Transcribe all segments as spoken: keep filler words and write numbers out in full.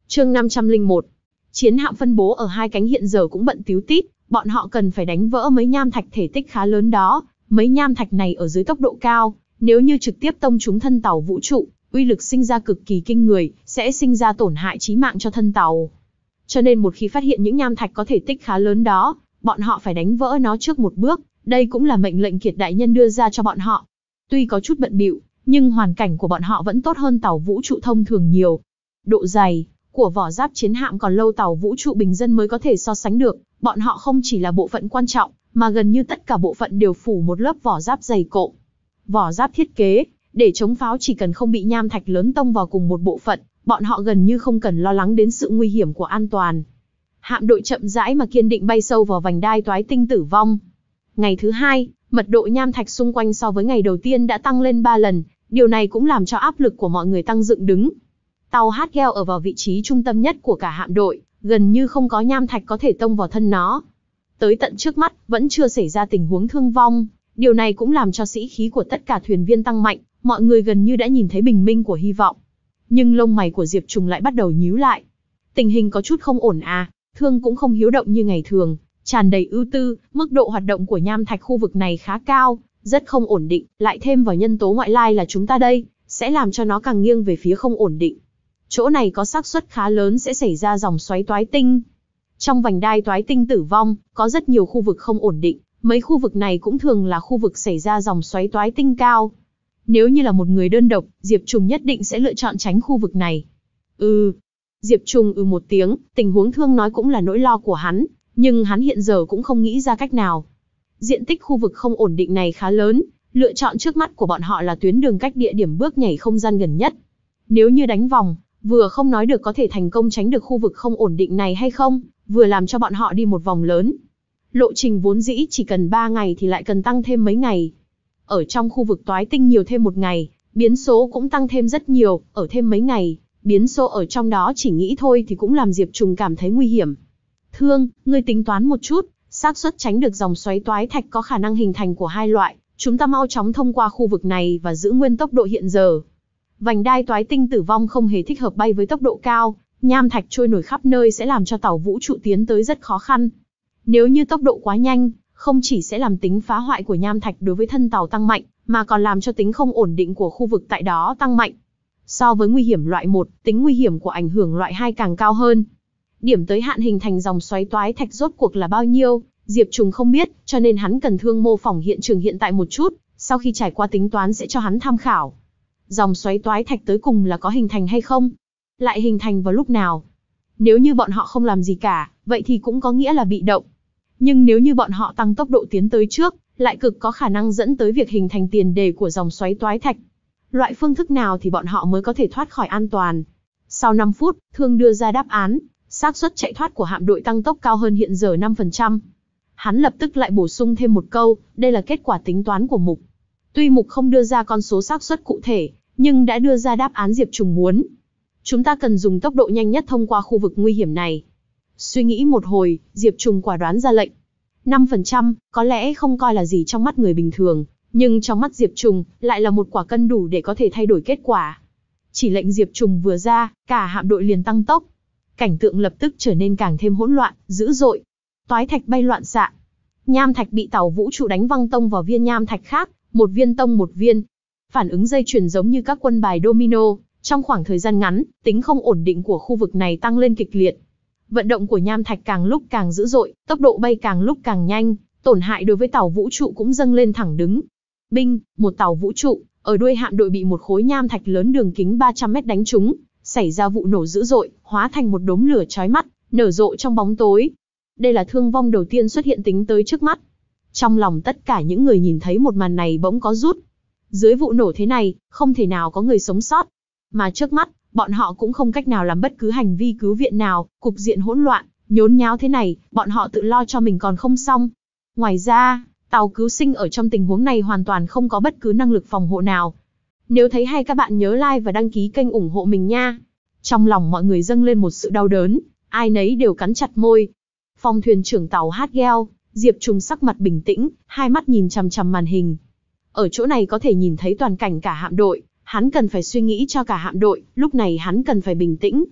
Chương năm trăm lẻ một. Chiến hạm phân bố ở hai cánh hiện giờ cũng bận tíu tít, bọn họ cần phải đánh vỡ mấy nham thạch thể tích khá lớn đó. Mấy nham thạch này ở dưới tốc độ cao, nếu như trực tiếp tông trúng thân tàu vũ trụ, uy lực sinh ra cực kỳ kinh người, sẽ sinh ra tổn hại chí mạng cho thân tàu. Cho nên một khi phát hiện những nham thạch có thể tích khá lớn đó, bọn họ phải đánh vỡ nó trước một bước, đây cũng là mệnh lệnh Kiệt đại nhân đưa ra cho bọn họ. Tuy có chút bận bịu, nhưng hoàn cảnh của bọn họ vẫn tốt hơn tàu vũ trụ thông thường nhiều. Độ dày của vỏ giáp chiến hạm còn lâu tàu vũ trụ bình dân mới có thể so sánh được, bọn họ không chỉ là bộ phận quan trọng, mà gần như tất cả bộ phận đều phủ một lớp vỏ giáp dày cộm. Vỏ giáp thiết kế để chống pháo, chỉ cần không bị nham thạch lớn tông vào cùng một bộ phận, bọn họ gần như không cần lo lắng đến sự nguy hiểm của an toàn. Hạm đội chậm rãi mà kiên định bay sâu vào vành đai toái tinh tử vong. Ngày thứ hai, mật độ nham thạch xung quanh so với ngày đầu tiên đã tăng lên ba lần, điều này cũng làm cho áp lực của mọi người tăng dựng đứng. Tàu Hagel ở vào vị trí trung tâm nhất của cả hạm đội, gần như không có nham thạch có thể tông vào thân nó. Tới tận trước mắt, vẫn chưa xảy ra tình huống thương vong, điều này cũng làm cho sĩ khí của tất cả thuyền viên tăng mạnh, mọi người gần như đã nhìn thấy bình minh của hy vọng. Nhưng lông mày của Diệp Trùng lại bắt đầu nhíu lại. Tình hình có chút không ổn à, Thương cũng không hiếu động như ngày thường, tràn đầy ưu tư, mức độ hoạt động của nham thạch khu vực này khá cao, rất không ổn định, lại thêm vào nhân tố ngoại lai là chúng ta đây, sẽ làm cho nó càng nghiêng về phía không ổn định. Chỗ này có xác suất khá lớn sẽ xảy ra dòng xoáy toái tinh. Trong vành đai toái tinh tử vong, có rất nhiều khu vực không ổn định, mấy khu vực này cũng thường là khu vực xảy ra dòng xoáy toái tinh cao. Nếu như là một người đơn độc, Diệp Trùng nhất định sẽ lựa chọn tránh khu vực này. Ừ. Diệp Trùng ừ một tiếng, tình huống Thương nói cũng là nỗi lo của hắn, nhưng hắn hiện giờ cũng không nghĩ ra cách nào. Diện tích khu vực không ổn định này khá lớn, lựa chọn trước mắt của bọn họ là tuyến đường cách địa điểm bước nhảy không gian gần nhất. Nếu như đánh vòng, vừa không nói được có thể thành công tránh được khu vực không ổn định này hay không, vừa làm cho bọn họ đi một vòng lớn. Lộ trình vốn dĩ chỉ cần ba ngày thì lại cần tăng thêm mấy ngày. Ở trong khu vực toái tinh nhiều thêm một ngày, biến số cũng tăng thêm rất nhiều, ở thêm mấy ngày, biến số ở trong đó chỉ nghĩ thôi thì cũng làm Diệp Trùng cảm thấy nguy hiểm. Thương, ngươi tính toán một chút, xác suất tránh được dòng xoáy toái thạch có khả năng hình thành của hai loại, chúng ta mau chóng thông qua khu vực này và giữ nguyên tốc độ hiện giờ. Vành đai toái tinh tử vong không hề thích hợp bay với tốc độ cao, nham thạch trôi nổi khắp nơi sẽ làm cho tàu vũ trụ tiến tới rất khó khăn. Nếu như tốc độ quá nhanh, không chỉ sẽ làm tính phá hoại của nham thạch đối với thân tàu tăng mạnh, mà còn làm cho tính không ổn định của khu vực tại đó tăng mạnh. So với nguy hiểm loại một, tính nguy hiểm của ảnh hưởng loại hai càng cao hơn. Điểm tới hạn hình thành dòng xoáy toái thạch rốt cuộc là bao nhiêu, Diệp Trùng không biết, cho nên hắn cần Thương mô phỏng hiện trường hiện tại một chút, sau khi trải qua tính toán sẽ cho hắn tham khảo. Dòng xoáy toái thạch tới cùng là có hình thành hay không? Lại hình thành vào lúc nào? Nếu như bọn họ không làm gì cả, vậy thì cũng có nghĩa là bị động. Nhưng nếu như bọn họ tăng tốc độ tiến tới trước, lại cực có khả năng dẫn tới việc hình thành tiền đề của dòng xoáy toái thạch. Loại phương thức nào thì bọn họ mới có thể thoát khỏi an toàn? Sau năm phút, Thương đưa ra đáp án, xác suất chạy thoát của hạm đội tăng tốc cao hơn hiện giờ năm phần trăm. Hắn lập tức lại bổ sung thêm một câu, đây là kết quả tính toán của Mục. Tuy Mục không đưa ra con số xác suất cụ thể, nhưng đã đưa ra đáp án Diệp Trùng muốn. Chúng ta cần dùng tốc độ nhanh nhất thông qua khu vực nguy hiểm này. Suy nghĩ một hồi, Diệp Trùng quả đoán ra lệnh. năm phần trăm, có lẽ không coi là gì trong mắt người bình thường, nhưng trong mắt Diệp Trùng, lại là một quả cân đủ để có thể thay đổi kết quả. Chỉ lệnh Diệp Trùng vừa ra, cả hạm đội liền tăng tốc. Cảnh tượng lập tức trở nên càng thêm hỗn loạn, dữ dội. Toái thạch bay loạn xạ. Nham thạch bị tàu vũ trụ đánh văng tông vào viên nham thạch khác, một viên tông một viên. Phản ứng dây chuyền giống như các quân bài domino, trong khoảng thời gian ngắn, tính không ổn định của khu vực này tăng lên kịch liệt. Vận động của nham thạch càng lúc càng dữ dội, tốc độ bay càng lúc càng nhanh, tổn hại đối với tàu vũ trụ cũng dâng lên thẳng đứng. Binh, một tàu vũ trụ, ở đuôi hạm đội bị một khối nham thạch lớn đường kính ba trăm mét đánh trúng, xảy ra vụ nổ dữ dội, hóa thành một đốm lửa chói mắt, nở rộ trong bóng tối. Đây là thương vong đầu tiên xuất hiện tính tới trước mắt. Trong lòng tất cả những người nhìn thấy một màn này bỗng có rút. Dưới vụ nổ thế này, không thể nào có người sống sót. Mà trước mắt, bọn họ cũng không cách nào làm bất cứ hành vi cứu viện nào, cục diện hỗn loạn, nhốn nháo thế này, bọn họ tự lo cho mình còn không xong. Ngoài ra, tàu cứu sinh ở trong tình huống này hoàn toàn không có bất cứ năng lực phòng hộ nào. Nếu thấy hay các bạn nhớ like và đăng ký kênh ủng hộ mình nha. Trong lòng mọi người dâng lên một sự đau đớn, ai nấy đều cắn chặt môi. Phong thuyền trưởng tàu Hagel, Diệp Trùng sắc mặt bình tĩnh, hai mắt nhìn chằm chằm màn hình. Ở chỗ này có thể nhìn thấy toàn cảnh cả hạm đội, hắn cần phải suy nghĩ cho cả hạm đội, lúc này hắn cần phải bình tĩnh.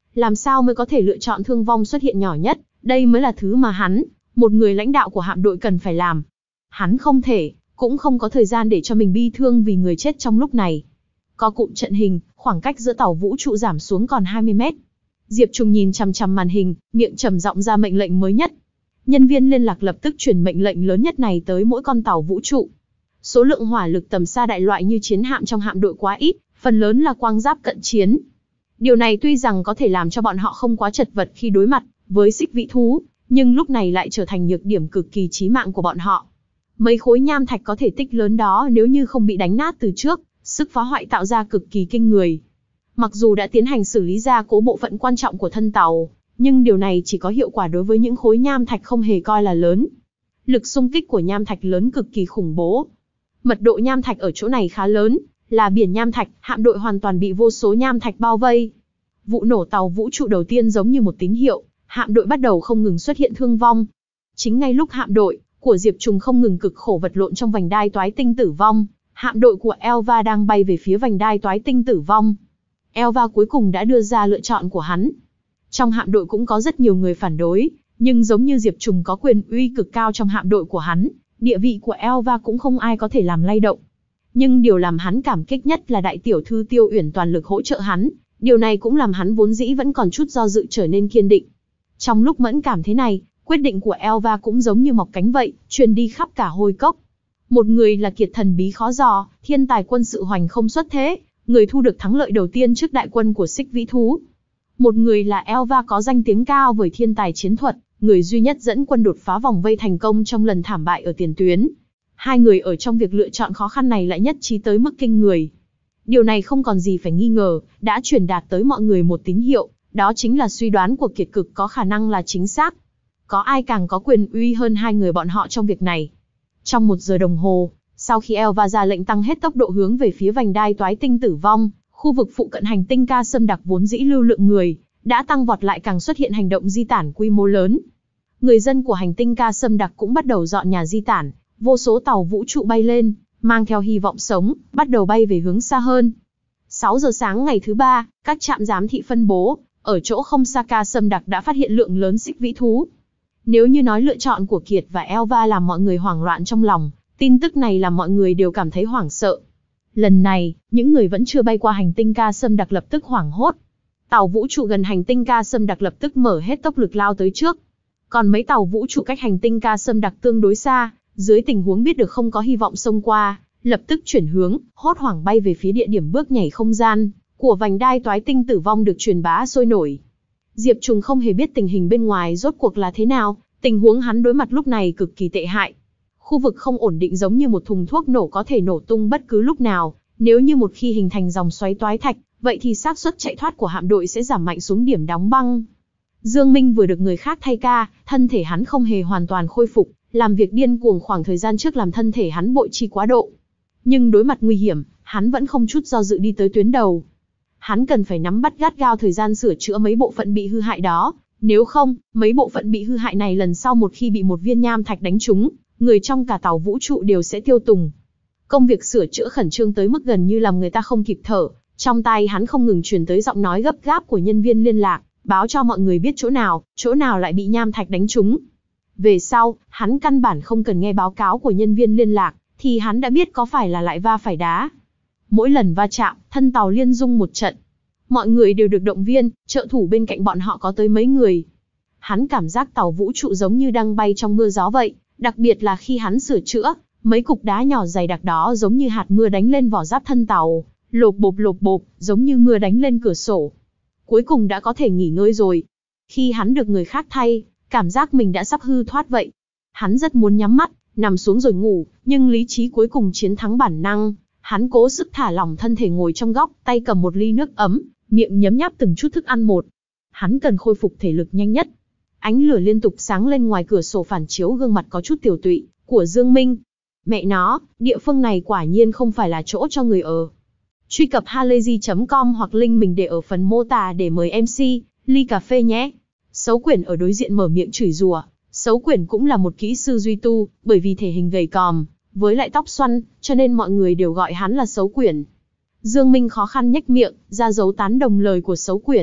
làm sao mới có thể lựa chọn thương vong xuất hiện nhỏ nhất, đây mới là thứ mà hắn, một người lãnh đạo của hạm đội cần phải làm. Hắn không thể, cũng không có thời gian để cho mình bi thương vì người chết trong lúc này. Có cụm trận hình, khoảng cách giữa tàu vũ trụ giảm xuống còn hai mươi mét. Diệp Trùng nhìn chằm chằm màn hình, miệng trầm giọng ra mệnh lệnh mới nhất. Nhân viên liên lạc lập tức truyền mệnh lệnh lớn nhất này tới mỗi con tàu vũ trụ. Số lượng hỏa lực tầm xa đại loại như chiến hạm trong hạm đội quá ít, phần lớn là quang giáp cận chiến. Điều này tuy rằng có thể làm cho bọn họ không quá chật vật khi đối mặt với xích vĩ thú, nhưng lúc này lại trở thành nhược điểm cực kỳ chí mạng của bọn họ. Mấy khối nham thạch có thể tích lớn đó nếu như không bị đánh nát từ trước, sức phá hoại tạo ra cực kỳ kinh người. Mặc dù đã tiến hành xử lý gia cố bộ phận quan trọng của thân tàu, nhưng điều này chỉ có hiệu quả đối với những khối nham thạch không hề coi là lớn. Lực xung kích của nham thạch lớn cực kỳ khủng bố. Mật độ nham thạch ở chỗ này khá lớn, là biển nham thạch, hạm đội hoàn toàn bị vô số nham thạch bao vây. Vụ nổ tàu vũ trụ đầu tiên giống như một tín hiệu, hạm đội bắt đầu không ngừng xuất hiện thương vong. Chính ngay lúc hạm đội của Diệp Trùng không ngừng cực khổ vật lộn trong vành đai toái tinh tử vong, hạm đội của Elva đang bay về phía vành đai toái tinh tử vong. Elva cuối cùng đã đưa ra lựa chọn của hắn. Trong hạm đội cũng có rất nhiều người phản đối, nhưng giống như Diệp Trùng có quyền uy cực cao trong hạm đội của hắn, địa vị của Elva cũng không ai có thể làm lay động. Nhưng điều làm hắn cảm kích nhất là đại tiểu thư Tiêu Uyển toàn lực hỗ trợ hắn, điều này cũng làm hắn vốn dĩ vẫn còn chút do dự trở nên kiên định. Trong lúc mẫn cảm thế này, quyết định của Elva cũng giống như mọc cánh vậy, truyền đi khắp cả hôi cốc. Một người là kiệt thần bí khó dò, thiên tài quân sự hoành không xuất thế, người thu được thắng lợi đầu tiên trước đại quân của xích vĩ thú. Một người là Elva có danh tiếng cao với thiên tài chiến thuật, người duy nhất dẫn quân đột phá vòng vây thành công trong lần thảm bại ở tiền tuyến. Hai người ở trong việc lựa chọn khó khăn này lại nhất trí tới mức kinh người. Điều này không còn gì phải nghi ngờ, đã truyền đạt tới mọi người một tín hiệu, đó chính là suy đoán của Kiệt Cực có khả năng là chính xác. Có ai càng có quyền uy hơn hai người bọn họ trong việc này. Trong một giờ đồng hồ, sau khi Elva ra lệnh tăng hết tốc độ hướng về phía vành đai toái tinh tử vong, khu vực phụ cận hành tinh Ca Sâm Đặc vốn dĩ lưu lượng người, đã tăng vọt lại càng xuất hiện hành động di tản quy mô lớn. Người dân của hành tinh Ca Sâm Đặc cũng bắt đầu dọn nhà di tản, vô số tàu vũ trụ bay lên, mang theo hy vọng sống, bắt đầu bay về hướng xa hơn. sáu giờ sáng ngày thứ ba, các trạm giám thị phân bố, ở chỗ không xa Ca Sâm Đặc đã phát hiện lượng lớn xích vĩ thú. Nếu như nói lựa chọn của Kiệt và Elva làm mọi người hoảng loạn trong lòng, tin tức này làm mọi người đều cảm thấy hoảng sợ. Lần này, những người vẫn chưa bay qua hành tinh Ca Sâm Đặc lập tức hoảng hốt. Tàu vũ trụ gần hành tinh Ca Sâm Đặc lập tức mở hết tốc lực lao tới trước. Còn mấy tàu vũ trụ cách hành tinh Ca Sâm Đặc tương đối xa, dưới tình huống biết được không có hy vọng xông qua, lập tức chuyển hướng, hốt hoảng bay về phía địa điểm bước nhảy không gian của vành đai toái tinh tử vong được truyền bá sôi nổi. Diệp Trùng không hề biết tình hình bên ngoài rốt cuộc là thế nào, tình huống hắn đối mặt lúc này cực kỳ tệ hại. Khu vực không ổn định giống như một thùng thuốc nổ có thể nổ tung bất cứ lúc nào, nếu như một khi hình thành dòng xoáy toái thạch, vậy thì xác suất chạy thoát của hạm đội sẽ giảm mạnh xuống điểm đóng băng. Dương Minh vừa được người khác thay ca, thân thể hắn không hề hoàn toàn khôi phục, làm việc điên cuồng khoảng thời gian trước làm thân thể hắn bội chi quá độ. Nhưng đối mặt nguy hiểm, hắn vẫn không chút do dự đi tới tuyến đầu. Hắn cần phải nắm bắt gắt gao thời gian sửa chữa mấy bộ phận bị hư hại đó, nếu không, mấy bộ phận bị hư hại này lần sau một khi bị một viên nham thạch đánh trúng, người trong cả tàu vũ trụ đều sẽ tiêu tùng. Công việc sửa chữa khẩn trương tới mức gần như làm người ta không kịp thở, trong tai hắn không ngừng truyền tới giọng nói gấp gáp của nhân viên liên lạc, báo cho mọi người biết chỗ nào, chỗ nào lại bị nham thạch đánh trúng. Về sau, hắn căn bản không cần nghe báo cáo của nhân viên liên lạc, thì hắn đã biết có phải là lại va phải đá. Mỗi lần va chạm, thân tàu liên rung một trận. Mọi người đều được động viên, trợ thủ bên cạnh bọn họ có tới mấy người. Hắn cảm giác tàu vũ trụ giống như đang bay trong mưa gió vậy, đặc biệt là khi hắn sửa chữa, mấy cục đá nhỏ dày đặc đó giống như hạt mưa đánh lên vỏ giáp thân tàu, lộp bộp lộp bộp, giống như mưa đánh lên cửa sổ. Cuối cùng đã có thể nghỉ ngơi rồi. Khi hắn được người khác thay, cảm giác mình đã sắp hư thoát vậy. Hắn rất muốn nhắm mắt, nằm xuống rồi ngủ, nhưng lý trí cuối cùng chiến thắng bản năng. Hắn cố sức thả lỏng thân thể ngồi trong góc, tay cầm một ly nước ấm, miệng nhấm nháp từng chút thức ăn một. Hắn cần khôi phục thể lực nhanh nhất. Ánh lửa liên tục sáng lên ngoài cửa sổ phản chiếu gương mặt có chút tiều tụy của Dương Minh. Mẹ nó, địa phương này quả nhiên không phải là chỗ cho người ở. Truy cập halayzi chấm com hoặc link mình để ở phần mô tả để mời em xê, ly cà phê nhé. Xấu Quyển ở đối diện mở miệng chửi rủa. Xấu Quyển cũng là một kỹ sư duy tu, bởi vì thể hình gầy còm, với lại tóc xoăn, cho nên mọi người đều gọi hắn là Xấu Quyển. Dương Minh khó khăn nhếch miệng, ra dấu tán đồng lời của Xấu Quyển.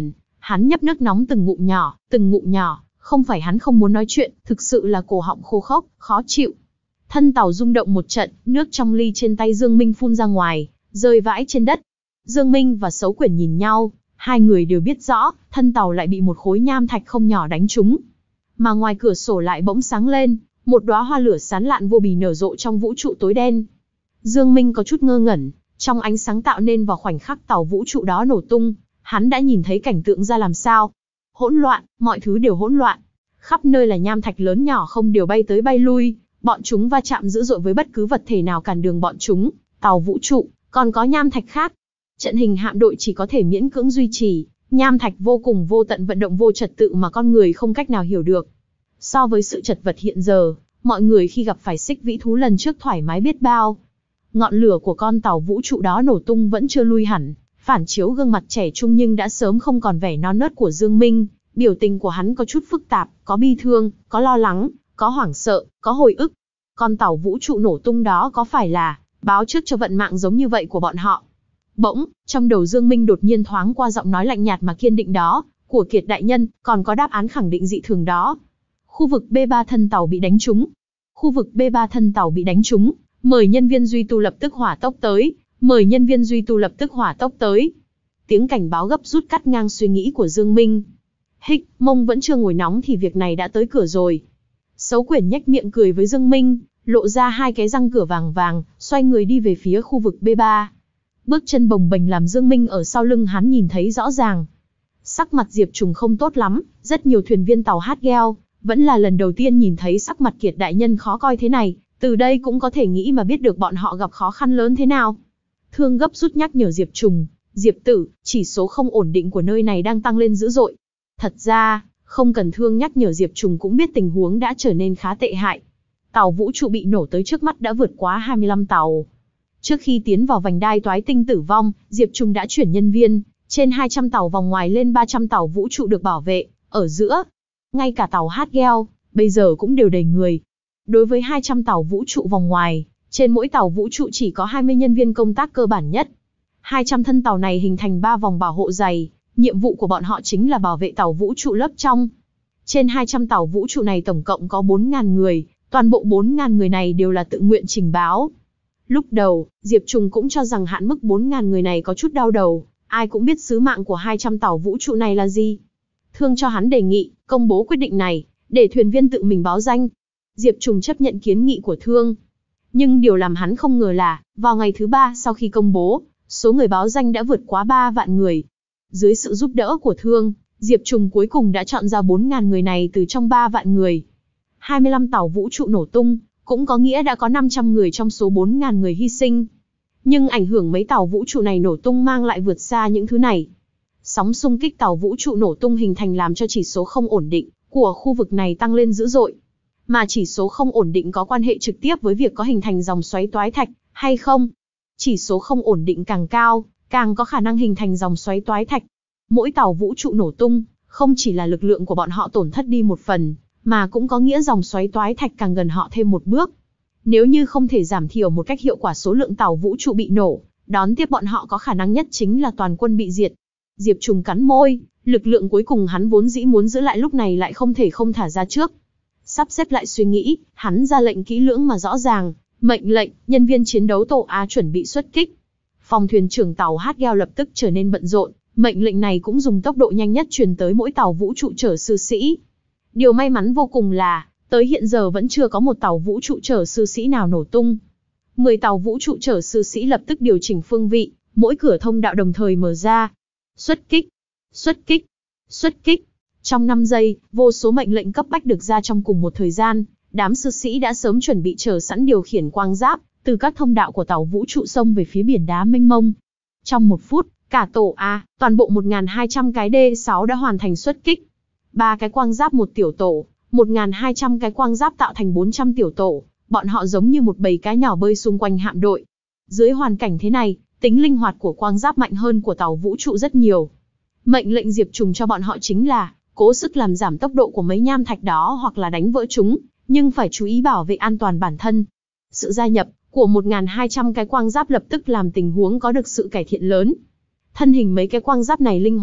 Hắn nhấp nước nóng từng ngụm nhỏ, từng ngụm nhỏ, không phải hắn không muốn nói chuyện, thực sự là cổ họng khô khốc, khó chịu. Thân tàu rung động một trận, nước trong ly trên tay Dương Minh phun ra ngoài, rơi vãi trên đất. Dương Minh và Sấu Quyển nhìn nhau, hai người đều biết rõ, thân tàu lại bị một khối nham thạch không nhỏ đánh trúng. Mà ngoài cửa sổ lại bỗng sáng lên, một đóa hoa lửa sáng lạn vô bì nở rộ trong vũ trụ tối đen. Dương Minh có chút ngơ ngẩn, trong ánh sáng tạo nên vào khoảnh khắc tàu vũ trụ đó nổ tung, hắn đã nhìn thấy cảnh tượng ra làm sao. Hỗn loạn, mọi thứ đều hỗn loạn. Khắp nơi là nham thạch lớn nhỏ không đều bay tới bay lui, bọn chúng va chạm dữ dội với bất cứ vật thể nào cản đường bọn chúng, tàu vũ trụ, còn có nham thạch khác. Trận hình hạm đội chỉ có thể miễn cưỡng duy trì, nham thạch vô cùng vô tận vận động vô trật tự mà con người không cách nào hiểu được. So với sự chật vật hiện giờ, mọi người khi gặp phải xích vĩ thú lần trước thoải mái biết bao. Ngọn lửa của con tàu vũ trụ đó nổ tung vẫn chưa lui hẳn, phản chiếu gương mặt trẻ trung nhưng đã sớm không còn vẻ non nớt của Dương Minh. Biểu tình của hắn có chút phức tạp, có bi thương, có lo lắng, có hoảng sợ, có hồi ức. Con tàu vũ trụ nổ tung đó có phải là báo trước cho vận mạng giống như vậy của bọn họ? Bỗng, trong đầu Dương Minh đột nhiên thoáng qua giọng nói lạnh nhạt mà kiên định đó, của Kiệt đại nhân, còn có đáp án khẳng định dị thường đó. Khu vực B ba thân tàu bị đánh trúng. Khu vực B ba thân tàu bị đánh trúng, mời nhân viên duy tu lập tức hỏa tốc tới, mời nhân viên duy tu lập tức hỏa tốc tới. Tiếng cảnh báo gấp rút cắt ngang suy nghĩ của Dương Minh. Hích, mông vẫn chưa ngồi nóng thì việc này đã tới cửa rồi. Sấu Quyển nhếch miệng cười với Dương Minh, lộ ra hai cái răng cửa vàng vàng, xoay người đi về phía khu vực B ba. Bước chân bồng bềnh làm Dương Minh ở sau lưng hắn nhìn thấy rõ ràng. Sắc mặt Diệp Trùng không tốt lắm, rất nhiều thuyền viên tàu hát gheo, vẫn là lần đầu tiên nhìn thấy sắc mặt Kiệt đại nhân khó coi thế này, từ đây cũng có thể nghĩ mà biết được bọn họ gặp khó khăn lớn thế nào. Thương gấp rút nhắc nhở Diệp Trùng, Diệp tử, chỉ số không ổn định của nơi này đang tăng lên dữ dội. Thật ra, không cần Thương nhắc nhở Diệp Trùng cũng biết tình huống đã trở nên khá tệ hại. Tàu vũ trụ bị nổ tới trước mắt đã vượt quá hai mươi lăm tàu. Trước khi tiến vào vành đai toái tinh tử vong, Diệp Trùng đã chuyển nhân viên, trên hai trăm tàu vòng ngoài lên ba trăm tàu vũ trụ được bảo vệ, ở giữa. Ngay cả tàu hát gheo, bây giờ cũng đều đầy người. Đối với hai trăm tàu vũ trụ vòng ngoài, trên mỗi tàu vũ trụ chỉ có hai mươi nhân viên công tác cơ bản nhất. hai trăm thân tàu này hình thành ba vòng bảo hộ dày, nhiệm vụ của bọn họ chính là bảo vệ tàu vũ trụ lớp trong. Trên hai trăm tàu vũ trụ này tổng cộng có bốn nghìn người, toàn bộ bốn nghìn người này đều là tự nguyện trình báo. Lúc đầu, Diệp Trùng cũng cho rằng hạn mức bốn nghìn người này có chút đau đầu, ai cũng biết sứ mạng của hai trăm tàu vũ trụ này là gì. Thương cho hắn đề nghị, công bố quyết định này, để thuyền viên tự mình báo danh. Diệp Trùng chấp nhận kiến nghị của Thương. Nhưng điều làm hắn không ngờ là, vào ngày thứ ba sau khi công bố, số người báo danh đã vượt quá ba vạn người. Dưới sự giúp đỡ của Thương, Diệp Trùng cuối cùng đã chọn ra bốn nghìn người này từ trong ba vạn người. hai mươi lăm tàu vũ trụ nổ tung, cũng có nghĩa đã có năm trăm người trong số bốn nghìn người hy sinh. Nhưng ảnh hưởng mấy tàu vũ trụ này nổ tung mang lại vượt xa những thứ này. Sóng xung kích tàu vũ trụ nổ tung hình thành làm cho chỉ số không ổn định của khu vực này tăng lên dữ dội. Mà chỉ số không ổn định có quan hệ trực tiếp với việc có hình thành dòng xoáy toái thạch hay không. Chỉ số không ổn định càng cao, càng có khả năng hình thành dòng xoáy toái thạch. Mỗi tàu vũ trụ nổ tung, không chỉ là lực lượng của bọn họ tổn thất đi một phần, mà cũng có nghĩa dòng xoáy toái thạch càng gần họ thêm một bước. Nếu như không thể giảm thiểu một cách hiệu quả số lượng tàu vũ trụ bị nổ, đón tiếp bọn họ có khả năng nhất chính là toàn quân bị diệt. Diệp Trùng cắn môi, lực lượng cuối cùng hắn vốn dĩ muốn giữ lại lúc này lại không thể không thả ra trước. Sắp xếp lại suy nghĩ, hắn ra lệnh kỹ lưỡng mà rõ ràng, mệnh lệnh, nhân viên chiến đấu tổ A chuẩn bị xuất kích. Phòng thuyền trưởng tàu hát gheo lập tức trở nên bận rộn, mệnh lệnh này cũng dùng tốc độ nhanh nhất truyền tới mỗi tàu vũ trụ chở sư sĩ. Điều may mắn vô cùng là, tới hiện giờ vẫn chưa có một tàu vũ trụ chở sư sĩ nào nổ tung. mười tàu vũ trụ chở sư sĩ lập tức điều chỉnh phương vị, mỗi cửa thông đạo đồng thời mở ra. Xuất kích, xuất kích, xuất kích. Trong năm giây, vô số mệnh lệnh cấp bách được ra trong cùng một thời gian, đám sư sĩ đã sớm chuẩn bị chờ sẵn điều khiển quang giáp, từ các thông đạo của tàu vũ trụ xông về phía biển đá mênh mông. Trong một phút, cả tổ A, toàn bộ một nghìn hai trăm cái D sáu đã hoàn thành xuất kích. Ba cái quang giáp một tiểu tổ, một nghìn hai trăm cái quang giáp tạo thành bốn trăm tiểu tổ, bọn họ giống như một bầy cá nhỏ bơi xung quanh hạm đội. Dưới hoàn cảnh thế này, tính linh hoạt của quang giáp mạnh hơn của tàu vũ trụ rất nhiều. Mệnh lệnh Diệp Trùng cho bọn họ chính là cố sức làm giảm tốc độ của mấy nham thạch đó hoặc là đánh vỡ chúng, nhưng phải chú ý bảo vệ an toàn bản thân. Sự gia nhập của một nghìn hai trăm cái quang giáp lập tức làm tình huống có được sự cải thiện lớn. Thân hình mấy cái quang giáp này linh hoạt,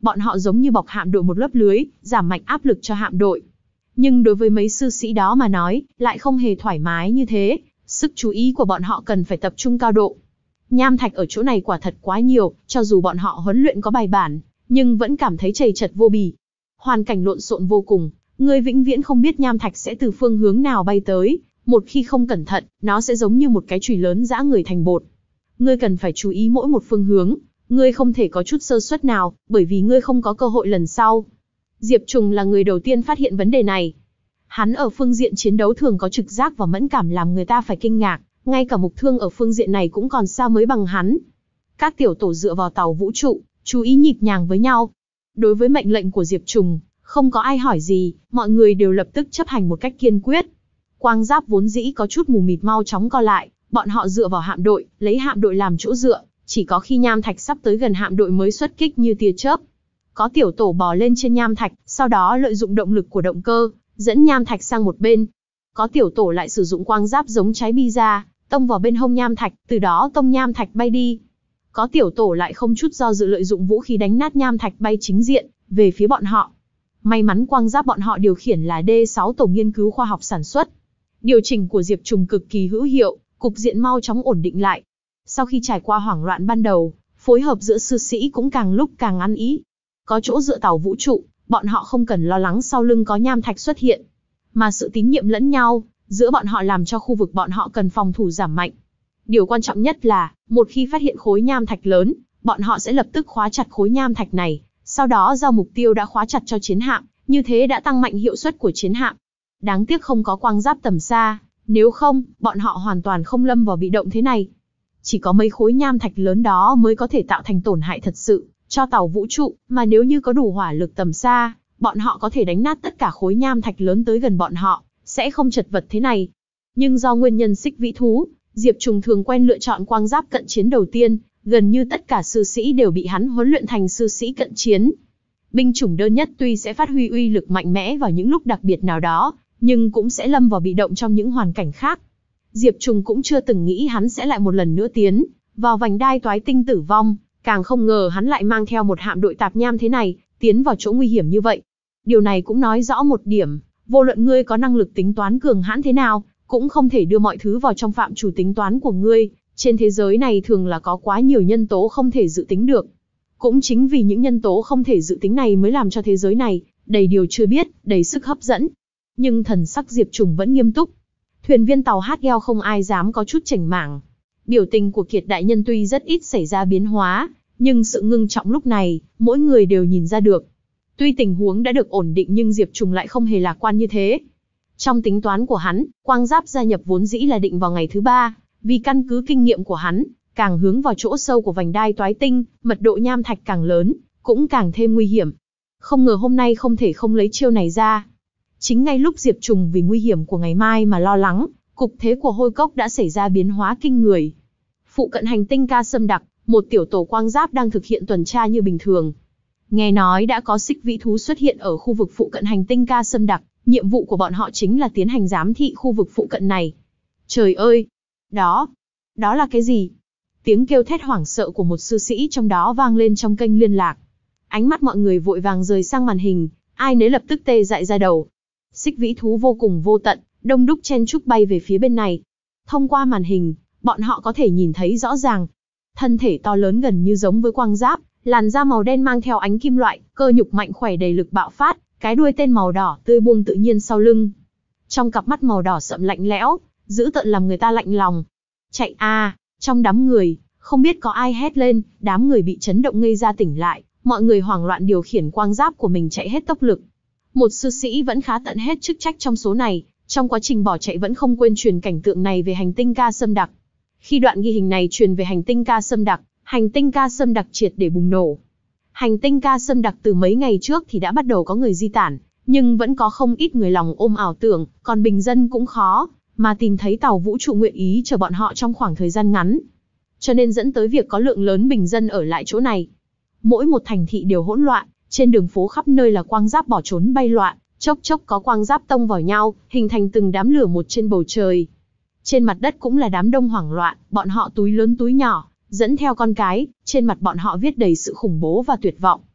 bọn họ giống như bọc hạm đội một lớp lưới, giảm mạnh áp lực cho hạm đội. Nhưng đối với mấy sư sĩ đó mà nói, lại không hề thoải mái như thế, sức chú ý của bọn họ cần phải tập trung cao độ. Nham thạch ở chỗ này quả thật quá nhiều, cho dù bọn họ huấn luyện có bài bản, nhưng vẫn cảm thấy trầy trật vô bì. Hoàn cảnh lộn xộn vô cùng, ngươi vĩnh viễn không biết nham thạch sẽ từ phương hướng nào bay tới, một khi không cẩn thận, nó sẽ giống như một cái chùy lớn giã người thành bột. Ngươi cần phải chú ý mỗi một phương hướng, ngươi không thể có chút sơ suất nào, bởi vì ngươi không có cơ hội lần sau. Diệp Trùng là người đầu tiên phát hiện vấn đề này. Hắn ở phương diện chiến đấu thường có trực giác và mẫn cảm làm người ta phải kinh ngạc, ngay cả Mục Thương ở phương diện này cũng còn xa mới bằng hắn. Các tiểu tổ dựa vào tàu vũ trụ, chú ý nhịp nhàng với nhau. Đối với mệnh lệnh của Diệp Trùng, không có ai hỏi gì, mọi người đều lập tức chấp hành một cách kiên quyết. Quang giáp vốn dĩ có chút mù mịt mau chóng co lại, bọn họ dựa vào hạm đội, lấy hạm đội làm chỗ dựa, chỉ có khi nham thạch sắp tới gần hạm đội mới xuất kích như tia chớp. Có tiểu tổ bò lên trên nham thạch, sau đó lợi dụng động lực của động cơ, dẫn nham thạch sang một bên. Có tiểu tổ lại sử dụng quang giáp giống trái pizza, tông vào bên hông nham thạch, từ đó tông nham thạch bay đi. Có tiểu tổ lại không chút do dự lợi dụng vũ khí đánh nát nham thạch bay chính diện, về phía bọn họ. May mắn quang giáp bọn họ điều khiển là D sáu tổ nghiên cứu khoa học sản xuất. Điều chỉnh của Diệp Trùng cực kỳ hữu hiệu, cục diện mau chóng ổn định lại. Sau khi trải qua hoảng loạn ban đầu, phối hợp giữa sư sĩ cũng càng lúc càng ăn ý. Có chỗ dựa tàu vũ trụ, bọn họ không cần lo lắng sau lưng có nham thạch xuất hiện. Mà sự tín nhiệm lẫn nhau, giữa bọn họ làm cho khu vực bọn họ cần phòng thủ giảm mạnh. Điều quan trọng nhất là, một khi phát hiện khối nham thạch lớn, bọn họ sẽ lập tức khóa chặt khối nham thạch này, sau đó giao mục tiêu đã khóa chặt cho chiến hạm, như thế đã tăng mạnh hiệu suất của chiến hạm. Đáng tiếc không có quang giáp tầm xa, nếu không, bọn họ hoàn toàn không lâm vào bị động thế này. Chỉ có mấy khối nham thạch lớn đó mới có thể tạo thành tổn hại thật sự cho tàu vũ trụ, mà nếu như có đủ hỏa lực tầm xa, bọn họ có thể đánh nát tất cả khối nham thạch lớn tới gần bọn họ, sẽ không chật vật thế này. Nhưng do nguyên nhân xích vĩ thú, Diệp Trùng thường quen lựa chọn quang giáp cận chiến đầu tiên, gần như tất cả sư sĩ đều bị hắn huấn luyện thành sư sĩ cận chiến. Binh chủng đơn nhất tuy sẽ phát huy uy lực mạnh mẽ vào những lúc đặc biệt nào đó, nhưng cũng sẽ lâm vào bị động trong những hoàn cảnh khác. Diệp Trùng cũng chưa từng nghĩ hắn sẽ lại một lần nữa tiến vào vành đai toái tinh tử vong, càng không ngờ hắn lại mang theo một hạm đội tạp nham thế này, tiến vào chỗ nguy hiểm như vậy. Điều này cũng nói rõ một điểm, vô luận ngươi có năng lực tính toán cường hãn thế nào, cũng không thể đưa mọi thứ vào trong phạm trù tính toán của ngươi. Trên thế giới này thường là có quá nhiều nhân tố không thể dự tính được. Cũng chính vì những nhân tố không thể dự tính này mới làm cho thế giới này đầy điều chưa biết, đầy sức hấp dẫn. Nhưng thần sắc Diệp Trùng vẫn nghiêm túc. Thuyền viên tàu hát gheo không ai dám có chút chảnh mảng. Biểu tình của Kiệt đại nhân tuy rất ít xảy ra biến hóa, nhưng sự ngưng trọng lúc này, mỗi người đều nhìn ra được. Tuy tình huống đã được ổn định nhưng Diệp Trùng lại không hề lạc quan như thế. Trong tính toán của hắn, quang giáp gia nhập vốn dĩ là định vào ngày thứ ba, vì căn cứ kinh nghiệm của hắn, càng hướng vào chỗ sâu của vành đai toái tinh, mật độ nham thạch càng lớn, cũng càng thêm nguy hiểm. Không ngờ hôm nay không thể không lấy chiêu này ra. Chính ngay lúc Diệp Trùng vì nguy hiểm của ngày mai mà lo lắng, cục thế của Hôi Cốc đã xảy ra biến hóa kinh người. Phụ cận hành tinh Ca Sâm Đặc, một tiểu tổ quang giáp đang thực hiện tuần tra như bình thường. Nghe nói đã có xích vĩ thú xuất hiện ở khu vực phụ cận hành tinh Ca Sâm Đặc, nhiệm vụ của bọn họ chính là tiến hành giám thị khu vực phụ cận này. Trời ơi! Đó! Đó là cái gì? Tiếng kêu thét hoảng sợ của một sư sĩ trong đó vang lên trong kênh liên lạc. Ánh mắt mọi người vội vàng rời sang màn hình, ai nấy lập tức tê dại ra đầu. Xích vĩ thú vô cùng vô tận, đông đúc chen chúc bay về phía bên này. Thông qua màn hình, bọn họ có thể nhìn thấy rõ ràng. Thân thể to lớn gần như giống với quang giáp, làn da màu đen mang theo ánh kim loại, cơ nhục mạnh khỏe đầy lực bạo phát, cái đuôi tên màu đỏ tươi buông tự nhiên sau lưng. Trong cặp mắt màu đỏ sậm lạnh lẽo, dữ tợn làm người ta lạnh lòng. Chạy a! Trong đám người, không biết có ai hét lên, đám người bị chấn động ngây ra tỉnh lại, mọi người hoảng loạn điều khiển quang giáp của mình chạy hết tốc lực. Một sư sĩ vẫn khá tận hết chức trách trong số này, trong quá trình bỏ chạy vẫn không quên truyền cảnh tượng này về hành tinh Ca Sâm Đặc. Khi đoạn ghi hình này truyền về hành tinh Ca Sâm Đặc, hành tinh Ca Sâm Đặc triệt để bùng nổ. Hành tinh Ca Sâm Đặc từ mấy ngày trước thì đã bắt đầu có người di tản, nhưng vẫn có không ít người lòng ôm ảo tưởng, còn bình dân cũng khó mà tìm thấy tàu vũ trụ nguyện ý chờ bọn họ trong khoảng thời gian ngắn. Cho nên dẫn tới việc có lượng lớn bình dân ở lại chỗ này. Mỗi một thành thị đều hỗn loạn, trên đường phố khắp nơi là quang giáp bỏ trốn bay loạn, chốc chốc có quang giáp tông vào nhau, hình thành từng đám lửa một trên bầu trời. Trên mặt đất cũng là đám đông hoảng loạn, bọn họ túi lớn túi nhỏ, dẫn theo con cái, trên mặt bọn họ viết đầy sự khủng bố và tuyệt vọng.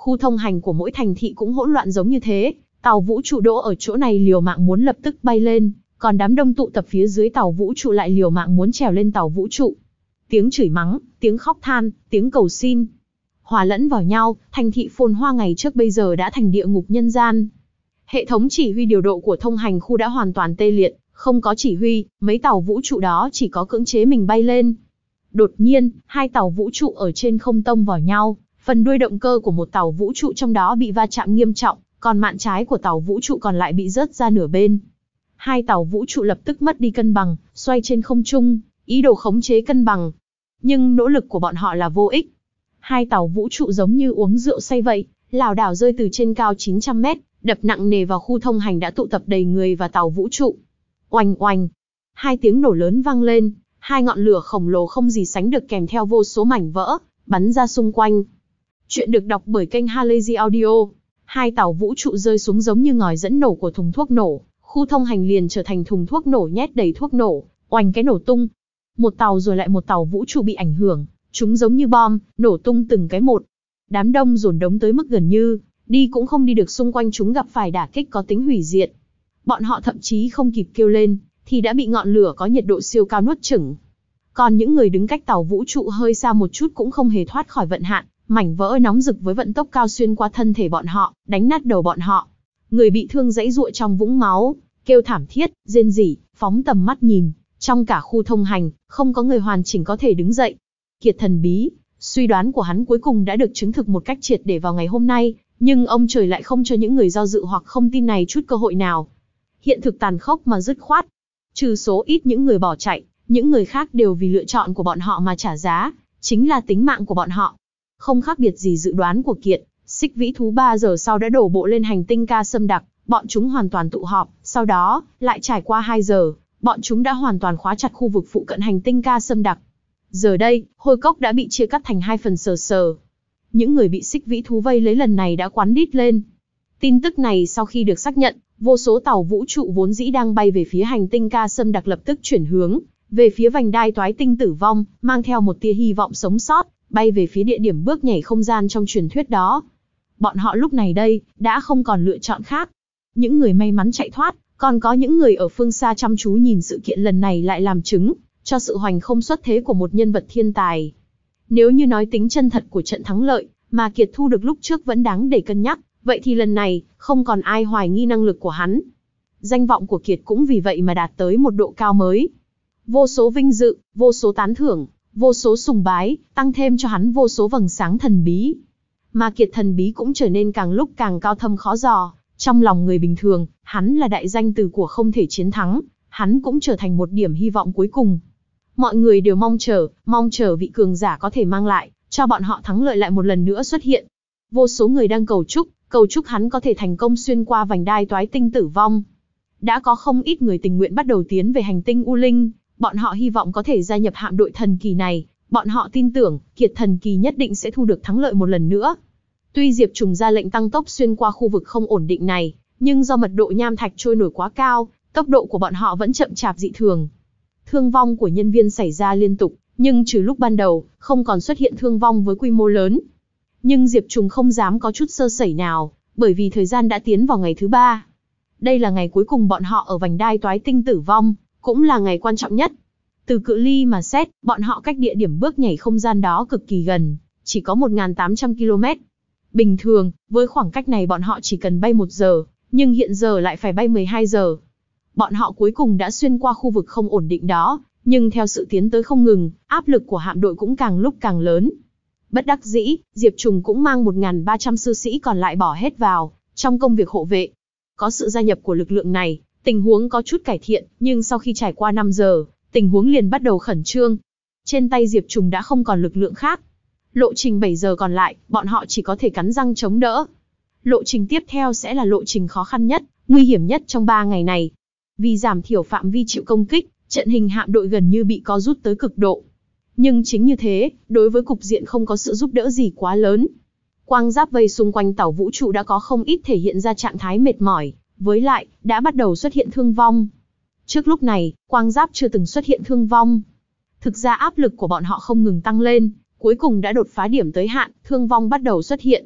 Khu thông hành của mỗi thành thị cũng hỗn loạn giống như thế, tàu vũ trụ đỗ ở chỗ này liều mạng muốn lập tức bay lên, còn đám đông tụ tập phía dưới tàu vũ trụ lại liều mạng muốn trèo lên tàu vũ trụ. Tiếng chửi mắng, tiếng khóc than, tiếng cầu xin, hòa lẫn vào nhau, thành thị phồn hoa ngày trước bây giờ đã thành địa ngục nhân gian. Hệ thống chỉ huy điều độ của thông hành khu đã hoàn toàn tê liệt, không có chỉ huy, mấy tàu vũ trụ đó chỉ có cưỡng chế mình bay lên. Đột nhiên, hai tàu vũ trụ ở trên không tông vào nhau, phần đuôi động cơ của một tàu vũ trụ trong đó bị va chạm nghiêm trọng, còn mạn trái của tàu vũ trụ còn lại bị rớt ra nửa bên. Hai tàu vũ trụ lập tức mất đi cân bằng, xoay trên không trung, ý đồ khống chế cân bằng. Nhưng nỗ lực của bọn họ là vô ích. Hai tàu vũ trụ giống như uống rượu say vậy, lảo đảo rơi từ trên cao chín trăm mét, đập nặng nề vào khu thông hành đã tụ tập đầy người và tàu vũ trụ. Oanh oanh, hai tiếng nổ lớn vang lên, hai ngọn lửa khổng lồ không gì sánh được kèm theo vô số mảnh vỡ, bắn ra xung quanh. Chuyện được đọc bởi kênh Halazy Audio. Hai tàu vũ trụ rơi xuống giống như ngòi dẫn nổ của thùng thuốc nổ, khu thông hành liền trở thành thùng thuốc nổ nhét đầy thuốc nổ, oanh cái nổ tung. Một tàu rồi lại một tàu vũ trụ bị ảnh hưởng, chúng giống như bom, nổ tung từng cái một. Đám đông dồn đống tới mức gần như đi cũng không đi được, xung quanh chúng gặp phải đả kích có tính hủy diệt. Bọn họ thậm chí không kịp kêu lên, thì đã bị ngọn lửa có nhiệt độ siêu cao nuốt chửng. Còn những người đứng cách tàu vũ trụ hơi xa một chút cũng không hề thoát khỏi vận hạn, mảnh vỡ nóng rực với vận tốc cao xuyên qua thân thể bọn họ, đánh nát đầu bọn họ. Người bị thương giãy giụa trong vũng máu, kêu thảm thiết, rên rỉ, phóng tầm mắt nhìn, trong cả khu thông hành, không có người hoàn chỉnh có thể đứng dậy. Kiệt thần bí, suy đoán của hắn cuối cùng đã được chứng thực một cách triệt để vào ngày hôm nay, nhưng ông trời lại không cho những người do dự hoặc không tin này chút cơ hội nào. Hiện thực tàn khốc mà dứt khoát. Trừ số ít những người bỏ chạy, những người khác đều vì lựa chọn của bọn họ mà trả giá, chính là tính mạng của bọn họ. Không khác biệt gì dự đoán của Kiệt, xích vĩ thú ba giờ sau đã đổ bộ lên hành tinh Ca Sâm Đặc, bọn chúng hoàn toàn tụ họp, sau đó, lại trải qua hai giờ, bọn chúng đã hoàn toàn khóa chặt khu vực phụ cận hành tinh Ca Sâm Đặc. Giờ đây, hôi cốc đã bị chia cắt thành hai phần sờ sờ. Những người bị xích vĩ thú vây lấy lần này đã quán đít lên. Tin tức này sau khi được xác nhận, vô số tàu vũ trụ vốn dĩ đang bay về phía hành tinh Ca Sâm Đặc lập tức chuyển hướng về phía vành đai toái tinh tử vong, mang theo một tia hy vọng sống sót, bay về phía địa điểm bước nhảy không gian trong truyền thuyết đó. Bọn họ lúc này đây, đã không còn lựa chọn khác. Những người may mắn chạy thoát, còn có những người ở phương xa chăm chú nhìn sự kiện lần này lại làm chứng cho sự hoành không xuất thế của một nhân vật thiên tài. Nếu như nói tính chân thật của trận thắng lợi mà Kiệt thu được lúc trước vẫn đáng để cân nhắc, vậy thì lần này, không còn ai hoài nghi năng lực của hắn. Danh vọng của Kiệt cũng vì vậy mà đạt tới một độ cao mới. Vô số vinh dự, vô số tán thưởng, vô số sùng bái, tăng thêm cho hắn vô số vầng sáng thần bí. Mà Kiệt thần bí cũng trở nên càng lúc càng cao thâm khó dò. Trong lòng người bình thường, hắn là đại danh từ của không thể chiến thắng, hắn cũng trở thành một điểm hy vọng cuối cùng. Mọi người đều mong chờ, mong chờ vị cường giả có thể mang lại, cho bọn họ thắng lợi lại một lần nữa xuất hiện. Vô số người đang cầu chúc, cầu chúc hắn có thể thành công xuyên qua vành đai toái tinh tử vong. Đã có không ít người tình nguyện bắt đầu tiến về hành tinh U Linh, bọn họ hy vọng có thể gia nhập hạm đội thần kỳ này, bọn họ tin tưởng, Kiệt thần kỳ nhất định sẽ thu được thắng lợi một lần nữa. Tuy Diệp Trùng ra lệnh tăng tốc xuyên qua khu vực không ổn định này, nhưng do mật độ nham thạch trôi nổi quá cao, tốc độ của bọn họ vẫn chậm chạp dị thường. Thương vong của nhân viên xảy ra liên tục, nhưng trừ lúc ban đầu, không còn xuất hiện thương vong với quy mô lớn. Nhưng Diệp Trùng không dám có chút sơ sẩy nào, bởi vì thời gian đã tiến vào ngày thứ ba. Đây là ngày cuối cùng bọn họ ở vành đai toái tinh tử vong, cũng là ngày quan trọng nhất. Từ cự ly mà xét, bọn họ cách địa điểm bước nhảy không gian đó cực kỳ gần, chỉ có một nghìn tám trăm ki lô mét. Bình thường, với khoảng cách này bọn họ chỉ cần bay một giờ, nhưng hiện giờ lại phải bay mười hai giờ. Bọn họ cuối cùng đã xuyên qua khu vực không ổn định đó, nhưng theo sự tiến tới không ngừng, áp lực của hạm đội cũng càng lúc càng lớn. Bất đắc dĩ, Diệp Trùng cũng mang một nghìn ba trăm sư sĩ còn lại bỏ hết vào trong công việc hộ vệ. Có sự gia nhập của lực lượng này, tình huống có chút cải thiện, nhưng sau khi trải qua năm giờ, tình huống liền bắt đầu khẩn trương. Trên tay Diệp Trùng đã không còn lực lượng khác. Lộ trình bảy giờ còn lại, bọn họ chỉ có thể cắn răng chống đỡ. Lộ trình tiếp theo sẽ là lộ trình khó khăn nhất, nguy hiểm nhất trong ba ngày này. Vì giảm thiểu phạm vi chịu công kích, trận hình hạm đội gần như bị co rút tới cực độ. Nhưng chính như thế, đối với cục diện không có sự giúp đỡ gì quá lớn. Quang giáp vây xung quanh tàu vũ trụ đã có không ít thể hiện ra trạng thái mệt mỏi, với lại, đã bắt đầu xuất hiện thương vong. Trước lúc này, quang giáp chưa từng xuất hiện thương vong. Thực ra áp lực của bọn họ không ngừng tăng lên, cuối cùng đã đột phá điểm tới hạn, thương vong bắt đầu xuất hiện.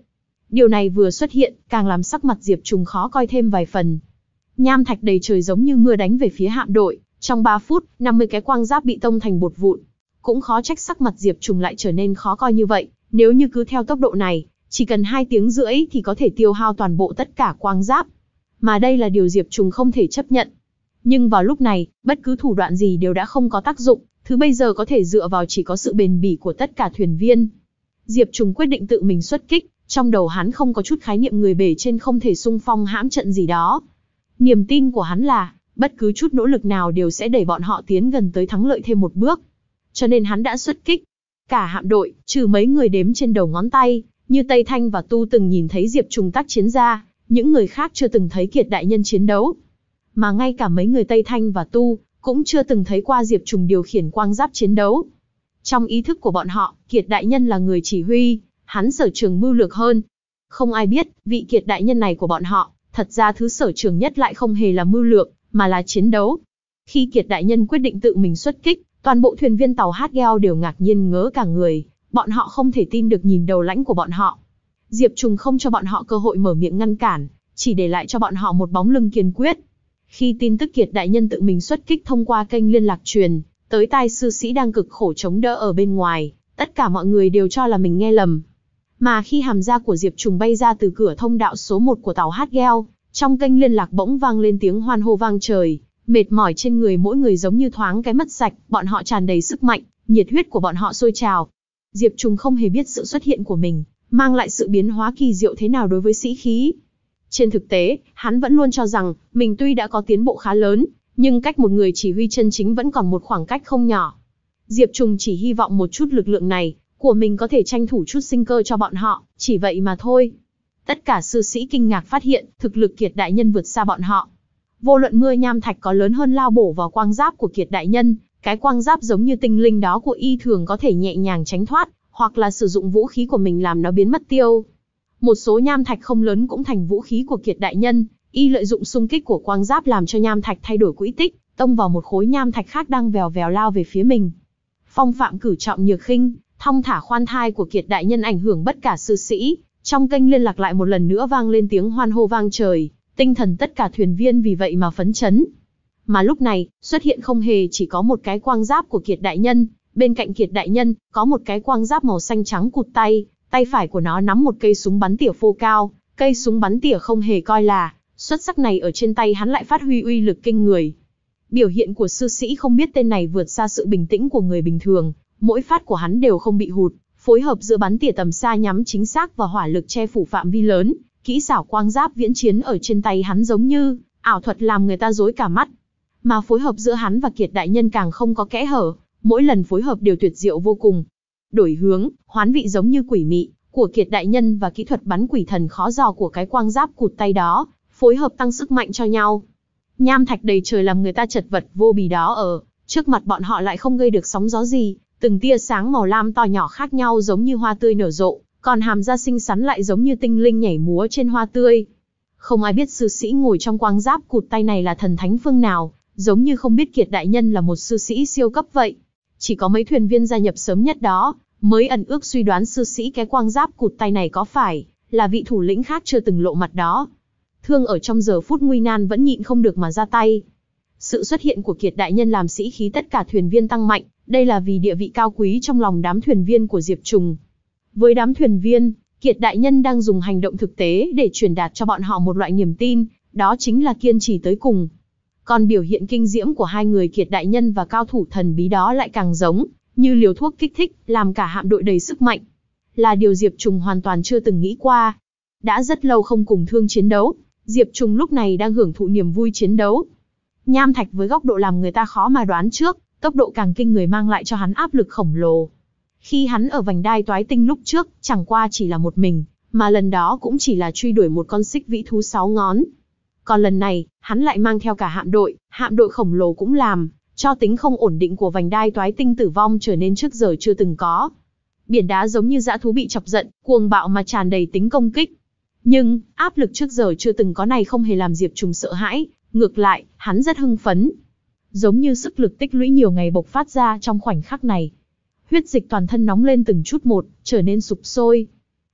Điều này vừa xuất hiện, càng làm sắc mặt Diệp Trùng khó coi thêm vài phần. Nham thạch đầy trời giống như mưa đánh về phía hạm đội, trong ba phút, năm mươi cái quang giáp bị tông thành bột vụn. Cũng khó trách sắc mặt Diệp Trùng lại trở nên khó coi như vậy, nếu như cứ theo tốc độ này, chỉ cần hai tiếng rưỡi thì có thể tiêu hao toàn bộ tất cả quang giáp. Mà đây là điều Diệp Trùng không thể chấp nhận. Nhưng vào lúc này, bất cứ thủ đoạn gì đều đã không có tác dụng, thứ bây giờ có thể dựa vào chỉ có sự bền bỉ của tất cả thuyền viên. Diệp Trùng quyết định tự mình xuất kích, trong đầu hắn không có chút khái niệm người bề trên không thể xung phong hãm trận gì đó. Niềm tin của hắn là, bất cứ chút nỗ lực nào đều sẽ đẩy bọn họ tiến gần tới thắng lợi thêm một bước. Cho nên hắn đã xuất kích. Cả hạm đội, trừ mấy người đếm trên đầu ngón tay, như Tây Thanh và Tu từng nhìn thấy Diệp Trùng tác chiến ra, những người khác chưa từng thấy Kiệt đại nhân chiến đấu. Mà ngay cả mấy người Tây Thanh và Tu, cũng chưa từng thấy qua Diệp Trùng điều khiển quang giáp chiến đấu. Trong ý thức của bọn họ, Kiệt đại nhân là người chỉ huy, hắn sở trường mưu lược hơn. Không ai biết, vị Kiệt đại nhân này của bọn họ, thật ra thứ sở trường nhất lại không hề là mưu lược, mà là chiến đấu. Khi Kiệt đại nhân quyết định tự mình xuất kích, toàn bộ thuyền viên tàu Hắc-Geo đều ngạc nhiên ngớ cả người, bọn họ không thể tin được nhìn đầu lãnh của bọn họ. Diệp Trùng không cho bọn họ cơ hội mở miệng ngăn cản, chỉ để lại cho bọn họ một bóng lưng kiên quyết. Khi tin tức Kiệt đại nhân tự mình xuất kích thông qua kênh liên lạc truyền tới tai sư sĩ đang cực khổ chống đỡ ở bên ngoài, tất cả mọi người đều cho là mình nghe lầm. Mà khi hàm da của Diệp Trùng bay ra từ cửa thông đạo số một của tàu Hắc-Geo, trong kênh liên lạc bỗng vang lên tiếng hoan hô vang trời, mệt mỏi trên người mỗi người giống như thoáng cái mất sạch, bọn họ tràn đầy sức mạnh, nhiệt huyết của bọn họ sôi trào. Diệp Trùng không hề biết sự xuất hiện của mình mang lại sự biến hóa kỳ diệu thế nào đối với sĩ khí. Trên thực tế, hắn vẫn luôn cho rằng mình tuy đã có tiến bộ khá lớn, nhưng cách một người chỉ huy chân chính vẫn còn một khoảng cách không nhỏ. Diệp Trùng chỉ hy vọng một chút lực lượng này của mình có thể tranh thủ chút sinh cơ cho bọn họ, chỉ vậy mà thôi. Tất cả sư sĩ kinh ngạc phát hiện, thực lực Kiệt đại nhân vượt xa bọn họ. Vô luận mưa nham thạch có lớn hơn lao bổ vào quang giáp của Kiệt đại nhân, cái quang giáp giống như tinh linh đó của y thường có thể nhẹ nhàng tránh thoát, hoặc là sử dụng vũ khí của mình làm nó biến mất tiêu. Một số nham thạch không lớn cũng thành vũ khí của Kiệt đại nhân, y lợi dụng xung kích của quang giáp làm cho nham thạch thay đổi quỹ tích, tông vào một khối nham thạch khác đang vèo vèo lao về phía mình. Phong phạm cử trọng nhược khinh, thong thả khoan thai của Kiệt đại nhân ảnh hưởng bất cả sư sĩ, trong kênh liên lạc lại một lần nữa vang lên tiếng hoan hô vang trời, tinh thần tất cả thuyền viên vì vậy mà phấn chấn. Mà lúc này, xuất hiện không hề chỉ có một cái quang giáp của Kiệt đại nhân, bên cạnh Kiệt đại nhân, có một cái quang giáp màu xanh trắng cụt tay, tay phải của nó nắm một cây súng bắn tỉa phô cao, cây súng bắn tỉa không hề coi là, xuất sắc này ở trên tay hắn lại phát huy uy lực kinh người. Biểu hiện của sư sĩ không biết tên này vượt xa sự bình tĩnh của người bình thường, mỗi phát của hắn đều không bị hụt, phối hợp giữa bắn tỉa tầm xa nhắm chính xác và hỏa lực che phủ phạm vi lớn, kỹ xảo quang giáp viễn chiến ở trên tay hắn giống như ảo thuật làm người ta rối cả mắt. Mà phối hợp giữa hắn và Kiệt đại nhân càng không có kẽ hở, mỗi lần phối hợp đều tuyệt diệu vô cùng. Đổi hướng, hoán vị giống như quỷ mị của Kiệt đại nhân và kỹ thuật bắn quỷ thần khó dò của cái quang giáp cụt tay đó, phối hợp tăng sức mạnh cho nhau. Nham thạch đầy trời làm người ta chật vật vô bì đó ở trước mặt bọn họ lại không gây được sóng gió gì, từng tia sáng màu lam to nhỏ khác nhau giống như hoa tươi nở rộ, còn hàm da xinh xắn lại giống như tinh linh nhảy múa trên hoa tươi. Không ai biết sư sĩ ngồi trong quang giáp cụt tay này là thần thánh phương nào, giống như không biết Kiệt đại nhân là một sư sĩ siêu cấp vậy. Chỉ có mấy thuyền viên gia nhập sớm nhất đó mới ẩn ước suy đoán sư sĩ cái quang giáp cụt tay này có phải là vị thủ lĩnh khác chưa từng lộ mặt đó. Thương ở trong giờ phút nguy nan vẫn nhịn không được mà ra tay. Sự xuất hiện của Kiệt đại nhân làm sĩ khí tất cả thuyền viên tăng mạnh, đây là vì địa vị cao quý trong lòng đám thuyền viên của Diệp Trùng. Với đám thuyền viên, Kiệt đại nhân đang dùng hành động thực tế để truyền đạt cho bọn họ một loại niềm tin, đó chính là kiên trì tới cùng. Còn biểu hiện kinh diễm của hai người Kiệt đại nhân và cao thủ thần bí đó lại càng giống như liều thuốc kích thích, làm cả hạm đội đầy sức mạnh. Là điều Diệp Trùng hoàn toàn chưa từng nghĩ qua. Đã rất lâu không cùng Thương chiến đấu, Diệp Trùng lúc này đang hưởng thụ niềm vui chiến đấu. Nham thạch với góc độ làm người ta khó mà đoán trước, tốc độ càng kinh người mang lại cho hắn áp lực khổng lồ. Khi hắn ở vành đai toái tinh lúc trước, chẳng qua chỉ là một mình, mà lần đó cũng chỉ là truy đuổi một con xích vĩ thú sáu ngón. Còn lần này, hắn lại mang theo cả hạm đội, hạm đội khổng lồ cũng làm cho tính không ổn định của vành đai toái tinh tử vong trở nên trước giờ chưa từng có. Biển đá giống như dã thú bị chọc giận, cuồng bạo mà tràn đầy tính công kích. Nhưng, áp lực trước giờ chưa từng có này không hề làm Diệp Trùng sợ hãi, ngược lại, hắn rất hưng phấn. Giống như sức lực tích lũy nhiều ngày bộc phát ra trong khoảnh khắc này. Huyết dịch toàn thân nóng lên từng chút một, trở nên sục sôi.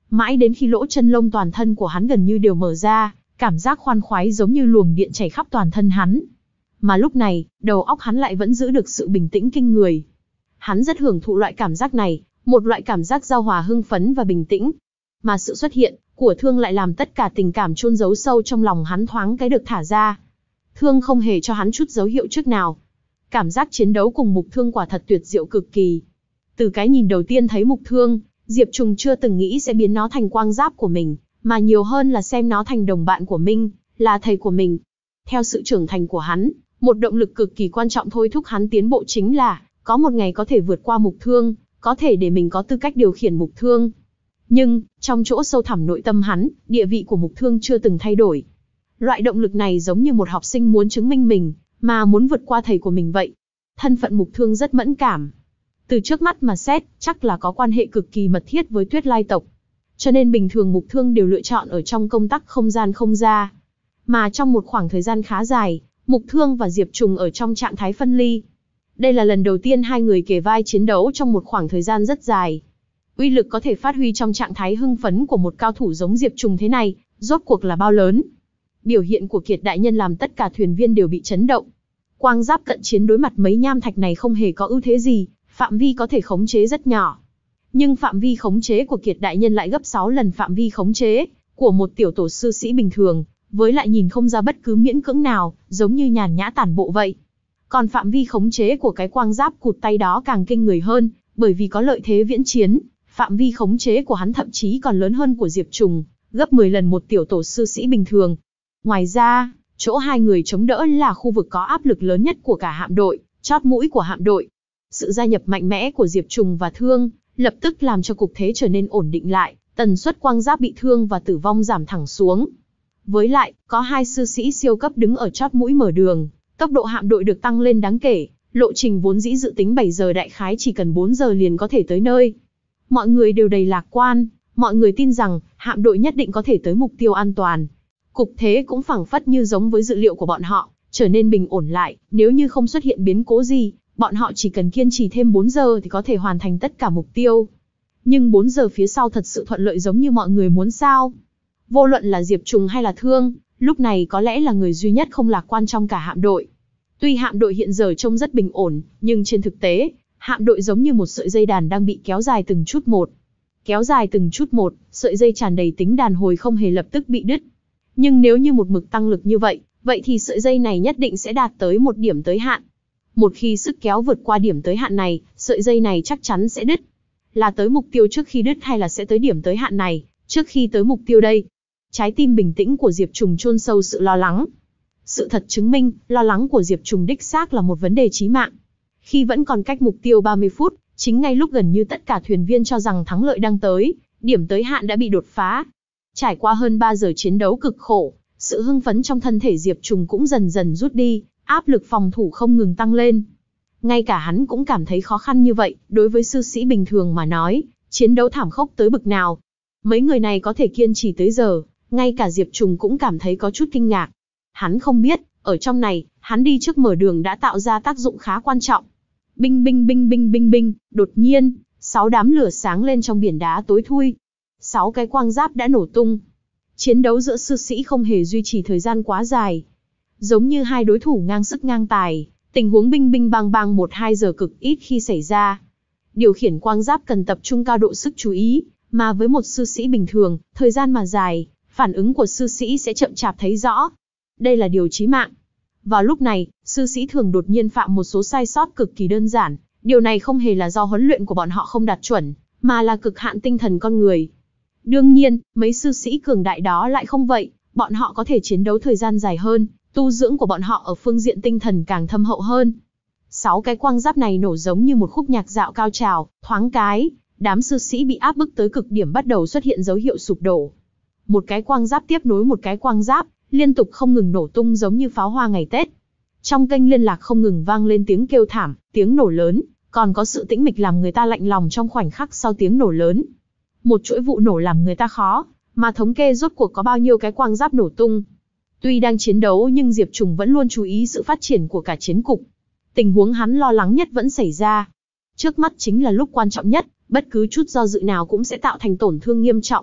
Mãi đến khi lỗ chân lông toàn thân của hắn gần như đều mở ra, cảm giác khoan khoái giống như luồng điện chảy khắp toàn thân hắn. Mà lúc này, đầu óc hắn lại vẫn giữ được sự bình tĩnh kinh người. Hắn rất hưởng thụ loại cảm giác này, một loại cảm giác giao hòa hưng phấn và bình tĩnh. Mà sự xuất hiện của Thương lại làm tất cả tình cảm chôn giấu sâu trong lòng hắn thoáng cái được thả ra. Thương không hề cho hắn chút dấu hiệu trước nào. Cảm giác chiến đấu cùng Mục Thương quả thật tuyệt diệu cực kỳ. Từ cái nhìn đầu tiên thấy Mục Thương, Diệp Trùng chưa từng nghĩ sẽ biến nó thành quang giáp của mình, mà nhiều hơn là xem nó thành đồng bạn của mình, là thầy của mình. Theo sự trưởng thành của hắn, một động lực cực kỳ quan trọng thôi thúc hắn tiến bộ chính là có một ngày có thể vượt qua Mục Thương, có thể để mình có tư cách điều khiển Mục Thương. Nhưng, trong chỗ sâu thẳm nội tâm hắn, địa vị của Mục Thương chưa từng thay đổi. Loại động lực này giống như một học sinh muốn chứng minh mình, mà muốn vượt qua thầy của mình vậy. Thân phận Mục Thương rất mẫn cảm. Từ trước mắt mà xét, chắc là có quan hệ cực kỳ mật thiết với Tuyết Lai tộc. Cho nên bình thường Mục Thương đều lựa chọn ở trong công tắc không gian không ra. Mà trong một khoảng thời gian khá dài, Mục Thương và Diệp Trùng ở trong trạng thái phân ly. Đây là lần đầu tiên hai người kề vai chiến đấu trong một khoảng thời gian rất dài. Uy lực có thể phát huy trong trạng thái hưng phấn của một cao thủ giống Diệp Trùng thế này, rốt cuộc là bao lớn. Biểu hiện của Kiệt đại nhân làm tất cả thuyền viên đều bị chấn động. Quang giáp cận chiến đối mặt mấy nham thạch này không hề có ưu thế gì, phạm vi có thể khống chế rất nhỏ. Nhưng phạm vi khống chế của Kiệt đại nhân lại gấp sáu lần phạm vi khống chế của một tiểu tổ sư sĩ bình thường, với lại nhìn không ra bất cứ miễn cưỡng nào, giống như nhàn nhã tản bộ vậy. Còn phạm vi khống chế của cái quang giáp cụt tay đó càng kinh người hơn, bởi vì có lợi thế viễn chiến, phạm vi khống chế của hắn thậm chí còn lớn hơn của Diệp Trùng, gấp mười lần một tiểu tổ sư sĩ bình thường. Ngoài ra, chỗ hai người chống đỡ là khu vực có áp lực lớn nhất của cả hạm đội, chót mũi của hạm đội. Sự gia nhập mạnh mẽ của Diệp Trùng và Thương, lập tức làm cho cục thế trở nên ổn định lại, tần suất quang giáp bị thương và tử vong giảm thẳng xuống. Với lại, có hai sư sĩ siêu cấp đứng ở chót mũi mở đường, tốc độ hạm đội được tăng lên đáng kể, lộ trình vốn dĩ dự tính bảy giờ đại khái chỉ cần bốn giờ liền có thể tới nơi. Mọi người đều đầy lạc quan, mọi người tin rằng hạm đội nhất định có thể tới mục tiêu an toàn. Cục thế cũng phảng phất như giống với dự liệu của bọn họ, trở nên bình ổn lại, nếu như không xuất hiện biến cố gì, bọn họ chỉ cần kiên trì thêm bốn giờ thì có thể hoàn thành tất cả mục tiêu. Nhưng bốn giờ phía sau thật sự thuận lợi giống như mọi người muốn sao? Vô luận là Diệp Trùng hay là Thương, lúc này có lẽ là người duy nhất không lạc quan trong cả hạm đội. Tuy hạm đội hiện giờ trông rất bình ổn, nhưng trên thực tế, hạm đội giống như một sợi dây đàn đang bị kéo dài từng chút một. Kéo dài từng chút một, sợi dây tràn đầy tính đàn hồi không hề lập tức bị đứt. Nhưng nếu như một mực tăng lực như vậy, vậy thì sợi dây này nhất định sẽ đạt tới một điểm tới hạn. Một khi sức kéo vượt qua điểm tới hạn này, sợi dây này chắc chắn sẽ đứt. Là tới mục tiêu trước khi đứt hay là sẽ tới điểm tới hạn này, trước khi tới mục tiêu đây? Trái tim bình tĩnh của Diệp Trùng chôn sâu sự lo lắng. Sự thật chứng minh, lo lắng của Diệp Trùng đích xác là một vấn đề chí mạng. Khi vẫn còn cách mục tiêu ba mươi phút, chính ngay lúc gần như tất cả thuyền viên cho rằng thắng lợi đang tới, điểm tới hạn đã bị đột phá. Trải qua hơn ba giờ chiến đấu cực khổ, sự hưng phấn trong thân thể Diệp Trùng cũng dần dần rút đi, áp lực phòng thủ không ngừng tăng lên. Ngay cả hắn cũng cảm thấy khó khăn như vậy, đối với sư sĩ bình thường mà nói, chiến đấu thảm khốc tới bực nào. Mấy người này có thể kiên trì tới giờ, ngay cả Diệp Trùng cũng cảm thấy có chút kinh ngạc. Hắn không biết, ở trong này, hắn đi trước mở đường đã tạo ra tác dụng khá quan trọng. Binh binh binh binh binh binh, đột nhiên, sáu đám lửa sáng lên trong biển đá tối thui. Sáu cái quang giáp đã nổ tung. Chiến đấu giữa sư sĩ không hề duy trì thời gian quá dài. Giống như hai đối thủ ngang sức ngang tài, tình huống binh binh bang bang một hai giờ cực ít khi xảy ra. Điều khiển quang giáp cần tập trung cao độ sức chú ý, mà với một sư sĩ bình thường, thời gian mà dài, phản ứng của sư sĩ sẽ chậm chạp thấy rõ. Đây là điều chí mạng. Vào lúc này, sư sĩ thường đột nhiên phạm một số sai sót cực kỳ đơn giản. Điều này không hề là do huấn luyện của bọn họ không đạt chuẩn, mà là cực hạn tinh thần con người. Đương nhiên, mấy sư sĩ cường đại đó lại không vậy, bọn họ có thể chiến đấu thời gian dài hơn, tu dưỡng của bọn họ ở phương diện tinh thần càng thâm hậu hơn. Sáu cái quang giáp này nổ giống như một khúc nhạc dạo cao trào, thoáng cái, đám sư sĩ bị áp bức tới cực điểm bắt đầu xuất hiện dấu hiệu sụp đổ. Một cái quang giáp tiếp nối một cái quang giáp, liên tục không ngừng nổ tung giống như pháo hoa ngày Tết. Trong kênh liên lạc không ngừng vang lên tiếng kêu thảm, tiếng nổ lớn, còn có sự tĩnh mịch làm người ta lạnh lòng trong khoảnh khắc sau tiếng nổ lớn. Một chuỗi vụ nổ làm người ta khó, mà thống kê rốt cuộc có bao nhiêu cái quang giáp nổ tung. Tuy đang chiến đấu nhưng Diệp Trùng vẫn luôn chú ý sự phát triển của cả chiến cục. Tình huống hắn lo lắng nhất vẫn xảy ra. Trước mắt chính là lúc quan trọng nhất, bất cứ chút do dự nào cũng sẽ tạo thành tổn thương nghiêm trọng.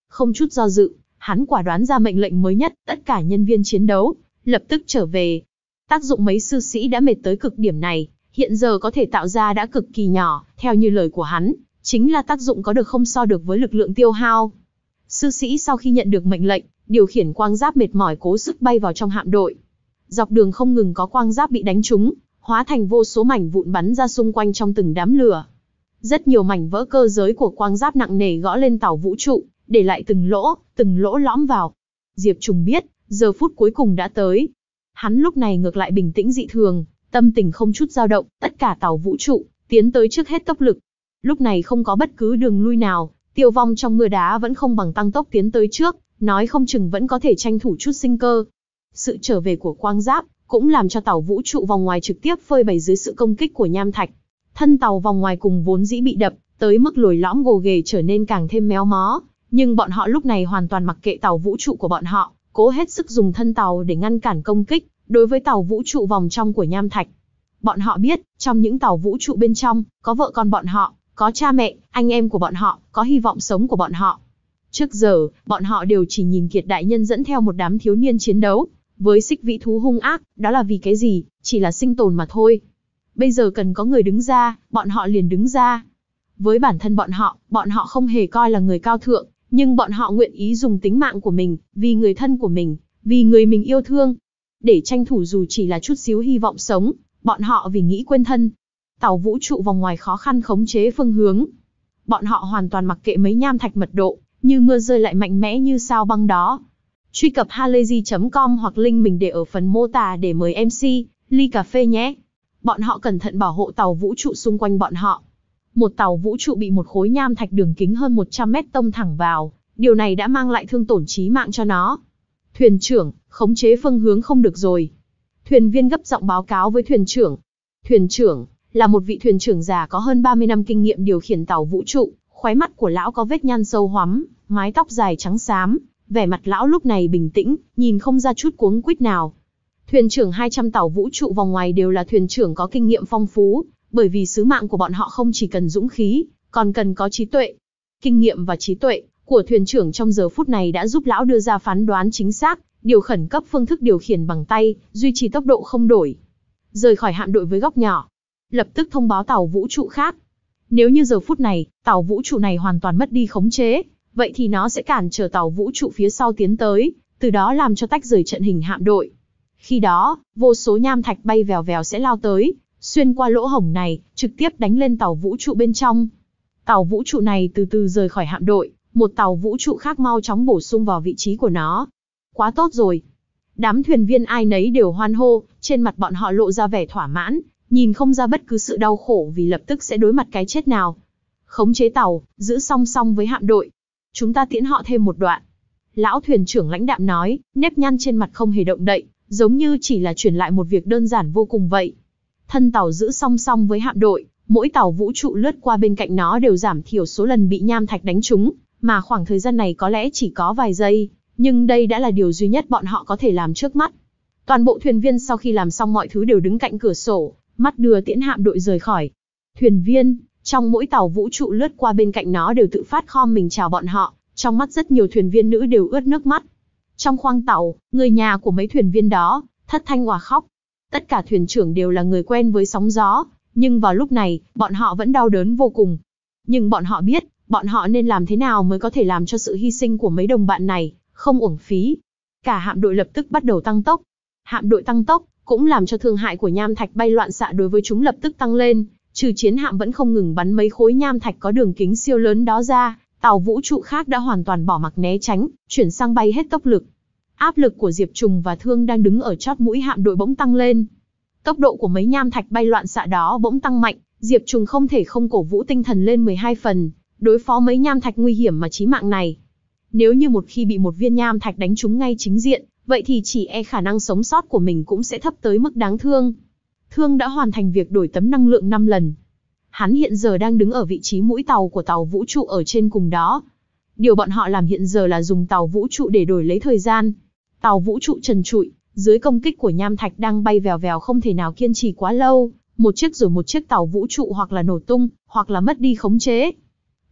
Không chút do dự, hắn quả đoán ra mệnh lệnh mới nhất, tất cả nhân viên chiến đấu, lập tức trở về. Tác dụng mấy sư sĩ đã mệt tới cực điểm này, hiện giờ có thể tạo ra đã cực kỳ nhỏ, theo như lời của hắn, chính là tác dụng có được không so được với lực lượng tiêu hao. Sư sĩ sau khi nhận được mệnh lệnh, điều khiển quang giáp mệt mỏi cố sức bay vào trong hạm đội. Dọc đường không ngừng có quang giáp bị đánh trúng, hóa thành vô số mảnh vụn bắn ra xung quanh trong từng đám lửa. Rất nhiều mảnh vỡ cơ giới của quang giáp nặng nề gõ lên tàu vũ trụ, để lại từng lỗ, từng lỗ lõm vào. Diệp Trùng biết, giờ phút cuối cùng đã tới. Hắn lúc này ngược lại bình tĩnh dị thường, tâm tình không chút dao động, tất cả tàu vũ trụ, tiến tới trước hết tốc lực. Lúc này không có bất cứ đường lui nào, tiêu vong trong mưa đá vẫn không bằng tăng tốc tiến tới trước, nói không chừng vẫn có thể tranh thủ chút sinh cơ. Sự trở về của quang giáp, cũng làm cho tàu vũ trụ vòng ngoài trực tiếp phơi bày dưới sự công kích của nham thạch. Thân tàu vòng ngoài cùng vốn dĩ bị đập, tới mức lồi lõm gồ ghề trở nên càng thêm méo mó, nhưng bọn họ lúc này hoàn toàn mặc kệ tàu vũ trụ của bọn họ, cố hết sức dùng thân tàu để ngăn cản công kích, đối với tàu vũ trụ vòng trong của nham thạch. Bọn họ biết, trong những tàu vũ trụ bên trong, có vợ con bọn họ, có cha mẹ, anh em của bọn họ, có hy vọng sống của bọn họ. Trước giờ, bọn họ đều chỉ nhìn Kiệt đại nhân dẫn theo một đám thiếu niên chiến đấu, với xích vĩ thú hung ác, đó là vì cái gì, chỉ là sinh tồn mà thôi. Bây giờ cần có người đứng ra, bọn họ liền đứng ra. Với bản thân bọn họ, bọn họ không hề coi là người cao thượng, nhưng bọn họ nguyện ý dùng tính mạng của mình, vì người thân của mình, vì người mình yêu thương. Để tranh thủ dù chỉ là chút xíu hy vọng sống, bọn họ vì nghĩ quên thân. Tàu vũ trụ vòng ngoài khó khăn khống chế phương hướng. Bọn họ hoàn toàn mặc kệ mấy nham thạch mật độ, như mưa rơi lại mạnh mẽ như sao băng đó. Truy cập halayzi chấm com hoặc link mình để ở phần mô tả để mời em xê, ly cà phê nhé. Bọn họ cẩn thận bảo hộ tàu vũ trụ xung quanh bọn họ. Một tàu vũ trụ bị một khối nham thạch đường kính hơn một trăm mét tông thẳng vào, điều này đã mang lại thương tổn chí mạng cho nó. Thuyền trưởng, khống chế phương hướng không được rồi. Thuyền viên gấp giọng báo cáo với thuyền trưởng. Thuyền trưởng, là một vị thuyền trưởng già có hơn ba mươi năm kinh nghiệm điều khiển tàu vũ trụ, khóe mắt của lão có vết nhăn sâu hoắm, mái tóc dài trắng xám, vẻ mặt lão lúc này bình tĩnh, nhìn không ra chút cuống quýt nào. Thuyền trưởng hai trăm tàu vũ trụ vòng ngoài đều là thuyền trưởng có kinh nghiệm phong phú, bởi vì sứ mạng của bọn họ không chỉ cần dũng khí, còn cần có trí tuệ. Kinh nghiệm và trí tuệ của thuyền trưởng trong giờ phút này đã giúp lão đưa ra phán đoán chính xác, điều khẩn cấp phương thức điều khiển bằng tay, duy trì tốc độ không đổi. Rời khỏi hạm đội với góc nhỏ, lập tức thông báo tàu vũ trụ khác. Nếu như giờ phút này, tàu vũ trụ này hoàn toàn mất đi khống chế, vậy thì nó sẽ cản trở tàu vũ trụ phía sau tiến tới, từ đó làm cho tách rời trận hình hạm đội. Khi đó, vô số nham thạch bay vèo vèo sẽ lao tới, xuyên qua lỗ hổng này, trực tiếp đánh lên tàu vũ trụ bên trong. Tàu vũ trụ này từ từ rời khỏi hạm đội, một tàu vũ trụ khác mau chóng bổ sung vào vị trí của nó. Quá tốt rồi. Đám thuyền viên ai nấy đều hoan hô, trên mặt bọn họ lộ ra vẻ thỏa mãn, nhìn không ra bất cứ sự đau khổ vì lập tức sẽ đối mặt cái chết nào. Khống chế tàu, giữ song song với hạm đội. Chúng ta tiễn họ thêm một đoạn. Lão thuyền trưởng lãnh đạm nói, nếp nhăn trên mặt không hề động đậy, giống như chỉ là truyền lại một việc đơn giản vô cùng vậy. Thân tàu giữ song song với hạm đội, mỗi tàu vũ trụ lướt qua bên cạnh nó đều giảm thiểu số lần bị nham thạch đánh trúng, mà khoảng thời gian này có lẽ chỉ có vài giây, nhưng đây đã là điều duy nhất bọn họ có thể làm trước mắt. Toàn bộ thuyền viên sau khi làm xong mọi thứ đều đứng cạnh cửa sổ, mắt đưa tiễn hạm đội rời khỏi. Thuyền viên, trong mỗi tàu vũ trụ lướt qua bên cạnh nó đều tự phát khom mình chào bọn họ, trong mắt rất nhiều thuyền viên nữ đều ướt nước mắt. Trong khoang tàu, người nhà của mấy thuyền viên đó, thất thanh òa khóc. Tất cả thuyền trưởng đều là người quen với sóng gió, nhưng vào lúc này, bọn họ vẫn đau đớn vô cùng. Nhưng bọn họ biết, bọn họ nên làm thế nào mới có thể làm cho sự hy sinh của mấy đồng bạn này không uổng phí. Cả hạm đội lập tức bắt đầu tăng tốc. Hạm đội tăng tốc cũng làm cho thương hại của nham thạch bay loạn xạ đối với chúng lập tức tăng lên, trừ chiến hạm vẫn không ngừng bắn mấy khối nham thạch có đường kính siêu lớn đó ra, tàu vũ trụ khác đã hoàn toàn bỏ mặc né tránh, chuyển sang bay hết tốc lực. Áp lực của Diệp Trùng và Thương đang đứng ở chót mũi hạm đội bỗng tăng lên. Tốc độ của mấy nham thạch bay loạn xạ đó bỗng tăng mạnh, Diệp Trùng không thể không cổ vũ tinh thần lên mười hai phần, đối phó mấy nham thạch nguy hiểm mà chí mạng này. Nếu như một khi bị một viên nham thạch đánh trúng ngay chính diện, vậy thì chỉ e khả năng sống sót của mình cũng sẽ thấp tới mức đáng thương. Thương đã hoàn thành việc đổi tấm năng lượng năm lần. Hắn hiện giờ đang đứng ở vị trí mũi tàu của tàu vũ trụ ở trên cùng đó. Điều bọn họ làm hiện giờ là dùng tàu vũ trụ để đổi lấy thời gian. Tàu vũ trụ trần trụi, dưới công kích của nham thạch đang bay vèo vèo không thể nào kiên trì quá lâu, một chiếc rồi một chiếc tàu vũ trụ hoặc là nổ tung, hoặc là mất đi khống chế.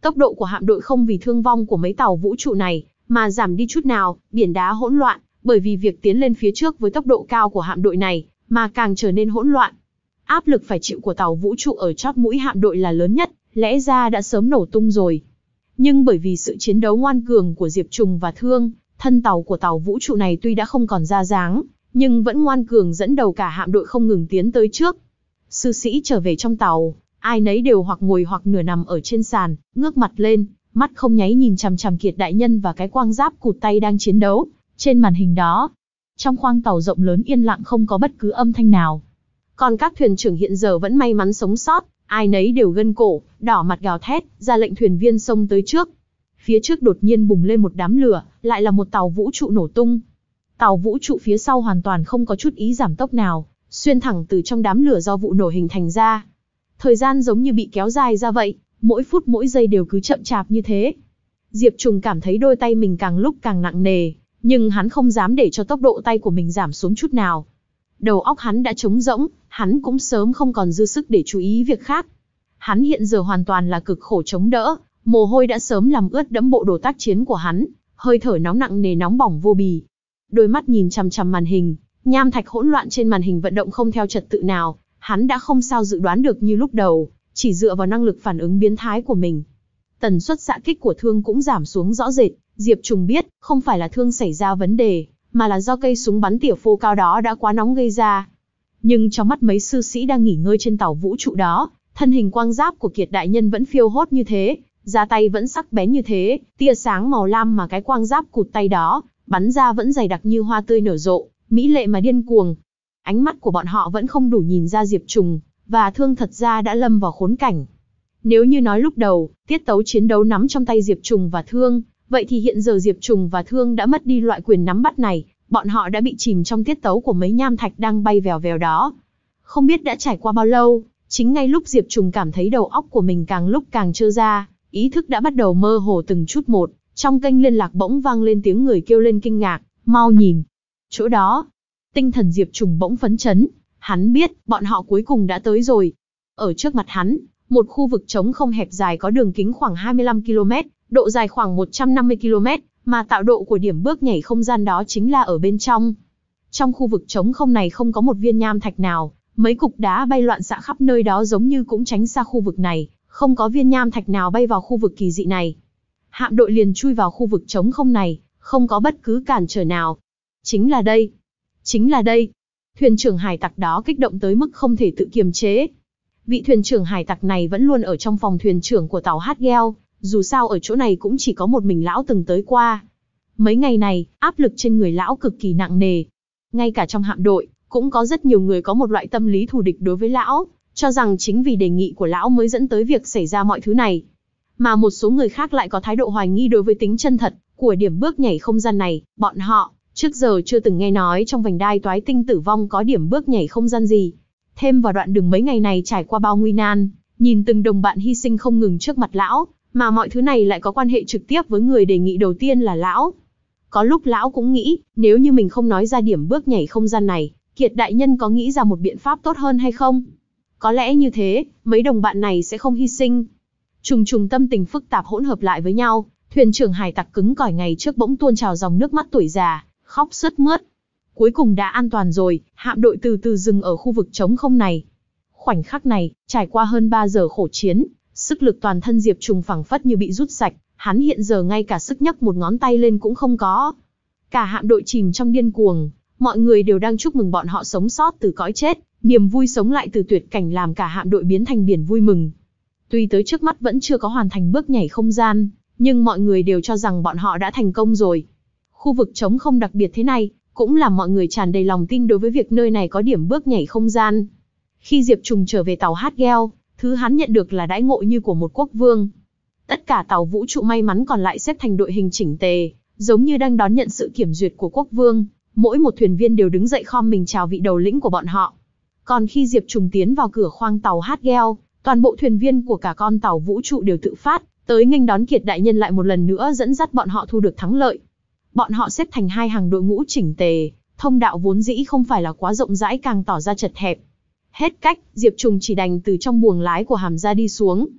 Tốc độ của hạm đội không vì thương vong của mấy tàu vũ trụ này mà giảm đi chút nào, biển đá hỗn loạn, bởi vì việc tiến lên phía trước với tốc độ cao của hạm đội này mà càng trở nên hỗn loạn. Áp lực phải chịu của tàu vũ trụ ở chót mũi hạm đội là lớn nhất, lẽ ra đã sớm nổ tung rồi. Nhưng bởi vì sự chiến đấu ngoan cường của Diệp Trùng và Thương, thân tàu của tàu vũ trụ này tuy đã không còn ra dáng, nhưng vẫn ngoan cường dẫn đầu cả hạm đội không ngừng tiến tới trước. Sư sĩ trở về trong tàu, ai nấy đều hoặc ngồi hoặc nửa nằm ở trên sàn, ngước mặt lên, mắt không nháy nhìn chằm chằm Kiệt đại nhân và cái quang giáp cụt tay đang chiến đấu trên màn hình đó. Trong khoang tàu rộng lớn yên lặng không có bất cứ âm thanh nào. Còn các thuyền trưởng hiện giờ vẫn may mắn sống sót, ai nấy đều gân cổ, đỏ mặt gào thét, ra lệnh thuyền viên xông tới trước. Phía trước đột nhiên bùng lên một đám lửa, lại là một tàu vũ trụ nổ tung. Tàu vũ trụ phía sau hoàn toàn không có chút ý giảm tốc nào, xuyên thẳng từ trong đám lửa do vụ nổ hình thành ra. Thời gian giống như bị kéo dài ra vậy, mỗi phút mỗi giây đều cứ chậm chạp như thế. Diệp Trùng cảm thấy đôi tay mình càng lúc càng nặng nề, nhưng hắn không dám để cho tốc độ tay của mình giảm xuống chút nào. Đầu óc hắn đã trống rỗng, hắn cũng sớm không còn dư sức để chú ý việc khác. Hắn hiện giờ hoàn toàn là cực khổ chống đỡ, mồ hôi đã sớm làm ướt đẫm bộ đồ tác chiến của hắn, hơi thở nóng nặng nề nóng bỏng vô bì. Đôi mắt nhìn chằm chằm màn hình, nham thạch hỗn loạn trên màn hình vận động không theo trật tự nào, hắn đã không sao dự đoán được như lúc đầu, chỉ dựa vào năng lực phản ứng biến thái của mình. Tần suất xạ kích của Thương cũng giảm xuống rõ rệt, Diệp Trùng biết, không phải là Thương xảy ra vấn đề, mà là do cây súng bắn tỉa phô cao đó đã quá nóng gây ra. Nhưng trong mắt mấy sư sĩ đang nghỉ ngơi trên tàu vũ trụ đó, thân hình quang giáp của Kiệt đại nhân vẫn phiêu hốt như thế, ra tay vẫn sắc bén như thế, tia sáng màu lam mà cái quang giáp cụt tay đó bắn ra vẫn dày đặc như hoa tươi nở rộ, mỹ lệ mà điên cuồng. Ánh mắt của bọn họ vẫn không đủ nhìn ra Diệp Trùng và Thương thật ra đã lâm vào khốn cảnh. Nếu như nói lúc đầu, tiết tấu chiến đấu nắm trong tay Diệp Trùng và Thương, vậy thì hiện giờ Diệp Trùng và Thương đã mất đi loại quyền nắm bắt này, bọn họ đã bị chìm trong tiết tấu của mấy nham thạch đang bay vèo vèo đó. Không biết đã trải qua bao lâu, chính ngay lúc Diệp Trùng cảm thấy đầu óc của mình càng lúc càng trơ ra, ý thức đã bắt đầu mơ hồ từng chút một, trong kênh liên lạc bỗng vang lên tiếng người kêu lên kinh ngạc, mau nhìn. Chỗ đó, tinh thần Diệp Trùng bỗng phấn chấn, hắn biết, bọn họ cuối cùng đã tới rồi. Ở trước mặt hắn, một khu vực trống không hẹp dài có đường kính khoảng hai mươi lăm ki lô mét, độ dài khoảng một trăm năm mươi ki lô mét, mà tạo độ của điểm bước nhảy không gian đó chính là ở bên trong. Trong khu vực trống không này không có một viên nham thạch nào, mấy cục đá bay loạn xạ khắp nơi đó giống như cũng tránh xa khu vực này, không có viên nham thạch nào bay vào khu vực kỳ dị này. Hạm đội liền chui vào khu vực trống không này, không có bất cứ cản trở nào. Chính là đây, chính là đây. Thuyền trưởng hải tặc đó kích động tới mức không thể tự kiềm chế. Vị thuyền trưởng hải tặc này vẫn luôn ở trong phòng thuyền trưởng của tàu Hắc-Gel, dù sao ở chỗ này cũng chỉ có một mình lão từng tới qua. Mấy ngày này, áp lực trên người lão cực kỳ nặng nề. Ngay cả trong hạm đội, cũng có rất nhiều người có một loại tâm lý thù địch đối với lão, cho rằng chính vì đề nghị của lão mới dẫn tới việc xảy ra mọi thứ này. Mà một số người khác lại có thái độ hoài nghi đối với tính chân thật của điểm bước nhảy không gian này, bọn họ trước giờ chưa từng nghe nói trong vành đai toái tinh tử vong có điểm bước nhảy không gian gì. Thêm vào đoạn đường mấy ngày này trải qua bao nguy nan, nhìn từng đồng bạn hy sinh không ngừng trước mặt lão, mà mọi thứ này lại có quan hệ trực tiếp với người đề nghị đầu tiên là lão. Có lúc lão cũng nghĩ, nếu như mình không nói ra điểm bước nhảy không gian này, Kiệt đại nhân có nghĩ ra một biện pháp tốt hơn hay không? Có lẽ như thế, mấy đồng bạn này sẽ không hy sinh. Trùng trùng tâm tình phức tạp hỗn hợp lại với nhau, thuyền trưởng hải tặc cứng cỏi ngày trước bỗng tuôn trào dòng nước mắt tuổi già, khóc sướt mướt. Cuối cùng đã an toàn rồi, hạm đội từ từ dừng ở khu vực trống không này. Khoảnh khắc này, trải qua hơn ba giờ khổ chiến, sức lực toàn thân Diệp Trùng phảng phất như bị rút sạch, hắn hiện giờ ngay cả sức nhấc một ngón tay lên cũng không có. Cả hạm đội chìm trong điên cuồng, mọi người đều đang chúc mừng bọn họ sống sót từ cõi chết, niềm vui sống lại từ tuyệt cảnh làm cả hạm đội biến thành biển vui mừng. Tuy tới trước mắt vẫn chưa có hoàn thành bước nhảy không gian, nhưng mọi người đều cho rằng bọn họ đã thành công rồi. Khu vực trống không đặc biệt thế này, cũng làm mọi người tràn đầy lòng tin đối với việc nơi này có điểm bước nhảy không gian. Khi Diệp Trùng trở về tàu Hắc-Gel, thứ hắn nhận được là đãi ngộ như của một quốc vương. Tất cả tàu vũ trụ may mắn còn lại xếp thành đội hình chỉnh tề, giống như đang đón nhận sự kiểm duyệt của quốc vương, mỗi một thuyền viên đều đứng dậy khom mình chào vị đầu lĩnh của bọn họ. Còn khi Diệp Trùng tiến vào cửa khoang tàu Hắc-Gel, toàn bộ thuyền viên của cả con tàu vũ trụ đều tự phát tới nghênh đón Kiệt đại nhân lại một lần nữa dẫn dắt bọn họ thu được thắng lợi. Bọn họ xếp thành hai hàng đội ngũ chỉnh tề, thông đạo vốn dĩ không phải là quá rộng rãi càng tỏ ra chật hẹp. Hết cách, Diệp Trùng chỉ đành từ trong buồng lái của hàm ra đi xuống.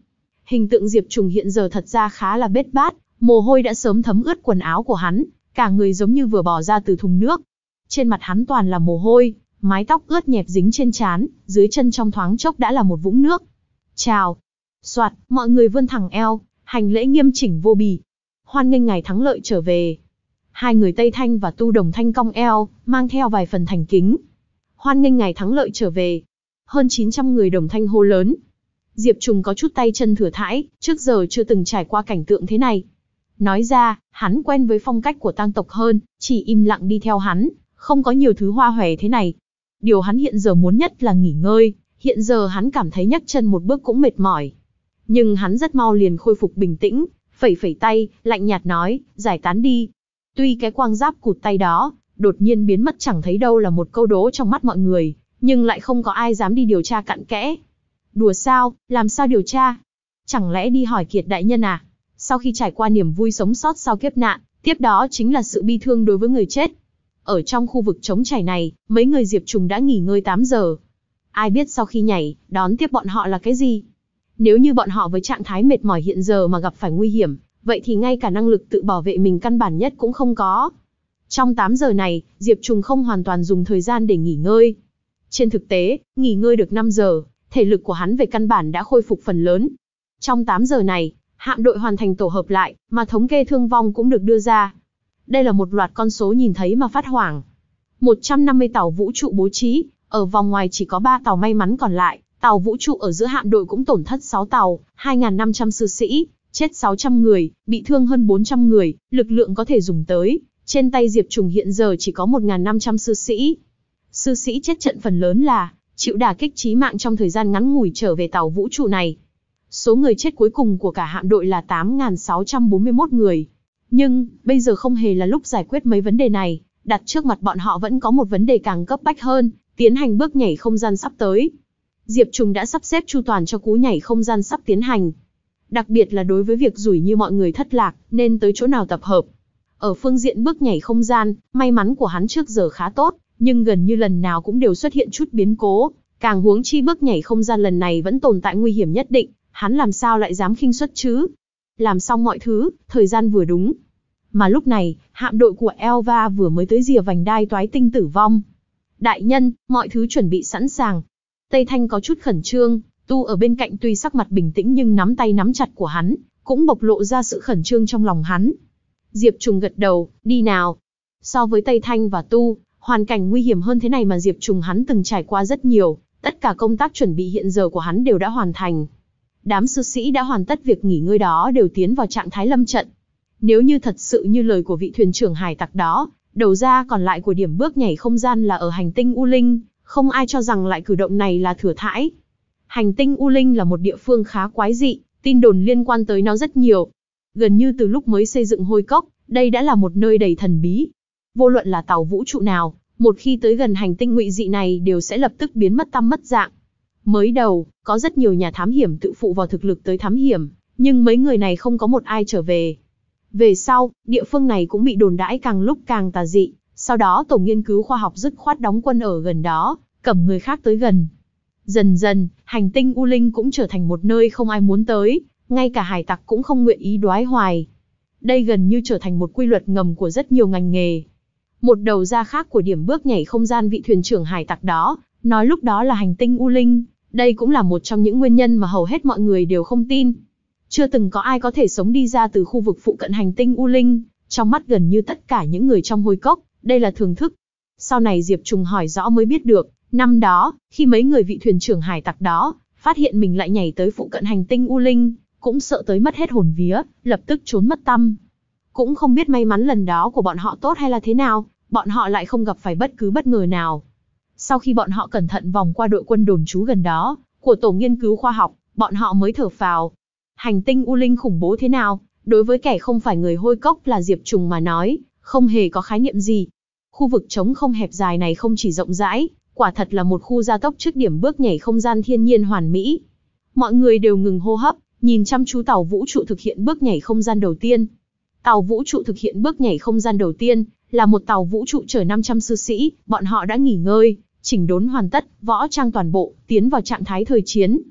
Hình tượng Diệp Trùng hiện giờ thật ra khá là bết bát, mồ hôi đã sớm thấm ướt quần áo của hắn, cả người giống như vừa bò ra từ thùng nước. Trên mặt hắn toàn là mồ hôi, mái tóc ướt nhẹp dính trên trán, dưới chân trong thoáng chốc đã là một vũng nước. Chào. Soạt, mọi người vươn thẳng eo, hành lễ nghiêm chỉnh vô bì. Hoan nghênh ngài thắng lợi trở về. Hai người Tây Thanh và Tu Đồng Thanh cong eo, mang theo vài phần thành kính. Hoan nghênh ngài thắng lợi trở về. Hơn chín trăm người Đồng Thanh hô lớn. Diệp Trùng có chút tay chân thừa thãi, trước giờ chưa từng trải qua cảnh tượng thế này. Nói ra, hắn quen với phong cách của tang tộc hơn, chỉ im lặng đi theo hắn, không có nhiều thứ hoa hòe thế này. Điều hắn hiện giờ muốn nhất là nghỉ ngơi, hiện giờ hắn cảm thấy nhấc chân một bước cũng mệt mỏi. Nhưng hắn rất mau liền khôi phục bình tĩnh, phẩy phẩy tay, lạnh nhạt nói, giải tán đi. Tuy cái quang giáp cụt tay đó, đột nhiên biến mất chẳng thấy đâu là một câu đố trong mắt mọi người, nhưng lại không có ai dám đi điều tra cặn kẽ. Đùa sao, làm sao điều tra? Chẳng lẽ đi hỏi Kiệt đại nhân à? Sau khi trải qua niềm vui sống sót sau kiếp nạn, tiếp đó chính là sự bi thương đối với người chết. Ở trong khu vực trống trải này, mấy người Diệp Trùng đã nghỉ ngơi tám giờ. Ai biết sau khi nhảy, đón tiếp bọn họ là cái gì? Nếu như bọn họ với trạng thái mệt mỏi hiện giờ mà gặp phải nguy hiểm, vậy thì ngay cả năng lực tự bảo vệ mình căn bản nhất cũng không có. Trong tám giờ này, Diệp Trùng không hoàn toàn dùng thời gian để nghỉ ngơi. Trên thực tế, nghỉ ngơi được năm giờ, thể lực của hắn về căn bản đã khôi phục phần lớn. Trong tám giờ này, hạm đội hoàn thành tổ hợp lại, mà thống kê thương vong cũng được đưa ra. Đây là một loạt con số nhìn thấy mà phát hoảng. một trăm năm mươi tàu vũ trụ bố trí, ở vòng ngoài chỉ có ba tàu may mắn còn lại, tàu vũ trụ ở giữa hạm đội cũng tổn thất sáu tàu, hai nghìn năm trăm sư sĩ, chết sáu trăm người, bị thương hơn bốn trăm người, lực lượng có thể dùng tới. Trên tay Diệp Trùng hiện giờ chỉ có một nghìn năm trăm sư sĩ. Sư sĩ chết trận phần lớn là chịu đả kích chí mạng trong thời gian ngắn ngủi trở về tàu vũ trụ này. Số người chết cuối cùng của cả hạm đội là tám nghìn sáu trăm bốn mươi mốt người. Nhưng, bây giờ không hề là lúc giải quyết mấy vấn đề này, đặt trước mặt bọn họ vẫn có một vấn đề càng cấp bách hơn, tiến hành bước nhảy không gian sắp tới. Diệp Trùng đã sắp xếp chu toàn cho cú nhảy không gian sắp tiến hành. Đặc biệt là đối với việc rủi như mọi người thất lạc, nên tới chỗ nào tập hợp. Ở phương diện bước nhảy không gian, may mắn của hắn trước giờ khá tốt, nhưng gần như lần nào cũng đều xuất hiện chút biến cố. Càng huống chi bước nhảy không gian lần này vẫn tồn tại nguy hiểm nhất định, hắn làm sao lại dám khinh suất chứ? Làm xong mọi thứ, thời gian vừa đúng. Mà lúc này, hạm đội của Elva vừa mới tới rìa vành đai toái tinh tử vong. Đại nhân, mọi thứ chuẩn bị sẵn sàng. Tây Thanh có chút khẩn trương, Tu ở bên cạnh tuy sắc mặt bình tĩnh nhưng nắm tay nắm chặt của hắn, cũng bộc lộ ra sự khẩn trương trong lòng hắn. Diệp Trùng gật đầu, đi nào. So với Tây Thanh và Tu, hoàn cảnh nguy hiểm hơn thế này mà Diệp Trùng hắn từng trải qua rất nhiều, tất cả công tác chuẩn bị hiện giờ của hắn đều đã hoàn thành. Đám sư sĩ đã hoàn tất việc nghỉ ngơi đó đều tiến vào trạng thái lâm trận. Nếu như thật sự như lời của vị thuyền trưởng hải tặc đó, đầu ra còn lại của điểm bước nhảy không gian là ở hành tinh U Linh, không ai cho rằng lại cử động này là thừa thãi. Hành tinh U Linh là một địa phương khá quái dị, tin đồn liên quan tới nó rất nhiều. Gần như từ lúc mới xây dựng hôi cốc, đây đã là một nơi đầy thần bí. Vô luận là tàu vũ trụ nào, một khi tới gần hành tinh ngụy dị này đều sẽ lập tức biến mất tăm mất dạng. Mới đầu, có rất nhiều nhà thám hiểm tự phụ vào thực lực tới thám hiểm, nhưng mấy người này không có một ai trở về. Về sau, địa phương này cũng bị đồn đãi càng lúc càng tà dị, sau đó tổ nghiên cứu khoa học dứt khoát đóng quân ở gần đó, cấm người khác tới gần. Dần dần, hành tinh U Linh cũng trở thành một nơi không ai muốn tới, ngay cả hải tặc cũng không nguyện ý đoái hoài. Đây gần như trở thành một quy luật ngầm của rất nhiều ngành nghề. Một đầu ra khác của điểm bước nhảy không gian vị thuyền trưởng hải tặc đó, nói lúc đó là hành tinh U Linh, đây cũng là một trong những nguyên nhân mà hầu hết mọi người đều không tin. Chưa từng có ai có thể sống đi ra từ khu vực phụ cận hành tinh U Linh, trong mắt gần như tất cả những người trong hôi cốc, đây là thường thức. Sau này Diệp Trùng hỏi rõ mới biết được, năm đó, khi mấy người vị thuyền trưởng hải tặc đó, phát hiện mình lại nhảy tới phụ cận hành tinh U Linh, cũng sợ tới mất hết hồn vía, lập tức trốn mất tăm. Cũng không biết may mắn lần đó của bọn họ tốt hay là thế nào, bọn họ lại không gặp phải bất cứ bất ngờ nào. Sau khi bọn họ cẩn thận vòng qua đội quân đồn trú gần đó, của tổ nghiên cứu khoa học, bọn họ mới thở phào. Hành tinh U Linh khủng bố thế nào, đối với kẻ không phải người hôi cốc là Diệp Trùng mà nói, không hề có khái niệm gì. Khu vực trống không hẹp dài này không chỉ rộng rãi, quả thật là một khu gia tốc trước điểm bước nhảy không gian thiên nhiên hoàn mỹ. Mọi người đều ngừng hô hấp, nhìn chăm chú tàu vũ trụ thực hiện bước nhảy không gian đầu tiên. Tàu vũ trụ thực hiện bước nhảy không gian đầu tiên, là một tàu vũ trụ chở năm trăm sư sĩ, bọn họ đã nghỉ ngơi, chỉnh đốn hoàn tất, võ trang toàn bộ, tiến vào trạng thái thời chiến.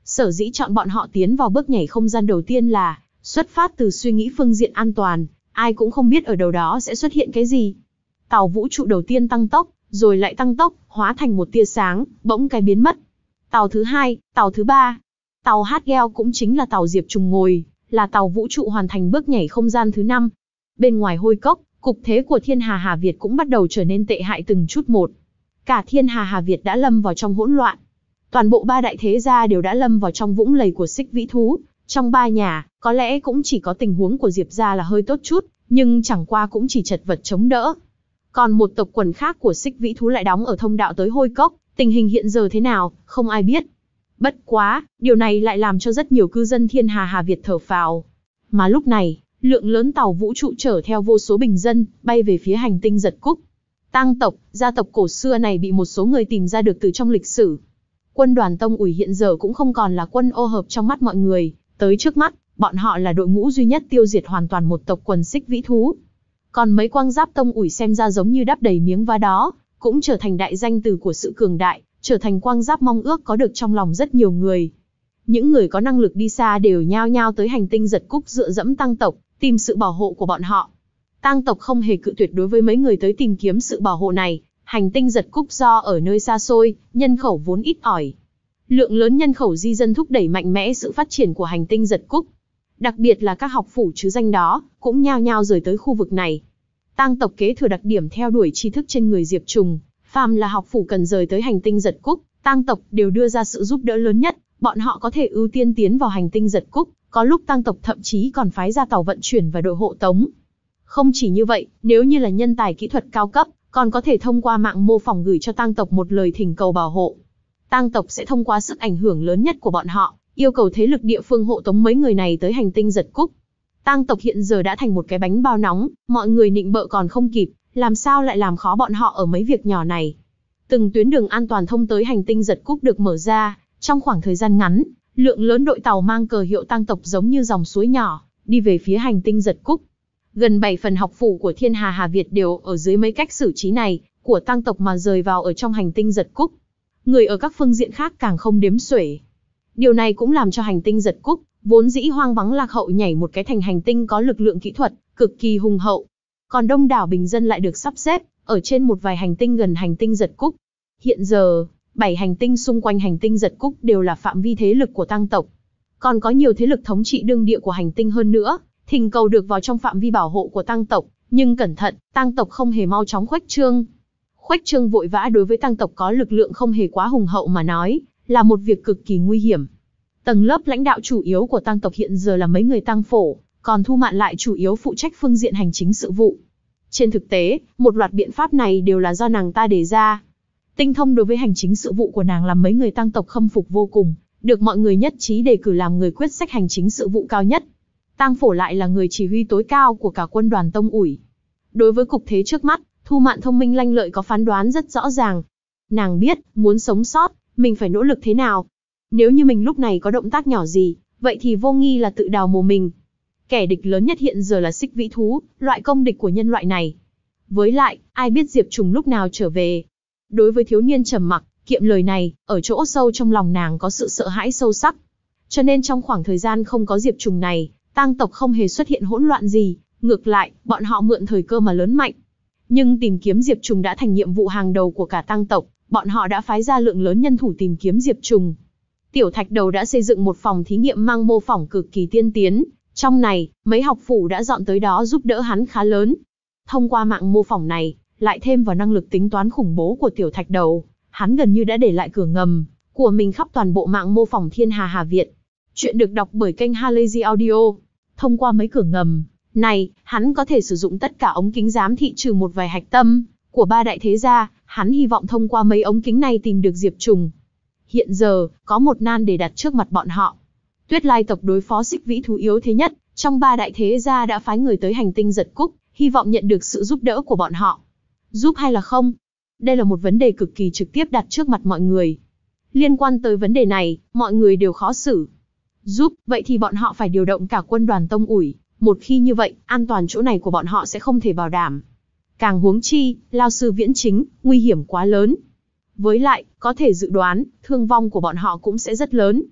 Sở dĩ chọn bọn họ tiến vào bước nhảy không gian đầu tiên là xuất phát từ suy nghĩ phương diện an toàn, ai cũng không biết ở đâu đó sẽ xuất hiện cái gì. Tàu vũ trụ đầu tiên tăng tốc, rồi lại tăng tốc, hóa thành một tia sáng, bỗng cái biến mất. Tàu thứ hai, tàu thứ ba. Tàu Hạt-gel cũng chính là tàu Diệp Trùng ngồi, là tàu vũ trụ hoàn thành bước nhảy không gian thứ năm. Bên ngoài hôi cốc, cục thế của Thiên Hà Hà Việt cũng bắt đầu trở nên tệ hại từng chút một. Cả Thiên Hà Hà Việt đã lâm vào trong hỗn loạn. Toàn bộ ba đại thế gia đều đã lâm vào trong vũng lầy của Xích Vĩ Thú. Trong ba nhà, có lẽ cũng chỉ có tình huống của Diệp gia là hơi tốt chút, nhưng chẳng qua cũng chỉ chật vật chống đỡ. Còn một tộc quần khác của Xích Vĩ Thú lại đóng ở thông đạo tới hôi cốc, tình hình hiện giờ thế nào, không ai biết. Bất quá, điều này lại làm cho rất nhiều cư dân Thiên Hà Hà Việt thở phào. Mà lúc này, lượng lớn tàu vũ trụ chở theo vô số bình dân, bay về phía hành tinh Giật Cúc. Tang tộc, gia tộc cổ xưa này bị một số người tìm ra được từ trong lịch sử. Quân đoàn Tông ủi hiện giờ cũng không còn là quân ô hợp trong mắt mọi người, tới trước mắt, bọn họ là đội ngũ duy nhất tiêu diệt hoàn toàn một tộc quần Xích Vĩ Thú. Còn mấy quang giáp Tông ủi xem ra giống như đắp đầy miếng vá đó, cũng trở thành đại danh từ của sự cường đại, trở thành quang giáp mong ước có được trong lòng rất nhiều người. Những người có năng lực đi xa đều nhao nhao tới hành tinh Giật Cúc dựa dẫm Tang tộc, tìm sự bảo hộ của bọn họ. Tang tộc không hề cự tuyệt đối với mấy người tới tìm kiếm sự bảo hộ này. Hành tinh Giật Cúc do ở nơi xa xôi, nhân khẩu vốn ít ỏi. Lượng lớn nhân khẩu di dân thúc đẩy mạnh mẽ sự phát triển của hành tinh Giật Cúc. Đặc biệt là các học phủ chứ danh đó, cũng nhao nhao rời tới khu vực này. Tang tộc kế thừa đặc điểm theo đuổi tri thức trên người Diệp Trùng, phàm là học phủ cần rời tới hành tinh Giật Cúc, Tang tộc đều đưa ra sự giúp đỡ lớn nhất, bọn họ có thể ưu tiên tiến vào hành tinh Giật Cúc, có lúc Tang tộc thậm chí còn phái ra tàu vận chuyển và đội hộ tống. Không chỉ như vậy, nếu như là nhân tài kỹ thuật cao cấp, còn có thể thông qua mạng mô phỏng gửi cho Tang tộc một lời thỉnh cầu bảo hộ. Tang tộc sẽ thông qua sức ảnh hưởng lớn nhất của bọn họ, yêu cầu thế lực địa phương hộ tống mấy người này tới hành tinh Giật Cúc. Tang tộc hiện giờ đã thành một cái bánh bao nóng, mọi người nịnh bợ còn không kịp, làm sao lại làm khó bọn họ ở mấy việc nhỏ này. Từng tuyến đường an toàn thông tới hành tinh Giật Cúc được mở ra, trong khoảng thời gian ngắn, lượng lớn đội tàu mang cờ hiệu Tang tộc giống như dòng suối nhỏ, đi về phía hành tinh Giật Cúc. Gần bảy phần học phủ của Thiên Hà Hà Việt đều ở dưới mấy cách xử trí này, của Tang tộc mà rời vào ở trong hành tinh Giật Cúc. Người ở các phương diện khác càng không đếm xuể. Điều này cũng làm cho hành tinh Giật Cúc, vốn dĩ hoang vắng lạc hậu nhảy một cái thành hành tinh có lực lượng kỹ thuật, cực kỳ hùng hậu. Còn đông đảo bình dân lại được sắp xếp, ở trên một vài hành tinh gần hành tinh Giật Cúc. Hiện giờ, bảy hành tinh xung quanh hành tinh Giật Cúc đều là phạm vi thế lực của Tang tộc. Còn có nhiều thế lực thống trị đương địa của hành tinh hơn nữa, thỉnh cầu được vào trong phạm vi bảo hộ của Tang tộc, nhưng cẩn thận, Tang tộc không hề mau chóng khuếch trương. Khuếch trương vội vã đối với Tang tộc có lực lượng không hề quá hùng hậu mà nói, là một việc cực kỳ nguy hiểm. Tầng lớp lãnh đạo chủ yếu của Tang tộc hiện giờ là mấy người Tang phổ, còn Thu Mạn lại chủ yếu phụ trách phương diện hành chính sự vụ. Trên thực tế, một loạt biện pháp này đều là do nàng ta đề ra. Tinh thông đối với hành chính sự vụ của nàng làm mấy người Tang tộc khâm phục vô cùng, được mọi người nhất trí đề cử làm người quyết sách hành chính sự vụ cao nhất. Tang phổ lại là người chỉ huy tối cao của cả quân đoàn Tông ủi. Đối với cục thế trước mắt, Thu Mạn thông minh lanh lợi có phán đoán rất rõ ràng. Nàng biết, muốn sống sót, mình phải nỗ lực thế nào. Nếu như mình lúc này có động tác nhỏ gì, vậy thì vô nghi là tự đào mồ mình. Kẻ địch lớn nhất hiện giờ là Xích Vĩ Thú, loại công địch của nhân loại này. Với lại, ai biết Diệp Trùng lúc nào trở về. Đối với thiếu niên trầm mặc, kiệm lời này, ở chỗ sâu trong lòng nàng có sự sợ hãi sâu sắc. Cho nên trong khoảng thời gian không có Diệp Trùng này, Tang tộc không hề xuất hiện hỗn loạn gì, ngược lại, bọn họ mượn thời cơ mà lớn mạnh. Nhưng tìm kiếm Diệp Trùng đã thành nhiệm vụ hàng đầu của cả Tang tộc, bọn họ đã phái ra lượng lớn nhân thủ tìm kiếm Diệp Trùng. Tiểu Thạch Đầu đã xây dựng một phòng thí nghiệm mang mô phỏng cực kỳ tiên tiến, trong này, mấy học phủ đã dọn tới đó giúp đỡ hắn khá lớn. Thông qua mạng mô phỏng này, lại thêm vào năng lực tính toán khủng bố của Tiểu Thạch Đầu, hắn gần như đã để lại cửa ngầm của mình khắp toàn bộ mạng mô phỏng Thiên Hà Hà Việt. Chuyện được đọc bởi kênh Halazy Audio. Thông qua mấy cửa ngầm này, hắn có thể sử dụng tất cả ống kính giám thị trừ một vài hạch tâm của ba đại thế gia, hắn hy vọng thông qua mấy ống kính này tìm được Diệp Trùng. Hiện giờ, có một nan để đặt trước mặt bọn họ. Tuyết Lai tộc đối phó Xích Vĩ Thú yếu thế nhất, trong ba đại thế gia đã phái người tới hành tinh Giật Cúc, hy vọng nhận được sự giúp đỡ của bọn họ. Giúp hay là không? Đây là một vấn đề cực kỳ trực tiếp đặt trước mặt mọi người. Liên quan tới vấn đề này, mọi người đều khó xử. Giúp, vậy thì bọn họ phải điều động cả quân đoàn Tông ủi, một khi như vậy, an toàn chỗ này của bọn họ sẽ không thể bảo đảm. Càng huống chi, Lao sư Viễn Chính, nguy hiểm quá lớn. Với lại, có thể dự đoán, thương vong của bọn họ cũng sẽ rất lớn.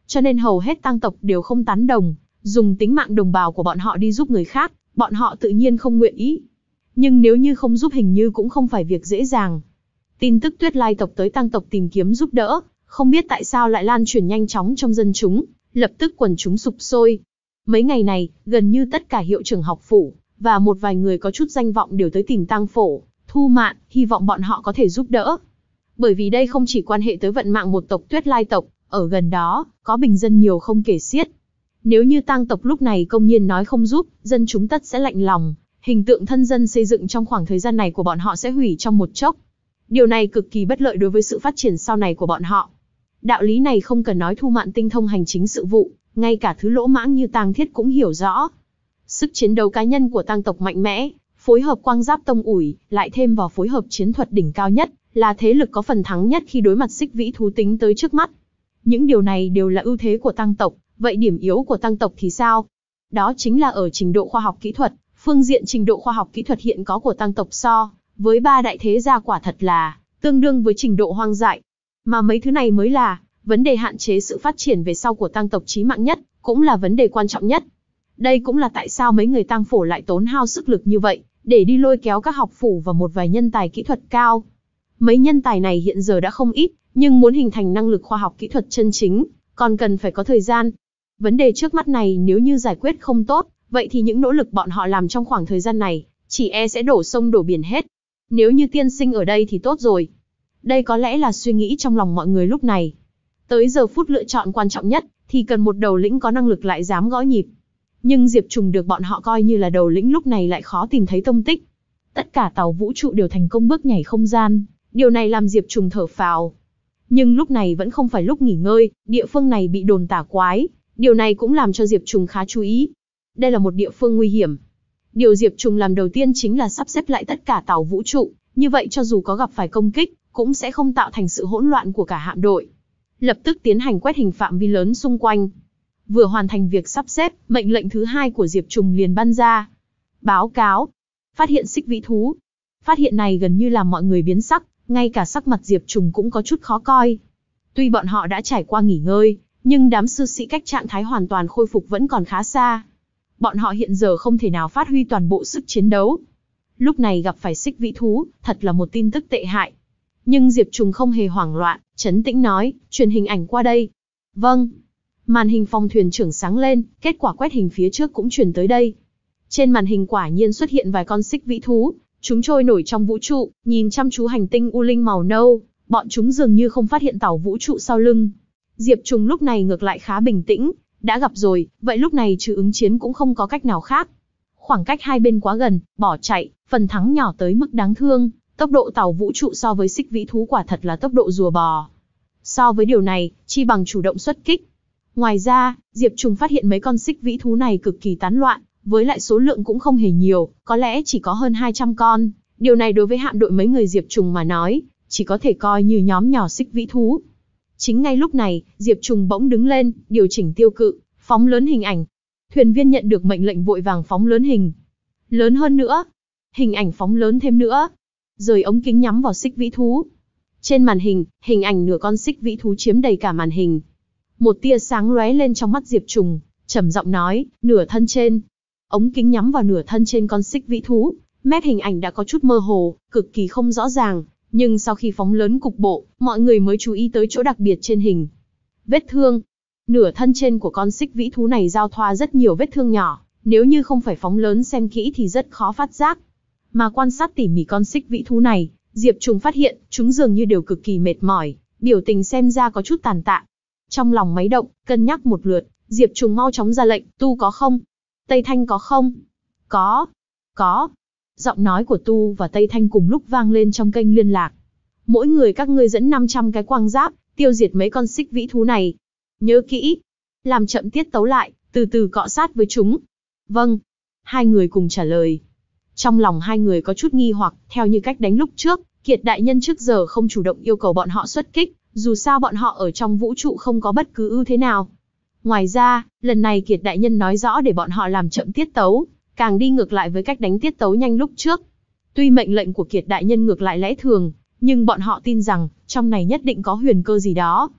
cho nên hầu hết tang tộc đều không tán đồng, dùng tính mạng đồng bào của bọn họ đi giúp người khác, bọn họ tự nhiên không nguyện ý. Nhưng nếu như không giúp hình như cũng không phải việc dễ dàng. Tin tức Tuyết Lai tộc tới tang tộc tìm kiếm giúp đỡ, không biết tại sao lại lan truyền nhanh chóng trong dân chúng, lập tức quần chúng sục sôi. Mấy ngày này, gần như tất cả hiệu trưởng học phủ, và một vài người có chút danh vọng đều tới tìm tang phổ, Thu Mạn, hy vọng bọn họ có thể giúp đỡ. Bởi vì đây không chỉ quan hệ tới vận mạng một tộc Tuyết Lai tộc, ở gần đó, có bình dân nhiều không kể xiết. Nếu như tang tộc lúc này công nhiên nói không giúp, dân chúng tất sẽ lạnh lòng, hình tượng thân dân xây dựng trong khoảng thời gian này của bọn họ sẽ hủy trong một chốc. Điều này cực kỳ bất lợi đối với sự phát triển sau này của bọn họ. Đạo lý này không cần nói Thu Mạn tinh thông hành chính sự vụ, ngay cả thứ lỗ mãng như Tang Thiết cũng hiểu rõ. Sức chiến đấu cá nhân của tang tộc mạnh mẽ, phối hợp quang giáp tông ủi, lại thêm vào phối hợp chiến thuật đỉnh cao nhất, là thế lực có phần thắng nhất khi đối mặt xích vĩ thú tính tới trước mắt. Những điều này đều là ưu thế của tang tộc, vậy điểm yếu của tang tộc thì sao? Đó chính là ở trình độ khoa học kỹ thuật, phương diện trình độ khoa học kỹ thuật hiện có của tang tộc so với ba đại thế gia quả thật là tương đương với trình độ hoang dại. Mà mấy thứ này mới là vấn đề hạn chế sự phát triển về sau của tang tộc chí mạng nhất, cũng là vấn đề quan trọng nhất. Đây cũng là tại sao mấy người tang phổ lại tốn hao sức lực như vậy, để đi lôi kéo các học phủ và một vài nhân tài kỹ thuật cao. Mấy nhân tài này hiện giờ đã không ít, nhưng muốn hình thành năng lực khoa học kỹ thuật chân chính, còn cần phải có thời gian. Vấn đề trước mắt này nếu như giải quyết không tốt, vậy thì những nỗ lực bọn họ làm trong khoảng thời gian này, chỉ e sẽ đổ sông đổ biển hết. Nếu như tiên sinh ở đây thì tốt rồi. Đây có lẽ là suy nghĩ trong lòng mọi người lúc này. Tới giờ phút lựa chọn quan trọng nhất, thì cần một đầu lĩnh có năng lực lại dám gõ nhịp. Nhưng Diệp Trùng được bọn họ coi như là đầu lĩnh lúc này lại khó tìm thấy tông tích. Tất cả tàu vũ trụ đều thành công bước nhảy không gian, điều này làm Diệp Trùng thở phào. Nhưng lúc này vẫn không phải lúc nghỉ ngơi, địa phương này bị đồn tả quái, điều này cũng làm cho Diệp Trùng khá chú ý. Đây là một địa phương nguy hiểm. Điều Diệp Trùng làm đầu tiên chính là sắp xếp lại tất cả tàu vũ trụ, như vậy cho dù có gặp phải công kích, cũng sẽ không tạo thành sự hỗn loạn của cả hạm đội. Lập tức tiến hành quét hình phạm vi lớn xung quanh. Vừa hoàn thành việc sắp xếp, mệnh lệnh thứ hai của Diệp Trùng liền ban ra. Báo cáo. Phát hiện xích vĩ thú. Phát hiện này gần như làm mọi người biến sắc, ngay cả sắc mặt Diệp Trùng cũng có chút khó coi. Tuy bọn họ đã trải qua nghỉ ngơi, nhưng đám sư sĩ cách trạng thái hoàn toàn khôi phục vẫn còn khá xa. Bọn họ hiện giờ không thể nào phát huy toàn bộ sức chiến đấu. Lúc này gặp phải xích vĩ thú, thật là một tin tức tệ hại. Nhưng Diệp Trùng không hề hoảng loạn, trấn tĩnh nói, truyền hình ảnh qua đây. Vâng. Màn hình phòng thuyền trưởng sáng lên, kết quả quét hình phía trước cũng truyền tới đây. Trên màn hình quả nhiên xuất hiện vài con xích vĩ thú, chúng trôi nổi trong vũ trụ, nhìn chăm chú hành tinh U Linh màu nâu, bọn chúng dường như không phát hiện tàu vũ trụ sau lưng. Diệp Trùng lúc này ngược lại khá bình tĩnh, đã gặp rồi, vậy lúc này trừ ứng chiến cũng không có cách nào khác. Khoảng cách hai bên quá gần, bỏ chạy, phần thắng nhỏ tới mức đáng thương, tốc độ tàu vũ trụ so với xích vĩ thú quả thật là tốc độ rùa bò. So với điều này, chi bằng chủ động xuất kích. Ngoài ra, Diệp Trùng phát hiện mấy con xích vĩ thú này cực kỳ tán loạn, với lại số lượng cũng không hề nhiều, có lẽ chỉ có hơn hai trăm con. Điều này đối với hạm đội mấy người Diệp Trùng mà nói, chỉ có thể coi như nhóm nhỏ xích vĩ thú. Chính ngay lúc này, Diệp Trùng bỗng đứng lên, điều chỉnh tiêu cự, phóng lớn hình ảnh. Thuyền viên nhận được mệnh lệnh vội vàng phóng lớn hình. Lớn hơn nữa. Hình ảnh phóng lớn thêm nữa. Rời ống kính nhắm vào xích vĩ thú. Trên màn hình, hình ảnh nửa con xích vĩ thú chiếm đầy cả màn hình. Một tia sáng lóe lên trong mắt Diệp Trùng, trầm giọng nói, nửa thân trên. Ống kính nhắm vào nửa thân trên con xích vĩ thú, mép hình ảnh đã có chút mơ hồ, cực kỳ không rõ ràng, nhưng sau khi phóng lớn cục bộ, mọi người mới chú ý tới chỗ đặc biệt trên hình. Vết thương. Nửa thân trên của con xích vĩ thú này giao thoa rất nhiều vết thương nhỏ, nếu như không phải phóng lớn xem kỹ thì rất khó phát giác. Mà quan sát tỉ mỉ con xích vĩ thú này, Diệp Trùng phát hiện, chúng dường như đều cực kỳ mệt mỏi, biểu tình xem ra có chút tàn tạ. Trong lòng máy động, cân nhắc một lượt, Diệp Trùng mau chóng ra lệnh, Tu có không? Tây Thanh có không? Có. Có. Giọng nói của Tu và Tây Thanh cùng lúc vang lên trong kênh liên lạc. Mỗi người các ngươi dẫn năm trăm cái quang giáp, tiêu diệt mấy con xích vĩ thú này. Nhớ kỹ. Làm chậm tiết tấu lại, từ từ cọ sát với chúng. Vâng. Hai người cùng trả lời. Trong lòng hai người có chút nghi hoặc, theo như cách đánh lúc trước, Kiệt đại nhân trước giờ không chủ động yêu cầu bọn họ xuất kích, dù sao bọn họ ở trong vũ trụ không có bất cứ ưu thế nào. Ngoài ra, lần này Kiệt đại nhân nói rõ để bọn họ làm chậm tiết tấu, càng đi ngược lại với cách đánh tiết tấu nhanh lúc trước. Tuy mệnh lệnh của Kiệt đại nhân ngược lại lẽ thường, nhưng bọn họ tin rằng, trong này nhất định có huyền cơ gì đó.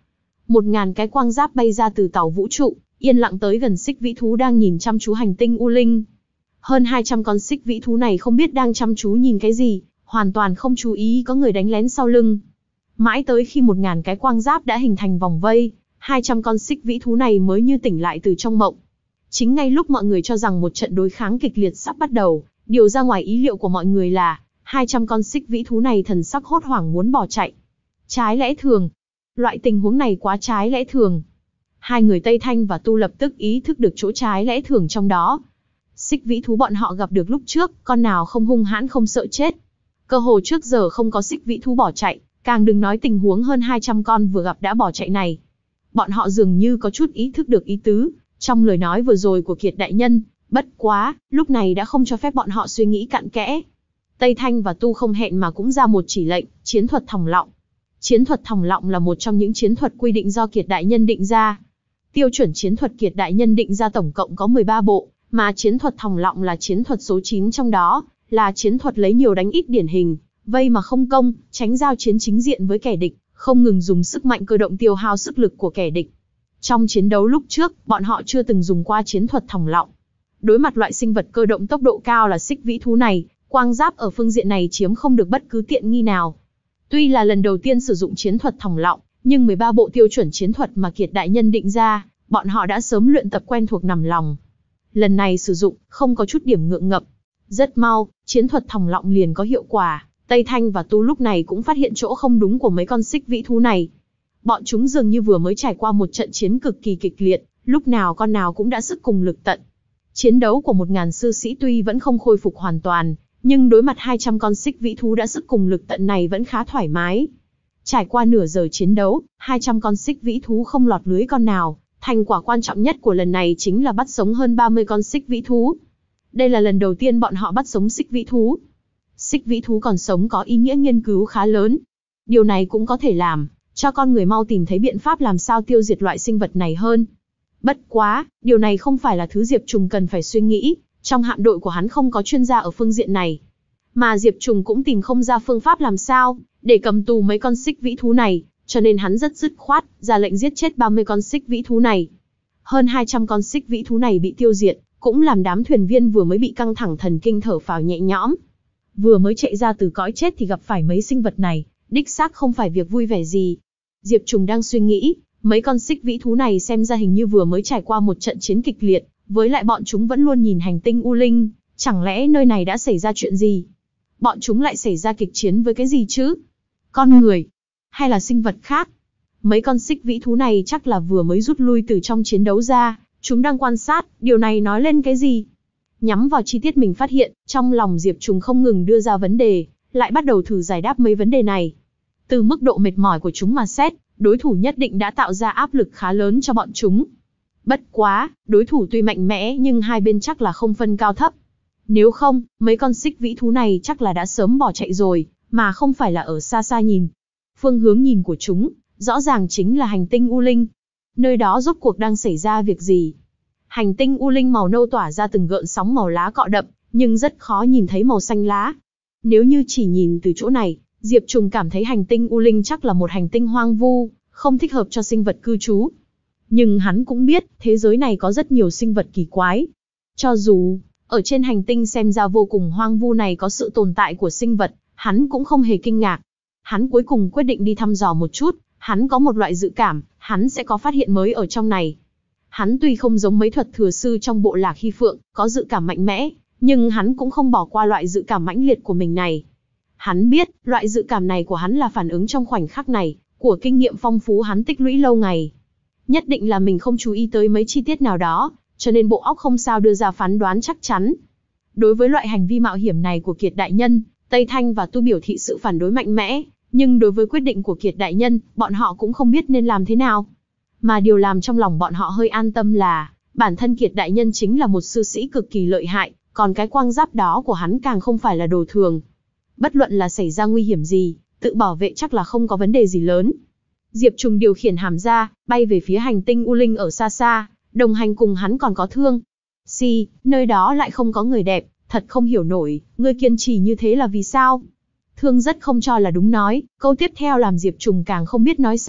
Một ngàn cái quang giáp bay ra từ tàu vũ trụ, yên lặng tới gần xích vĩ thú đang nhìn chăm chú hành tinh U Linh. Hơn hai trăm con xích vĩ thú này không biết đang chăm chú nhìn cái gì, hoàn toàn không chú ý có người đánh lén sau lưng. Mãi tới khi một ngàn cái quang giáp đã hình thành vòng vây, hai trăm con xích vĩ thú này mới như tỉnh lại từ trong mộng. Chính ngay lúc mọi người cho rằng một trận đối kháng kịch liệt sắp bắt đầu, điều ra ngoài ý liệu của mọi người là hai trăm con xích vĩ thú này thần sắc hốt hoảng muốn bỏ chạy. Trái lẽ thường. Loại tình huống này quá trái lẽ thường. Hai người Tây Thanh và Tu lập tức ý thức được chỗ trái lẽ thường trong đó. Xích vĩ thú bọn họ gặp được lúc trước, con nào không hung hãn không sợ chết. Cơ hồ trước giờ không có xích vĩ thú bỏ chạy, càng đừng nói tình huống hơn hai trăm con vừa gặp đã bỏ chạy này. Bọn họ dường như có chút ý thức được ý tứ trong lời nói vừa rồi của Kiệt đại nhân, bất quá, lúc này đã không cho phép bọn họ suy nghĩ cặn kẽ. Tây Thanh và Tu không hẹn mà cũng ra một chỉ lệnh, chiến thuật thòng lọng. Chiến thuật thòng lọng là một trong những chiến thuật quy định do Kiệt đại nhân định ra. Tiêu chuẩn chiến thuật Kiệt đại nhân định ra tổng cộng có mười ba bộ, mà chiến thuật thòng lọng là chiến thuật số chín trong đó, là chiến thuật lấy nhiều đánh ít điển hình, vây mà không công, tránh giao chiến chính diện với kẻ địch, không ngừng dùng sức mạnh cơ động tiêu hao sức lực của kẻ địch. Trong chiến đấu lúc trước, bọn họ chưa từng dùng qua chiến thuật thòng lọng. Đối mặt loại sinh vật cơ động tốc độ cao là xích vĩ thú này, quang giáp ở phương diện này chiếm không được bất cứ tiện nghi nào. Tuy là lần đầu tiên sử dụng chiến thuật thòng lọng, nhưng mười ba bộ tiêu chuẩn chiến thuật mà Kiệt đại nhân định ra, bọn họ đã sớm luyện tập quen thuộc nằm lòng. Lần này sử dụng, không có chút điểm ngượng ngập. Rất mau, chiến thuật thòng lọng liền có hiệu quả. Tây Thanh và Tu lúc này cũng phát hiện chỗ không đúng của mấy con xích vĩ thú này. Bọn chúng dường như vừa mới trải qua một trận chiến cực kỳ kịch liệt, lúc nào con nào cũng đã sức cùng lực tận. Chiến đấu của một ngàn sư sĩ tuy vẫn không khôi phục hoàn toàn, nhưng đối mặt hai trăm con xích vĩ thú đã sức cùng lực tận này vẫn khá thoải mái. Trải qua nửa giờ chiến đấu, hai trăm con xích vĩ thú không lọt lưới con nào. Thành quả quan trọng nhất của lần này chính là bắt sống hơn ba mươi con xích vĩ thú. Đây là lần đầu tiên bọn họ bắt sống xích vĩ thú. Xích vĩ thú còn sống có ý nghĩa nghiên cứu khá lớn. Điều này cũng có thể làm cho con người mau tìm thấy biện pháp làm sao tiêu diệt loại sinh vật này hơn. Bất quá, điều này không phải là thứ Diệp Trùng cần phải suy nghĩ, trong hạm đội của hắn không có chuyên gia ở phương diện này. Mà Diệp Trùng cũng tìm không ra phương pháp làm sao để cầm tù mấy con xích vĩ thú này, cho nên hắn rất dứt khoát, ra lệnh giết chết ba mươi con xích vĩ thú này. Hơn hai trăm con xích vĩ thú này bị tiêu diệt, cũng làm đám thuyền viên vừa mới bị căng thẳng thần kinh thở phào nhẹ nhõm. Vừa mới chạy ra từ cõi chết thì gặp phải mấy sinh vật này, đích xác không phải việc vui vẻ gì. Diệp Trùng đang suy nghĩ, mấy con xích vĩ thú này xem ra hình như vừa mới trải qua một trận chiến kịch liệt, với lại bọn chúng vẫn luôn nhìn hành tinh U Linh, chẳng lẽ nơi này đã xảy ra chuyện gì? Bọn chúng lại xảy ra kịch chiến với cái gì chứ? Con người? Hay là sinh vật khác? Mấy con xích vĩ thú này chắc là vừa mới rút lui từ trong chiến đấu ra, chúng đang quan sát, điều này nói lên cái gì? Nhắm vào chi tiết mình phát hiện, trong lòng Diệp Trùng không ngừng đưa ra vấn đề, lại bắt đầu thử giải đáp mấy vấn đề này. Từ mức độ mệt mỏi của chúng mà xét, đối thủ nhất định đã tạo ra áp lực khá lớn cho bọn chúng. Bất quá, đối thủ tuy mạnh mẽ nhưng hai bên chắc là không phân cao thấp. Nếu không, mấy con xích vĩ thú này chắc là đã sớm bỏ chạy rồi, mà không phải là ở xa xa nhìn. Phương hướng nhìn của chúng, rõ ràng chính là hành tinh U Linh. Nơi đó rốt cuộc đang xảy ra việc gì? Hành tinh U Linh màu nâu tỏa ra từng gợn sóng màu lá cọ đậm, nhưng rất khó nhìn thấy màu xanh lá. Nếu như chỉ nhìn từ chỗ này, Diệp Trùng cảm thấy hành tinh U Linh chắc là một hành tinh hoang vu, không thích hợp cho sinh vật cư trú. Nhưng hắn cũng biết, thế giới này có rất nhiều sinh vật kỳ quái. Cho dù, ở trên hành tinh xem ra vô cùng hoang vu này có sự tồn tại của sinh vật, hắn cũng không hề kinh ngạc. Hắn cuối cùng quyết định đi thăm dò một chút, hắn có một loại dự cảm, hắn sẽ có phát hiện mới ở trong này. Hắn tuy không giống mấy thuật thừa sư trong bộ Lạc Hy Phượng, có dự cảm mạnh mẽ, nhưng hắn cũng không bỏ qua loại dự cảm mãnh liệt của mình này. Hắn biết, loại dự cảm này của hắn là phản ứng trong khoảnh khắc này, của kinh nghiệm phong phú hắn tích lũy lâu ngày. Nhất định là mình không chú ý tới mấy chi tiết nào đó, cho nên bộ óc không sao đưa ra phán đoán chắc chắn. Đối với loại hành vi mạo hiểm này của Kiệt đại nhân, Tây Thanh và Tu biểu thị sự phản đối mạnh mẽ, nhưng đối với quyết định của Kiệt đại nhân, bọn họ cũng không biết nên làm thế nào. Mà điều làm trong lòng bọn họ hơi an tâm là, bản thân Kiệt đại nhân chính là một sư sĩ cực kỳ lợi hại, còn cái quang giáp đó của hắn càng không phải là đồ thường. Bất luận là xảy ra nguy hiểm gì, tự bảo vệ chắc là không có vấn đề gì lớn. Diệp Trùng điều khiển hàm ra, bay về phía hành tinh U Linh ở xa xa, đồng hành cùng hắn còn có Thương. Si, nơi đó lại không có người đẹp, thật không hiểu nổi, ngươi kiên trì như thế là vì sao? Thương rất không cho là đúng nói, câu tiếp theo làm Diệp Trùng càng không biết nói sao,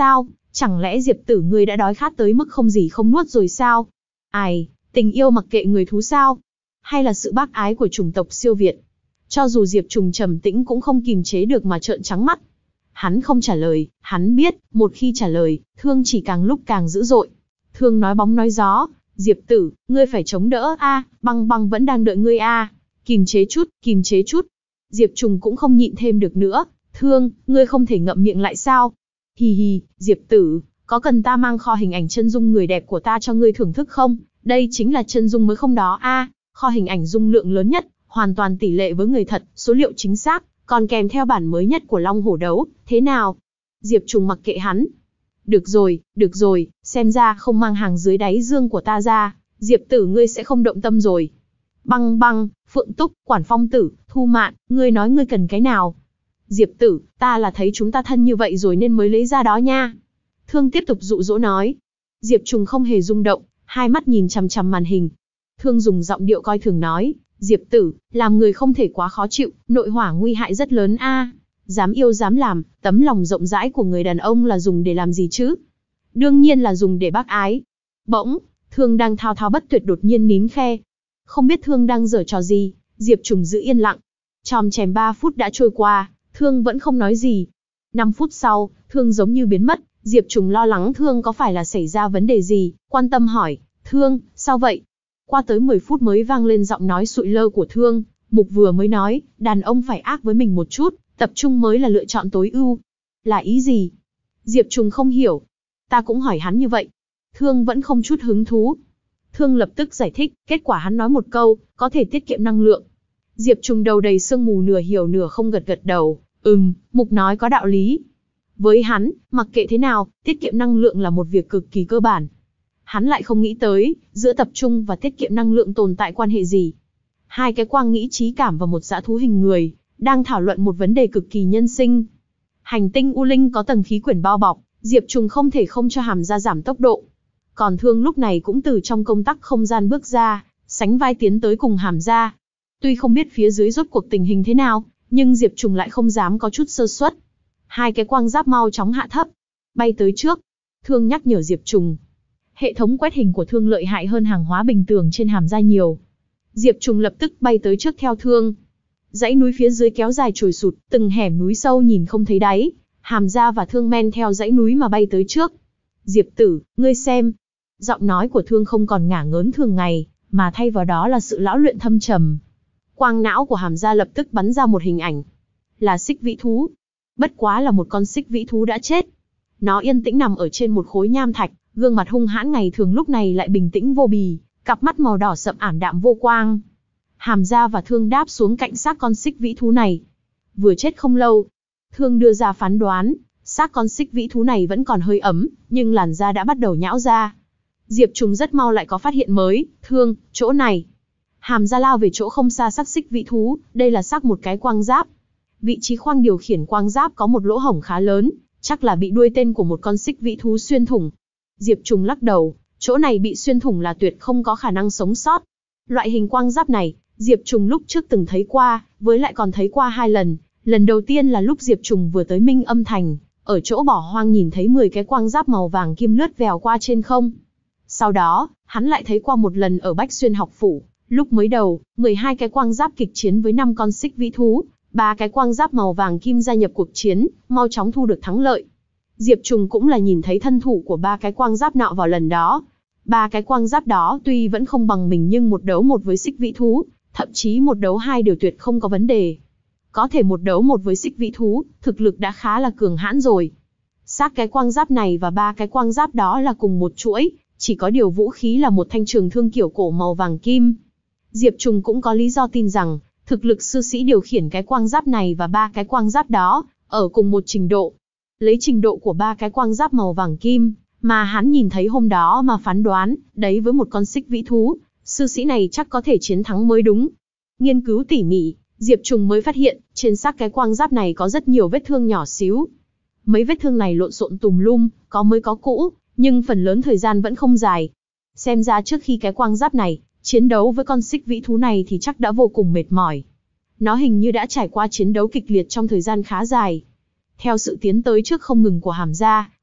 Chẳng lẽ Diệp Tử ngươi đã đói khát tới mức không gì không nuốt rồi sao? Ai, tình yêu mặc kệ người thú sao? Hay là sự bác ái của chủng tộc siêu việt? Cho dù Diệp Trùng trầm tĩnh cũng không kìm chế được mà trợn trắng mắt. Hắn không trả lời, hắn biết, một khi trả lời, Thương chỉ càng lúc càng dữ dội. Thương nói bóng nói gió, Diệp Tử, ngươi phải chống đỡ a, à, băng băng vẫn đang đợi ngươi a. À. Kìm chế chút, kìm chế chút. Diệp Trùng cũng không nhịn thêm được nữa, Thương, ngươi không thể ngậm miệng lại sao? Hì hì, Diệp Tử, có cần ta mang kho hình ảnh chân dung người đẹp của ta cho ngươi thưởng thức không? Đây chính là chân dung mới không đó a, à, kho hình ảnh dung lượng lớn nhất, hoàn toàn tỷ lệ với người thật, số liệu chính xác, còn kèm theo bản mới nhất của Long Hổ Đấu, thế nào? Diệp Trùng mặc kệ hắn. Được rồi, được rồi, xem ra không mang hàng dưới đáy dương của ta ra, Diệp Tử ngươi sẽ không động tâm rồi. Băng băng, Phượng Túc, Quản Phong Tử, Thu Mạn, ngươi nói ngươi cần cái nào? Diệp Tử, ta là thấy chúng ta thân như vậy rồi nên mới lấy ra đó nha. Thương tiếp tục dụ dỗ nói. Diệp Trùng không hề rung động, hai mắt nhìn chằm chằm màn hình. Thương dùng giọng điệu coi thường nói, Diệp Tử, làm người không thể quá khó chịu, nội hỏa nguy hại rất lớn a. À. Dám yêu dám làm, tấm lòng rộng rãi của người đàn ông là dùng để làm gì chứ? Đương nhiên là dùng để bác ái. Bỗng, Thương đang thao thao bất tuyệt đột nhiên nín khe. Không biết Thương đang giở trò gì, Diệp Trùng giữ yên lặng. Chòm chèm ba phút đã trôi qua, Thương vẫn không nói gì. năm phút sau, Thương giống như biến mất, Diệp Trùng lo lắng Thương có phải là xảy ra vấn đề gì, quan tâm hỏi, Thương, sao vậy? Qua tới mười phút mới vang lên giọng nói sụi lơ của Thương, Mục vừa mới nói, đàn ông phải ác với mình một chút, tập trung mới là lựa chọn tối ưu. Là ý gì? Diệp Trùng không hiểu. Ta cũng hỏi hắn như vậy. Thương vẫn không chút hứng thú. Thương lập tức giải thích, kết quả hắn nói một câu, có thể tiết kiệm năng lượng. Diệp Trùng đầu đầy sương mù nửa hiểu nửa không gật gật đầu, ừm, Mục nói có đạo lý. Với hắn, mặc kệ thế nào, tiết kiệm năng lượng là một việc cực kỳ cơ bản. Hắn lại không nghĩ tới, giữa tập trung và tiết kiệm năng lượng tồn tại quan hệ gì. Hai cái quang nghĩ trí cảm và một dã thú hình người, đang thảo luận một vấn đề cực kỳ nhân sinh. Hành tinh U Linh có tầng khí quyển bao bọc, Diệp Trùng không thể không cho Hàm Gia giảm tốc độ. Còn Thương lúc này cũng từ trong công tắc không gian bước ra, sánh vai tiến tới cùng Hàm Gia. Tuy không biết phía dưới rốt cuộc tình hình thế nào, nhưng Diệp Trùng lại không dám có chút sơ suất. Hai cái quang giáp mau chóng hạ thấp, bay tới trước. Thương nhắc nhở Diệp Trùng. Hệ thống quét hình của Thương lợi hại hơn hàng hóa bình thường trên Hàm Gia nhiều. Diệp Trùng lập tức bay tới trước theo Thương. Dãy núi phía dưới kéo dài trồi sụt, từng hẻm núi sâu nhìn không thấy đáy. Hàm Gia và Thương men theo dãy núi mà bay tới trước. Diệp Tử, ngươi xem. Giọng nói của Thương không còn ngả ngớn thường ngày, mà thay vào đó là sự lão luyện thâm trầm. Quang não của Hàm Gia lập tức bắn ra một hình ảnh. Là xích vĩ thú. Bất quá là một con xích vĩ thú đã chết. Nó yên tĩnh nằm ở trên một khối nham thạch, gương mặt hung hãn ngày thường lúc này lại bình tĩnh vô bì, cặp mắt màu đỏ sậm ảm đạm vô quang. Hàm Gia và Thương đáp xuống cạnh xác con xích vĩ thú này. Vừa chết không lâu, Thương đưa ra phán đoán, xác con xích vĩ thú này vẫn còn hơi ấm, nhưng làn da đã bắt đầu nhão ra. Diệp Trùng rất mau lại có phát hiện mới, Thương, chỗ này. Hàm Gia lao về chỗ không xa xác xích vĩ thú, đây là xác một cái quang giáp. Vị trí khoang điều khiển quang giáp có một lỗ hổng khá lớn, chắc là bị đuôi tên của một con xích vĩ thú xuyên thủng. Diệp Trùng lắc đầu, chỗ này bị xuyên thủng là tuyệt không có khả năng sống sót. Loại hình quang giáp này, Diệp Trùng lúc trước từng thấy qua, với lại còn thấy qua hai lần. Lần đầu tiên là lúc Diệp Trùng vừa tới Minh Âm Thành, ở chỗ bỏ hoang nhìn thấy mười cái quang giáp màu vàng kim lướt vèo qua trên không. Sau đó, hắn lại thấy qua một lần ở Bách Xuyên học phủ, lúc mới đầu, mười hai cái quang giáp kịch chiến với năm con xích vĩ thú, ba cái quang giáp màu vàng kim gia nhập cuộc chiến, mau chóng thu được thắng lợi. Diệp Trùng cũng là nhìn thấy thân thủ của ba cái quang giáp nọ vào lần đó. Ba cái quang giáp đó tuy vẫn không bằng mình nhưng một đấu một với xích vĩ thú, thậm chí một đấu hai đều tuyệt không có vấn đề. Có thể một đấu một với xích vĩ thú, thực lực đã khá là cường hãn rồi. Xác cái quang giáp này và ba cái quang giáp đó là cùng một chuỗi, chỉ có điều vũ khí là một thanh trường thương kiểu cổ màu vàng kim. Diệp Trùng cũng có lý do tin rằng, thực lực sư sĩ điều khiển cái quang giáp này và ba cái quang giáp đó, ở cùng một trình độ. Lấy trình độ của ba cái quang giáp màu vàng kim, mà hắn nhìn thấy hôm đó mà phán đoán, đấy với một con xích vĩ thú, sư sĩ này chắc có thể chiến thắng mới đúng. Nghiên cứu tỉ mỉ, Diệp Trùng mới phát hiện, trên xác cái quang giáp này có rất nhiều vết thương nhỏ xíu. Mấy vết thương này lộn xộn tùm lum, có mới có cũ, nhưng phần lớn thời gian vẫn không dài. Xem ra trước khi cái quang giáp này, chiến đấu với con xích vĩ thú này thì chắc đã vô cùng mệt mỏi. Nó hình như đã trải qua chiến đấu kịch liệt trong thời gian khá dài. Theo sự tiến tới trước không ngừng của Hàm Gia,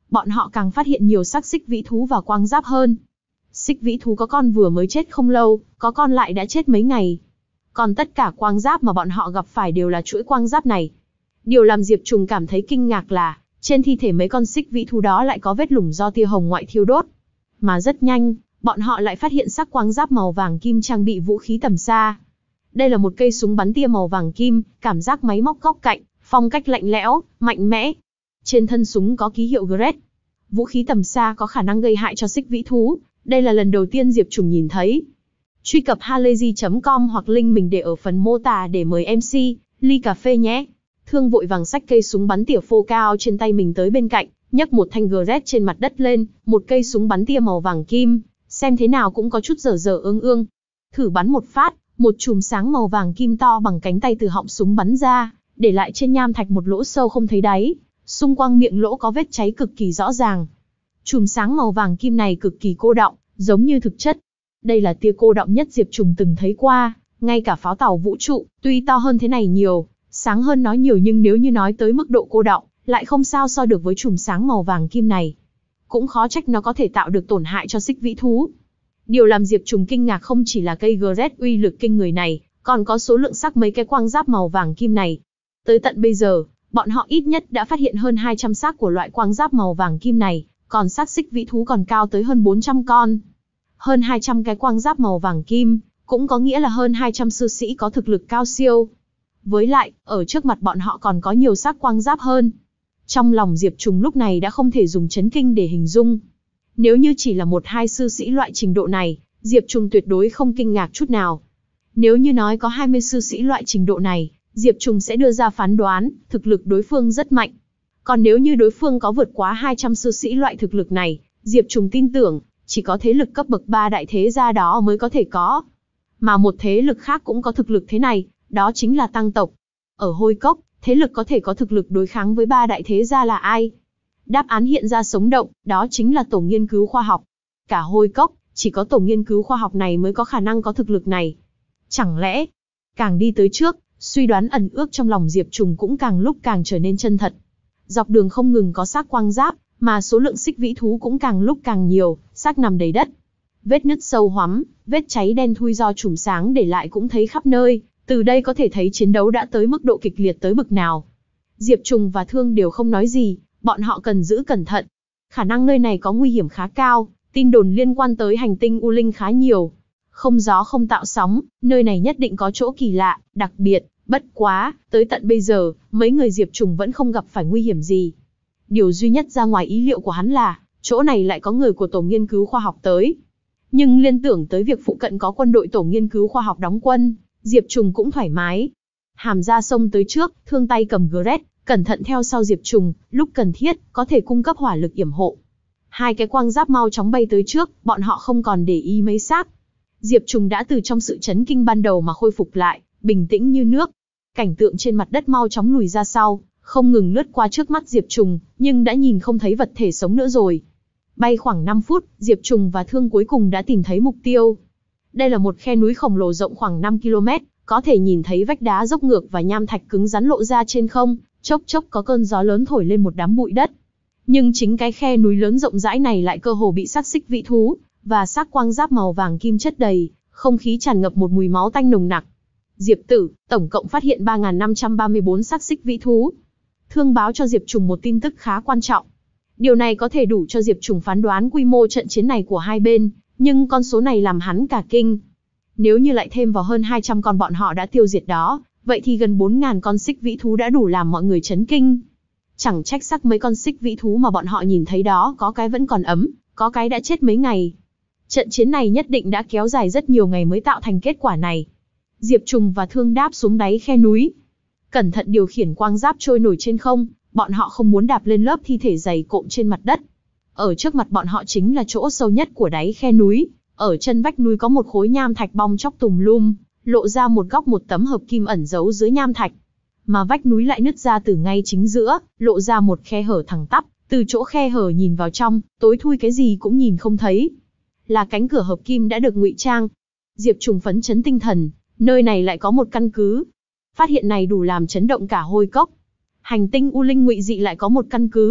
bọn họ càng phát hiện nhiều xác xích vĩ thú và quang giáp hơn. Xích vĩ thú có con vừa mới chết không lâu, có con lại đã chết mấy ngày. Còn tất cả quang giáp mà bọn họ gặp phải đều là chuỗi quang giáp này. Điều làm Diệp Trùng cảm thấy kinh ngạc là, trên thi thể mấy con xích vĩ thú đó lại có vết lủng do tia hồng ngoại thiêu đốt. Mà rất nhanh, bọn họ lại phát hiện xác quang giáp màu vàng kim trang bị vũ khí tầm xa. Đây là một cây súng bắn tia màu vàng kim, cảm giác máy móc góc cạnh, phong cách lạnh lẽo, mạnh mẽ. Trên thân súng có ký hiệu Gret. Vũ khí tầm xa có khả năng gây hại cho xích vĩ thú, đây là lần đầu tiên Diệp Trùng nhìn thấy. Truy cập halayzi chấm com hoặc link mình để ở phần mô tả để mời em xê, ly cà phê nhé. Thương vội vàng xách cây súng bắn tỉa phô cao trên tay mình tới bên cạnh, nhấc một thanh Gret trên mặt đất lên, một cây súng bắn tia màu vàng kim, xem thế nào cũng có chút dở dở ương ương. Thử bắn một phát, một chùm sáng màu vàng kim to bằng cánh tay từ họng súng bắn ra, để lại trên nham thạch một lỗ sâu không thấy đáy, xung quanh miệng lỗ có vết cháy cực kỳ rõ ràng. Chùm sáng màu vàng kim này cực kỳ cô đọng, giống như thực chất. Đây là tia cô đọng nhất Diệp Trùng từng thấy qua, ngay cả pháo tàu vũ trụ, tuy to hơn thế này nhiều, sáng hơn nó nhiều nhưng nếu như nói tới mức độ cô đọng, lại không sao so được với chùm sáng màu vàng kim này. Cũng khó trách nó có thể tạo được tổn hại cho xích vĩ thú. Điều làm Diệp Trùng kinh ngạc không chỉ là cây Gret uy lực kinh người này, còn có số lượng xác mấy cái quang giáp màu vàng kim này. Tới tận bây giờ, bọn họ ít nhất đã phát hiện hơn hai trăm xác của loại quang giáp màu vàng kim này, còn xác xích vĩ thú còn cao tới hơn bốn trăm con. Hơn hai trăm cái quang giáp màu vàng kim, cũng có nghĩa là hơn hai trăm sư sĩ có thực lực cao siêu. Với lại, ở trước mặt bọn họ còn có nhiều xác quang giáp hơn. Trong lòng Diệp Trùng lúc này đã không thể dùng chấn kinh để hình dung. Nếu như chỉ là một hai sư sĩ loại trình độ này, Diệp Trùng tuyệt đối không kinh ngạc chút nào. Nếu như nói có hai mươi sư sĩ loại trình độ này, Diệp Trùng sẽ đưa ra phán đoán, thực lực đối phương rất mạnh. Còn nếu như đối phương có vượt quá hai trăm sư sĩ loại thực lực này, Diệp Trùng tin tưởng, chỉ có thế lực cấp bậc ba đại thế gia đó mới có thể có. Mà một thế lực khác cũng có thực lực thế này, đó chính là Tăng tộc. Ở Hôi Cốc, thế lực có thể có thực lực đối kháng với ba đại thế gia là ai? Đáp án hiện ra sống động, đó chính là tổ nghiên cứu khoa học. Cả Hôi Cốc, chỉ có tổ nghiên cứu khoa học này mới có khả năng có thực lực này. Chẳng lẽ, càng đi tới trước, suy đoán ẩn ước trong lòng Diệp Trùng cũng càng lúc càng trở nên chân thật. Dọc đường không ngừng có xác quang giáp, mà số lượng xích vĩ thú cũng càng lúc càng nhiều, xác nằm đầy đất. Vết nứt sâu hoắm, vết cháy đen thui do chùm sáng để lại cũng thấy khắp nơi, từ đây có thể thấy chiến đấu đã tới mức độ kịch liệt tới bực nào. Diệp Trùng và Thương đều không nói gì, bọn họ cần giữ cẩn thận. Khả năng nơi này có nguy hiểm khá cao, tin đồn liên quan tới hành tinh U Linh khá nhiều. Không gió không tạo sóng, nơi này nhất định có chỗ kỳ lạ, đặc biệt, bất quá, tới tận bây giờ, mấy người Diệp Trùng vẫn không gặp phải nguy hiểm gì. Điều duy nhất ra ngoài ý liệu của hắn là, chỗ này lại có người của tổ nghiên cứu khoa học tới. Nhưng liên tưởng tới việc phụ cận có quân đội tổ nghiên cứu khoa học đóng quân, Diệp Trùng cũng thoải mái. Hàm ra xông tới trước, Thương tay cầm Gret, cẩn thận theo sau Diệp Trùng, lúc cần thiết, có thể cung cấp hỏa lực yểm hộ. Hai cái quang giáp mau chóng bay tới trước, bọn họ không còn để ý mấy xác. Diệp Trùng đã từ trong sự chấn kinh ban đầu mà khôi phục lại, bình tĩnh như nước. Cảnh tượng trên mặt đất mau chóng lùi ra sau, không ngừng lướt qua trước mắt Diệp Trùng, nhưng đã nhìn không thấy vật thể sống nữa rồi. Bay khoảng năm phút, Diệp Trùng và Thương cuối cùng đã tìm thấy mục tiêu. Đây là một khe núi khổng lồ rộng khoảng năm ki lô mét, có thể nhìn thấy vách đá dốc ngược và nham thạch cứng rắn lộ ra trên không, chốc chốc có cơn gió lớn thổi lên một đám bụi đất. Nhưng chính cái khe núi lớn rộng rãi này lại cơ hồ bị xác xích vĩ thú và xác quang giáp màu vàng kim chất đầy, không khí tràn ngập một mùi máu tanh nồng nặc. Diệp Tử, tổng cộng phát hiện ba nghìn năm trăm ba mươi tư xác xích vĩ thú. Thương báo cho Diệp Trùng một tin tức khá quan trọng. Điều này có thể đủ cho Diệp Trùng phán đoán quy mô trận chiến này của hai bên, nhưng con số này làm hắn cả kinh. Nếu như lại thêm vào hơn hai trăm con bọn họ đã tiêu diệt đó, vậy thì gần bốn nghìn con xích vĩ thú đã đủ làm mọi người chấn kinh. Chẳng trách xác mấy con xích vĩ thú mà bọn họ nhìn thấy đó có cái vẫn còn ấm, có cái đã chết mấy ngày. Trận chiến này nhất định đã kéo dài rất nhiều ngày mới tạo thành kết quả này. Diệp Trùng và Thương đáp xuống đáy khe núi. Cẩn thận điều khiển quang giáp trôi nổi trên không, bọn họ không muốn đạp lên lớp thi thể dày cộm trên mặt đất. Ở trước mặt bọn họ chính là chỗ sâu nhất của đáy khe núi, ở chân vách núi có một khối nham thạch bong chóc tùm lum, lộ ra một góc một tấm hợp kim ẩn giấu dưới nham thạch. Mà vách núi lại nứt ra từ ngay chính giữa, lộ ra một khe hở thẳng tắp, từ chỗ khe hở nhìn vào trong, tối thui cái gì cũng nhìn không thấy. Là cánh cửa hợp kim đã được ngụy trang. Diệp Trùng phấn chấn tinh thần, nơi này lại có một căn cứ. Phát hiện này đủ làm chấn động cả Hôi Cốc. Hành tinh U Linh ngụy dị lại có một căn cứ,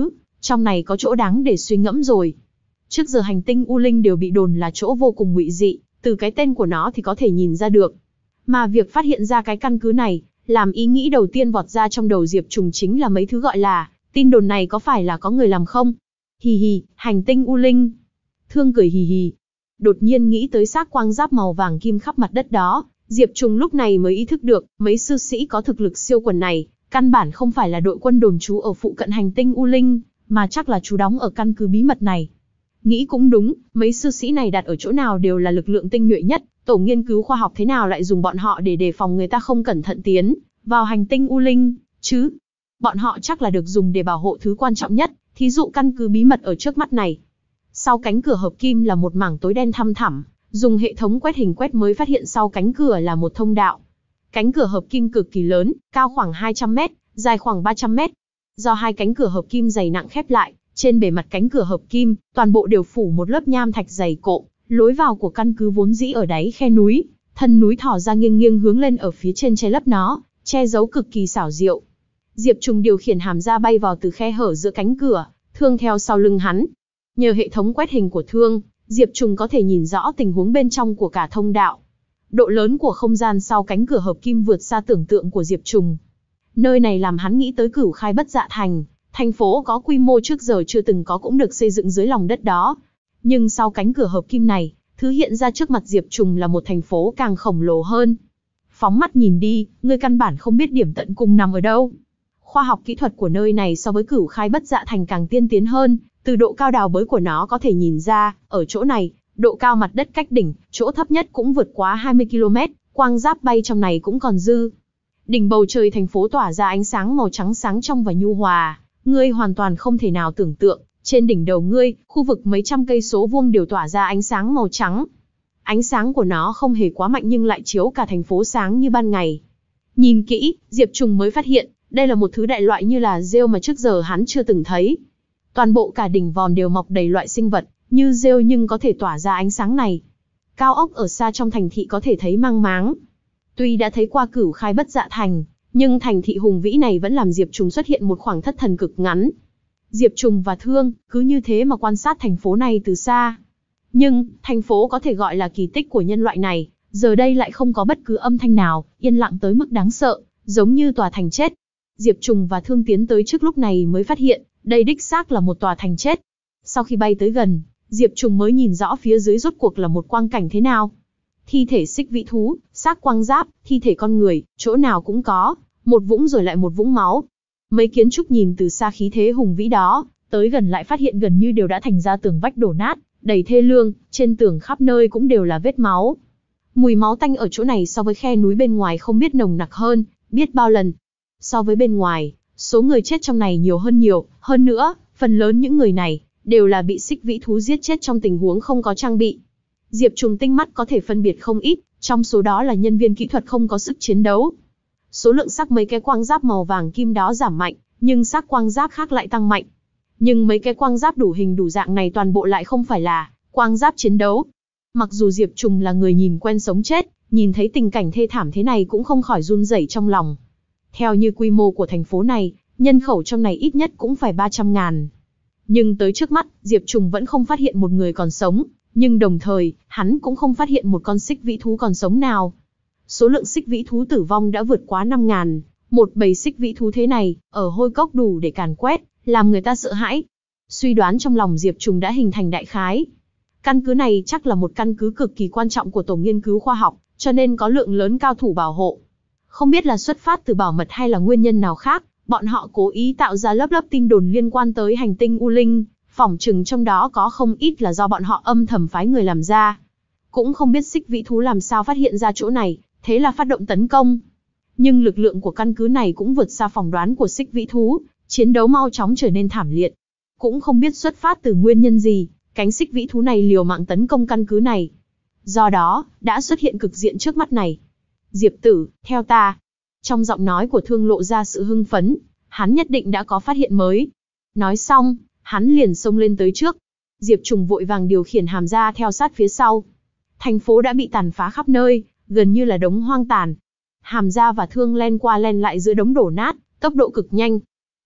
Trong này có chỗ đáng để suy ngẫm rồi. Trước giờ hành tinh U Linh đều bị đồn là chỗ vô cùng ngụy dị, từ cái tên của nó thì có thể nhìn ra được. Mà việc phát hiện ra cái căn cứ này, làm ý nghĩ đầu tiên vọt ra trong đầu Diệp Trùng chính là mấy thứ gọi là, tin đồn này có phải là có người làm không? Hì hì, hành tinh U Linh. Thương cười hì hì. Đột nhiên nghĩ tới xác quang giáp màu vàng kim khắp mặt đất đó, Diệp Trùng lúc này mới ý thức được, mấy sư sĩ có thực lực siêu quần này, căn bản không phải là đội quân đồn trú ở phụ cận hành tinh U Linh, mà chắc là trú đóng ở căn cứ bí mật này. Nghĩ cũng đúng, mấy sư sĩ này đặt ở chỗ nào đều là lực lượng tinh nhuệ nhất, tổ nghiên cứu khoa học thế nào lại dùng bọn họ để đề phòng người ta không cẩn thận tiến vào hành tinh U Linh, chứ? Bọn họ chắc là được dùng để bảo hộ thứ quan trọng nhất, thí dụ căn cứ bí mật ở trước mắt này. Sau cánh cửa hợp kim là một mảng tối đen thăm thẳm, dùng hệ thống quét hình quét mới phát hiện sau cánh cửa là một thông đạo. Cánh cửa hợp kim cực kỳ lớn, cao khoảng hai trăm mét, dài khoảng ba trăm mét. Do hai cánh cửa hợp kim dày nặng khép lại, trên bề mặt cánh cửa hợp kim, toàn bộ đều phủ một lớp nham thạch dày cộm. Lối vào của căn cứ vốn dĩ ở đáy khe núi, thân núi thỏ ra nghiêng nghiêng hướng lên ở phía trên che lấp nó, che giấu cực kỳ xảo diệu. Diệp Trùng điều khiển hàm ra bay vào từ khe hở giữa cánh cửa, Thương theo sau lưng hắn. Nhờ hệ thống quét hình của Thương, Diệp Trùng có thể nhìn rõ tình huống bên trong của cả thông đạo. Độ lớn của không gian sau cánh cửa hợp kim vượt xa tưởng tượng của Diệp Trùng. Nơi này làm hắn nghĩ tới Cửu Khai Bất Dạ Thành, thành phố có quy mô trước giờ chưa từng có cũng được xây dựng dưới lòng đất đó. Nhưng sau cánh cửa hợp kim này, thứ hiện ra trước mặt Diệp Trùng là một thành phố càng khổng lồ hơn. Phóng mắt nhìn đi, ngươi căn bản không biết điểm tận cùng nằm ở đâu. Khoa học kỹ thuật của nơi này so với Cửu Khai Bất Dạ Thành càng tiên tiến hơn, từ độ cao đào bới của nó có thể nhìn ra, ở chỗ này, độ cao mặt đất cách đỉnh, chỗ thấp nhất cũng vượt quá hai mươi ki lô mét, quang giáp bay trong này cũng còn dư. Đỉnh bầu trời thành phố tỏa ra ánh sáng màu trắng sáng trong và nhu hòa, ngươi hoàn toàn không thể nào tưởng tượng, trên đỉnh đầu ngươi, khu vực mấy trăm cây số vuông đều tỏa ra ánh sáng màu trắng. Ánh sáng của nó không hề quá mạnh nhưng lại chiếu cả thành phố sáng như ban ngày. Nhìn kỹ, Diệp Trùng mới phát hiện, đây là một thứ đại loại như là rêu mà trước giờ hắn chưa từng thấy. Toàn bộ cả đỉnh vòm đều mọc đầy loại sinh vật, như rêu nhưng có thể tỏa ra ánh sáng này. Cao ốc ở xa trong thành thị có thể thấy mang máng. Tuy đã thấy qua Cửu Khai Bất Dạ Thành, nhưng thành thị hùng vĩ này vẫn làm Diệp Trùng xuất hiện một khoảng thất thần cực ngắn. Diệp Trùng và Thương, cứ như thế mà quan sát thành phố này từ xa. Nhưng, thành phố có thể gọi là kỳ tích của nhân loại này, giờ đây lại không có bất cứ âm thanh nào, yên lặng tới mức đáng sợ, giống như tòa thành chết. Diệp Trùng và Thương tiến tới trước lúc này mới phát hiện, đây đích xác là một tòa thành chết. Sau khi bay tới gần, Diệp Trùng mới nhìn rõ phía dưới rốt cuộc là một quang cảnh thế nào. Thi thể xích vĩ thú, xác quang giáp, thi thể con người, chỗ nào cũng có, một vũng rồi lại một vũng máu. Mấy kiến trúc nhìn từ xa khí thế hùng vĩ đó, tới gần lại phát hiện gần như đều đã thành ra tường vách đổ nát, đầy thê lương, trên tường khắp nơi cũng đều là vết máu. Mùi máu tanh ở chỗ này so với khe núi bên ngoài không biết nồng nặc hơn, biết bao lần. So với bên ngoài, số người chết trong này nhiều hơn nhiều, hơn nữa, phần lớn những người này đều là bị xích vĩ thú giết chết trong tình huống không có trang bị. Diệp Trùng tinh mắt có thể phân biệt không ít, trong số đó là nhân viên kỹ thuật không có sức chiến đấu. Số lượng xác mấy cái quang giáp màu vàng kim đó giảm mạnh, nhưng xác quang giáp khác lại tăng mạnh. Nhưng mấy cái quang giáp đủ hình đủ dạng này toàn bộ lại không phải là quang giáp chiến đấu. Mặc dù Diệp Trùng là người nhìn quen sống chết, nhìn thấy tình cảnh thê thảm thế này cũng không khỏi run rẩy trong lòng. Theo như quy mô của thành phố này, nhân khẩu trong này ít nhất cũng phải ba trăm ngàn. Nhưng tới trước mắt, Diệp Trùng vẫn không phát hiện một người còn sống, nhưng đồng thời, hắn cũng không phát hiện một con xích vĩ thú còn sống nào. Số lượng xích vĩ thú tử vong đã vượt quá năm ngàn, một bầy xích vĩ thú thế này, ở hôi cốc đủ để càn quét, làm người ta sợ hãi. Suy đoán trong lòng Diệp Trùng đã hình thành đại khái. Căn cứ này chắc là một căn cứ cực kỳ quan trọng của tổ nghiên cứu khoa học, cho nên có lượng lớn cao thủ bảo hộ. Không biết là xuất phát từ bảo mật hay là nguyên nhân nào khác, bọn họ cố ý tạo ra lớp lớp tin đồn liên quan tới hành tinh U Linh, phỏng chừng trong đó có không ít là do bọn họ âm thầm phái người làm ra. Cũng không biết xích vĩ thú làm sao phát hiện ra chỗ này, thế là phát động tấn công. Nhưng lực lượng của căn cứ này cũng vượt xa phỏng đoán của xích vĩ thú, chiến đấu mau chóng trở nên thảm liệt. Cũng không biết xuất phát từ nguyên nhân gì, cánh xích vĩ thú này liều mạng tấn công căn cứ này. Do đó, đã xuất hiện cực diện trước mắt này. Diệp tử, theo ta. Trong giọng nói của Thương lộ ra sự hưng phấn, hắn nhất định đã có phát hiện mới. Nói xong, hắn liền xông lên tới trước. Diệp Trùng vội vàng điều khiển hàm ra theo sát phía sau. Thành phố đã bị tàn phá khắp nơi, gần như là đống hoang tàn. Hàm ra và Thương len qua len lại giữa đống đổ nát, tốc độ cực nhanh.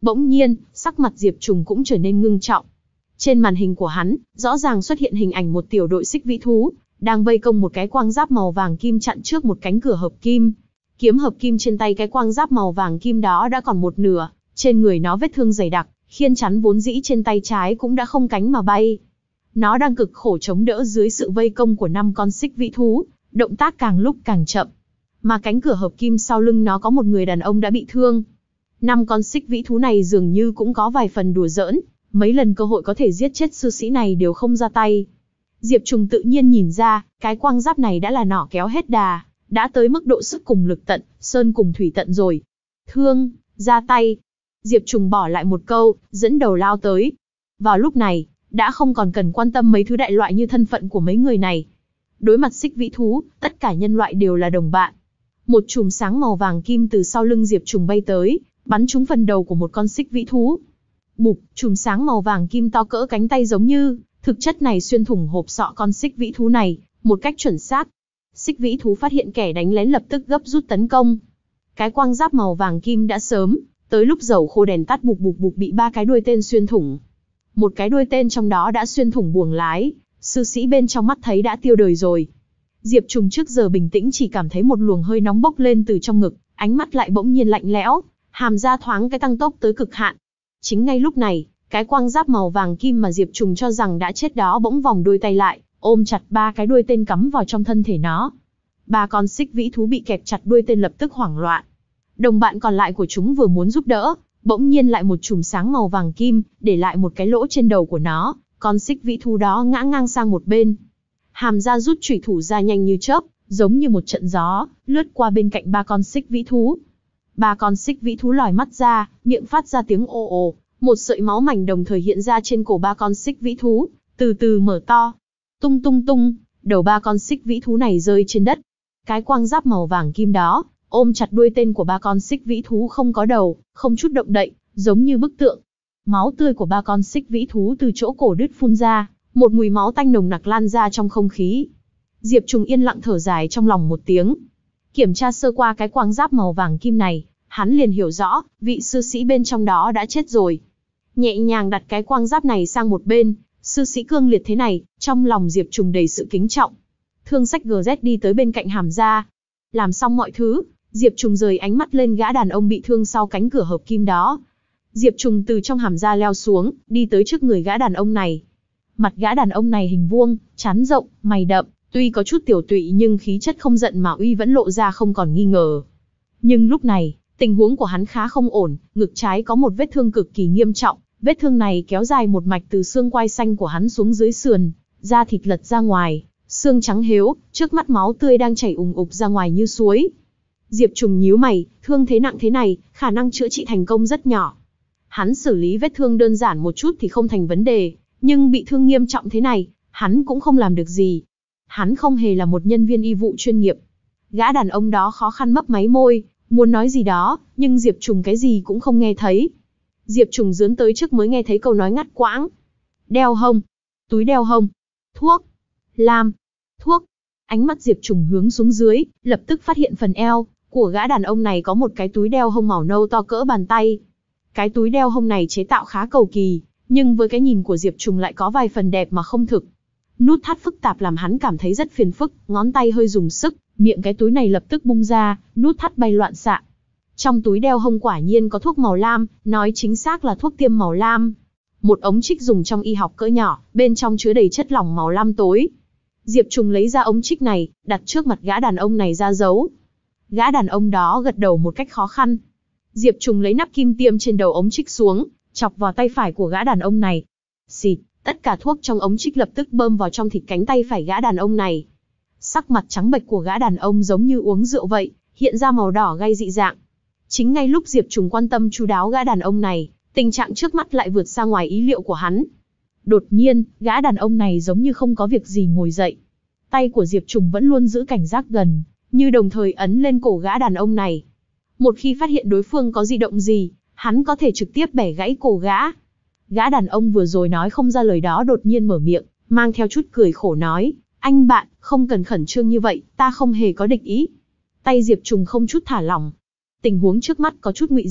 Bỗng nhiên, sắc mặt Diệp Trùng cũng trở nên ngưng trọng. Trên màn hình của hắn, rõ ràng xuất hiện hình ảnh một tiểu đội xích vĩ thú, đang vây công một cái quang giáp màu vàng kim chặn trước một cánh cửa hợp kim. Kiếm hợp kim trên tay cái quang giáp màu vàng kim đó đã còn một nửa, trên người nó vết thương dày đặc, khiên chắn vốn dĩ trên tay trái cũng đã không cánh mà bay. Nó đang cực khổ chống đỡ dưới sự vây công của năm con xích vĩ thú, động tác càng lúc càng chậm. Mà cánh cửa hợp kim sau lưng nó có một người đàn ông đã bị thương. Năm con xích vĩ thú này dường như cũng có vài phần đùa giỡn, mấy lần cơ hội có thể giết chết sư sĩ này đều không ra tay. Diệp Trùng tự nhiên nhìn ra, cái quang giáp này đã là nỏ kéo hết đà, đã tới mức độ sức cùng lực tận, sơn cùng thủy tận rồi. Thương, ra tay. Diệp Trùng bỏ lại một câu, dẫn đầu lao tới. Vào lúc này, đã không còn cần quan tâm mấy thứ đại loại như thân phận của mấy người này. Đối mặt xích vĩ thú, tất cả nhân loại đều là đồng bạn. Một chùm sáng màu vàng kim từ sau lưng Diệp Trùng bay tới, bắn trúng phần đầu của một con xích vĩ thú. Bụp, chùm sáng màu vàng kim to cỡ cánh tay giống như, thực chất này xuyên thủng hộp sọ con xích vĩ thú này, một cách chuẩn xác. Xích vĩ thú phát hiện kẻ đánh lén lập tức gấp rút tấn công. Cái quang giáp màu vàng kim đã sớm, tới lúc dầu khô đèn tắt bụp bụp bụp bị ba cái đuôi tên xuyên thủng. Một cái đuôi tên trong đó đã xuyên thủng buồng lái, sư sĩ bên trong mắt thấy đã tiêu đời rồi. Diệp Trùng trước giờ bình tĩnh chỉ cảm thấy một luồng hơi nóng bốc lên từ trong ngực, ánh mắt lại bỗng nhiên lạnh lẽo, hàm ra thoáng cái tăng tốc tới cực hạn. Chính ngay lúc này, cái quang giáp màu vàng kim mà Diệp Trùng cho rằng đã chết đó bỗng vòng đôi tay lại, ôm chặt ba cái đuôi tên cắm vào trong thân thể nó. Ba con xích vĩ thú bị kẹp chặt đuôi tên lập tức hoảng loạn. Đồng bạn còn lại của chúng vừa muốn giúp đỡ, bỗng nhiên lại một chùm sáng màu vàng kim, để lại một cái lỗ trên đầu của nó, con xích vĩ thú đó ngã ngang sang một bên. Hàm ra rút chủy thủ ra nhanh như chớp, giống như một trận gió, lướt qua bên cạnh ba con xích vĩ thú. Ba con xích vĩ thú lòi mắt ra, miệng phát ra tiếng ồ ồ, một sợi máu mảnh đồng thời hiện ra trên cổ ba con xích vĩ thú, từ từ mở to. Tung tung tung, đầu ba con xích vĩ thú này rơi trên đất. Cái quang giáp màu vàng kim đó, ôm chặt đuôi tên của ba con xích vĩ thú không có đầu, không chút động đậy, giống như bức tượng. Máu tươi của ba con xích vĩ thú từ chỗ cổ đứt phun ra, một mùi máu tanh nồng nặc lan ra trong không khí. Diệp Trùng yên lặng thở dài trong lòng một tiếng. Kiểm tra sơ qua cái quang giáp màu vàng kim này, hắn liền hiểu rõ, vị sư sĩ bên trong đó đã chết rồi. Nhẹ nhàng đặt cái quang giáp này sang một bên, sư sĩ cương liệt thế này, trong lòng Diệp Trùng đầy sự kính trọng. Thương sách giê dét đi tới bên cạnh hàm ra. Làm xong mọi thứ, Diệp Trùng rời ánh mắt lên gã đàn ông bị thương sau cánh cửa hợp kim đó. Diệp Trùng từ trong hàm ra leo xuống, đi tới trước người gã đàn ông này. Mặt gã đàn ông này hình vuông, trán rộng, mày đậm, tuy có chút tiểu tụy nhưng khí chất không giận mà uy vẫn lộ ra không còn nghi ngờ. Nhưng lúc này, tình huống của hắn khá không ổn, ngực trái có một vết thương cực kỳ nghiêm trọng, vết thương này kéo dài một mạch từ xương quai xanh của hắn xuống dưới sườn, da thịt lật ra ngoài, xương trắng hếu, trước mắt máu tươi đang chảy ùng ục ra ngoài như suối. Diệp Trùng nhíu mày, thương thế nặng thế này, khả năng chữa trị thành công rất nhỏ. Hắn xử lý vết thương đơn giản một chút thì không thành vấn đề, nhưng bị thương nghiêm trọng thế này, hắn cũng không làm được gì. Hắn không hề là một nhân viên y vụ chuyên nghiệp. Gã đàn ông đó khó khăn mấp máy môi, muốn nói gì đó, nhưng Diệp Trùng cái gì cũng không nghe thấy. Diệp Trùng dướn tới trước mới nghe thấy câu nói ngắt quãng. Đeo hông, túi đeo hông, thuốc, lam, thuốc. Ánh mắt Diệp Trùng hướng xuống dưới, lập tức phát hiện phần eo của gã đàn ông này có một cái túi đeo hông màu nâu to cỡ bàn tay. Cái túi đeo hông này chế tạo khá cầu kỳ, nhưng với cái nhìn của Diệp Trùng lại có vài phần đẹp mà không thực. Nút thắt phức tạp làm hắn cảm thấy rất phiền phức, ngón tay hơi dùng sức, miệng cái túi này lập tức bung ra, nút thắt bay loạn xạ. Trong túi đeo hông quả nhiên có thuốc màu lam, nói chính xác là thuốc tiêm màu lam. Một ống trích dùng trong y học cỡ nhỏ, bên trong chứa đầy chất lỏng màu lam tối. Diệp Trùng lấy ra ống trích này, đặt trước mặt gã đàn ông này ra giấu. Gã đàn ông đó gật đầu một cách khó khăn. Diệp Trùng lấy nắp kim tiêm trên đầu ống trích xuống, chọc vào tay phải của gã đàn ông này. Xịt, tất cả thuốc trong ống trích lập tức bơm vào trong thịt cánh tay phải gã đàn ông này. Sắc mặt trắng bệch của gã đàn ông giống như uống rượu vậy, hiện ra màu đỏ gay dị dạng. Chính ngay lúc Diệp Trùng quan tâm chu đáo gã đàn ông này, tình trạng trước mắt lại vượt xa ngoài ý liệu của hắn. Đột nhiên, gã đàn ông này giống như không có việc gì ngồi dậy. Tay của Diệp Trùng vẫn luôn giữ cảnh giác gần, như đồng thời ấn lên cổ gã đàn ông này. Một khi phát hiện đối phương có dị động gì, hắn có thể trực tiếp bẻ gãy cổ gã. Gã đàn ông vừa rồi nói không ra lời đó đột nhiên mở miệng, mang theo chút cười khổ nói, anh bạn, không cần khẩn trương như vậy, ta không hề có địch ý. Tay Diệp Trùng không chút thả lỏng. Tình huống trước mắt có chút ngụy dị,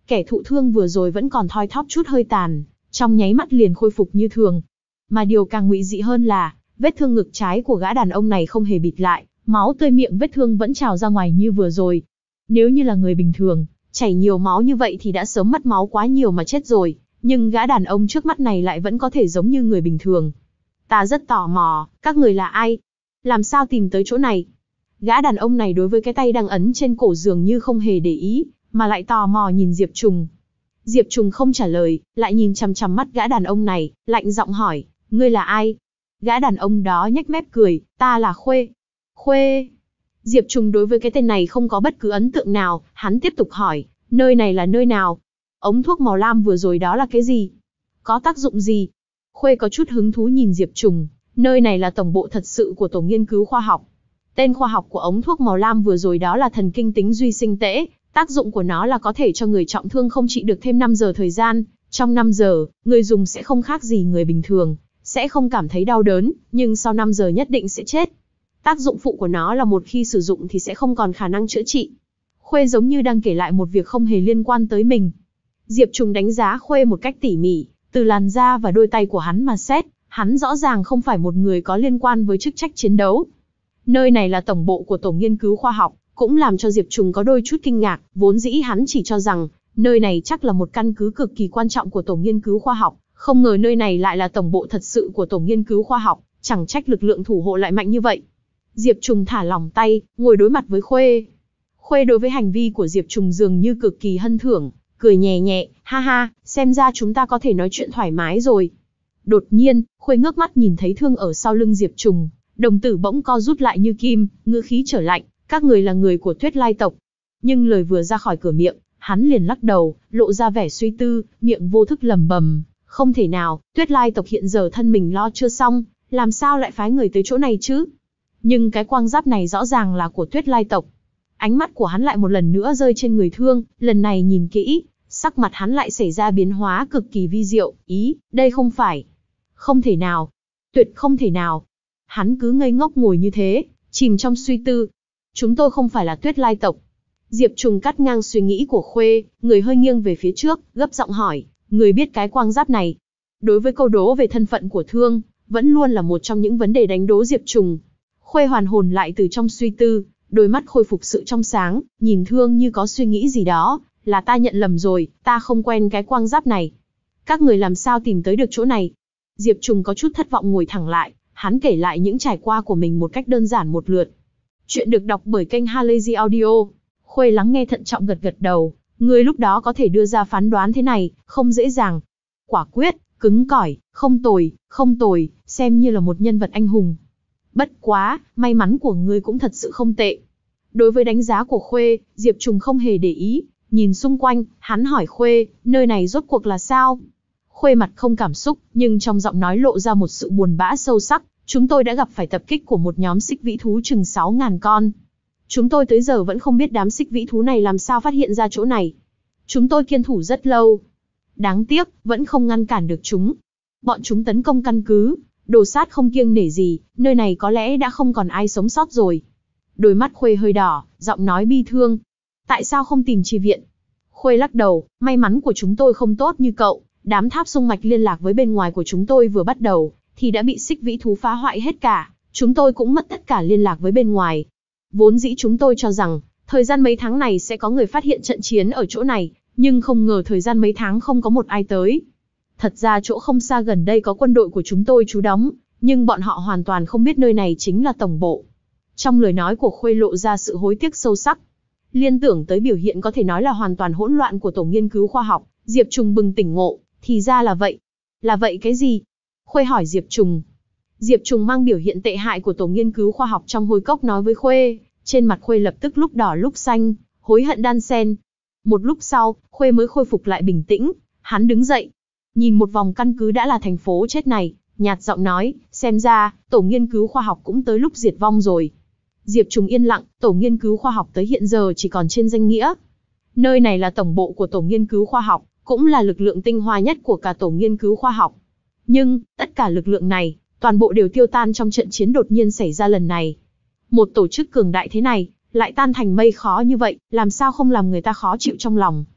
Kẻ thụ thương vừa rồi vẫn còn thoi thóp chút hơi tàn, trong nháy mắt liền khôi phục như thường. Mà điều càng ngụy dị hơn là, vết thương ngực trái của gã đàn ông này không hề bịt lại, máu tươi miệng vết thương vẫn trào ra ngoài như vừa rồi. Nếu như là người bình thường, chảy nhiều máu như vậy thì đã sớm mất máu quá nhiều mà chết rồi, nhưng gã đàn ông trước mắt này lại vẫn có thể giống như người bình thường. Ta rất tò mò, các người là ai? Làm sao tìm tới chỗ này? Gã đàn ông này đối với cái tay đang ấn trên cổ dường như không hề để ý, mà lại tò mò nhìn Diệp Trùng. Diệp Trùng không trả lời, lại nhìn chằm chằm mắt gã đàn ông này, lạnh giọng hỏi, ngươi là ai? Gã đàn ông đó nhếch mép cười, ta là Khuê. Khuê. Diệp Trùng đối với cái tên này không có bất cứ ấn tượng nào, hắn tiếp tục hỏi, nơi này là nơi nào? Ống thuốc màu lam vừa rồi đó là cái gì? Có tác dụng gì? Khuê có chút hứng thú nhìn Diệp Trùng, nơi này là tổng bộ thật sự của tổ nghiên cứu khoa học. Tên khoa học của ống thuốc màu lam vừa rồi đó là thần kinh tính duy sinh tễ, tác dụng của nó là có thể cho người trọng thương không trị được thêm năm giờ thời gian. Trong năm giờ, người dùng sẽ không khác gì người bình thường, sẽ không cảm thấy đau đớn, nhưng sau năm giờ nhất định sẽ chết. Tác dụng phụ của nó là một khi sử dụng thì sẽ không còn khả năng chữa trị. Khuê giống như đang kể lại một việc không hề liên quan tới mình. Diệp Trùng đánh giá Khuê một cách tỉ mỉ, từ làn da và đôi tay của hắn mà xét, hắn rõ ràng không phải một người có liên quan với chức trách chiến đấu. Nơi này là tổng bộ của tổ nghiên cứu khoa học, cũng làm cho Diệp Trùng có đôi chút kinh ngạc, vốn dĩ hắn chỉ cho rằng, nơi này chắc là một căn cứ cực kỳ quan trọng của tổ nghiên cứu khoa học, không ngờ nơi này lại là tổng bộ thật sự của tổ nghiên cứu khoa học, chẳng trách lực lượng thủ hộ lại mạnh như vậy. Diệp Trùng thả lỏng tay, ngồi đối mặt với Khuê. Khuê đối với hành vi của Diệp Trùng dường như cực kỳ hân thưởng, cười nhẹ nhẹ, ha ha, xem ra chúng ta có thể nói chuyện thoải mái rồi. Đột nhiên, Khuê ngước mắt nhìn thấy thương ở sau lưng Diệp Trùng, đồng tử bỗng co rút lại như kim, ngữ khí trở lạnh, các người là người của Tuyết Lai tộc. Nhưng lời vừa ra khỏi cửa miệng, hắn liền lắc đầu, lộ ra vẻ suy tư, miệng vô thức lẩm bẩm, không thể nào, Tuyết Lai tộc hiện giờ thân mình lo chưa xong, làm sao lại phái người tới chỗ này chứ? Nhưng cái quang giáp này rõ ràng là của Tuyết Lai tộc. Ánh mắt của hắn lại một lần nữa rơi trên người thương, lần này nhìn kỹ, sắc mặt hắn lại xảy ra biến hóa cực kỳ vi diệu, ý, đây không phải. Không thể nào. Tuyệt không thể nào. Hắn cứ ngây ngốc ngồi như thế, chìm trong suy tư. Chúng tôi không phải là Tuyết Lai tộc. Diệp Trùng cắt ngang suy nghĩ của Khuê, người hơi nghiêng về phía trước, gấp giọng hỏi, người biết cái quang giáp này. Đối với câu đố về thân phận của thương, vẫn luôn là một trong những vấn đề đánh đố Diệp Trùng. Khuê hoàn hồn lại từ trong suy tư, đôi mắt khôi phục sự trong sáng, nhìn thương như có suy nghĩ gì đó, là ta nhận lầm rồi, ta không quen cái quang giáp này. Các người làm sao tìm tới được chỗ này? Diệp Trùng có chút thất vọng ngồi thẳng lại, hắn kể lại những trải qua của mình một cách đơn giản một lượt. Chuyện được đọc bởi kênh Halazy Audio. Khuê lắng nghe thận trọng gật gật đầu, người lúc đó có thể đưa ra phán đoán thế này, không dễ dàng. Quả quyết, cứng cỏi, không tồi, không tồi, xem như là một nhân vật anh hùng. Bất quá, may mắn của ngươi cũng thật sự không tệ. Đối với đánh giá của Khuê, Diệp Trùng không hề để ý, nhìn xung quanh, hắn hỏi Khuê, nơi này rốt cuộc là sao? Khuê mặt không cảm xúc, nhưng trong giọng nói lộ ra một sự buồn bã sâu sắc, chúng tôi đã gặp phải tập kích của một nhóm xích vĩ thú chừng sáu nghìn con. Chúng tôi tới giờ vẫn không biết đám xích vĩ thú này làm sao phát hiện ra chỗ này. Chúng tôi kiên thủ rất lâu. Đáng tiếc, vẫn không ngăn cản được chúng. Bọn chúng tấn công căn cứ, đồ sát không kiêng nể gì, nơi này có lẽ đã không còn ai sống sót rồi. Đôi mắt Khuê hơi đỏ, giọng nói bi thương. Tại sao không tìm chi viện? Khuê lắc đầu, may mắn của chúng tôi không tốt như cậu. Đám tháp sung mạch liên lạc với bên ngoài của chúng tôi vừa bắt đầu, thì đã bị xích vĩ thú phá hoại hết cả. Chúng tôi cũng mất tất cả liên lạc với bên ngoài. Vốn dĩ chúng tôi cho rằng, thời gian mấy tháng này sẽ có người phát hiện trận chiến ở chỗ này, nhưng không ngờ thời gian mấy tháng không có một ai tới. Thật ra chỗ không xa gần đây có quân đội của chúng tôi trú đóng, nhưng bọn họ hoàn toàn không biết nơi này chính là tổng bộ. Trong lời nói của Khuê lộ ra sự hối tiếc sâu sắc. Liên tưởng tới biểu hiện có thể nói là hoàn toàn hỗn loạn của tổ nghiên cứu khoa học, Diệp Trùng bừng tỉnh ngộ, thì ra là vậy. Là vậy cái gì? Khuê hỏi Diệp Trùng. Diệp Trùng mang biểu hiện tệ hại của tổ nghiên cứu khoa học trong hôi cốc nói với Khuê, trên mặt Khuê lập tức lúc đỏ lúc xanh, hối hận đan xen. Một lúc sau, Khuê mới khôi phục lại bình tĩnh, hắn đứng dậy, nhìn một vòng căn cứ đã là thành phố chết này, nhạt giọng nói, xem ra, tổ nghiên cứu khoa học cũng tới lúc diệt vong rồi. Diệp Trùng yên lặng, tổ nghiên cứu khoa học tới hiện giờ chỉ còn trên danh nghĩa. Nơi này là tổng bộ của tổ nghiên cứu khoa học, cũng là lực lượng tinh hoa nhất của cả tổ nghiên cứu khoa học. Nhưng, tất cả lực lượng này, toàn bộ đều tiêu tan trong trận chiến đột nhiên xảy ra lần này. Một tổ chức cường đại thế này, lại tan thành mây khó như vậy, làm sao không làm người ta khó chịu trong lòng.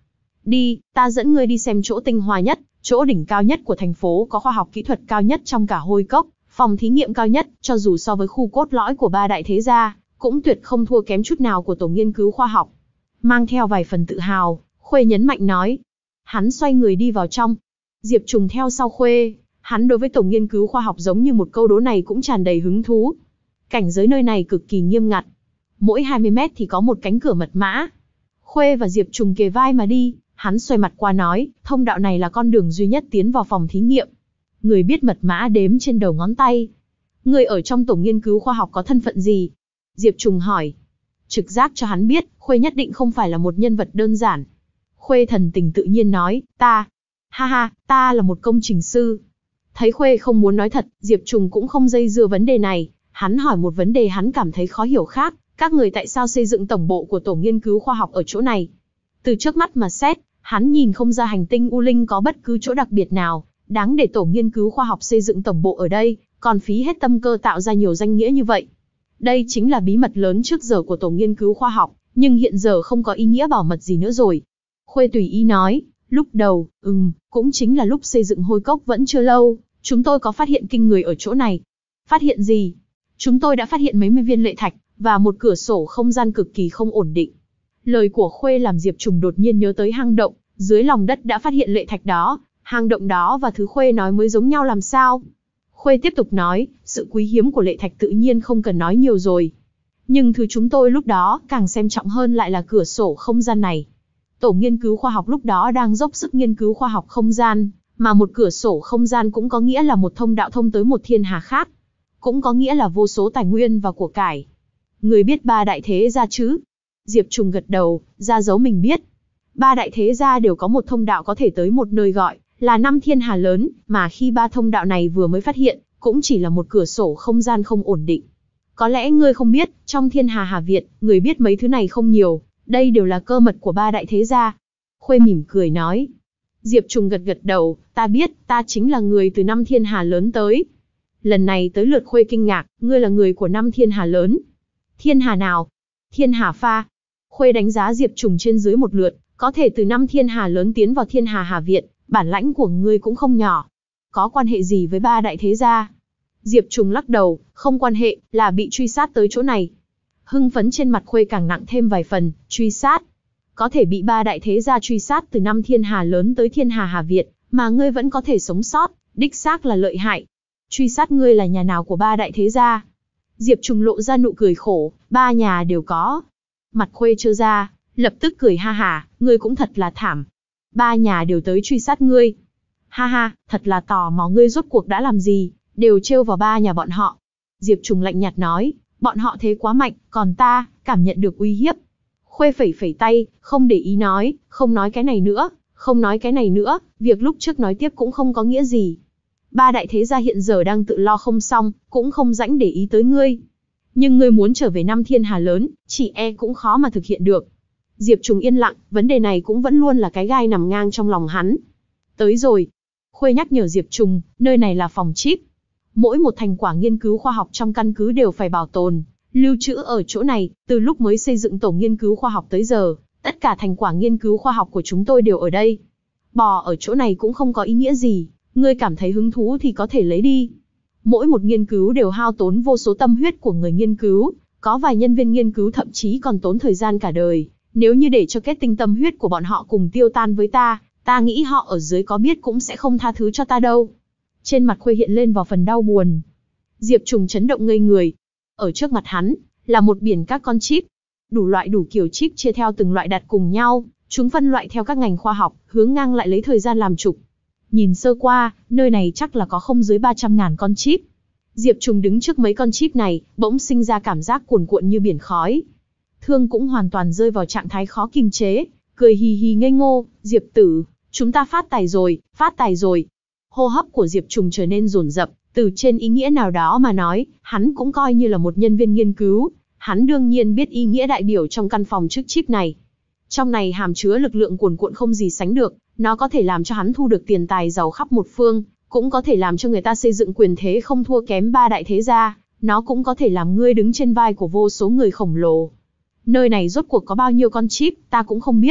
Đi, ta dẫn ngươi đi xem chỗ tinh hoa nhất, chỗ đỉnh cao nhất của thành phố, có khoa học kỹ thuật cao nhất trong cả Hôi Cốc, phòng thí nghiệm cao nhất, cho dù so với khu cốt lõi của ba đại thế gia, cũng tuyệt không thua kém chút nào của tổ nghiên cứu khoa học. Mang theo vài phần tự hào, Khuê nhấn mạnh nói. Hắn xoay người đi vào trong. Diệp Trùng theo sau Khuê, hắn đối với tổ nghiên cứu khoa học giống như một câu đố này cũng tràn đầy hứng thú. Cảnh giới nơi này cực kỳ nghiêm ngặt. Mỗi hai mươi mét thì có một cánh cửa mật mã. Khuê và Diệp Trùng kề vai mà đi, hắn xoay mặt qua nói, thông đạo này là con đường duy nhất tiến vào phòng thí nghiệm. Người biết mật mã đếm trên đầu ngón tay. Người ở trong tổ nghiên cứu khoa học có thân phận gì? Diệp Trùng hỏi. Trực giác cho hắn biết, Khuê nhất định không phải là một nhân vật đơn giản. Khuê thần tình tự nhiên nói, ta, ha ha, ta là một công trình sư. Thấy Khuê không muốn nói thật, Diệp Trùng cũng không dây dưa vấn đề này, hắn hỏi một vấn đề hắn cảm thấy khó hiểu khác, các người tại sao xây dựng tổng bộ của tổ nghiên cứu khoa học ở chỗ này? Từ trước mắt mà xét, hắn nhìn không ra hành tinh U Linh có bất cứ chỗ đặc biệt nào, đáng để tổ nghiên cứu khoa học xây dựng tổng bộ ở đây, còn phí hết tâm cơ tạo ra nhiều danh nghĩa như vậy. Đây chính là bí mật lớn trước giờ của tổ nghiên cứu khoa học, nhưng hiện giờ không có ý nghĩa bảo mật gì nữa rồi. Khuê tùy ý nói, lúc đầu, ừm, cũng chính là lúc xây dựng Hôi Cốc vẫn chưa lâu, chúng tôi có phát hiện kinh người ở chỗ này. Phát hiện gì? Chúng tôi đã phát hiện mấy mươi viên lệ thạch, và một cửa sổ không gian cực kỳ không ổn định. Lời của Khuê làm Diệp Trùng đột nhiên nhớ tới hang động, dưới lòng đất đã phát hiện lệ thạch đó, hang động đó và thứ Khuê nói mới giống nhau làm sao? Khuê tiếp tục nói, sự quý hiếm của lệ thạch tự nhiên không cần nói nhiều rồi. Nhưng thứ chúng tôi lúc đó càng xem trọng hơn lại là cửa sổ không gian này. Tổ nghiên cứu khoa học lúc đó đang dốc sức nghiên cứu khoa học không gian, mà một cửa sổ không gian cũng có nghĩa là một thông đạo thông tới một thiên hà khác. Cũng có nghĩa là vô số tài nguyên và của cải. Người biết ba đại thế gia chứ? Diệp Trùng gật đầu, ra dấu mình biết. Ba đại thế gia đều có một thông đạo có thể tới một nơi gọi là năm thiên hà lớn, mà khi ba thông đạo này vừa mới phát hiện, cũng chỉ là một cửa sổ không gian không ổn định. Có lẽ ngươi không biết, trong thiên hà Hà Việt, người biết mấy thứ này không nhiều, đây đều là cơ mật của ba đại thế gia. Khuê mỉm cười nói. Diệp Trùng gật gật đầu, ta biết, ta chính là người từ năm thiên hà lớn tới. Lần này tới lượt Khuê kinh ngạc, ngươi là người của năm thiên hà lớn. Thiên hà nào? Thiên hà Pha. Khuê đánh giá Diệp Trùng trên dưới một lượt, có thể từ năm thiên hà lớn tiến vào thiên hà Hà Việt, bản lãnh của ngươi cũng không nhỏ. Có quan hệ gì với ba đại thế gia? Diệp Trùng lắc đầu, không quan hệ, là bị truy sát tới chỗ này. Hưng phấn trên mặt Khuê càng nặng thêm vài phần, truy sát. Có thể bị ba đại thế gia truy sát từ năm thiên hà lớn tới thiên hà Hà Việt, mà ngươi vẫn có thể sống sót, đích xác là lợi hại. Truy sát ngươi là nhà nào của ba đại thế gia? Diệp Trùng lộ ra nụ cười khổ, ba nhà đều có. Mặt Khuê trơ ra, lập tức cười ha hả, ngươi cũng thật là thảm. Ba nhà đều tới truy sát ngươi. Ha ha, thật là tò mò ngươi rốt cuộc đã làm gì, đều trêu vào ba nhà bọn họ. Diệp Trùng lạnh nhạt nói, bọn họ thế quá mạnh, còn ta, cảm nhận được uy hiếp. Khuê phẩy phẩy tay, không để ý nói, không nói cái này nữa, không nói cái này nữa, việc lúc trước nói tiếp cũng không có nghĩa gì. Ba đại thế gia hiện giờ đang tự lo không xong, cũng không rảnh để ý tới ngươi. Nhưng ngươi muốn trở về năm thiên hà lớn, chỉ e cũng khó mà thực hiện được. Diệp Trùng yên lặng, vấn đề này cũng vẫn luôn là cái gai nằm ngang trong lòng hắn. Tới rồi. Khuê nhắc nhở Diệp Trùng, nơi này là phòng chip. Mỗi một thành quả nghiên cứu khoa học trong căn cứ đều phải bảo tồn, lưu trữ ở chỗ này, từ lúc mới xây dựng tổ nghiên cứu khoa học tới giờ, tất cả thành quả nghiên cứu khoa học của chúng tôi đều ở đây. Bò ở chỗ này cũng không có ý nghĩa gì, ngươi cảm thấy hứng thú thì có thể lấy đi. Mỗi một nghiên cứu đều hao tốn vô số tâm huyết của người nghiên cứu, có vài nhân viên nghiên cứu thậm chí còn tốn thời gian cả đời. Nếu như để cho kết tinh tâm huyết của bọn họ cùng tiêu tan với ta, ta nghĩ họ ở dưới có biết cũng sẽ không tha thứ cho ta đâu. Trên mặt Khuê hiện lên vào phần đau buồn. Diệp Trùng chấn động ngây người. Ở trước mặt hắn, là một biển các con chip. Đủ loại đủ kiểu chip chia theo từng loại đặt cùng nhau, chúng phân loại theo các ngành khoa học, hướng ngang lại lấy thời gian làm trục. Nhìn sơ qua, nơi này chắc là có không dưới ba trăm ngàn con chip. Diệp Trùng đứng trước mấy con chip này, bỗng sinh ra cảm giác cuồn cuộn như biển khói. Thương cũng hoàn toàn rơi vào trạng thái khó kiềm chế, cười hì hì ngây ngô, Diệp tử, chúng ta phát tài rồi, phát tài rồi. Hô hấp của Diệp Trùng trở nên dồn dập, từ trên ý nghĩa nào đó mà nói, hắn cũng coi như là một nhân viên nghiên cứu, hắn đương nhiên biết ý nghĩa đại biểu trong căn phòng trước chip này. Trong này hàm chứa lực lượng cuồn cuộn không gì sánh được, nó có thể làm cho hắn thu được tiền tài giàu khắp một phương, cũng có thể làm cho người ta xây dựng quyền thế không thua kém ba đại thế gia, nó cũng có thể làm ngươi đứng trên vai của vô số người khổng lồ. Nơi này rốt cuộc có bao nhiêu con chip, ta cũng không biết.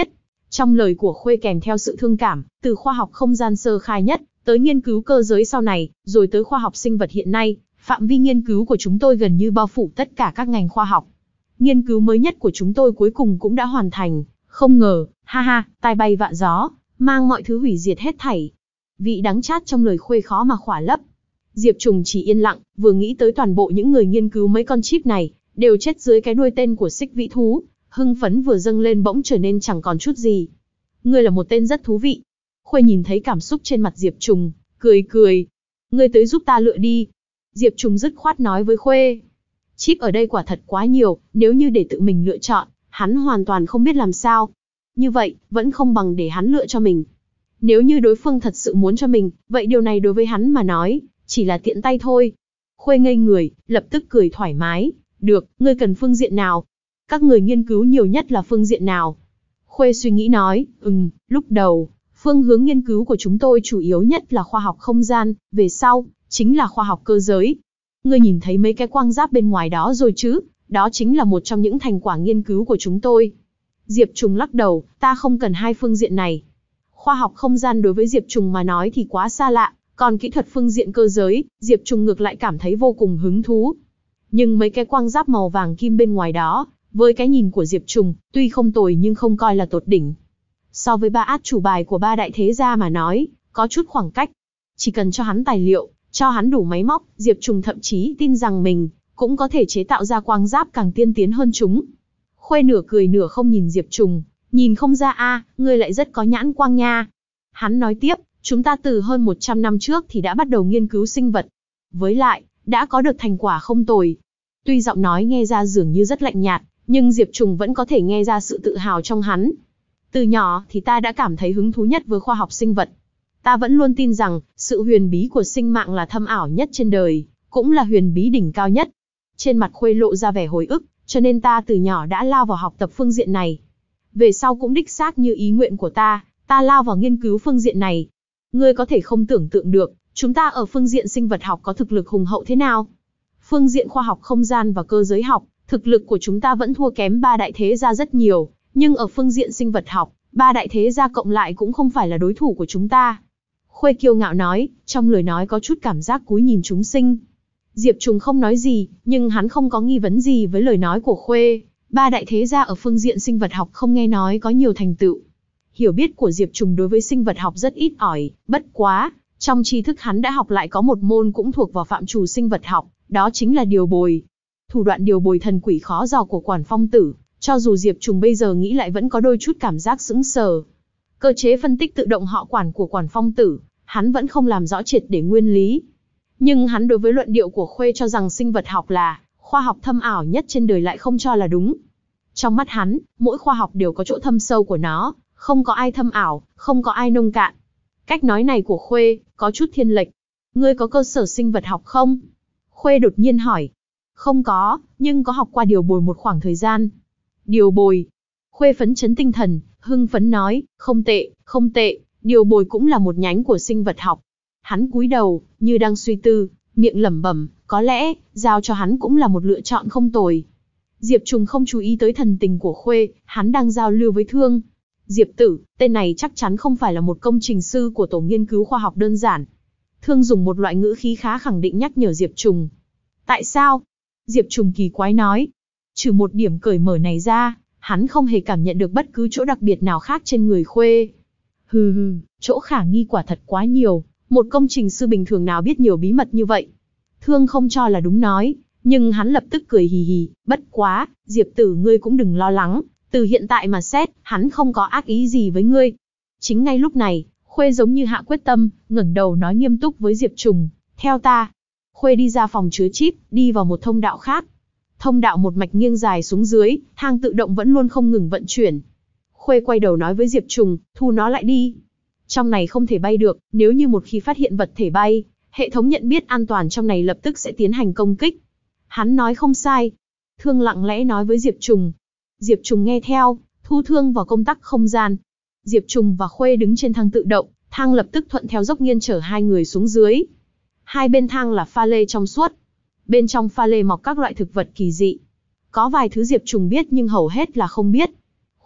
Trong lời của Khuê kèm theo sự thương cảm, từ khoa học không gian sơ khai nhất, tới nghiên cứu cơ giới sau này, rồi tới khoa học sinh vật hiện nay, phạm vi nghiên cứu của chúng tôi gần như bao phủ tất cả các ngành khoa học. Nghiên cứu mới nhất của chúng tôi cuối cùng cũng đã hoàn thành, không ngờ, ha ha, tai bay vạ gió, mang mọi thứ hủy diệt hết thảy. Vị đắng chát trong lời Khuê khó mà khỏa lấp. Diệp Trùng chỉ yên lặng, vừa nghĩ tới toàn bộ những người nghiên cứu mấy con chip này, đều chết dưới cái đuôi tên của Xích Vĩ Thú, hưng phấn vừa dâng lên bỗng trở nên chẳng còn chút gì. Ngươi là một tên rất thú vị. Khuê nhìn thấy cảm xúc trên mặt Diệp Trùng, cười cười. Ngươi tới giúp ta lựa đi. Diệp Trùng dứt khoát nói với Khuê. Chip ở đây quả thật quá nhiều, nếu như để tự mình lựa chọn, hắn hoàn toàn không biết làm sao. Như vậy, vẫn không bằng để hắn lựa cho mình. Nếu như đối phương thật sự muốn cho mình, vậy điều này đối với hắn mà nói, chỉ là tiện tay thôi. Khuê ngây người, lập tức cười thoải mái. Được, ngươi cần phương diện nào? Các người nghiên cứu nhiều nhất là phương diện nào? Khuê suy nghĩ nói, ừm, lúc đầu, phương hướng nghiên cứu của chúng tôi chủ yếu nhất là khoa học không gian, về sau, chính là khoa học cơ giới. Ngươi nhìn thấy mấy cái quang giáp bên ngoài đó rồi chứ? Đó chính là một trong những thành quả nghiên cứu của chúng tôi. Diệp Trùng lắc đầu, ta không cần hai phương diện này. Khoa học không gian đối với Diệp Trùng mà nói thì quá xa lạ, còn kỹ thuật phương diện cơ giới, Diệp Trùng ngược lại cảm thấy vô cùng hứng thú. Nhưng mấy cái quang giáp màu vàng kim bên ngoài đó, với cái nhìn của Diệp Trùng, tuy không tồi nhưng không coi là tột đỉnh. So với ba át chủ bài của ba đại thế gia mà nói, có chút khoảng cách. Chỉ cần cho hắn tài liệu, cho hắn đủ máy móc, Diệp Trùng thậm chí tin rằng mình cũng có thể chế tạo ra quang giáp càng tiên tiến hơn chúng. Khuê nửa cười nửa không nhìn Diệp Trùng, nhìn không ra a, ngươi lại rất có nhãn quang nha. Hắn nói tiếp, chúng ta từ hơn một trăm năm trước thì đã bắt đầu nghiên cứu sinh vật. Với lại, đã có được thành quả không tồi. Tuy giọng nói nghe ra dường như rất lạnh nhạt, nhưng Diệp Trùng vẫn có thể nghe ra sự tự hào trong hắn. Từ nhỏ thì ta đã cảm thấy hứng thú nhất với khoa học sinh vật. Ta vẫn luôn tin rằng, sự huyền bí của sinh mạng là thâm ảo nhất trên đời, cũng là huyền bí đỉnh cao nhất. Trên mặt Khuê lộ ra vẻ hồi ức, cho nên ta từ nhỏ đã lao vào học tập phương diện này. Về sau cũng đích xác như ý nguyện của ta, ta lao vào nghiên cứu phương diện này. Ngươi có thể không tưởng tượng được, chúng ta ở phương diện sinh vật học có thực lực hùng hậu thế nào. Phương diện khoa học không gian và cơ giới học, thực lực của chúng ta vẫn thua kém ba đại thế gia rất nhiều, nhưng ở phương diện sinh vật học, ba đại thế gia cộng lại cũng không phải là đối thủ của chúng ta. Khuê kiêu ngạo nói, trong lời nói có chút cảm giác cúi nhìn chúng sinh. Diệp Trùng không nói gì, nhưng hắn không có nghi vấn gì với lời nói của Khuê. Ba đại thế gia ở phương diện sinh vật học không nghe nói có nhiều thành tựu. Hiểu biết của Diệp Trùng đối với sinh vật học rất ít ỏi, bất quá, trong tri thức hắn đã học lại có một môn cũng thuộc vào phạm trù sinh vật học, đó chính là điều bồi. Thủ đoạn điều bồi thần quỷ khó dò của Quản Phong Tử, cho dù Diệp Trùng bây giờ nghĩ lại vẫn có đôi chút cảm giác sững sờ. Cơ chế phân tích tự động họ Quản của Quản Phong Tử, hắn vẫn không làm rõ triệt để nguyên lý. Nhưng hắn đối với luận điệu của Khuê cho rằng sinh vật học là khoa học thâm ảo nhất trên đời lại không cho là đúng. Trong mắt hắn, mỗi khoa học đều có chỗ thâm sâu của nó, không có ai thâm ảo, không có ai nông cạn. Cách nói này của Khuê có chút thiên lệch. Ngươi có cơ sở sinh vật học không? Khuê đột nhiên hỏi. Không có, nhưng có học qua điều bồi một khoảng thời gian. Điều bồi. Khuê phấn chấn tinh thần, hưng phấn nói, không tệ, không tệ, điều bồi cũng là một nhánh của sinh vật học. Hắn cúi đầu, như đang suy tư, miệng lẩm bẩm, có lẽ, giao cho hắn cũng là một lựa chọn không tồi. Diệp Trùng không chú ý tới thần tình của Khuê, hắn đang giao lưu với Thương. Diệp tử, tên này chắc chắn không phải là một công trình sư của tổ nghiên cứu khoa học đơn giản. Thương dùng một loại ngữ khí khá khẳng định nhắc nhở Diệp Trùng. Tại sao? Diệp Trùng kỳ quái nói. Trừ một điểm cởi mở này ra, hắn không hề cảm nhận được bất cứ chỗ đặc biệt nào khác trên người Khuê. Hừ hừ, chỗ khả nghi quả thật quá nhiều, một công trình sư bình thường nào biết nhiều bí mật như vậy. Thương không cho là đúng nói, nhưng hắn lập tức cười hì hì, bất quá, Diệp tử ngươi cũng đừng lo lắng, từ hiện tại mà xét, hắn không có ác ý gì với ngươi. Chính ngay lúc này, Khuê giống như hạ quyết tâm, ngẩng đầu nói nghiêm túc với Diệp Trùng, theo ta. Khuê đi ra phòng chứa chip, đi vào một thông đạo khác. Thông đạo một mạch nghiêng dài xuống dưới, thang tự động vẫn luôn không ngừng vận chuyển. Khuê quay đầu nói với Diệp Trùng, thu nó lại đi. Trong này không thể bay được, nếu như một khi phát hiện vật thể bay, hệ thống nhận biết an toàn trong này lập tức sẽ tiến hành công kích. Hắn nói không sai. Thương lặng lẽ nói với Diệp Trùng. Diệp Trùng nghe theo, thu Thương vào công tắc không gian. Diệp Trùng và Khuê đứng trên thang tự động, thang lập tức thuận theo dốc nghiêng chở hai người xuống dưới. Hai bên thang là pha lê trong suốt. Bên trong pha lê mọc các loại thực vật kỳ dị. Có vài thứ Diệp Trùng biết nhưng hầu hết là không biết.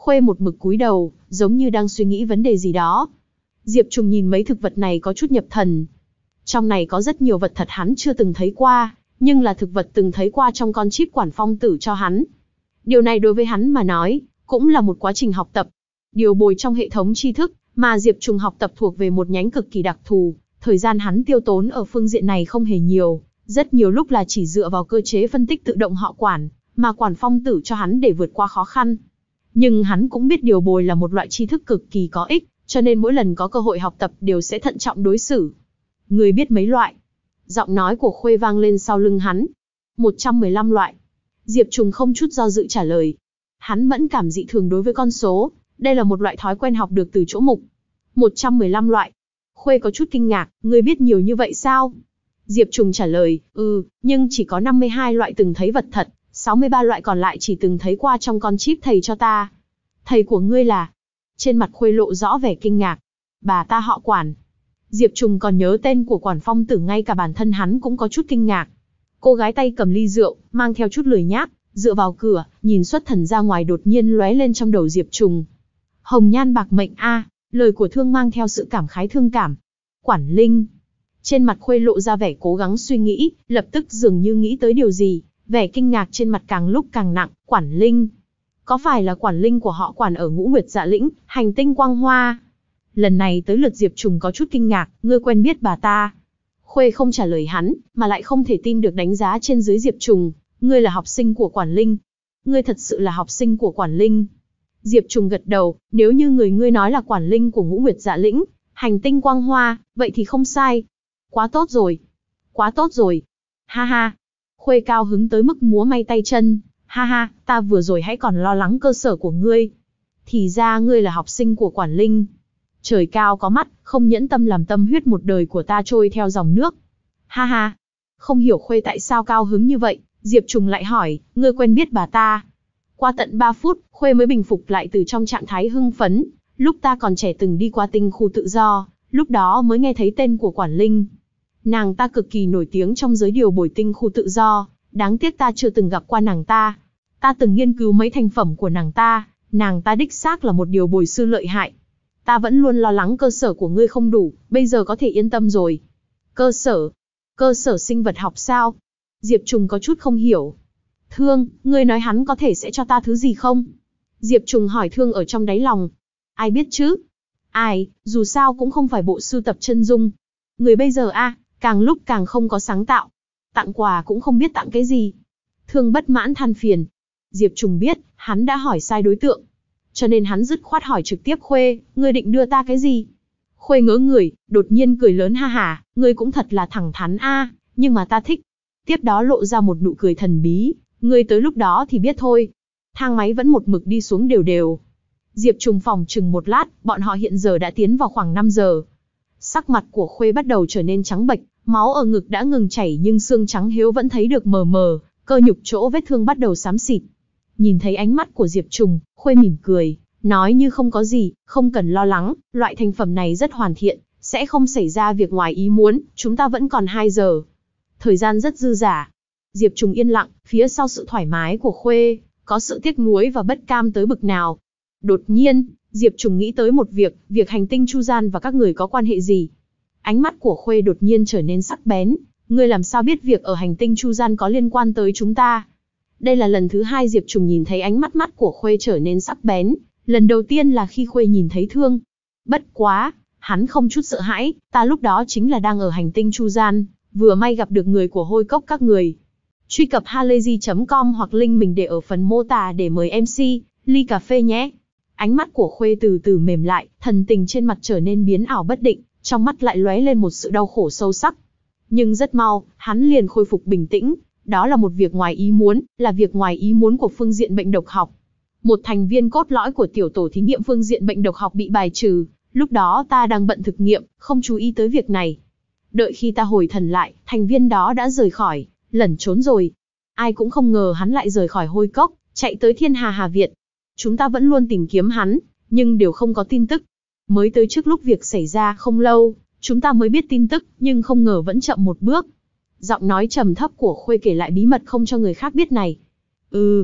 Khuê một mực cúi đầu, giống như đang suy nghĩ vấn đề gì đó. Diệp Trùng nhìn mấy thực vật này có chút nhập thần. Trong này có rất nhiều vật thật hắn chưa từng thấy qua, nhưng là thực vật từng thấy qua trong con chip Quản Phong Tử cho hắn. Điều này đối với hắn mà nói, cũng là một quá trình học tập. Điều bồi trong hệ thống tri thức, mà Diệp Trùng học tập thuộc về một nhánh cực kỳ đặc thù. Thời gian hắn tiêu tốn ở phương diện này không hề nhiều, rất nhiều lúc là chỉ dựa vào cơ chế phân tích tự động họ Quản, mà Quản Phong Tử cho hắn để vượt qua khó khăn. Nhưng hắn cũng biết điều bồi là một loại tri thức cực kỳ có ích, cho nên mỗi lần có cơ hội học tập đều sẽ thận trọng đối xử. Người biết mấy loại? Giọng nói của Khuê vang lên sau lưng hắn. một trăm mười lăm loại. Diệp Trùng không chút do dự trả lời. Hắn mẫn cảm dị thường đối với con số, đây là một loại thói quen học được từ chỗ mục. một trăm mười lăm loại. Khuê có chút kinh ngạc, ngươi biết nhiều như vậy sao? Diệp Trùng trả lời, ừ, nhưng chỉ có năm mươi hai loại từng thấy vật thật, sáu mươi ba loại còn lại chỉ từng thấy qua trong con chip thầy cho ta. Thầy của ngươi là? Trên mặt Khuê lộ rõ vẻ kinh ngạc. Bà ta họ Quản. Diệp Trùng còn nhớ tên của Quản Phong Tử, ngay cả bản thân hắn cũng có chút kinh ngạc. Cô gái tay cầm ly rượu, mang theo chút lười nhác, dựa vào cửa, nhìn xuất thần ra ngoài đột nhiên lóe lên trong đầu Diệp Trùng. Hồng nhan bạc mệnh a, lời của thương mang theo sự cảm khái thương cảm. Quản Linh. Trên mặt Khuê lộ ra vẻ cố gắng suy nghĩ, lập tức dường như nghĩ tới điều gì, vẻ kinh ngạc trên mặt càng lúc càng nặng. Quản Linh. Có phải là Quản Linh của họ Quản ở Ngũ Nguyệt Dạ Lĩnh, hành tinh Quang Hoa? Lần này tới lượt Diệp Trùng có chút kinh ngạc, ngươi quen biết bà ta? Khuê không trả lời hắn, mà lại không thể tin được đánh giá trên dưới Diệp Trùng. Ngươi là học sinh của Quản Linh? Ngươi thật sự là học sinh của Quản Linh? Diệp Trùng gật đầu, nếu như người ngươi nói là Quản Linh của Ngũ Nguyệt Dạ Lĩnh, hành tinh Quang Hoa, vậy thì không sai. Quá tốt rồi. Quá tốt rồi. Ha ha. Khuê cao hứng tới mức múa may tay chân. Ha ha, ta vừa rồi hãy còn lo lắng cơ sở của ngươi. Thì ra ngươi là học sinh của Quản Linh. Trời cao có mắt, không nhẫn tâm làm tâm huyết một đời của ta trôi theo dòng nước. Ha ha. Không hiểu Khuê tại sao cao hứng như vậy, Diệp Trùng lại hỏi, ngươi quen biết bà ta? Qua tận ba phút, Khuê mới bình phục lại từ trong trạng thái hưng phấn. Lúc ta còn trẻ từng đi qua tinh khu tự do, lúc đó mới nghe thấy tên của Quản Linh. Nàng ta cực kỳ nổi tiếng trong giới điều bồi tinh khu tự do, đáng tiếc ta chưa từng gặp qua nàng ta. Ta từng nghiên cứu mấy thành phẩm của nàng ta, nàng ta đích xác là một điều bồi sư lợi hại. Ta vẫn luôn lo lắng cơ sở của ngươi không đủ, bây giờ có thể yên tâm rồi. Cơ sở? Cơ sở sinh vật học sao? Diệp Trùng có chút không hiểu. Thương, ngươi nói hắn có thể sẽ cho ta thứ gì không? Diệp Trùng hỏi Thương ở trong đáy lòng. Ai biết chứ? Ai, dù sao cũng không phải bộ sưu tập chân dung. Người bây giờ a, càng lúc càng không có sáng tạo. Tặng quà cũng không biết tặng cái gì. Thương bất mãn than phiền. Diệp Trùng biết, hắn đã hỏi sai đối tượng. Cho nên hắn dứt khoát hỏi trực tiếp Khuê, ngươi định đưa ta cái gì? Khuê ngớ người, đột nhiên cười lớn ha hả, ngươi cũng thật là thẳng thắn a, nhưng mà ta thích. Tiếp đó lộ ra một nụ cười thần bí, ngươi tới lúc đó thì biết thôi. Thang máy vẫn một mực đi xuống đều đều. Diệp Trùng phòng chừng một lát, bọn họ hiện giờ đã tiến vào khoảng năm giờ. Sắc mặt của Khuê bắt đầu trở nên trắng bệch, máu ở ngực đã ngừng chảy nhưng xương trắng hiếu vẫn thấy được mờ mờ, cơ nhục chỗ vết thương bắt đầu xám xịt. Nhìn thấy ánh mắt của Diệp Trùng, Khuê mỉm cười, nói như không có gì, không cần lo lắng, loại thành phẩm này rất hoàn thiện, sẽ không xảy ra việc ngoài ý muốn, chúng ta vẫn còn hai giờ. Thời gian rất dư dả. Diệp Trùng yên lặng, phía sau sự thoải mái của Khuê, có sự tiếc nuối và bất cam tới bực nào. Đột nhiên, Diệp Trùng nghĩ tới một việc, việc hành tinh Chu Gian và các người có quan hệ gì. Ánh mắt của Khuê đột nhiên trở nên sắc bén, ngươi làm sao biết việc ở hành tinh Chu Gian có liên quan tới chúng ta? Đây là lần thứ hai Diệp Trùng nhìn thấy ánh mắt mắt của Khuê trở nên sắc bén, lần đầu tiên là khi Khuê nhìn thấy Thương. Bất quá, hắn không chút sợ hãi, ta lúc đó chính là đang ở hành tinh Chu Gian, vừa may gặp được người của Hôi Cốc các người. Truy cập halayzi chấm com hoặc link mình để ở phần mô tả để mời em xê, ly cà phê nhé. Ánh mắt của Khuê từ từ mềm lại, thần tình trên mặt trở nên biến ảo bất định, trong mắt lại lóe lên một sự đau khổ sâu sắc. Nhưng rất mau, hắn liền khôi phục bình tĩnh, đó là một việc ngoài ý muốn, là việc ngoài ý muốn của phương diện bệnh độc học. Một thành viên cốt lõi của tiểu tổ thí nghiệm phương diện bệnh độc học bị bài trừ, lúc đó ta đang bận thực nghiệm, không chú ý tới việc này. Đợi khi ta hồi thần lại, thành viên đó đã rời khỏi, lẩn trốn rồi. Ai cũng không ngờ hắn lại rời khỏi Hôi Cốc, chạy tới Thiên Hà Hà Việt. Chúng ta vẫn luôn tìm kiếm hắn, nhưng đều không có tin tức. Mới tới trước lúc việc xảy ra không lâu, chúng ta mới biết tin tức, nhưng không ngờ vẫn chậm một bước. Giọng nói trầm thấp của Khuê kể lại bí mật không cho người khác biết này. Ừ.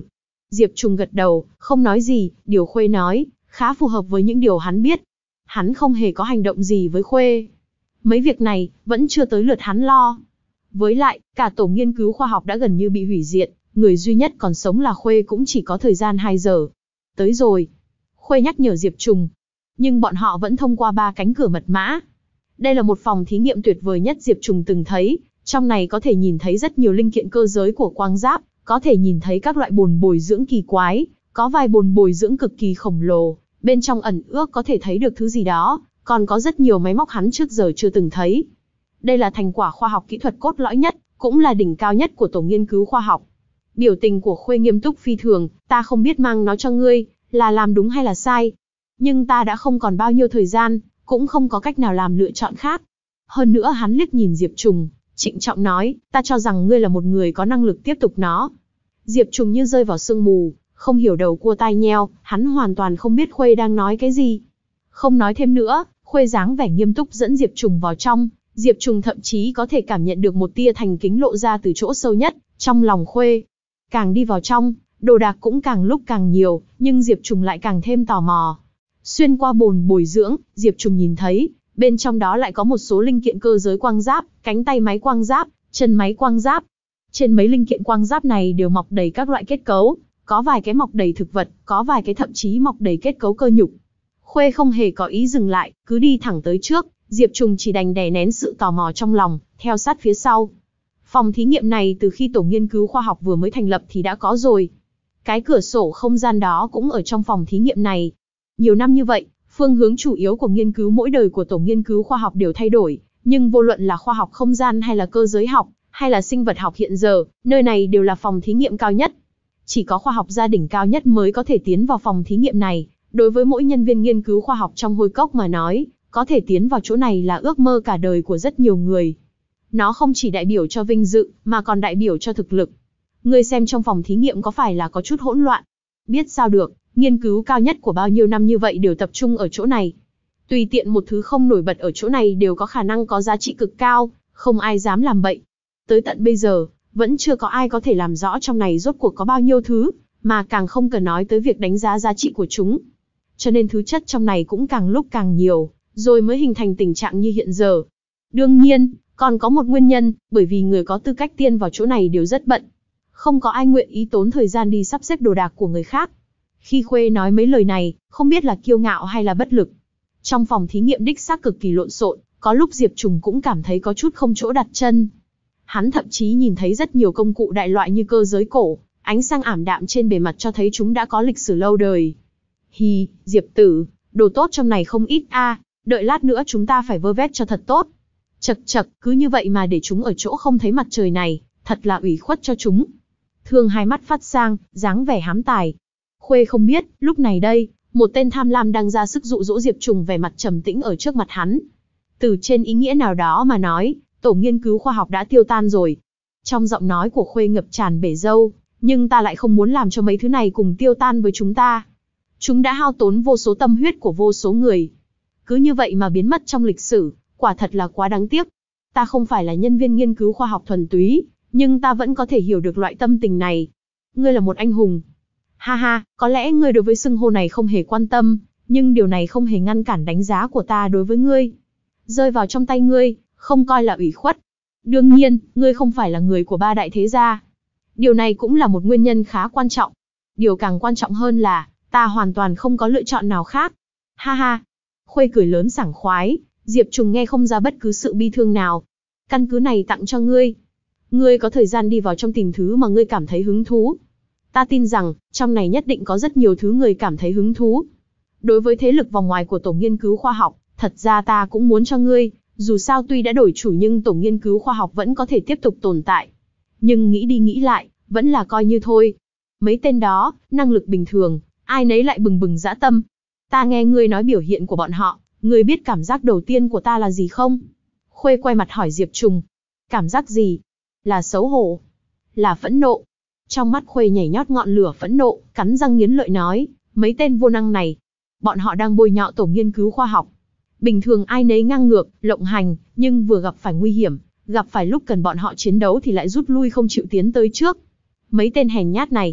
Diệp Trùng gật đầu, không nói gì, điều Khuê nói, khá phù hợp với những điều hắn biết. Hắn không hề có hành động gì với Khuê. Mấy việc này, vẫn chưa tới lượt hắn lo. Với lại, cả tổ nghiên cứu khoa học đã gần như bị hủy diệt, người duy nhất còn sống là Khuê cũng chỉ có thời gian hai giờ. Tới rồi. Khuê nhắc nhở Diệp Trùng. Nhưng bọn họ vẫn thông qua ba cánh cửa mật mã. Đây là một phòng thí nghiệm tuyệt vời nhất Diệp Trùng từng thấy. Trong này có thể nhìn thấy rất nhiều linh kiện cơ giới của quang giáp, có thể nhìn thấy các loại bồn bồi dưỡng kỳ quái, có vài bồn bồi dưỡng cực kỳ khổng lồ, bên trong ẩn ước có thể thấy được thứ gì đó, còn có rất nhiều máy móc hắn trước giờ chưa từng thấy. Đây là thành quả khoa học kỹ thuật cốt lõi nhất, cũng là đỉnh cao nhất của tổ nghiên cứu khoa học. Biểu tình của Khuê nghiêm túc phi thường, ta không biết mang nó cho ngươi, là làm đúng hay là sai. Nhưng ta đã không còn bao nhiêu thời gian, cũng không có cách nào làm lựa chọn khác. Hơn nữa hắn liếc nhìn Diệp Trùng, trịnh trọng nói, ta cho rằng ngươi là một người có năng lực tiếp tục nó. Diệp Trùng như rơi vào sương mù, không hiểu đầu cua tai nheo, hắn hoàn toàn không biết Khuê đang nói cái gì. Không nói thêm nữa, Khuê dáng vẻ nghiêm túc dẫn Diệp Trùng vào trong, Diệp Trùng thậm chí có thể cảm nhận được một tia thành kính lộ ra từ chỗ sâu nhất, trong lòng Khuê. Càng đi vào trong, đồ đạc cũng càng lúc càng nhiều, nhưng Diệp Trùng lại càng thêm tò mò. Xuyên qua bồn bồi dưỡng, Diệp Trùng nhìn thấy, bên trong đó lại có một số linh kiện cơ giới quang giáp, cánh tay máy quang giáp, chân máy quang giáp. Trên mấy linh kiện quang giáp này đều mọc đầy các loại kết cấu, có vài cái mọc đầy thực vật, có vài cái thậm chí mọc đầy kết cấu cơ nhục. Khuê không hề có ý dừng lại, cứ đi thẳng tới trước, Diệp Trùng chỉ đành đè nén sự tò mò trong lòng, theo sát phía sau. Phòng thí nghiệm này từ khi tổ nghiên cứu khoa học vừa mới thành lập thì đã có rồi. Cái cửa sổ không gian đó cũng ở trong phòng thí nghiệm này. Nhiều năm như vậy, phương hướng chủ yếu của nghiên cứu mỗi đời của tổ nghiên cứu khoa học đều thay đổi, nhưng vô luận là khoa học không gian hay là cơ giới học, hay là sinh vật học hiện giờ, nơi này đều là phòng thí nghiệm cao nhất. Chỉ có khoa học gia đỉnh cao nhất mới có thể tiến vào phòng thí nghiệm này. Đối với mỗi nhân viên nghiên cứu khoa học trong hôi cốc mà nói, có thể tiến vào chỗ này là ước mơ cả đời của rất nhiều người. Nó không chỉ đại biểu cho vinh dự, mà còn đại biểu cho thực lực. Ngươi xem trong phòng thí nghiệm có phải là có chút hỗn loạn? Biết sao được, nghiên cứu cao nhất của bao nhiêu năm như vậy đều tập trung ở chỗ này. Tùy tiện một thứ không nổi bật ở chỗ này đều có khả năng có giá trị cực cao, không ai dám làm bậy. Tới tận bây giờ, vẫn chưa có ai có thể làm rõ trong này rốt cuộc có bao nhiêu thứ, mà càng không cần nói tới việc đánh giá giá trị của chúng. Cho nên thứ chất trong này cũng càng lúc càng nhiều, rồi mới hình thành tình trạng như hiện giờ. Đương nhiên, còn có một nguyên nhân, bởi vì người có tư cách tiên vào chỗ này đều rất bận. Không có ai nguyện ý tốn thời gian đi sắp xếp đồ đạc của người khác. Khi Khuê nói mấy lời này, không biết là kiêu ngạo hay là bất lực. Trong phòng thí nghiệm đích xác cực kỳ lộn xộn, có lúc Diệp Trùng cũng cảm thấy có chút không chỗ đặt chân. Hắn thậm chí nhìn thấy rất nhiều công cụ đại loại như cơ giới cổ, ánh sáng ảm đạm trên bề mặt cho thấy chúng đã có lịch sử lâu đời. Hi, Diệp tử, đồ tốt trong này không ít a, đợi lát nữa chúng ta phải vơ vét cho thật tốt. Chật chật, cứ như vậy mà để chúng ở chỗ không thấy mặt trời này, thật là ủy khuất cho chúng. Thương hai mắt phát sang, dáng vẻ hám tài. Khuê không biết, lúc này đây, một tên tham lam đang ra sức dụ dỗ Diệp Trùng vẻ mặt trầm tĩnh ở trước mặt hắn. Từ trên ý nghĩa nào đó mà nói, tổ nghiên cứu khoa học đã tiêu tan rồi. Trong giọng nói của Khuê ngập tràn bể dâu, nhưng ta lại không muốn làm cho mấy thứ này cùng tiêu tan với chúng ta. Chúng đã hao tốn vô số tâm huyết của vô số người. Cứ như vậy mà biến mất trong lịch sử, quả thật là quá đáng tiếc. Ta không phải là nhân viên nghiên cứu khoa học thuần túy, nhưng ta vẫn có thể hiểu được loại tâm tình này. Ngươi là một anh hùng. Ha ha, có lẽ ngươi đối với xưng hô này không hề quan tâm, nhưng điều này không hề ngăn cản đánh giá của ta đối với ngươi. Rơi vào trong tay ngươi, không coi là ủy khuất. Đương nhiên, ngươi không phải là người của ba đại thế gia. Điều này cũng là một nguyên nhân khá quan trọng. Điều càng quan trọng hơn là, ta hoàn toàn không có lựa chọn nào khác. Ha ha. Khuê cười lớn sảng khoái, Diệp Trùng nghe không ra bất cứ sự bi thương nào. Căn cứ này tặng cho ngươi. Ngươi có thời gian đi vào trong tìm thứ mà ngươi cảm thấy hứng thú. Ta tin rằng, trong này nhất định có rất nhiều thứ người cảm thấy hứng thú. Đối với thế lực vòng ngoài của tổ nghiên cứu khoa học, thật ra ta cũng muốn cho ngươi, dù sao tuy đã đổi chủ nhưng tổ nghiên cứu khoa học vẫn có thể tiếp tục tồn tại. Nhưng nghĩ đi nghĩ lại, vẫn là coi như thôi. Mấy tên đó, năng lực bình thường, ai nấy lại bừng bừng dã tâm. Ta nghe ngươi nói biểu hiện của bọn họ, ngươi biết cảm giác đầu tiên của ta là gì không? Khuê quay mặt hỏi Diệp Trùng. Cảm giác gì? Là xấu hổ? Là phẫn nộ? Trong mắt Khuê nhảy nhót ngọn lửa phẫn nộ, cắn răng nghiến lợi nói, mấy tên vô năng này, bọn họ đang bôi nhọ tổ nghiên cứu khoa học. Bình thường ai nấy ngang ngược, lộng hành, nhưng vừa gặp phải nguy hiểm, gặp phải lúc cần bọn họ chiến đấu thì lại rút lui không chịu tiến tới trước. Mấy tên hèn nhát này,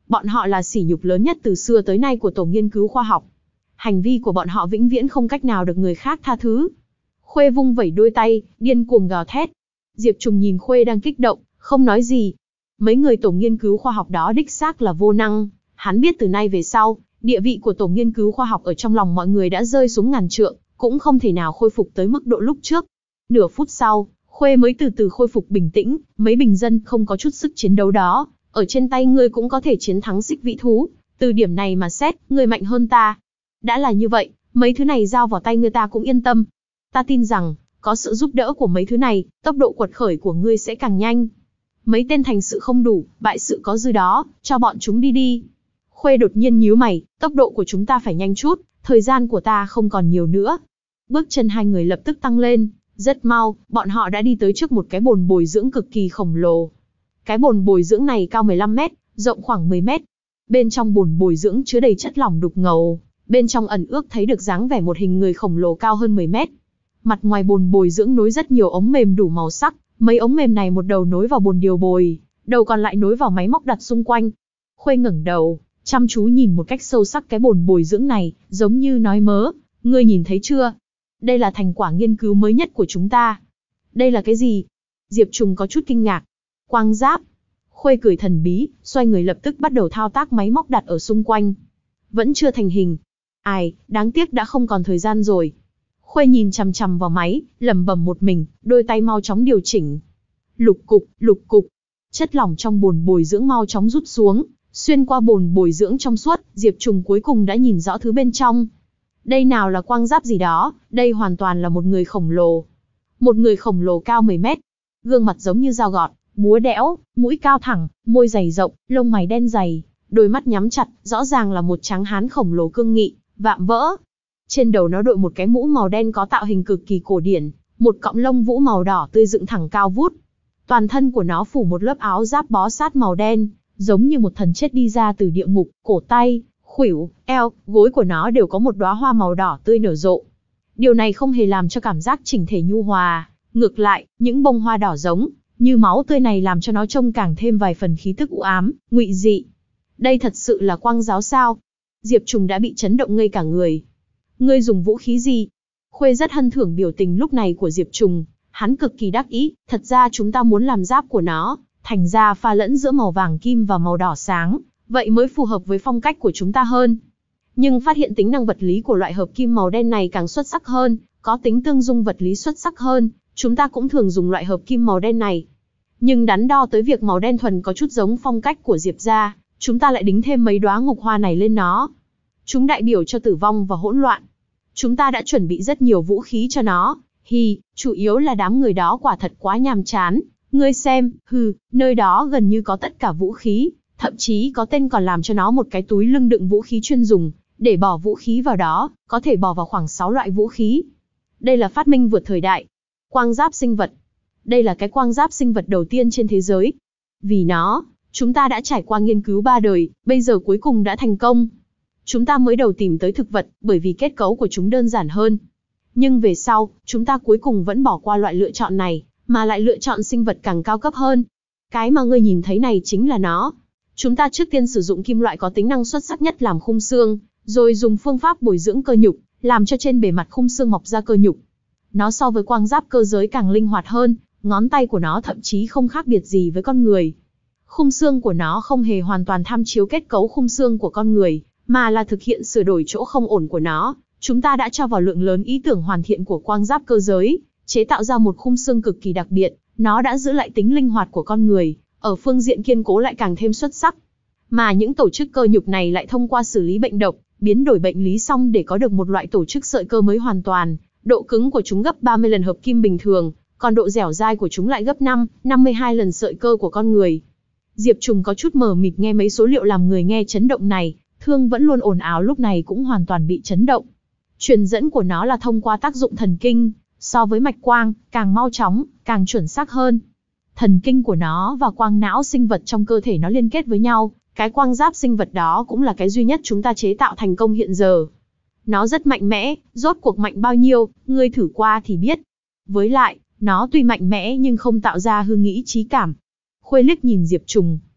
Bọn họ là sỉ nhục lớn nhất từ xưa tới nay của tổ nghiên cứu khoa học. Hành vi của bọn họ vĩnh viễn không cách nào được người khác tha thứ. Khuê vung vẩy đôi tay, điên cuồng gào thét. Diệp Trùng nhìn Khuê đang kích động, không nói gì. Mấy người tổ nghiên cứu khoa học đó đích xác là vô năng. Hắn biết từ nay về sau, địa vị của tổ nghiên cứu khoa học ở trong lòng mọi người đã rơi xuống ngàn trượng, cũng không thể nào khôi phục tới mức độ lúc trước. Nửa phút sau, Khuê mới từ từ khôi phục bình tĩnh, mấy bình dân không có chút sức chiến đấu đó, ở trên tay ngươi cũng có thể chiến thắng xích vĩ thú, từ điểm này mà xét, ngươi mạnh hơn ta. Đã là như vậy, mấy thứ này giao vào tay ngươi ta cũng yên tâm. Ta tin rằng, có sự giúp đỡ của mấy thứ này, tốc độ quật khởi của ngươi sẽ càng nhanh. Mấy tên thành sự không đủ, bại sự có dư đó, cho bọn chúng đi đi. Khuê đột nhiên nhíu mày, tốc độ của chúng ta phải nhanh chút, thời gian của ta không còn nhiều nữa. Bước chân hai người lập tức tăng lên, rất mau, bọn họ đã đi tới trước một cái bồn bồi dưỡng cực kỳ khổng lồ. Cái bồn bồi dưỡng này cao mười lăm mét, rộng khoảng mười mét. Bên trong bồn bồi dưỡng chứa đầy chất lỏng đục ngầu, bên trong ẩn ước thấy được dáng vẻ một hình người khổng lồ cao hơn mười mét. Mặt ngoài bồn bồi dưỡng nối rất nhiều ống mềm đủ màu sắc, mấy ống mềm này một đầu nối vào bồn điều bồi, đầu còn lại nối vào máy móc đặt xung quanh. Khuê ngẩng đầu, chăm chú nhìn một cách sâu sắc cái bồn bồi dưỡng này, giống như nói mớ, ngươi nhìn thấy chưa? Đây là thành quả nghiên cứu mới nhất của chúng ta. Đây là cái gì? Diệp Trùng có chút kinh ngạc. Quang giáp. Khuê cười thần bí, xoay người lập tức bắt đầu thao tác máy móc đặt ở xung quanh. Vẫn chưa thành hình. Ai, đáng tiếc đã không còn thời gian rồi. Khuê nhìn chằm chằm vào máy, lẩm bẩm một mình, đôi tay mau chóng điều chỉnh. Lục cục, lục cục. Chất lỏng trong bồn bồi dưỡng mau chóng rút xuống, xuyên qua bồn bồi dưỡng trong suốt, Diệp Trùng cuối cùng đã nhìn rõ thứ bên trong. Đây nào là quang giáp gì đó, đây hoàn toàn là một người khổng lồ. Một người khổng lồ cao mười mét, gương mặt giống như dao gọt, búa đẽo, mũi cao thẳng, môi dày rộng, lông mày đen dày, đôi mắt nhắm chặt, rõ ràng là một tráng hán khổng lồ cương nghị, vạm vỡ. Trên đầu nó đội một cái mũ màu đen có tạo hình cực kỳ cổ điển, một cọng lông vũ màu đỏ tươi dựng thẳng cao vút. Toàn thân của nó phủ một lớp áo giáp bó sát màu đen, giống như một thần chết đi ra từ địa ngục, cổ tay, khuỷu, eo, gối của nó đều có một đóa hoa màu đỏ tươi nở rộ. Điều này không hề làm cho cảm giác chỉnh thể nhu hòa, ngược lại, những bông hoa đỏ giống như máu tươi này làm cho nó trông càng thêm vài phần khí tức u ám, ngụy dị. Đây thật sự là quang giáo sao? Diệp Trùng đã bị chấn động ngây cả người. Ngươi dùng vũ khí gì? Khuê rất hân thưởng biểu tình lúc này của Diệp Trùng, hắn cực kỳ đắc ý, thật ra chúng ta muốn làm giáp của nó, thành ra pha lẫn giữa màu vàng kim và màu đỏ sáng, vậy mới phù hợp với phong cách của chúng ta hơn. Nhưng phát hiện tính năng vật lý của loại hợp kim màu đen này càng xuất sắc hơn, có tính tương dung vật lý xuất sắc hơn, chúng ta cũng thường dùng loại hợp kim màu đen này. Nhưng đắn đo tới việc màu đen thuần có chút giống phong cách của Diệp gia, chúng ta lại đính thêm mấy đóa ngục hoa này lên nó. Chúng đại biểu cho tử vong và hỗn loạn. Chúng ta đã chuẩn bị rất nhiều vũ khí cho nó, hi, chủ yếu là đám người đó quả thật quá nhàm chán. Ngươi xem, hừ, nơi đó gần như có tất cả vũ khí, thậm chí có tên còn làm cho nó một cái túi lưng đựng vũ khí chuyên dùng, để bỏ vũ khí vào đó, có thể bỏ vào khoảng sáu loại vũ khí. Đây là phát minh vượt thời đại. Quang giáp sinh vật. Đây là cái quang giáp sinh vật đầu tiên trên thế giới. Vì nó, chúng ta đã trải qua nghiên cứu ba đời, bây giờ cuối cùng đã thành công. Chúng ta mới đầu tìm tới thực vật, bởi vì kết cấu của chúng đơn giản hơn. Nhưng về sau, chúng ta cuối cùng vẫn bỏ qua loại lựa chọn này, mà lại lựa chọn sinh vật càng cao cấp hơn. Cái mà ngươi nhìn thấy này chính là nó. Chúng ta trước tiên sử dụng kim loại có tính năng xuất sắc nhất làm khung xương, rồi dùng phương pháp bồi dưỡng cơ nhục, làm cho trên bề mặt khung xương mọc ra cơ nhục. Nó so với quang giáp cơ giới càng linh hoạt hơn, ngón tay của nó thậm chí không khác biệt gì với con người. Khung xương của nó không hề hoàn toàn tham chiếu kết cấu khung xương của con người, mà là thực hiện sửa đổi chỗ không ổn của nó. Chúng ta đã cho vào lượng lớn ý tưởng hoàn thiện của quang giáp cơ giới, chế tạo ra một khung xương cực kỳ đặc biệt, nó đã giữ lại tính linh hoạt của con người, ở phương diện kiên cố lại càng thêm xuất sắc. Mà những tổ chức cơ nhục này lại thông qua xử lý bệnh độc, biến đổi bệnh lý xong để có được một loại tổ chức sợi cơ mới hoàn toàn, độ cứng của chúng gấp ba mươi lần hợp kim bình thường, còn độ dẻo dai của chúng lại gấp năm, năm mươi hai lần sợi cơ của con người. Diệp Trùng có chút mờ mịt nghe mấy số liệu làm người nghe chấn động này, Thương vẫn luôn ồn ào lúc này cũng hoàn toàn bị chấn động. Truyền dẫn của nó là thông qua tác dụng thần kinh, so với mạch quang, càng mau chóng, càng chuẩn xác hơn. Thần kinh của nó và quang não sinh vật trong cơ thể nó liên kết với nhau, cái quang giáp sinh vật đó cũng là cái duy nhất chúng ta chế tạo thành công hiện giờ. Nó rất mạnh mẽ, rốt cuộc mạnh bao nhiêu, ngươi thử qua thì biết. Với lại, nó tuy mạnh mẽ nhưng không tạo ra hư nghĩ trí cảm. Khuê liếc nhìn Diệp Trùng.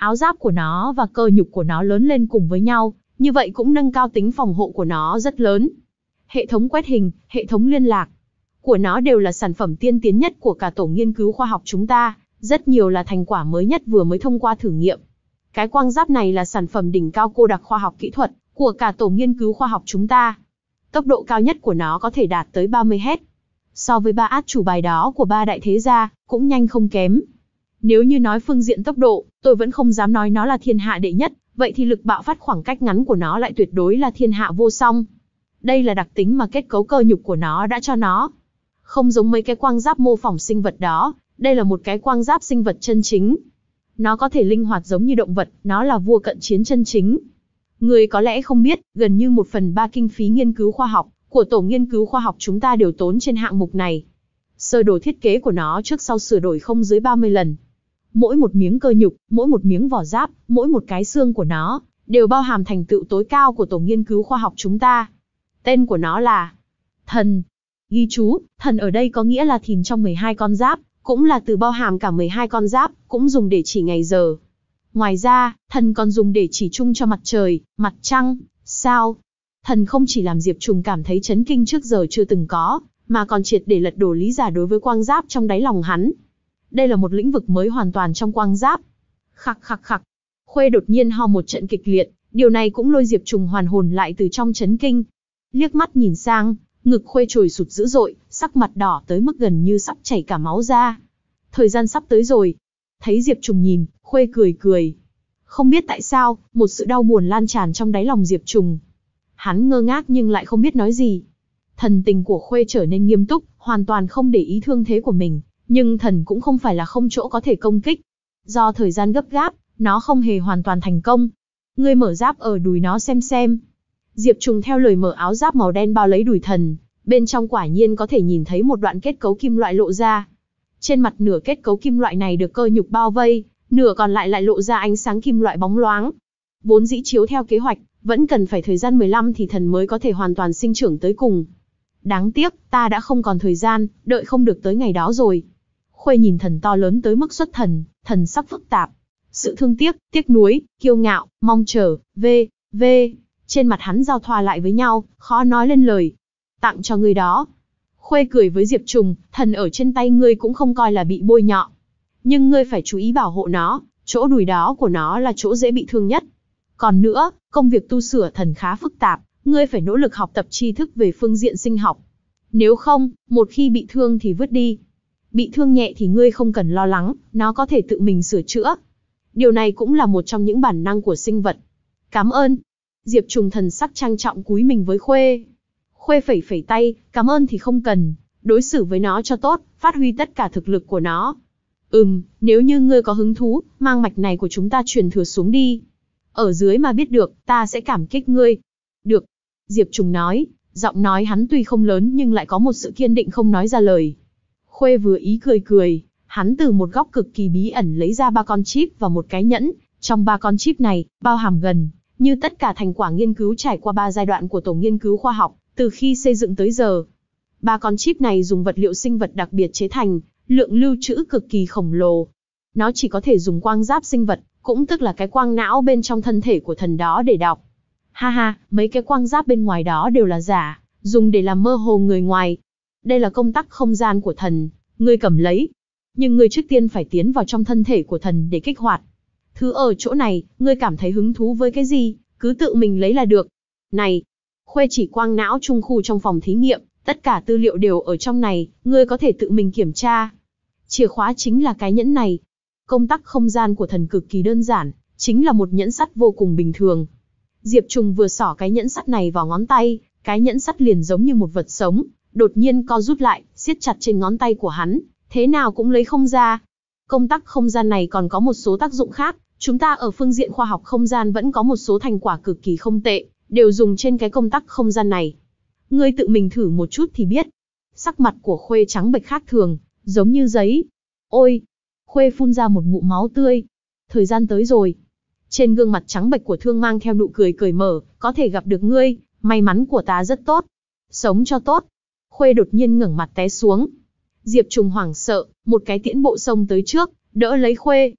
áo giáp của nó và cơ nhục của nó lớn lên cùng với nhau, như vậy cũng nâng cao tính phòng hộ của nó rất lớn. Hệ thống quét hình, hệ thống liên lạc của nó đều là sản phẩm tiên tiến nhất của cả tổ nghiên cứu khoa học chúng ta, rất nhiều là thành quả mới nhất vừa mới thông qua thử nghiệm. Cái quang giáp này là sản phẩm đỉnh cao cô đặc khoa học kỹ thuật của cả tổ nghiên cứu khoa học chúng ta. Tốc độ cao nhất của nó có thể đạt tới ba mươi héc. So với ba át chủ bài đó của ba đại thế gia, cũng nhanh không kém. Nếu như nói phương diện tốc độ, tôi vẫn không dám nói nó là thiên hạ đệ nhất, vậy thì lực bạo phát khoảng cách ngắn của nó lại tuyệt đối là thiên hạ vô song. Đây là đặc tính mà kết cấu cơ nhục của nó đã cho nó. Không giống mấy cái quang giáp mô phỏng sinh vật đó, đây là một cái quang giáp sinh vật chân chính. Nó có thể linh hoạt giống như động vật, nó là vua cận chiến chân chính. Người có lẽ không biết, gần như một phần ba kinh phí nghiên cứu khoa học của tổ nghiên cứu khoa học chúng ta đều tốn trên hạng mục này. Sơ đồ thiết kế của nó trước sau sửa đổi không dưới ba mươi lần. Mỗi một miếng cơ nhục, mỗi một miếng vỏ giáp, mỗi một cái xương của nó, đều bao hàm thành tựu tối cao của tổ nghiên cứu khoa học chúng ta. Tên của nó là Thần. Ghi chú, thần ở đây có nghĩa là thìn trong mười hai con giáp, cũng là từ bao hàm cả mười hai con giáp, cũng dùng để chỉ ngày giờ. Ngoài ra, thần còn dùng để chỉ chung cho mặt trời, mặt trăng, sao. Thần không chỉ làm Diệp Trùng cảm thấy chấn kinh trước giờ chưa từng có, mà còn triệt để lật đổ lý giả đối với quang giáp trong đáy lòng hắn. Đây là một lĩnh vực mới hoàn toàn trong quang giáp. Khặc khặc khặc. Khuê đột nhiên ho một trận kịch liệt, điều này cũng lôi Diệp Trùng hoàn hồn lại từ trong chấn kinh. Liếc mắt nhìn sang, ngực Khuê trồi sụt dữ dội, sắc mặt đỏ tới mức gần như sắp chảy cả máu ra. Thời gian sắp tới rồi. Thấy Diệp Trùng nhìn, Khuê cười cười. Không biết tại sao, một sự đau buồn lan tràn trong đáy lòng Diệp Trùng. Hắn ngơ ngác nhưng lại không biết nói gì. Thần tình của Khuê trở nên nghiêm túc, hoàn toàn không để ý thương thế của mình, nhưng thần cũng không phải là không chỗ có thể công kích. Do thời gian gấp gáp, nó không hề hoàn toàn thành công. Ngươi mở giáp ở đùi nó xem xem. Diệp Trùng theo lời mở áo giáp màu đen bao lấy đùi thần, bên trong quả nhiên có thể nhìn thấy một đoạn kết cấu kim loại lộ ra. Trên mặt nửa kết cấu kim loại này được cơ nhục bao vây, nửa còn lại lại lộ ra ánh sáng kim loại bóng loáng. Vốn dĩ chiếu theo kế hoạch, vẫn cần phải thời gian mười lăm thì thần mới có thể hoàn toàn sinh trưởng tới cùng. Đáng tiếc, ta đã không còn thời gian, đợi không được tới ngày đó rồi. Khuê nhìn thần to lớn tới mức xuất thần, thần sắc phức tạp. Sự thương tiếc, tiếc nuối, kiêu ngạo, mong chờ, v, v. Trên mặt hắn giao thoa lại với nhau, khó nói lên lời. Tặng cho ngươi đó. Khuê cười với Diệp Trùng, thần ở trên tay ngươi cũng không coi là bị bôi nhọ. Nhưng ngươi phải chú ý bảo hộ nó, chỗ đùi đó của nó là chỗ dễ bị thương nhất. Còn nữa, công việc tu sửa thần khá phức tạp, ngươi phải nỗ lực học tập tri thức về phương diện sinh học. Nếu không, một khi bị thương thì vứt đi. Bị thương nhẹ thì ngươi không cần lo lắng, nó có thể tự mình sửa chữa. Điều này cũng là một trong những bản năng của sinh vật. Cảm ơn. Diệp Trùng thần sắc trang trọng cúi mình với Khuê. Khuê phẩy phẩy tay, cảm ơn thì không cần, đối xử với nó cho tốt, phát huy tất cả thực lực của nó. Ừm, nếu như ngươi có hứng thú, mang mạch này của chúng ta truyền thừa xuống đi. Ở dưới mà biết được, ta sẽ cảm kích ngươi. Được. Diệp Trùng nói, giọng nói hắn tuy không lớn nhưng lại có một sự kiên định không nói ra lời. Khuê vừa ý cười cười, hắn từ một góc cực kỳ bí ẩn lấy ra ba con chip và một cái nhẫn. Trong ba con chip này, bao hàm gần như tất cả thành quả nghiên cứu trải qua ba giai đoạn của tổ nghiên cứu khoa học, từ khi xây dựng tới giờ. Ba con chip này dùng vật liệu sinh vật đặc biệt chế thành, lượng lưu trữ cực kỳ khổng lồ. Nó chỉ có thể dùng quang giáp sinh vật, cũng tức là cái quang não bên trong thân thể của thần đó để đọc. Ha ha, mấy cái quang giáp bên ngoài đó đều là giả, dùng để làm mơ hồ người ngoài. Đây là công tắc không gian của thần, ngươi cầm lấy. Nhưng ngươi trước tiên phải tiến vào trong thân thể của thần để kích hoạt. Thứ ở chỗ này, ngươi cảm thấy hứng thú với cái gì, cứ tự mình lấy là được. Này, Khuê chỉ quang não trung khu trong phòng thí nghiệm, tất cả tư liệu đều ở trong này, ngươi có thể tự mình kiểm tra. Chìa khóa chính là cái nhẫn này. Công tắc không gian của thần cực kỳ đơn giản, chính là một nhẫn sắt vô cùng bình thường. Diệp Trùng vừa xỏ cái nhẫn sắt này vào ngón tay, cái nhẫn sắt liền giống như một vật sống, đột nhiên co rút lại, siết chặt trên ngón tay của hắn, thế nào cũng lấy không ra. Công tắc không gian này còn có một số tác dụng khác, chúng ta ở phương diện khoa học không gian vẫn có một số thành quả cực kỳ không tệ, đều dùng trên cái công tắc không gian này. Ngươi tự mình thử một chút thì biết. Sắc mặt của Khuê trắng bệch khác thường, giống như giấy. Ôi! Khuê phun ra một ngụm máu tươi. Thời gian tới rồi. Trên gương mặt trắng bệch của Thương mang theo nụ cười cởi mở, có thể gặp được ngươi, may mắn của ta rất tốt. Sống cho tốt. Khuê đột nhiên ngẩng mặt té xuống. Diệp Trùng hoảng sợ, một cái tiễn bộ xông tới trước, đỡ lấy Khuê.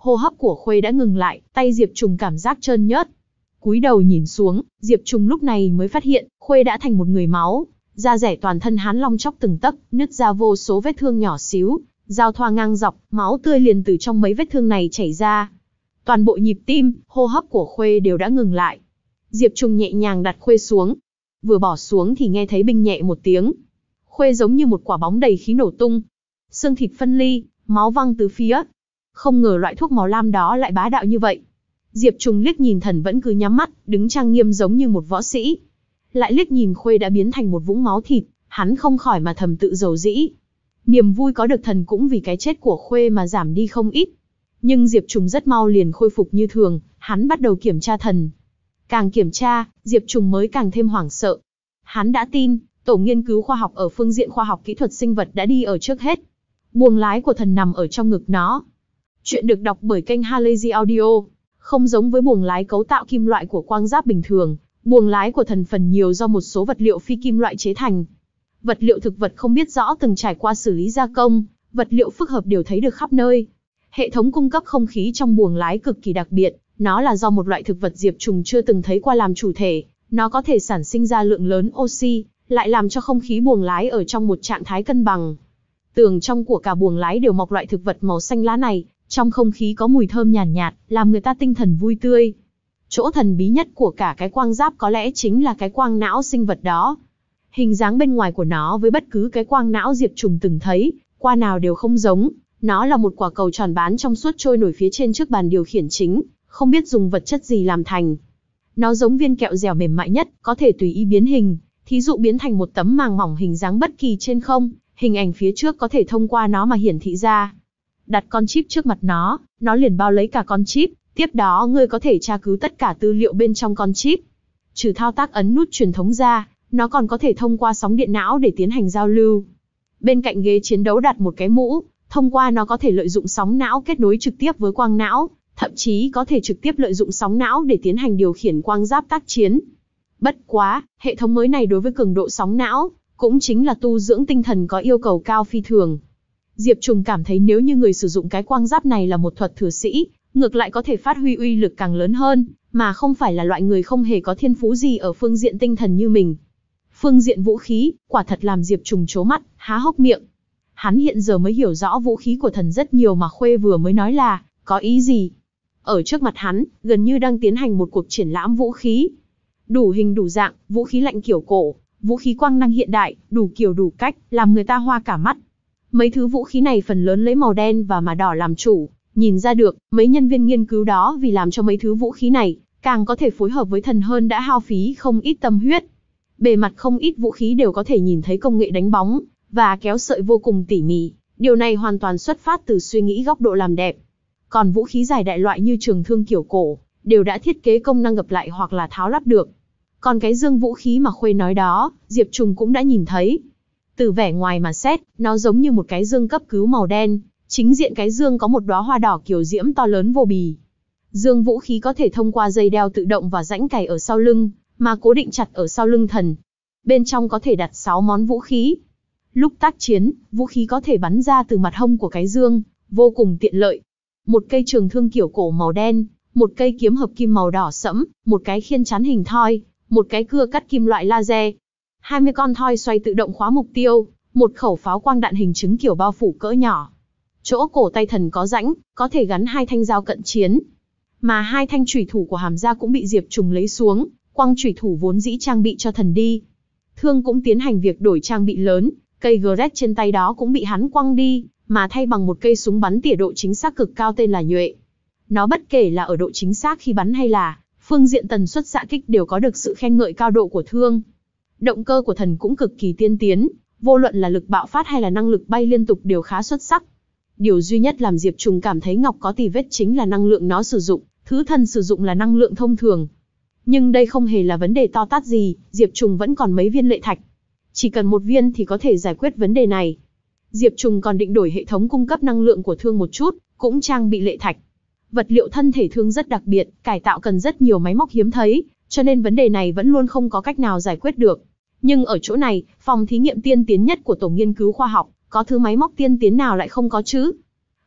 Hô hấp của Khuê đã ngừng lại, tay Diệp Trùng cảm giác trơn nhớt. Cúi đầu nhìn xuống, Diệp Trùng lúc này mới phát hiện, Khuê đã thành một người máu. Da rẻ toàn thân hắn long chóc từng tấc, nứt ra vô số vết thương nhỏ xíu, giao thoa ngang dọc, máu tươi liền từ trong mấy vết thương này chảy ra. Toàn bộ nhịp tim, hô hấp của Khuê đều đã ngừng lại. Diệp Trùng nhẹ nhàng đặt Khuê xuống. Vừa bỏ xuống thì nghe thấy binh nhẹ một tiếng. Khuê giống như một quả bóng đầy khí nổ tung. Xương thịt phân ly, máu văng từ phía. Không ngờ loại thuốc màu lam đó lại bá đạo như vậy. Diệp Trùng liếc nhìn thần vẫn cứ nhắm mắt, đứng trang nghiêm giống như một võ sĩ. Lại liếc nhìn Khuê đã biến thành một vũng máu thịt, hắn không khỏi mà thầm tự dầu dĩ. Niềm vui có được thần cũng vì cái chết của Khuê mà giảm đi không ít. Nhưng Diệp Trùng rất mau liền khôi phục như thường, hắn bắt đầu kiểm tra thần. Càng kiểm tra, Diệp Trùng mới càng thêm hoảng sợ. Hắn đã tin, tổ nghiên cứu khoa học ở phương diện khoa học kỹ thuật sinh vật đã đi ở trước hết. Buồng lái của thần nằm ở trong ngực nó. Chuyện được đọc bởi kênh Halazy Audio. Không giống với buồng lái cấu tạo kim loại của quang giáp bình thường, buồng lái của thần phần nhiều do một số vật liệu phi kim loại chế thành. Vật liệu thực vật không biết rõ từng trải qua xử lý gia công, vật liệu phức hợp đều thấy được khắp nơi. Hệ thống cung cấp không khí trong buồng lái cực kỳ đặc biệt, nó là do một loại thực vật Diệp Trùng chưa từng thấy qua làm chủ thể, nó có thể sản sinh ra lượng lớn oxy, lại làm cho không khí buồng lái ở trong một trạng thái cân bằng. Tường trong của cả buồng lái đều mọc loại thực vật màu xanh lá này, trong không khí có mùi thơm nhàn nhạt, nhạt, làm người ta tinh thần vui tươi. Chỗ thần bí nhất của cả cái quang giáp có lẽ chính là cái quang não sinh vật đó. Hình dáng bên ngoài của nó với bất cứ cái quang não Diệp Trùng từng thấy, qua nào đều không giống. Nó là một quả cầu tròn bán trong suốt trôi nổi phía trên trước bàn điều khiển chính, không biết dùng vật chất gì làm thành. Nó giống viên kẹo dẻo mềm mại nhất, có thể tùy ý biến hình, thí dụ biến thành một tấm màng mỏng hình dáng bất kỳ trên không, hình ảnh phía trước có thể thông qua nó mà hiển thị ra. Đặt con chip trước mặt nó, nó liền bao lấy cả con chip, tiếp đó ngươi có thể tra cứu tất cả tư liệu bên trong con chip. Trừ thao tác ấn nút truyền thống ra, nó còn có thể thông qua sóng điện não để tiến hành giao lưu. Bên cạnh ghế chiến đấu đặt một cái mũ, thông qua nó có thể lợi dụng sóng não kết nối trực tiếp với quang não, thậm chí có thể trực tiếp lợi dụng sóng não để tiến hành điều khiển quang giáp tác chiến. Bất quá, hệ thống mới này đối với cường độ sóng não, cũng chính là tu dưỡng tinh thần có yêu cầu cao phi thường. Diệp Trùng cảm thấy nếu như người sử dụng cái quang giáp này là một thuật thừa sĩ, ngược lại có thể phát huy uy lực càng lớn hơn, mà không phải là loại người không hề có thiên phú gì ở phương diện tinh thần như mình. Phương diện vũ khí, quả thật làm Diệp Trùng trố mắt, há hốc miệng. Hắn hiện giờ mới hiểu rõ vũ khí của thần rất nhiều mà Khuê vừa mới nói là, có ý gì. Ở trước mặt hắn, gần như đang tiến hành một cuộc triển lãm vũ khí. Đủ hình đủ dạng, vũ khí lạnh kiểu cổ, vũ khí quang năng hiện đại, đủ kiểu đủ cách, làm người ta hoa cả mắt. Mấy thứ vũ khí này phần lớn lấy màu đen và màu đỏ làm chủ, nhìn ra được, mấy nhân viên nghiên cứu đó vì làm cho mấy thứ vũ khí này, càng có thể phối hợp với thần hơn đã hao phí không ít tâm huyết. Bề mặt không ít vũ khí đều có thể nhìn thấy công nghệ đánh bóng, và kéo sợi vô cùng tỉ mỉ, điều này hoàn toàn xuất phát từ suy nghĩ góc độ làm đẹp. Còn vũ khí dài đại loại như trường thương kiểu cổ, đều đã thiết kế công năng gập lại hoặc là tháo lắp được. Còn cái dương vũ khí mà Khuê nói đó, Diệp Trùng cũng đã nhìn thấy. Từ vẻ ngoài mà xét, nó giống như một cái dương cấp cứu màu đen, chính diện cái dương có một đóa hoa đỏ kiều diễm to lớn vô bì. Dương vũ khí có thể thông qua dây đeo tự động và rãnh cày ở sau lưng, mà cố định chặt ở sau lưng thần. Bên trong có thể đặt sáu món vũ khí. Lúc tác chiến, vũ khí có thể bắn ra từ mặt hông của cái dương, vô cùng tiện lợi. Một cây trường thương kiểu cổ màu đen, một cây kiếm hợp kim màu đỏ sẫm, một cái khiên chắn hình thoi, một cái cưa cắt kim loại laser, hai mươi con thoi xoay tự động khóa mục tiêu, một khẩu pháo quang đạn hình trứng kiểu bao phủ cỡ nhỏ. Chỗ cổ tay thần có rãnh, có thể gắn hai thanh dao cận chiến. Mà hai thanh chủy thủ của hàm gia cũng bị Diệp Trùng lấy xuống, quăng chủy thủ vốn dĩ trang bị cho thần đi. Thương cũng tiến hành việc đổi trang bị lớn, cây Gret trên tay đó cũng bị hắn quăng đi, mà thay bằng một cây súng bắn tỉa độ chính xác cực cao tên là Nhuệ. Nó bất kể là ở độ chính xác khi bắn hay là phương diện tần suất xạ kích đều có được sự khen ngợi cao độ của thương. Động cơ của thần cũng cực kỳ tiên tiến, vô luận là lực bạo phát hay là năng lực bay liên tục đều khá xuất sắc. Điều duy nhất làm Diệp Trùng cảm thấy ngọc có tì vết chính là năng lượng nó sử dụng, thứ thần sử dụng là năng lượng thông thường. Nhưng đây không hề là vấn đề to tát gì, Diệp Trùng vẫn còn mấy viên lệ thạch. Chỉ cần một viên thì có thể giải quyết vấn đề này. Diệp Trùng còn định đổi hệ thống cung cấp năng lượng của thương một chút, cũng trang bị lệ thạch. Vật liệu thân thể thương rất đặc biệt, cải tạo cần rất nhiều máy móc hiếm thấy, cho nên vấn đề này vẫn luôn không có cách nào giải quyết được. Nhưng ở chỗ này, phòng thí nghiệm tiên tiến nhất của tổ nghiên cứu khoa học, có thứ máy móc tiên tiến nào lại không có chứ?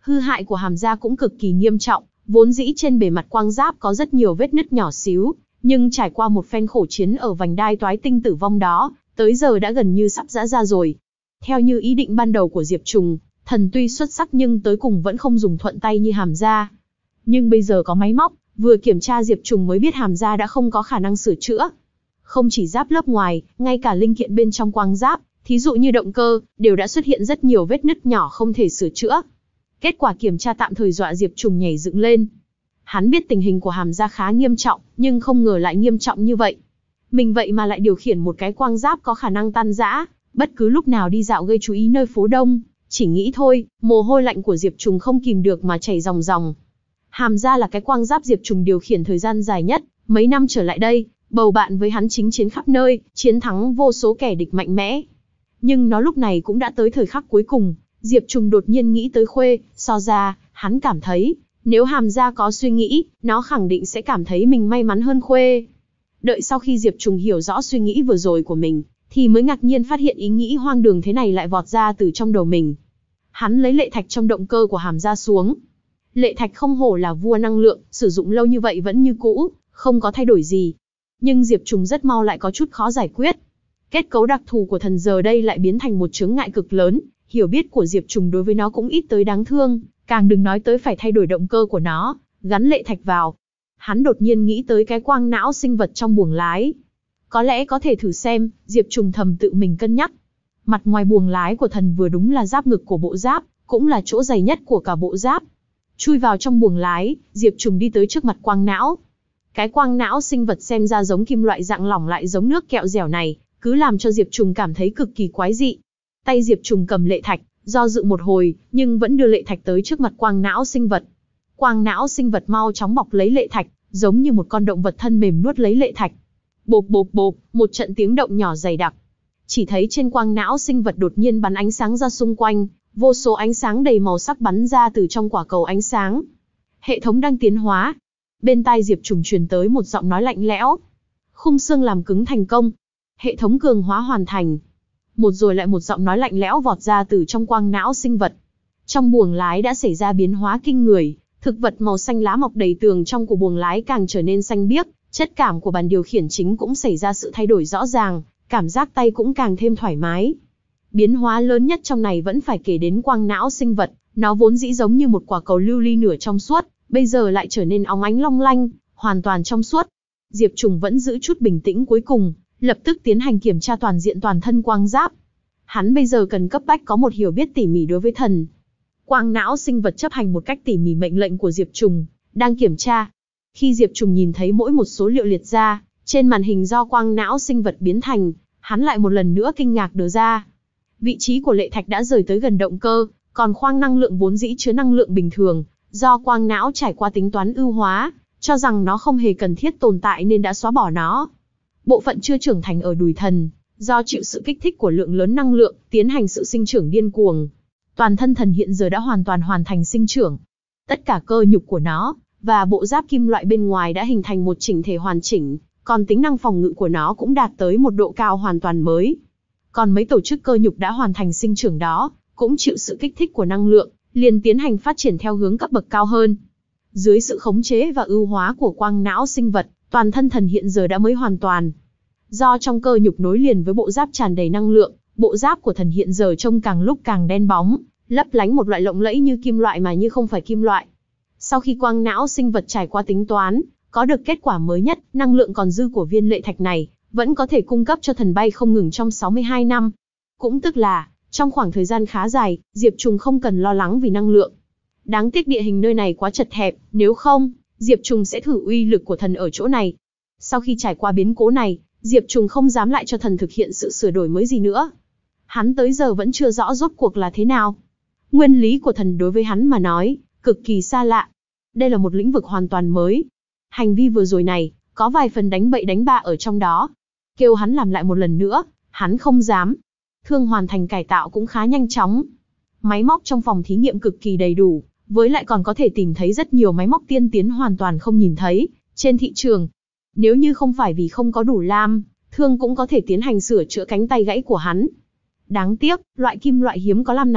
Hư hại của hàm da cũng cực kỳ nghiêm trọng, vốn dĩ trên bề mặt quang giáp có rất nhiều vết nứt nhỏ xíu, nhưng trải qua một phen khổ chiến ở vành đai toái tinh tử vong đó, tới giờ đã gần như sắp giã ra rồi. Theo như ý định ban đầu của Diệp Trùng, thần tuy xuất sắc nhưng tới cùng vẫn không dùng thuận tay như hàm da. Nhưng bây giờ có máy móc, vừa kiểm tra Diệp Trùng mới biết hàm da đã không có khả năng sửa chữa. Không chỉ giáp lớp ngoài, ngay cả linh kiện bên trong quang giáp, thí dụ như động cơ, đều đã xuất hiện rất nhiều vết nứt nhỏ không thể sửa chữa. Kết quả kiểm tra tạm thời dọa Diệp Trùng nhảy dựng lên. Hắn biết tình hình của hàm da khá nghiêm trọng, nhưng không ngờ lại nghiêm trọng như vậy. Mình vậy mà lại điều khiển một cái quang giáp có khả năng tan rã, bất cứ lúc nào đi dạo gây chú ý nơi phố đông. Chỉ nghĩ thôi, mồ hôi lạnh của Diệp Trùng không kìm được mà chảy ròng ròng. Hàm da là cái quang giáp Diệp Trùng điều khiển thời gian dài nhất, mấy năm trở lại đây, bầu bạn với hắn chính chiến khắp nơi, chiến thắng vô số kẻ địch mạnh mẽ. Nhưng nó lúc này cũng đã tới thời khắc cuối cùng, Diệp Trùng đột nhiên nghĩ tới Khuê, so ra, hắn cảm thấy, nếu hàm da có suy nghĩ, nó khẳng định sẽ cảm thấy mình may mắn hơn Khuê. Đợi sau khi Diệp Trùng hiểu rõ suy nghĩ vừa rồi của mình, thì mới ngạc nhiên phát hiện ý nghĩ hoang đường thế này lại vọt ra từ trong đầu mình. Hắn lấy lệ thạch trong động cơ của hàm da xuống. Lệ thạch không hổ là vua năng lượng, sử dụng lâu như vậy vẫn như cũ, không có thay đổi gì. Nhưng Diệp Trùng rất mau lại có chút khó giải quyết. Kết cấu đặc thù của thần giờ đây lại biến thành một chướng ngại cực lớn, hiểu biết của Diệp Trùng đối với nó cũng ít tới đáng thương, càng đừng nói tới phải thay đổi động cơ của nó, gắn lệ thạch vào. Hắn đột nhiên nghĩ tới cái quang não sinh vật trong buồng lái. Có lẽ có thể thử xem, Diệp Trùng thầm tự mình cân nhắc. Mặt ngoài buồng lái của thần vừa đúng là giáp ngực của bộ giáp, cũng là chỗ dày nhất của cả bộ giáp. Chui vào trong buồng lái, Diệp Trùng đi tới trước mặt quang não. Cái quang não sinh vật xem ra giống kim loại dạng lỏng lại giống nước kẹo dẻo này, cứ làm cho Diệp Trùng cảm thấy cực kỳ quái dị. Tay Diệp Trùng cầm lệ thạch, do dự một hồi, nhưng vẫn đưa lệ thạch tới trước mặt quang não sinh vật. Quang não sinh vật mau chóng bọc lấy lệ thạch, giống như một con động vật thân mềm nuốt lấy lệ thạch. Bộp bộp bộp, một trận tiếng động nhỏ dày đặc. Chỉ thấy trên quang não sinh vật đột nhiên bắn ánh sáng ra xung quanh, vô số ánh sáng đầy màu sắc bắn ra từ trong quả cầu ánh sáng. Hệ thống đang tiến hóa. Bên tai Diệp Trùng truyền tới một giọng nói lạnh lẽo. Khung xương làm cứng thành công. Hệ thống cường hóa hoàn thành. Một rồi lại một giọng nói lạnh lẽo vọt ra từ trong quang não sinh vật. Trong buồng lái đã xảy ra biến hóa kinh người, thực vật màu xanh lá mọc đầy tường trong của buồng lái càng trở nên xanh biếc, chất cảm của bàn điều khiển chính cũng xảy ra sự thay đổi rõ ràng, cảm giác tay cũng càng thêm thoải mái. Biến hóa lớn nhất trong này vẫn phải kể đến quang não sinh vật, nó vốn dĩ giống như một quả cầu lưu ly nửa trong suốt, bây giờ lại trở nên óng ánh long lanh, hoàn toàn trong suốt. Diệp Trùng vẫn giữ chút bình tĩnh cuối cùng, lập tức tiến hành kiểm tra toàn diện toàn thân quang giáp. Hắn bây giờ cần cấp bách có một hiểu biết tỉ mỉ đối với thần. Quang não sinh vật chấp hành một cách tỉ mỉ mệnh lệnh của Diệp Trùng, đang kiểm tra. Khi Diệp Trùng nhìn thấy mỗi một số liệu liệt ra, trên màn hình do quang não sinh vật biến thành, hắn lại một lần nữa kinh ngạc đờ ra. Vị trí của lệ thạch đã rời tới gần động cơ, còn khoang năng lượng vốn dĩ chứa năng lượng bình thường, do quang não trải qua tính toán ưu hóa, cho rằng nó không hề cần thiết tồn tại nên đã xóa bỏ nó. Bộ phận chưa trưởng thành ở đùi thần, do chịu sự kích thích của lượng lớn năng lượng, tiến hành sự sinh trưởng điên cuồng. Toàn thân thần hiện giờ đã hoàn toàn hoàn thành sinh trưởng. Tất cả cơ nhục của nó, và bộ giáp kim loại bên ngoài đã hình thành một chỉnh thể hoàn chỉnh, còn tính năng phòng ngự của nó cũng đạt tới một độ cao hoàn toàn mới. Còn mấy tổ chức cơ nhục đã hoàn thành sinh trưởng đó, cũng chịu sự kích thích của năng lượng, liền tiến hành phát triển theo hướng cấp bậc cao hơn. Dưới sự khống chế và ưu hóa của quang não sinh vật, toàn thân thần hiện giờ đã mới hoàn toàn. Do trong cơ nhục nối liền với bộ giáp tràn đầy năng lượng, bộ giáp của thần hiện giờ trông càng lúc càng đen bóng, lấp lánh một loại lộng lẫy như kim loại mà như không phải kim loại. Sau khi quang não sinh vật trải qua tính toán, có được kết quả mới nhất, năng lượng còn dư của viên lệ thạch này, vẫn có thể cung cấp cho thần bay không ngừng trong sáu mươi hai năm. Cũng tức là, trong khoảng thời gian khá dài, Diệp Trùng không cần lo lắng vì năng lượng. Đáng tiếc địa hình nơi này quá chật hẹp, nếu không, Diệp Trùng sẽ thử uy lực của thần ở chỗ này. Sau khi trải qua biến cố này, Diệp Trùng không dám lại cho thần thực hiện sự sửa đổi mới gì nữa. Hắn tới giờ vẫn chưa rõ rốt cuộc là thế nào. Nguyên lý của thần đối với hắn mà nói, cực kỳ xa lạ. Đây là một lĩnh vực hoàn toàn mới. Hành vi vừa rồi này, có vài phần đánh bậy đánh bạ ở trong đó. Kêu hắn làm lại một lần nữa, hắn không dám. Thương hoàn thành cải tạo cũng khá nhanh chóng. Máy móc trong phòng thí nghiệm cực kỳ đầy đủ, với lại còn có thể tìm thấy rất nhiều máy móc tiên tiến hoàn toàn không nhìn thấy trên thị trường. Nếu như không phải vì không có đủ lam, Thương cũng có thể tiến hành sửa chữa cánh tay gãy của hắn. Đáng tiếc, loại kim loại hiếm có lam này,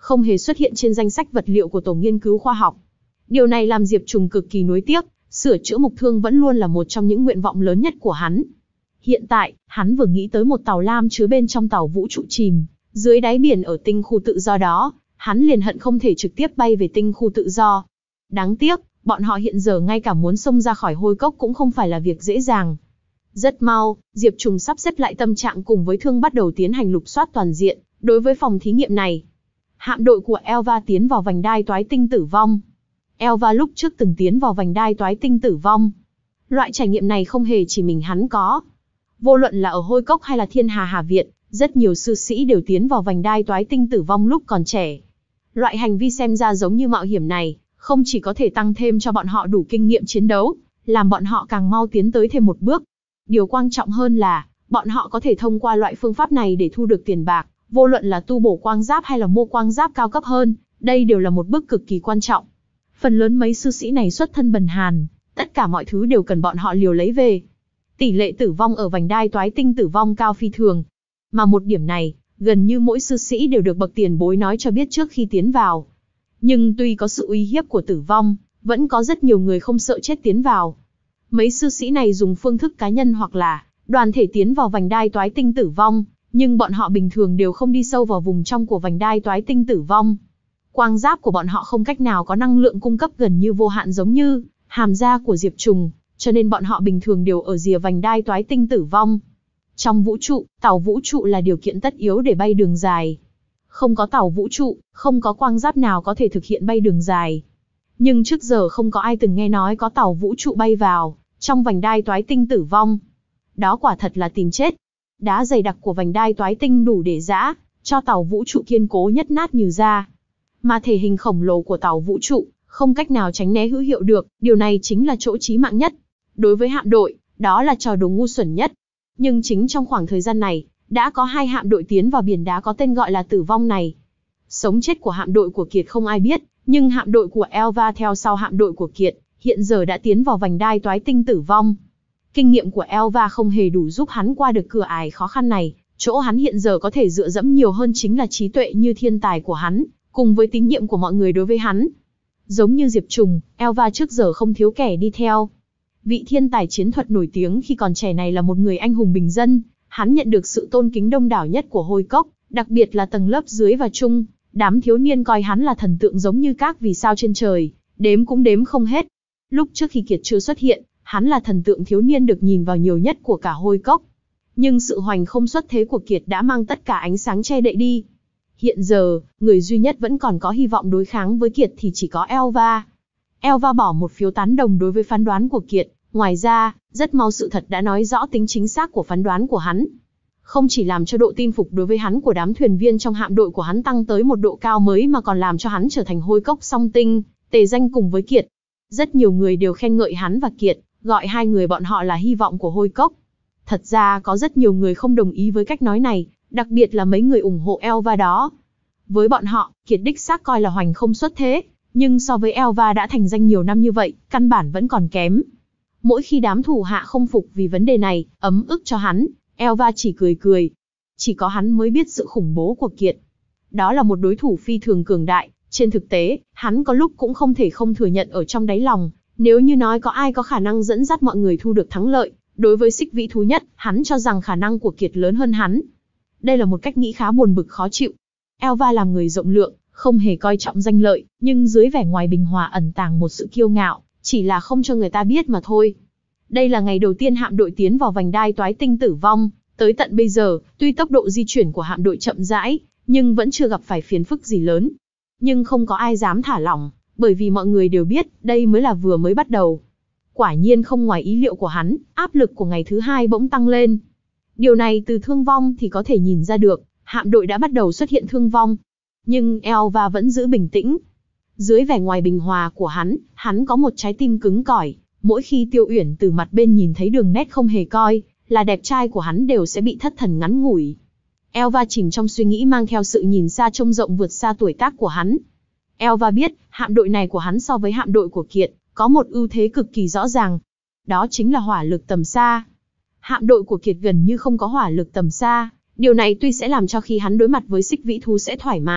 không hề xuất hiện trên danh sách vật liệu của tổ nghiên cứu khoa học. Điều này làm Diệp Trùng cực kỳ nuối tiếc, sửa chữa mục thương vẫn luôn là một trong những nguyện vọng lớn nhất của hắn. Hiện tại, hắn vừa nghĩ tới một tàu lam chứa bên trong tàu vũ trụ chìm dưới đáy biển ở tinh khu tự do đó, hắn liền hận không thể trực tiếp bay về tinh khu tự do. Đáng tiếc, bọn họ hiện giờ ngay cả muốn xông ra khỏi hôi cốc cũng không phải là việc dễ dàng. Rất mau, Diệp Trùng sắp xếp lại tâm trạng cùng với Thương bắt đầu tiến hành lục soát toàn diện, đối với phòng thí nghiệm này. Hạm đội của Elva tiến vào vành đai toái tinh tử vong. Elva lúc trước từng tiến vào vành đai toái tinh tử vong. Loại trải nghiệm này không hề chỉ mình hắn có. Vô luận là ở hôi cốc hay là Thiên Hà Hà Viện, rất nhiều sư sĩ đều tiến vào vành đai toái tinh tử vong lúc còn trẻ. Loại hành vi xem ra giống như mạo hiểm này, không chỉ có thể tăng thêm cho bọn họ đủ kinh nghiệm chiến đấu, làm bọn họ càng mau tiến tới thêm một bước. Điều quan trọng hơn là, bọn họ có thể thông qua loại phương pháp này để thu được tiền bạc, vô luận là tu bổ quang giáp hay là mua quang giáp cao cấp hơn, đây đều là một bước cực kỳ quan trọng. Phần lớn mấy sư sĩ này xuất thân bần hàn, tất cả mọi thứ đều cần bọn họ liều lấy về. Tỷ lệ tử vong ở vành đai toái tinh tử vong cao phi thường. Mà một điểm này, gần như mỗi sư sĩ đều được bậc tiền bối nói cho biết trước khi tiến vào. Nhưng tuy có sự uy hiếp của tử vong, vẫn có rất nhiều người không sợ chết tiến vào. Mấy sư sĩ này dùng phương thức cá nhân hoặc là đoàn thể tiến vào vành đai toái tinh tử vong, nhưng bọn họ bình thường đều không đi sâu vào vùng trong của vành đai toái tinh tử vong. Quang giáp của bọn họ không cách nào có năng lượng cung cấp gần như vô hạn giống như hàm da của Diệp Trùng, cho nên bọn họ bình thường đều ở rìa vành đai toái tinh tử vong. Trong vũ trụ, tàu vũ trụ là điều kiện tất yếu để bay đường dài. Không có tàu vũ trụ, không có quang giáp nào có thể thực hiện bay đường dài. Nhưng trước giờ không có ai từng nghe nói có tàu vũ trụ bay vào trong vành đai toái tinh tử vong. Đó quả thật là tìm chết. Đá dày đặc của vành đai toái tinh đủ để giã cho tàu vũ trụ kiên cố nhất nát như da. Mà thể hình khổng lồ của tàu vũ trụ không cách nào tránh né hữu hiệu được, điều này chính là chỗ chí mạng nhất. Đối với hạm đội, đó là trò đùa ngu xuẩn nhất. Nhưng chính trong khoảng thời gian này, đã có hai hạm đội tiến vào biển đá có tên gọi là tử vong này. Sống chết của hạm đội của Kiệt không ai biết, nhưng hạm đội của Elva theo sau hạm đội của Kiệt, hiện giờ đã tiến vào vành đai toái tinh tử vong. Kinh nghiệm của Elva không hề đủ giúp hắn qua được cửa ải khó khăn này, chỗ hắn hiện giờ có thể dựa dẫm nhiều hơn chính là trí tuệ như thiên tài của hắn, cùng với tín nhiệm của mọi người đối với hắn. Giống như Diệp Trùng, Elva trước giờ không thiếu kẻ đi theo. Vị thiên tài chiến thuật nổi tiếng khi còn trẻ này là một người anh hùng bình dân, hắn nhận được sự tôn kính đông đảo nhất của hôi cốc, đặc biệt là tầng lớp dưới và trung, đám thiếu niên coi hắn là thần tượng giống như các vì sao trên trời, đếm cũng đếm không hết. Lúc trước khi Kiệt chưa xuất hiện, hắn là thần tượng thiếu niên được nhìn vào nhiều nhất của cả hôi cốc. Nhưng sự hoành không xuất thế của Kiệt đã mang tất cả ánh sáng che đậy đi. Hiện giờ, người duy nhất vẫn còn có hy vọng đối kháng với Kiệt thì chỉ có Elva. Elva bỏ một phiếu tán đồng đối với phán đoán của Kiệt. Ngoài ra, rất mau sự thật đã nói rõ tính chính xác của phán đoán của hắn. Không chỉ làm cho độ tin phục đối với hắn của đám thuyền viên trong hạm đội của hắn tăng tới một độ cao mới mà còn làm cho hắn trở thành hôi cốc song tinh, tề danh cùng với Kiệt. Rất nhiều người đều khen ngợi hắn và Kiệt, gọi hai người bọn họ là hy vọng của hôi cốc. Thật ra có rất nhiều người không đồng ý với cách nói này, đặc biệt là mấy người ủng hộ Elva đó. Với bọn họ, Kiệt đích xác coi là hoành không xuất thế, nhưng so với Elva đã thành danh nhiều năm như vậy, căn bản vẫn còn kém. Mỗi khi đám thủ hạ không phục vì vấn đề này, ấm ức cho hắn, Elva chỉ cười cười. Chỉ có hắn mới biết sự khủng bố của Kiệt. Đó là một đối thủ phi thường cường đại, trên thực tế, hắn có lúc cũng không thể không thừa nhận ở trong đáy lòng, nếu như nói có ai có khả năng dẫn dắt mọi người thu được thắng lợi, đối với xích vĩ thú nhất, hắn cho rằng khả năng của Kiệt lớn hơn hắn. Đây là một cách nghĩ khá buồn bực khó chịu. Elva làm người rộng lượng, không hề coi trọng danh lợi, nhưng dưới vẻ ngoài bình hòa ẩn tàng một sự kiêu ngạo, chỉ là không cho người ta biết mà thôi. Đây là ngày đầu tiên hạm đội tiến vào vành đai toái tinh tử vong, tới tận bây giờ, tuy tốc độ di chuyển của hạm đội chậm rãi, nhưng vẫn chưa gặp phải phiền phức gì lớn. Nhưng không có ai dám thả lỏng, bởi vì mọi người đều biết, đây mới là vừa mới bắt đầu. Quả nhiên không ngoài ý liệu của hắn, áp lực của ngày thứ hai bỗng tăng lên. Điều này từ thương vong thì có thể nhìn ra được, hạm đội đã bắt đầu xuất hiện thương vong. Nhưng Elva vẫn giữ bình tĩnh. Dưới vẻ ngoài bình hòa của hắn, hắn có một trái tim cứng cỏi. Mỗi khi Tiêu Uyển từ mặt bên nhìn thấy đường nét không hề coi là đẹp trai của hắn đều sẽ bị thất thần ngắn ngủi. Elva chìm trong suy nghĩ mang theo sự nhìn xa trông rộng vượt xa tuổi tác của hắn. Elva biết, hạm đội này của hắn so với hạm đội của Kiệt, có một ưu thế cực kỳ rõ ràng. Đó chính là hỏa lực tầm xa. Hạm đội của Kiệt gần như không có hỏa lực tầm xa. Điều này tuy sẽ làm cho khi hắn đối mặt với xích vĩ thú sẽ thoải mái,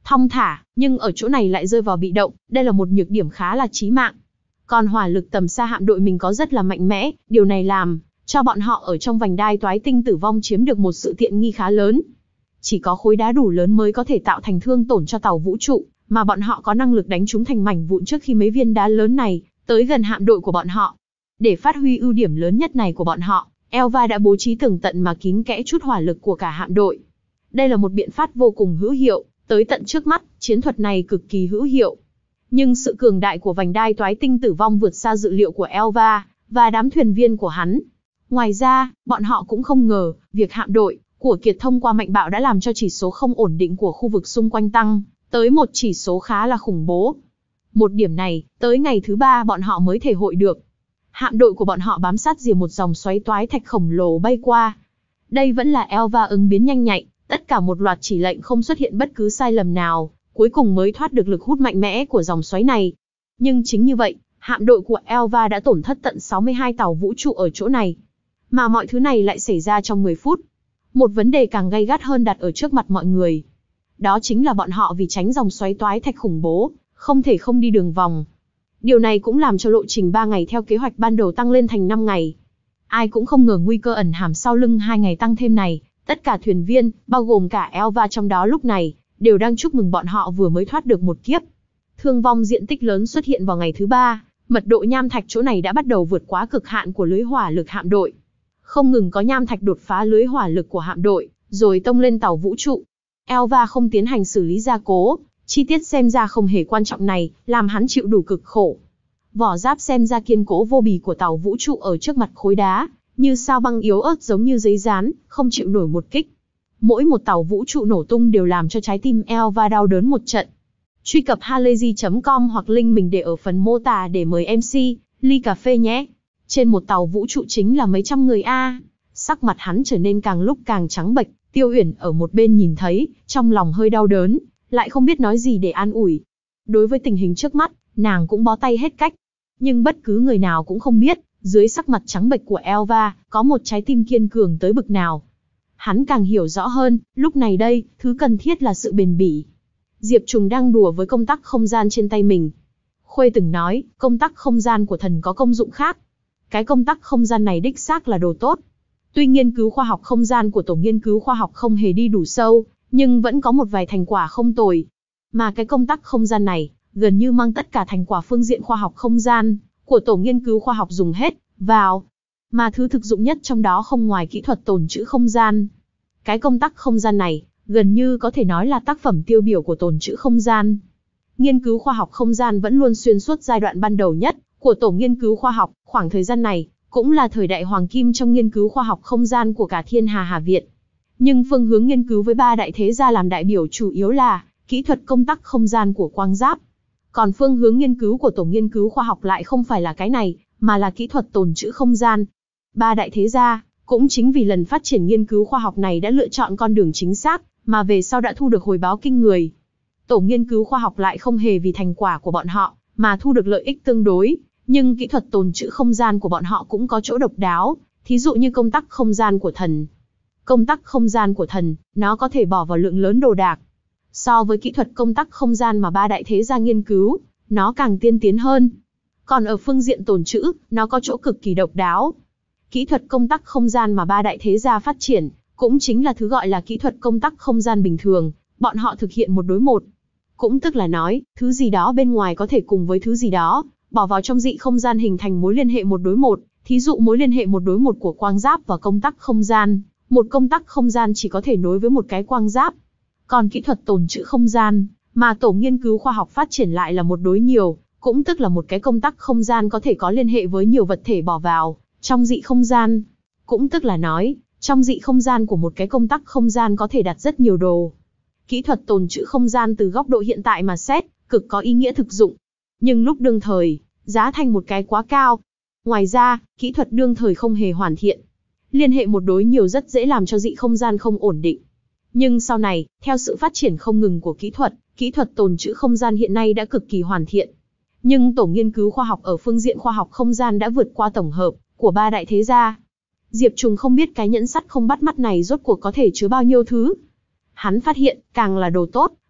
thong thả, nhưng ở chỗ này lại rơi vào bị động, đây là một nhược điểm khá là chí mạng. Còn hỏa lực tầm xa hạm đội mình có rất là mạnh mẽ, điều này làm cho bọn họ ở trong vành đai toái tinh tử vong chiếm được một sự tiện nghi khá lớn. Chỉ có khối đá đủ lớn mới có thể tạo thành thương tổn cho tàu vũ trụ, mà bọn họ có năng lực đánh chúng thành mảnh vụn trước khi mấy viên đá lớn này tới gần hạm đội của bọn họ. Để phát huy ưu điểm lớn nhất này của bọn họ, Elva đã bố trí tường tận mà kín kẽ chút hỏa lực của cả hạm đội. Đây là một biện pháp vô cùng hữu hiệu, tới tận trước mắt, chiến thuật này cực kỳ hữu hiệu. Nhưng sự cường đại của vành đai toái tinh tử vong vượt xa dự liệu của Elva và đám thuyền viên của hắn. Ngoài ra, bọn họ cũng không ngờ, việc hạm đội của Kiệt thông qua mạnh bạo đã làm cho chỉ số không ổn định của khu vực xung quanh tăng tới một chỉ số khá là khủng bố. Một điểm này, tới ngày thứ ba bọn họ mới thể hội được. Hạm đội của bọn họ bám sát rìa một dòng xoáy toái thạch khổng lồ bay qua. Đây vẫn là Elva ứng biến nhanh nhạy, tất cả một loạt chỉ lệnh không xuất hiện bất cứ sai lầm nào, cuối cùng mới thoát được lực hút mạnh mẽ của dòng xoáy này. Nhưng chính như vậy, hạm đội của Elva đã tổn thất tận sáu mươi hai tàu vũ trụ ở chỗ này. Mà mọi thứ này lại xảy ra trong mười phút. Một vấn đề càng gay gắt hơn đặt ở trước mặt mọi người. Đó chính là bọn họ vì tránh dòng xoáy toái thạch khủng bố, không thể không đi đường vòng. Điều này cũng làm cho lộ trình ba ngày theo kế hoạch ban đầu tăng lên thành năm ngày. Ai cũng không ngờ nguy cơ ẩn hàm sau lưng hai ngày tăng thêm này, tất cả thuyền viên, bao gồm cả Elva trong đó lúc này, đều đang chúc mừng bọn họ vừa mới thoát được một kiếp. Thương vong diện tích lớn xuất hiện vào ngày thứ ba, mật độ nham thạch chỗ này đã bắt đầu vượt quá cực hạn của lưới hỏa lực hạm đội. Không ngừng có nham thạch đột phá lưới hỏa lực của hạm đội, rồi tông lên tàu vũ trụ. Elva không tiến hành xử lý gia cố, chi tiết xem ra không hề quan trọng này, làm hắn chịu đủ cực khổ. Vỏ giáp xem ra kiên cố vô bì của tàu vũ trụ ở trước mặt khối đá, như sao băng yếu ớt giống như giấy dán, không chịu nổi một kích. Mỗi một tàu vũ trụ nổ tung đều làm cho trái tim Elva đau đớn một trận. Truy cập halayzi chấm com hoặc link mình để ở phần mô tả để mời em xê, ly cà phê nhé. Trên một tàu vũ trụ chính là mấy trăm người a. Sắc mặt hắn trở nên càng lúc càng trắng bệch, Tiêu Uyển ở một bên nhìn thấy, trong lòng hơi đau đớn, lại không biết nói gì để an ủi. Đối với tình hình trước mắt, nàng cũng bó tay hết cách. Nhưng bất cứ người nào cũng không biết, dưới sắc mặt trắng bệch của Elva, có một trái tim kiên cường tới bực nào. Hắn càng hiểu rõ hơn, lúc này đây, thứ cần thiết là sự bền bỉ. Diệp Trùng đang đùa với công tắc không gian trên tay mình. Khuê từng nói, công tắc không gian của thần có công dụng khác. Cái công tắc không gian này đích xác là đồ tốt. Tuy nghiên cứu khoa học không gian của tổ nghiên cứu khoa học không hề đi đủ sâu, nhưng vẫn có một vài thành quả không tồi. Mà cái công tắc không gian này, gần như mang tất cả thành quả phương diện khoa học không gian của tổ nghiên cứu khoa học dùng hết vào. Mà thứ thực dụng nhất trong đó không ngoài kỹ thuật tồn trữ không gian. Cái công tắc không gian này, gần như có thể nói là tác phẩm tiêu biểu của tồn trữ không gian. Nghiên cứu khoa học không gian vẫn luôn xuyên suốt giai đoạn ban đầu nhất của tổ nghiên cứu khoa học, khoảng thời gian này cũng là thời đại hoàng kim trong nghiên cứu khoa học không gian của cả Thiên Hà Hà Việt. Nhưng phương hướng nghiên cứu với ba đại thế gia làm đại biểu chủ yếu là kỹ thuật công tắc không gian của quang giáp. Còn phương hướng nghiên cứu của tổ nghiên cứu khoa học lại không phải là cái này, mà là kỹ thuật tồn trữ không gian. Ba đại thế gia cũng chính vì lần phát triển nghiên cứu khoa học này đã lựa chọn con đường chính xác, mà về sau đã thu được hồi báo kinh người. Tổ nghiên cứu khoa học lại không hề vì thành quả của bọn họ mà thu được lợi ích tương đối, nhưng kỹ thuật tồn trữ không gian của bọn họ cũng có chỗ độc đáo, thí dụ như công tắc không gian của thần. Công tắc không gian của thần, nó có thể bỏ vào lượng lớn đồ đạc. So với kỹ thuật công tắc không gian mà ba đại thế gia nghiên cứu, nó càng tiên tiến hơn. Còn ở phương diện tồn trữ, nó có chỗ cực kỳ độc đáo. Kỹ thuật công tắc không gian mà ba đại thế gia phát triển, cũng chính là thứ gọi là kỹ thuật công tắc không gian bình thường, bọn họ thực hiện một đối một. Cũng tức là nói, thứ gì đó bên ngoài có thể cùng với thứ gì đó, bỏ vào trong dị không gian hình thành mối liên hệ một đối một, thí dụ mối liên hệ một đối một của quang giáp và công tắc không gian. Một công tắc không gian chỉ có thể nối với một cái quang giáp. Còn kỹ thuật tồn trữ không gian, mà tổ nghiên cứu khoa học phát triển lại là một đối nhiều, cũng tức là một cái công tắc không gian có thể có liên hệ với nhiều vật thể bỏ vào trong dị không gian. Cũng tức là nói, trong dị không gian của một cái công tắc không gian có thể đặt rất nhiều đồ. Kỹ thuật tồn trữ không gian từ góc độ hiện tại mà xét, cực có ý nghĩa thực dụng. Nhưng lúc đương thời, giá thành một cái quá cao. Ngoài ra, kỹ thuật đương thời không hề hoàn thiện. Liên hệ một đối nhiều rất dễ làm cho dị không gian không ổn định. Nhưng sau này, theo sự phát triển không ngừng của kỹ thuật, kỹ thuật tồn trữ không gian hiện nay đã cực kỳ hoàn thiện. Nhưng tổ nghiên cứu khoa học ở phương diện khoa học không gian đã vượt qua tổng hợp của ba đại thế gia. Diệp Trùng không biết cái nhẫn sắt không bắt mắt này rốt cuộc có thể chứa bao nhiêu thứ. Hắn phát hiện, càng là đồ tốt,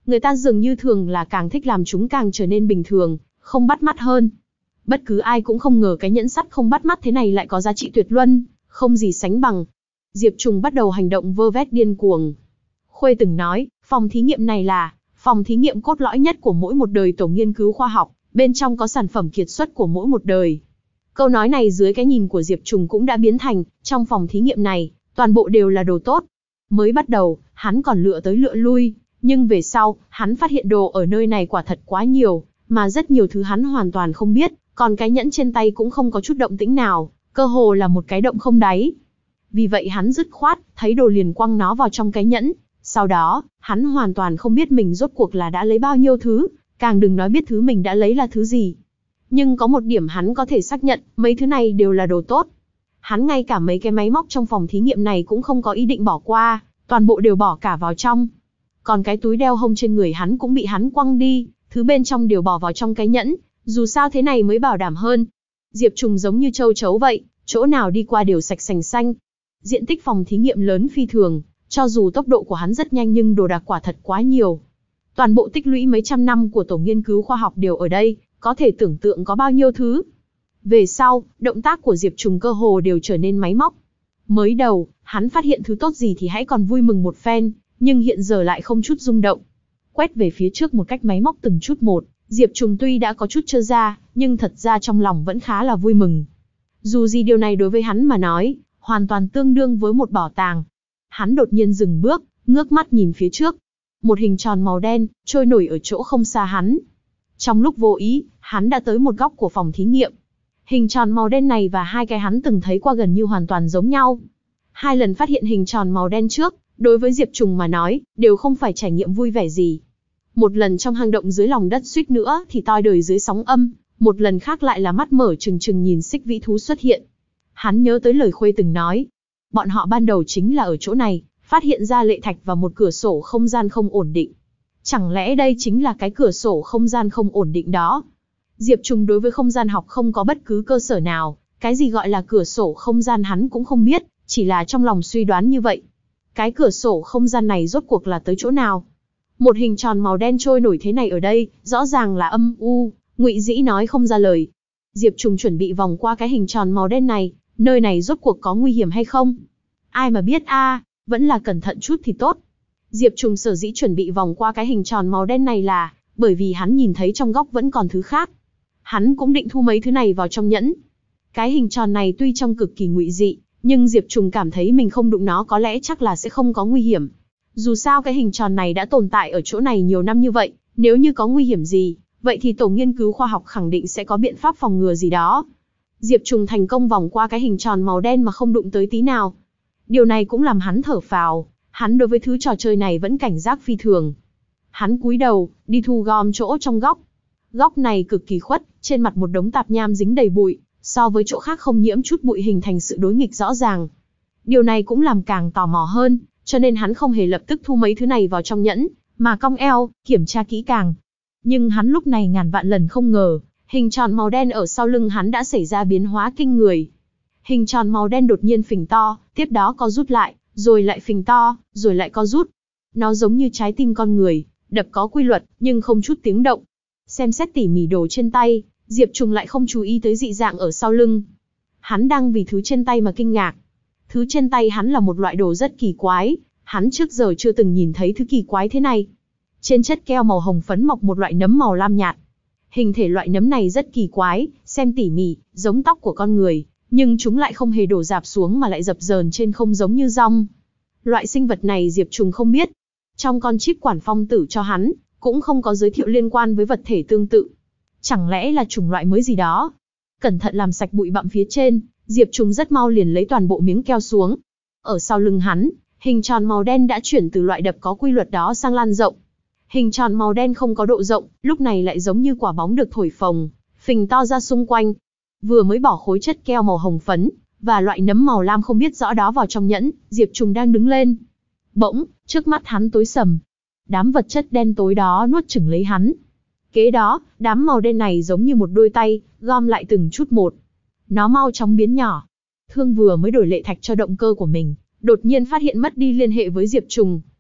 người ta dường như thường là càng thích làm chúng càng trở nên bình thường, không bắt mắt hơn. Bất cứ ai cũng không ngờ cái nhẫn sắt không bắt mắt thế này lại có giá trị tuyệt luân, không gì sánh bằng. Diệp Trùng bắt đầu hành động vơ vét điên cuồng. Khuê từng nói, phòng thí nghiệm này là phòng thí nghiệm cốt lõi nhất của mỗi một đời tổ nghiên cứu khoa học, bên trong có sản phẩm kiệt xuất của mỗi một đời. Câu nói này dưới cái nhìn của Diệp Trùng cũng đã biến thành, trong phòng thí nghiệm này, toàn bộ đều là đồ tốt. Mới bắt đầu, hắn còn lựa tới lựa lui, nhưng về sau, hắn phát hiện đồ ở nơi này quả thật quá nhiều, mà rất nhiều thứ hắn hoàn toàn không biết, còn cái nhẫn trên tay cũng không có chút động tĩnh nào, cơ hồ là một cái động không đáy. Vì vậy hắn dứt khoát, thấy đồ liền quăng nó vào trong cái nhẫn. Sau đó, hắn hoàn toàn không biết mình rốt cuộc là đã lấy bao nhiêu thứ, càng đừng nói biết thứ mình đã lấy là thứ gì. Nhưng có một điểm hắn có thể xác nhận, mấy thứ này đều là đồ tốt. Hắn ngay cả mấy cái máy móc trong phòng thí nghiệm này cũng không có ý định bỏ qua, toàn bộ đều bỏ cả vào trong. Còn cái túi đeo hông trên người hắn cũng bị hắn quăng đi, thứ bên trong đều bỏ vào trong cái nhẫn, dù sao thế này mới bảo đảm hơn. Diệp Trùng giống như châu chấu vậy, chỗ nào đi qua đều sạch sành xanh. Diện tích phòng thí nghiệm lớn phi thường, cho dù tốc độ của hắn rất nhanh nhưng đồ đạc quả thật quá nhiều. Toàn bộ tích lũy mấy trăm năm của tổ nghiên cứu khoa học đều ở đây, có thể tưởng tượng có bao nhiêu thứ. Về sau, động tác của Diệp Trùng cơ hồ đều trở nên máy móc. Mới đầu, hắn phát hiện thứ tốt gì thì hãy còn vui mừng một phen, nhưng hiện giờ lại không chút rung động. Quét về phía trước một cách máy móc từng chút một, Diệp Trùng tuy đã có chút trơ ra, nhưng thật ra trong lòng vẫn khá là vui mừng. Dù gì điều này đối với hắn mà nói, hoàn toàn tương đương với một bảo tàng. Hắn đột nhiên dừng bước, ngước mắt nhìn phía trước. Một hình tròn màu đen, trôi nổi ở chỗ không xa hắn. Trong lúc vô ý, hắn đã tới một góc của phòng thí nghiệm. Hình tròn màu đen này và hai cái hắn từng thấy qua gần như hoàn toàn giống nhau. Hai lần phát hiện hình tròn màu đen trước, đối với Diệp Trùng mà nói, đều không phải trải nghiệm vui vẻ gì. Một lần trong hang động dưới lòng đất suýt nữa thì toi đời dưới sóng âm, một lần khác lại là mắt mở trừng trừng nhìn xích vĩ thú xuất hiện. Hắn nhớ tới lời Khuê từng nói. Bọn họ ban đầu chính là ở chỗ này, phát hiện ra lệ thạch và một cửa sổ không gian không ổn định. Chẳng lẽ đây chính là cái cửa sổ không gian không ổn định đó? Diệp Trùng đối với không gian học không có bất cứ cơ sở nào, cái gì gọi là cửa sổ không gian hắn cũng không biết, chỉ là trong lòng suy đoán như vậy. Cái cửa sổ không gian này rốt cuộc là tới chỗ nào? Một hình tròn màu đen trôi nổi thế này ở đây, rõ ràng là âm u, Ngụy Dĩ nói không ra lời. Diệp Trùng chuẩn bị vòng qua cái hình tròn màu đen này, nơi này rốt cuộc có nguy hiểm hay không? Ai mà biết a, à, vẫn là cẩn thận chút thì tốt. Diệp Trùng sở dĩ chuẩn bị vòng qua cái hình tròn màu đen này là bởi vì hắn nhìn thấy trong góc vẫn còn thứ khác. Hắn cũng định thu mấy thứ này vào trong nhẫn. Cái hình tròn này tuy trông cực kỳ ngụy dị, nhưng Diệp Trùng cảm thấy mình không đụng nó có lẽ chắc là sẽ không có nguy hiểm. Dù sao cái hình tròn này đã tồn tại ở chỗ này nhiều năm như vậy, nếu như có nguy hiểm gì, vậy thì tổ nghiên cứu khoa học khẳng định sẽ có biện pháp phòng ngừa gì đó. Diệp Trùng thành công vòng qua cái hình tròn màu đen mà không đụng tới tí nào. Điều này cũng làm hắn thở phào, hắn đối với thứ trò chơi này vẫn cảnh giác phi thường. Hắn cúi đầu, đi thu gom chỗ trong góc. Góc này cực kỳ khuất, trên mặt một đống tạp nham dính đầy bụi, so với chỗ khác không nhiễm chút bụi hình thành sự đối nghịch rõ ràng. Điều này cũng làm càng tò mò hơn, cho nên hắn không hề lập tức thu mấy thứ này vào trong nhẫn, mà cong eo, kiểm tra kỹ càng. Nhưng hắn lúc này ngàn vạn lần không ngờ, hình tròn màu đen ở sau lưng hắn đã xảy ra biến hóa kinh người. Hình tròn màu đen đột nhiên phình to, tiếp đó co rút lại, rồi lại phình to, rồi lại co rút. Nó giống như trái tim con người, đập có quy luật, nhưng không chút tiếng động. Xem xét tỉ mỉ đồ trên tay, Diệp Trùng lại không chú ý tới dị dạng ở sau lưng. Hắn đang vì thứ trên tay mà kinh ngạc. Thứ trên tay hắn là một loại đồ rất kỳ quái, hắn trước giờ chưa từng nhìn thấy thứ kỳ quái thế này. Trên chất keo màu hồng phấn mọc một loại nấm màu lam nhạt. Hình thể loại nấm này rất kỳ quái, xem tỉ mỉ, giống tóc của con người, nhưng chúng lại không hề đổ rạp xuống mà lại dập dờn trên không giống như dong. Loại sinh vật này Diệp Trùng không biết. Trong con chip quản phong tử cho hắn, cũng không có giới thiệu liên quan với vật thể tương tự. Chẳng lẽ là chủng loại mới gì đó? Cẩn thận làm sạch bụi bặm phía trên, Diệp Trùng rất mau liền lấy toàn bộ miếng keo xuống. Ở sau lưng hắn, hình tròn màu đen đã chuyển từ loại đập có quy luật đó sang lan rộng. Hình tròn màu đen không có độ rộng, lúc này lại giống như quả bóng được thổi phồng, phình to ra xung quanh. Vừa mới bỏ khối chất keo màu hồng phấn và loại nấm màu lam không biết rõ đó vào trong nhẫn, Diệp Trùng đang đứng lên. Bỗng, trước mắt hắn tối sầm. Đám vật chất đen tối đó nuốt chửng lấy hắn. Kế đó, đám màu đen này giống như một đôi tay, gom lại từng chút một. Nó mau chóng biến nhỏ. Thương vừa mới đổi lệ thạch cho động cơ của mình, đột nhiên phát hiện mất đi liên hệ với Diệp Trùng.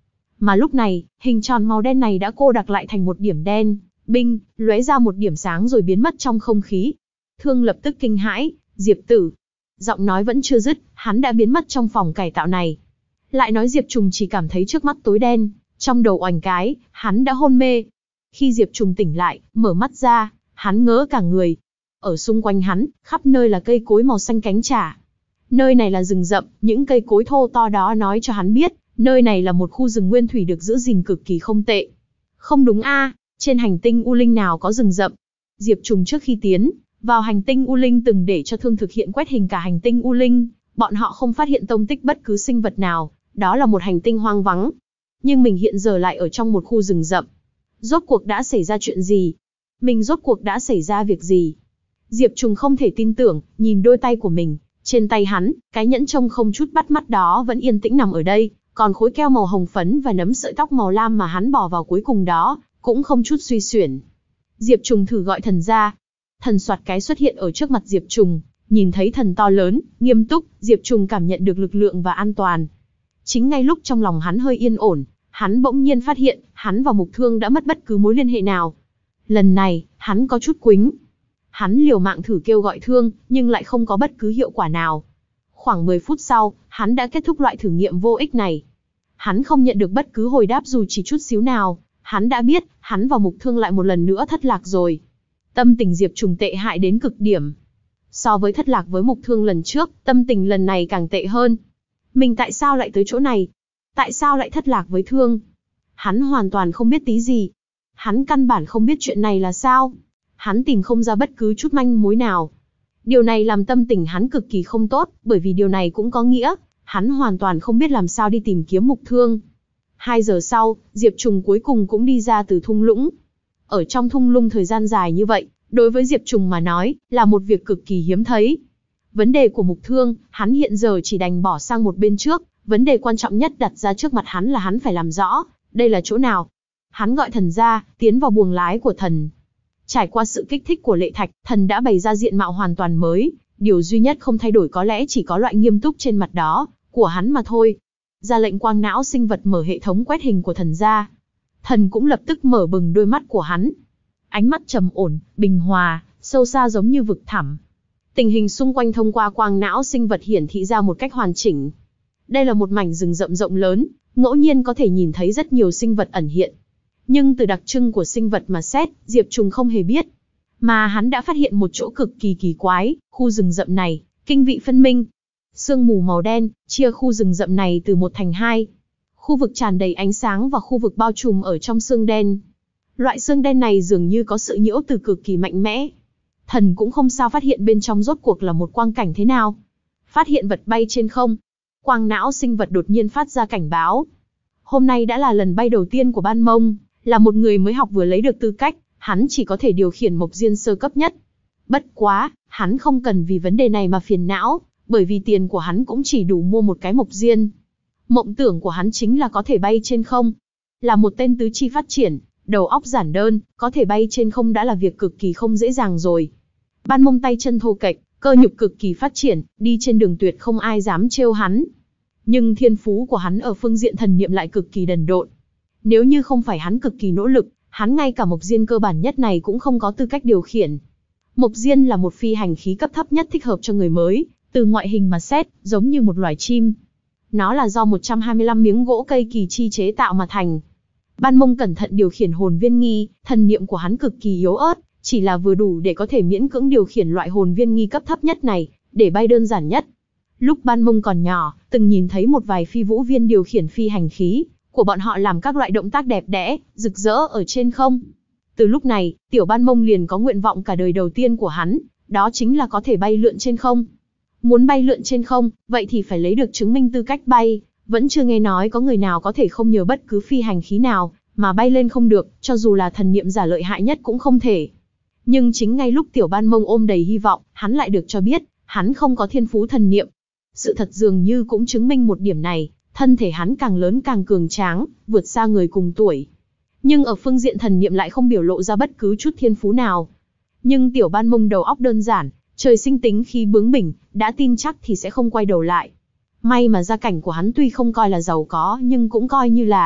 Mà lúc này, hình tròn màu đen này đã cô đặc lại thành một điểm đen, binh, lóe ra một điểm sáng rồi biến mất trong không khí. Thương lập tức kinh hãi, Diệp Tử. Giọng nói vẫn chưa dứt, hắn đã biến mất trong phòng cải tạo này. Lại nói Diệp Trùng chỉ cảm thấy trước mắt tối đen, trong đầu oành cái, hắn đã hôn mê. Khi Diệp Trùng tỉnh lại, mở mắt ra, hắn ngỡ cả người. Ở xung quanh hắn, khắp nơi là cây cối màu xanh cánh trà. Nơi này là rừng rậm, những cây cối thô to đó nói cho hắn biết, nơi này là một khu rừng nguyên thủy được giữ gìn cực kỳ không tệ. Không đúng a, trên hành tinh U Linh nào có rừng rậm? Diệp Trùng trước khi tiến vào hành tinh U Linh từng để cho Thương thực hiện quét hình cả hành tinh U Linh, bọn họ không phát hiện tông tích bất cứ sinh vật nào, đó là một hành tinh hoang vắng. Nhưng mình hiện giờ lại ở trong một khu rừng rậm. Rốt cuộc đã xảy ra chuyện gì? Mình rốt cuộc đã xảy ra việc gì? Diệp Trùng không thể tin tưởng, nhìn đôi tay của mình. Trên tay hắn, cái nhẫn trông không chút bắt mắt đó vẫn yên tĩnh nằm ở đây, còn khối keo màu hồng phấn và nấm sợi tóc màu lam mà hắn bỏ vào cuối cùng đó, cũng không chút suy xuyển. Diệp Trùng thử gọi thần ra. Thần soạt cái xuất hiện ở trước mặt Diệp Trùng, nhìn thấy thần to lớn, nghiêm túc, Diệp Trùng cảm nhận được lực lượng và an toàn. Chính ngay lúc trong lòng hắn hơi yên ổn, hắn bỗng nhiên phát hiện, hắn và Mục Thương đã mất bất cứ mối liên hệ nào. Lần này, hắn có chút quính. Hắn liều mạng thử kêu gọi Thương, nhưng lại không có bất cứ hiệu quả nào. Khoảng mười phút sau, hắn đã kết thúc loại thử nghiệm vô ích này. Hắn không nhận được bất cứ hồi đáp dù chỉ chút xíu nào. Hắn đã biết, hắn và Mục Thương lại một lần nữa thất lạc rồi. Tâm tình Diệp Trùng tệ hại đến cực điểm. So với thất lạc với Mục Thương lần trước, tâm tình lần này càng tệ hơn. Mình tại sao lại tới chỗ này? Tại sao lại thất lạc với Thương? Hắn hoàn toàn không biết tí gì. Hắn căn bản không biết chuyện này là sao. Hắn tìm không ra bất cứ chút manh mối nào. Điều này làm tâm tình hắn cực kỳ không tốt, bởi vì điều này cũng có nghĩa, hắn hoàn toàn không biết làm sao đi tìm kiếm Mục Thương. Hai giờ sau, Diệp Trùng cuối cùng cũng đi ra từ thung lũng. Ở trong thung lũng thời gian dài như vậy, đối với Diệp Trùng mà nói, là một việc cực kỳ hiếm thấy. Vấn đề của Mục Thương, hắn hiện giờ chỉ đành bỏ sang một bên trước, vấn đề quan trọng nhất đặt ra trước mặt hắn là hắn phải làm rõ, đây là chỗ nào. Hắn gọi thần ra, tiến vào buồng lái của thần. Trải qua sự kích thích của lệ thạch, thần đã bày ra diện mạo hoàn toàn mới, điều duy nhất không thay đổi có lẽ chỉ có loại nghiêm túc trên mặt đó, của hắn mà thôi. Ra lệnh quang não sinh vật mở hệ thống quét hình của thần ra. Thần cũng lập tức mở bừng đôi mắt của hắn. Ánh mắt trầm ổn, bình hòa, sâu xa giống như vực thẳm. Tình hình xung quanh thông qua quang não sinh vật hiển thị ra một cách hoàn chỉnh. Đây là một mảnh rừng rậm rộng lớn, ngẫu nhiên có thể nhìn thấy rất nhiều sinh vật ẩn hiện. Nhưng từ đặc trưng của sinh vật mà xét, Diệp Trùng không hề biết. Mà hắn đã phát hiện một chỗ cực kỳ kỳ quái, khu rừng rậm này, kinh vị phân minh. Sương mù màu đen, chia khu rừng rậm này từ một thành hai. Khu vực tràn đầy ánh sáng và khu vực bao trùm ở trong sương đen. Loại sương đen này dường như có sự nhiễu từ cực kỳ mạnh mẽ. Thần cũng không sao phát hiện bên trong rốt cuộc là một quang cảnh thế nào. Phát hiện vật bay trên không. Quang não sinh vật đột nhiên phát ra cảnh báo. Hôm nay đã là lần bay đầu tiên của Ban Mông, là một người mới học vừa lấy được tư cách, hắn chỉ có thể điều khiển mộc diên sơ cấp nhất. Bất quá, hắn không cần vì vấn đề này mà phiền não, bởi vì tiền của hắn cũng chỉ đủ mua một cái mộc diên. Mộng tưởng của hắn chính là có thể bay trên không. Là một tên tứ chi phát triển, đầu óc giản đơn, có thể bay trên không đã là việc cực kỳ không dễ dàng rồi. Ban Mông tay chân thô kệch, cơ nhục cực kỳ phát triển, đi trên đường tuyệt không ai dám trêu hắn. Nhưng thiên phú của hắn ở phương diện thần niệm lại cực kỳ đần độn. Nếu như không phải hắn cực kỳ nỗ lực, hắn ngay cả mộc diên cơ bản nhất này cũng không có tư cách điều khiển. Mộc diên là một phi hành khí cấp thấp nhất thích hợp cho người mới, từ ngoại hình mà xét, giống như một loài chim. Nó là do một trăm hai mươi lăm miếng gỗ cây kỳ chi chế tạo mà thành. Ban Mông cẩn thận điều khiển hồn viên nghi, thần niệm của hắn cực kỳ yếu ớt, chỉ là vừa đủ để có thể miễn cưỡng điều khiển loại hồn viên nghi cấp thấp nhất này, để bay đơn giản nhất. Lúc Ban Mông còn nhỏ, từng nhìn thấy một vài phi vũ viên điều khiển phi hành khí của bọn họ làm các loại động tác đẹp đẽ, rực rỡ ở trên không. Từ lúc này, tiểu Ban Mông liền có nguyện vọng cả đời đầu tiên của hắn, đó chính là có thể bay lượn trên không. Muốn bay lượn trên không, vậy thì phải lấy được chứng minh tư cách bay, vẫn chưa nghe nói có người nào có thể không nhờ bất cứ phi hành khí nào, mà bay lên không được, cho dù là thần niệm giả lợi hại nhất cũng không thể. Nhưng chính ngay lúc tiểu Ban Mông ôm đầy hy vọng, hắn lại được cho biết, hắn không có thiên phú thần niệm. Sự thật dường như cũng chứng minh một điểm này, thân thể hắn càng lớn càng cường tráng, vượt xa người cùng tuổi. Nhưng ở phương diện thần niệm lại không biểu lộ ra bất cứ chút thiên phú nào. Nhưng tiểu Ban Mông đầu óc đơn giản, trời sinh tính khí bướng bỉnh, đã tin chắc thì sẽ không quay đầu lại. May mà gia cảnh của hắn tuy không coi là giàu có nhưng cũng coi như là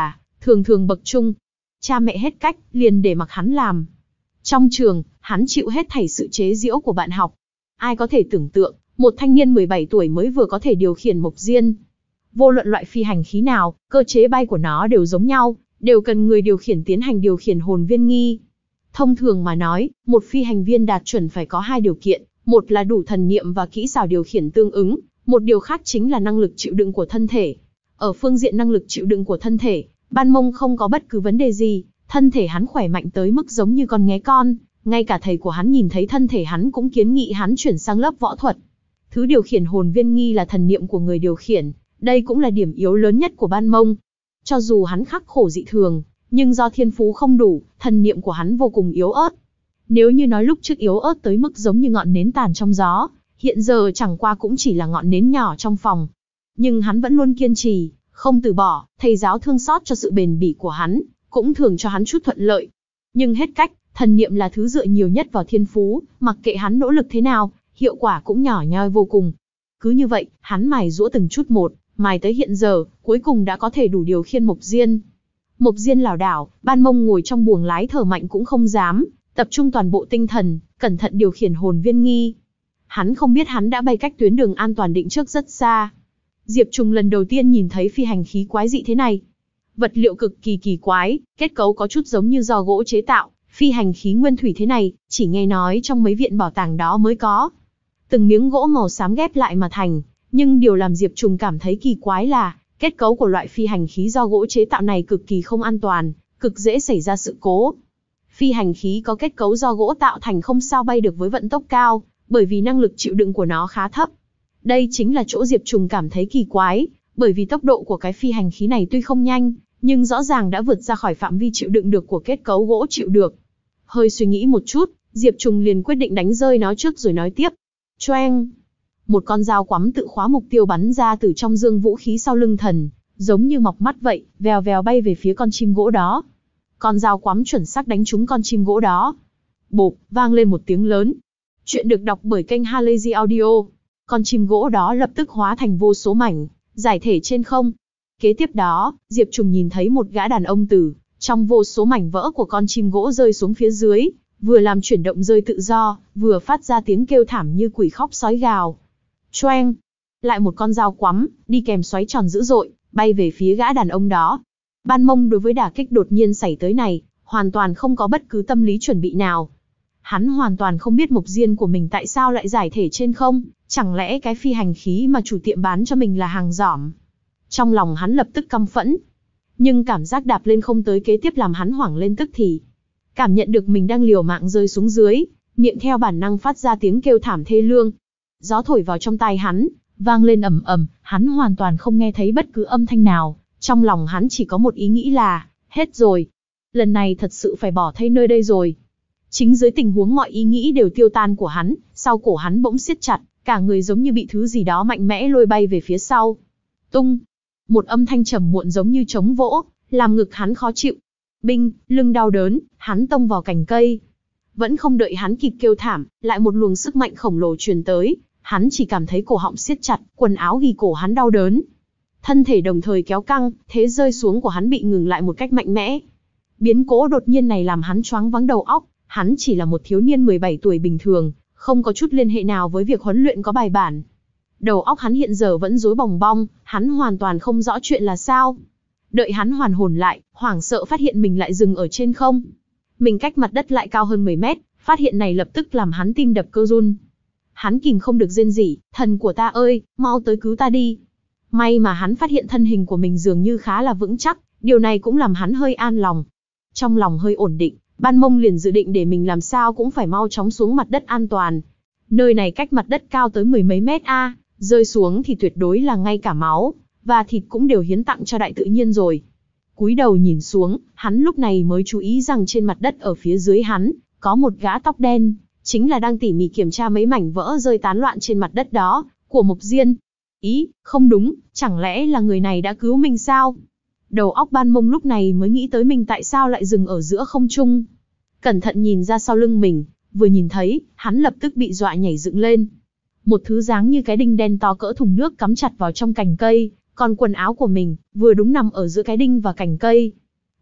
thường thường bậc trung. Cha mẹ hết cách, liền để mặc hắn làm. Trong trường, hắn chịu hết thảy sự chế giễu của bạn học. Ai có thể tưởng tượng, một thanh niên mười bảy tuổi mới vừa có thể điều khiển mộc diên. Vô luận loại phi hành khí nào, cơ chế bay của nó đều giống nhau, đều cần người điều khiển tiến hành điều khiển hồn viên nghi. Thông thường mà nói, một phi hành viên đạt chuẩn phải có hai điều kiện, một là đủ thần niệm và kỹ xảo điều khiển tương ứng, một điều khác chính là năng lực chịu đựng của thân thể. Ở phương diện năng lực chịu đựng của thân thể, Ban Mông không có bất cứ vấn đề gì, thân thể hắn khỏe mạnh tới mức giống như con nghé con, ngay cả thầy của hắn nhìn thấy thân thể hắn cũng kiến nghị hắn chuyển sang lớp võ thuật. Thứ điều khiển hồn viên nghi là thần niệm của người điều khiển, đây cũng là điểm yếu lớn nhất của Ban Mông. Cho dù hắn khắc khổ dị thường, nhưng do thiên phú không đủ, thần niệm của hắn vô cùng yếu ớt. Nếu như nói lúc trước yếu ớt tới mức giống như ngọn nến tàn trong gió, hiện giờ chẳng qua cũng chỉ là ngọn nến nhỏ trong phòng. Nhưng hắn vẫn luôn kiên trì, không từ bỏ, thầy giáo thương xót cho sự bền bỉ của hắn, cũng thường cho hắn chút thuận lợi. Nhưng hết cách, thần niệm là thứ dựa nhiều nhất vào thiên phú, mặc kệ hắn nỗ lực thế nào, hiệu quả cũng nhỏ nhoi vô cùng. Cứ như vậy, hắn mài giũa từng chút một, mài tới hiện giờ, cuối cùng đã có thể đủ điều khiển mộc diên. Mộc diên lảo đảo, Ban Mông ngồi trong buồng lái thở mạnh cũng không dám, tập trung toàn bộ tinh thần, cẩn thận điều khiển hồn viên nghi. Hắn không biết hắn đã bay cách tuyến đường an toàn định trước rất xa. Diệp Trùng lần đầu tiên nhìn thấy phi hành khí quái dị thế này. Vật liệu cực kỳ kỳ quái, kết cấu có chút giống như do gỗ chế tạo, phi hành khí nguyên thủy thế này, chỉ nghe nói trong mấy viện bảo tàng đó mới có. Từng miếng gỗ màu xám ghép lại mà thành, nhưng điều làm Diệp Trùng cảm thấy kỳ quái là, kết cấu của loại phi hành khí do gỗ chế tạo này cực kỳ không an toàn, cực dễ xảy ra sự cố. Phi hành khí có kết cấu do gỗ tạo thành không sao bay được với vận tốc cao, bởi vì năng lực chịu đựng của nó khá thấp. Đây chính là chỗ Diệp Trùng cảm thấy kỳ quái, bởi vì tốc độ của cái phi hành khí này tuy không nhanh, nhưng rõ ràng đã vượt ra khỏi phạm vi chịu đựng được của kết cấu gỗ chịu được. Hơi suy nghĩ một chút, Diệp Trùng liền quyết định đánh rơi nó trước rồi nói tiếp. Choeng! Một con dao quắm tự khóa mục tiêu bắn ra từ trong dương vũ khí sau lưng thần, giống như mọc mắt vậy, vèo vèo bay về phía con chim gỗ đó. Con dao quắm chuẩn xác đánh trúng con chim gỗ đó. Bộp, vang lên một tiếng lớn. Chuyện được đọc bởi kênh Halazy Audio. Con chim gỗ đó lập tức hóa thành vô số mảnh, giải thể trên không. Kế tiếp đó, Diệp Trùng nhìn thấy một gã đàn ông từ trong vô số mảnh vỡ của con chim gỗ rơi xuống phía dưới, vừa làm chuyển động rơi tự do, vừa phát ra tiếng kêu thảm như quỷ khóc sói gào. Choeng! Lại một con dao quắm, đi kèm xoáy tròn dữ dội, bay về phía gã đàn ông đó. Ban Mông đối với đả kích đột nhiên xảy tới này, hoàn toàn không có bất cứ tâm lý chuẩn bị nào. Hắn hoàn toàn không biết mộc diên của mình tại sao lại giải thể trên không, chẳng lẽ cái phi hành khí mà chủ tiệm bán cho mình là hàng giỏm. Trong lòng hắn lập tức căm phẫn. Nhưng cảm giác đạp lên không tới kế tiếp làm hắn hoảng lên tức thì. Cảm nhận được mình đang liều mạng rơi xuống dưới, miệng theo bản năng phát ra tiếng kêu thảm thê lương. Gió thổi vào trong tai hắn, vang lên ầm ầm, hắn hoàn toàn không nghe thấy bất cứ âm thanh nào. Trong lòng hắn chỉ có một ý nghĩ là, hết rồi. Lần này thật sự phải bỏ thay nơi đây rồi. Chính dưới tình huống mọi ý nghĩ đều tiêu tan của hắn, sau cổ hắn bỗng siết chặt, cả người giống như bị thứ gì đó mạnh mẽ lôi bay về phía sau. Tung! Một âm thanh trầm muộn giống như trống vỗ, làm ngực hắn khó chịu. Binh, lưng đau đớn, hắn tông vào cành cây. Vẫn không đợi hắn kịp kêu thảm, lại một luồng sức mạnh khổng lồ truyền tới, hắn chỉ cảm thấy cổ họng siết chặt, quần áo ghi cổ hắn đau đớn. Thân thể đồng thời kéo căng, thế rơi xuống của hắn bị ngừng lại một cách mạnh mẽ. Biến cố đột nhiên này làm hắn choáng váng đầu óc, hắn chỉ là một thiếu niên mười bảy tuổi bình thường, không có chút liên hệ nào với việc huấn luyện có bài bản. Đầu óc hắn hiện giờ vẫn rối bòng bong, hắn hoàn toàn không rõ chuyện là sao. Đợi hắn hoàn hồn lại, hoảng sợ phát hiện mình lại dừng ở trên không. Mình cách mặt đất lại cao hơn mười mét, phát hiện này lập tức làm hắn tim đập cơ run. Hắn kìm không được rên rỉ, thần của ta ơi, mau tới cứu ta đi. May mà hắn phát hiện thân hình của mình dường như khá là vững chắc, điều này cũng làm hắn hơi an lòng. Trong lòng hơi ổn định, Ban Mông liền dự định để mình làm sao cũng phải mau chóng xuống mặt đất an toàn. Nơi này cách mặt đất cao tới mười mấy mét a, rơi xuống thì tuyệt đối là ngay cả máu và thịt cũng đều hiến tặng cho đại tự nhiên rồi. Cúi đầu nhìn xuống, hắn lúc này mới chú ý rằng trên mặt đất ở phía dưới hắn có một gã tóc đen, chính là đang tỉ mỉ kiểm tra mấy mảnh vỡ rơi tán loạn trên mặt đất đó của Mộc Diên. Ý, không đúng, chẳng lẽ là người này đã cứu mình sao? Đầu óc Ban Mông lúc này mới nghĩ tới mình tại sao lại dừng ở giữa không trung. Cẩn thận nhìn ra sau lưng mình, vừa nhìn thấy, hắn lập tức bị dọa nhảy dựng lên. Một thứ dáng như cái đinh đen to cỡ thùng nước cắm chặt vào trong cành cây, còn quần áo của mình vừa đúng nằm ở giữa cái đinh và cành cây.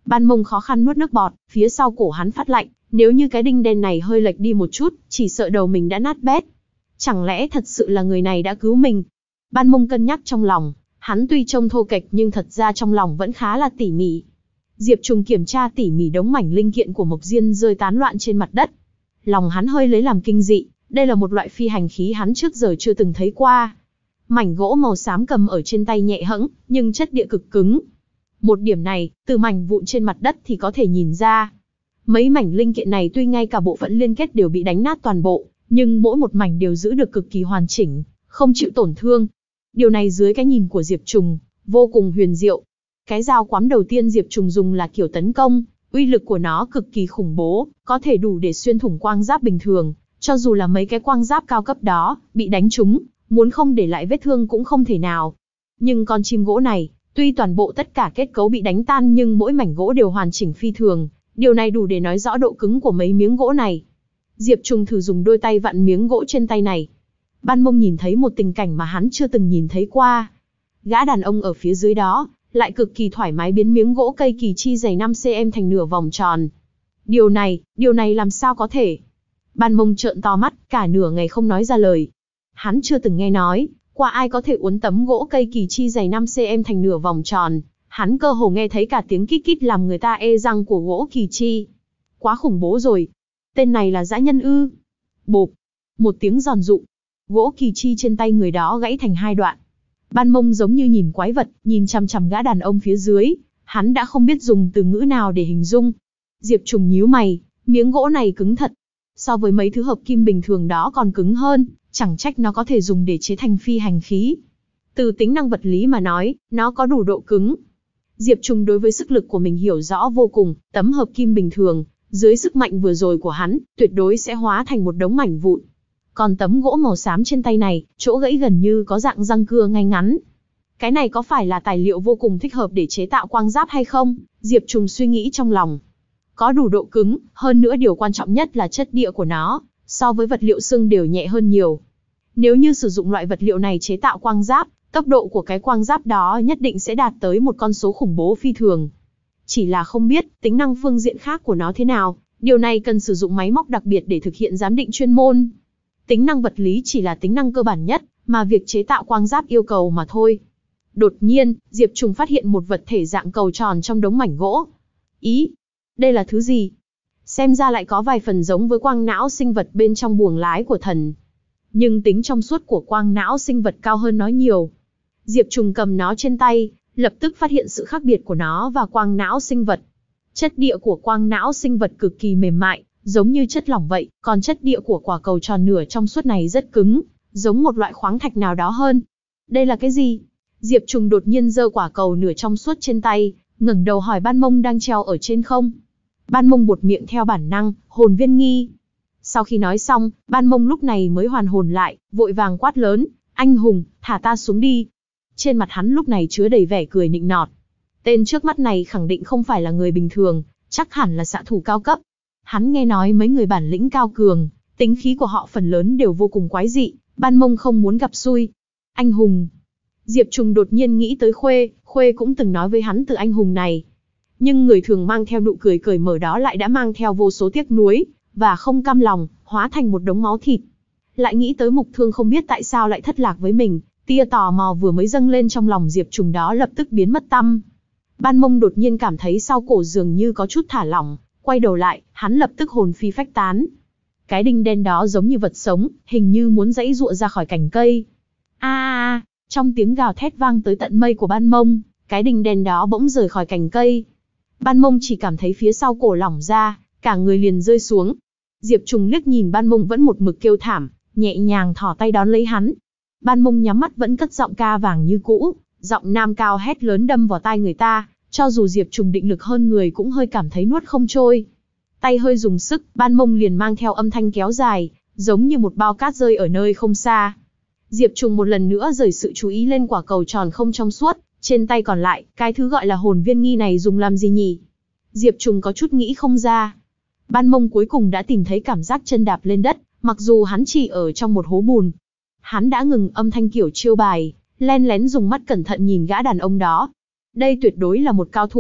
Ban Mông khó khăn nuốt nước bọt, phía sau cổ hắn phát lạnh, nếu như cái đinh đen này hơi lệch đi một chút, chỉ sợ đầu mình đã nát bét. Chẳng lẽ thật sự là người này đã cứu mình? Ban Mông cân nhắc trong lòng, hắn tuy trông thô kệch nhưng thật ra trong lòng vẫn khá là tỉ mỉ. Diệp Trùng kiểm tra tỉ mỉ đống mảnh linh kiện của Mộc Diên rơi tán loạn trên mặt đất. Lòng hắn hơi lấy làm kinh dị, đây là một loại phi hành khí hắn trước giờ chưa từng thấy qua. Mảnh gỗ màu xám cầm ở trên tay nhẹ hẫng, nhưng chất địa cực cứng. Một điểm này, từ mảnh vụn trên mặt đất thì có thể nhìn ra. Mấy mảnh linh kiện này tuy ngay cả bộ phận liên kết đều bị đánh nát toàn bộ, nhưng mỗi một mảnh đều giữ được cực kỳ hoàn chỉnh, không chịu tổn thương. Điều này dưới cái nhìn của Diệp Trùng, vô cùng huyền diệu. Cái dao quắm đầu tiên Diệp Trùng dùng là kiểu tấn công, uy lực của nó cực kỳ khủng bố, có thể đủ để xuyên thủng quang giáp bình thường, cho dù là mấy cái quang giáp cao cấp đó, bị đánh trúng, muốn không để lại vết thương cũng không thể nào. Nhưng con chim gỗ này, tuy toàn bộ tất cả kết cấu bị đánh tan nhưng mỗi mảnh gỗ đều hoàn chỉnh phi thường, điều này đủ để nói rõ độ cứng của mấy miếng gỗ này. Diệp Trùng thử dùng đôi tay vặn miếng gỗ trên tay này. Ban Mông nhìn thấy một tình cảnh mà hắn chưa từng nhìn thấy qua. Gã đàn ông ở phía dưới đó, lại cực kỳ thoải mái biến miếng gỗ cây kỳ chi dày năm xăng-ti-mét thành nửa vòng tròn. Điều này, điều này làm sao có thể? Ban Mông trợn to mắt, cả nửa ngày không nói ra lời. Hắn chưa từng nghe nói qua ai có thể uốn tấm gỗ cây kỳ chi dày năm xăng-ti-mét thành nửa vòng tròn. Hắn cơ hồ nghe thấy cả tiếng kít kít làm người ta ê răng của gỗ kỳ chi. Quá khủng bố rồi. Tên này là dã nhân ư? Bộp. Một tiếng giòn rụng. Gỗ kỳ chi trên tay người đó gãy thành hai đoạn. Ban Mông giống như nhìn quái vật, nhìn chằm chằm gã đàn ông phía dưới. Hắn đã không biết dùng từ ngữ nào để hình dung. Diệp Trùng nhíu mày, miếng gỗ này cứng thật. So với mấy thứ hợp kim bình thường đó còn cứng hơn, chẳng trách nó có thể dùng để chế thành phi hành khí. Từ tính năng vật lý mà nói, nó có đủ độ cứng. Diệp Trùng đối với sức lực của mình hiểu rõ vô cùng, tấm hợp kim bình thường, dưới sức mạnh vừa rồi của hắn, tuyệt đối sẽ hóa thành một đống mảnh vụn. Còn tấm gỗ màu xám trên tay này, chỗ gãy gần như có dạng răng cưa ngay ngắn. Cái này có phải là tài liệu vô cùng thích hợp để chế tạo quang giáp hay không? Diệp Trùng suy nghĩ trong lòng. Có đủ độ cứng, hơn nữa điều quan trọng nhất là chất địa của nó, so với vật liệu xương đều nhẹ hơn nhiều. Nếu như sử dụng loại vật liệu này chế tạo quang giáp, tốc độ của cái quang giáp đó nhất định sẽ đạt tới một con số khủng bố phi thường. Chỉ là không biết tính năng phương diện khác của nó thế nào, điều này cần sử dụng máy móc đặc biệt để thực hiện giám định chuyên môn. Tính năng vật lý chỉ là tính năng cơ bản nhất, mà việc chế tạo quang giáp yêu cầu mà thôi. Đột nhiên, Diệp Trùng phát hiện một vật thể dạng cầu tròn trong đống mảnh gỗ. Ý, đây là thứ gì? Xem ra lại có vài phần giống với quang não sinh vật bên trong buồng lái của thần. Nhưng tính trong suốt của quang não sinh vật cao hơn nó nhiều. Diệp Trùng cầm nó trên tay, lập tức phát hiện sự khác biệt của nó và quang não sinh vật. Chất địa của quang não sinh vật cực kỳ mềm mại, giống như chất lỏng vậy, còn chất địa của quả cầu tròn nửa trong suốt này rất cứng, giống một loại khoáng thạch nào đó hơn. Đây là cái gì? Diệp Trùng đột nhiên giơ quả cầu nửa trong suốt trên tay, ngẩng đầu hỏi Ban Mông đang treo ở trên không. Ban Mông buột miệng theo bản năng, hồn viên nghi. Sau khi nói xong, Ban Mông lúc này mới hoàn hồn lại, vội vàng quát lớn, anh hùng, thả ta xuống đi. Trên mặt hắn lúc này chứa đầy vẻ cười nịnh nọt. Tên trước mắt này khẳng định không phải là người bình thường, chắc hẳn là xạ thủ cao cấp. Hắn nghe nói mấy người bản lĩnh cao cường, tính khí của họ phần lớn đều vô cùng quái dị, Ban Mông không muốn gặp xui. Anh hùng. Diệp Trùng đột nhiên nghĩ tới Khuê, Khuê cũng từng nói với hắn từ anh hùng này. Nhưng người thường mang theo nụ cười cởi mở đó lại đã mang theo vô số tiếc nuối, và không cam lòng, hóa thành một đống máu thịt. Lại nghĩ tới Mục Thương không biết tại sao lại thất lạc với mình, tia tò mò vừa mới dâng lên trong lòng Diệp Trùng đó lập tức biến mất tăm. Ban Mông đột nhiên cảm thấy sau cổ dường như có chút thả lỏng, quay đầu lại, hắn lập tức hồn phi phách tán. Cái đinh đen đó giống như vật sống, hình như muốn giãy giụa ra khỏi cành cây. A a a, trong tiếng gào thét vang tới tận mây của Ban Mông, cái đinh đen đó bỗng rời khỏi cành cây. Ban Mông chỉ cảm thấy phía sau cổ lỏng ra, cả người liền rơi xuống. Diệp Trùng liếc nhìn Ban Mông vẫn một mực kêu thảm, nhẹ nhàng thò tay đón lấy hắn. Ban Mông nhắm mắt vẫn cất giọng ca vàng như cũ, giọng nam cao hét lớn đâm vào tai người ta, cho dù Diệp Trùng định lực hơn người cũng hơi cảm thấy nuốt không trôi. Tay hơi dùng sức, Ban Mông liền mang theo âm thanh kéo dài, giống như một bao cát rơi ở nơi không xa. Diệp Trùng một lần nữa rời sự chú ý lên quả cầu tròn không trong suốt, trên tay còn lại, cái thứ gọi là hồn viên nghi này dùng làm gì nhỉ? Diệp Trùng có chút nghĩ không ra. Ban Mông cuối cùng đã tìm thấy cảm giác chân đạp lên đất, mặc dù hắn chỉ ở trong một hố bùn. Hắn đã ngừng âm thanh kiểu chiêu bài, len lén dùng mắt cẩn thận nhìn gã đàn ông đó. Đây tuyệt đối là một cao thủ,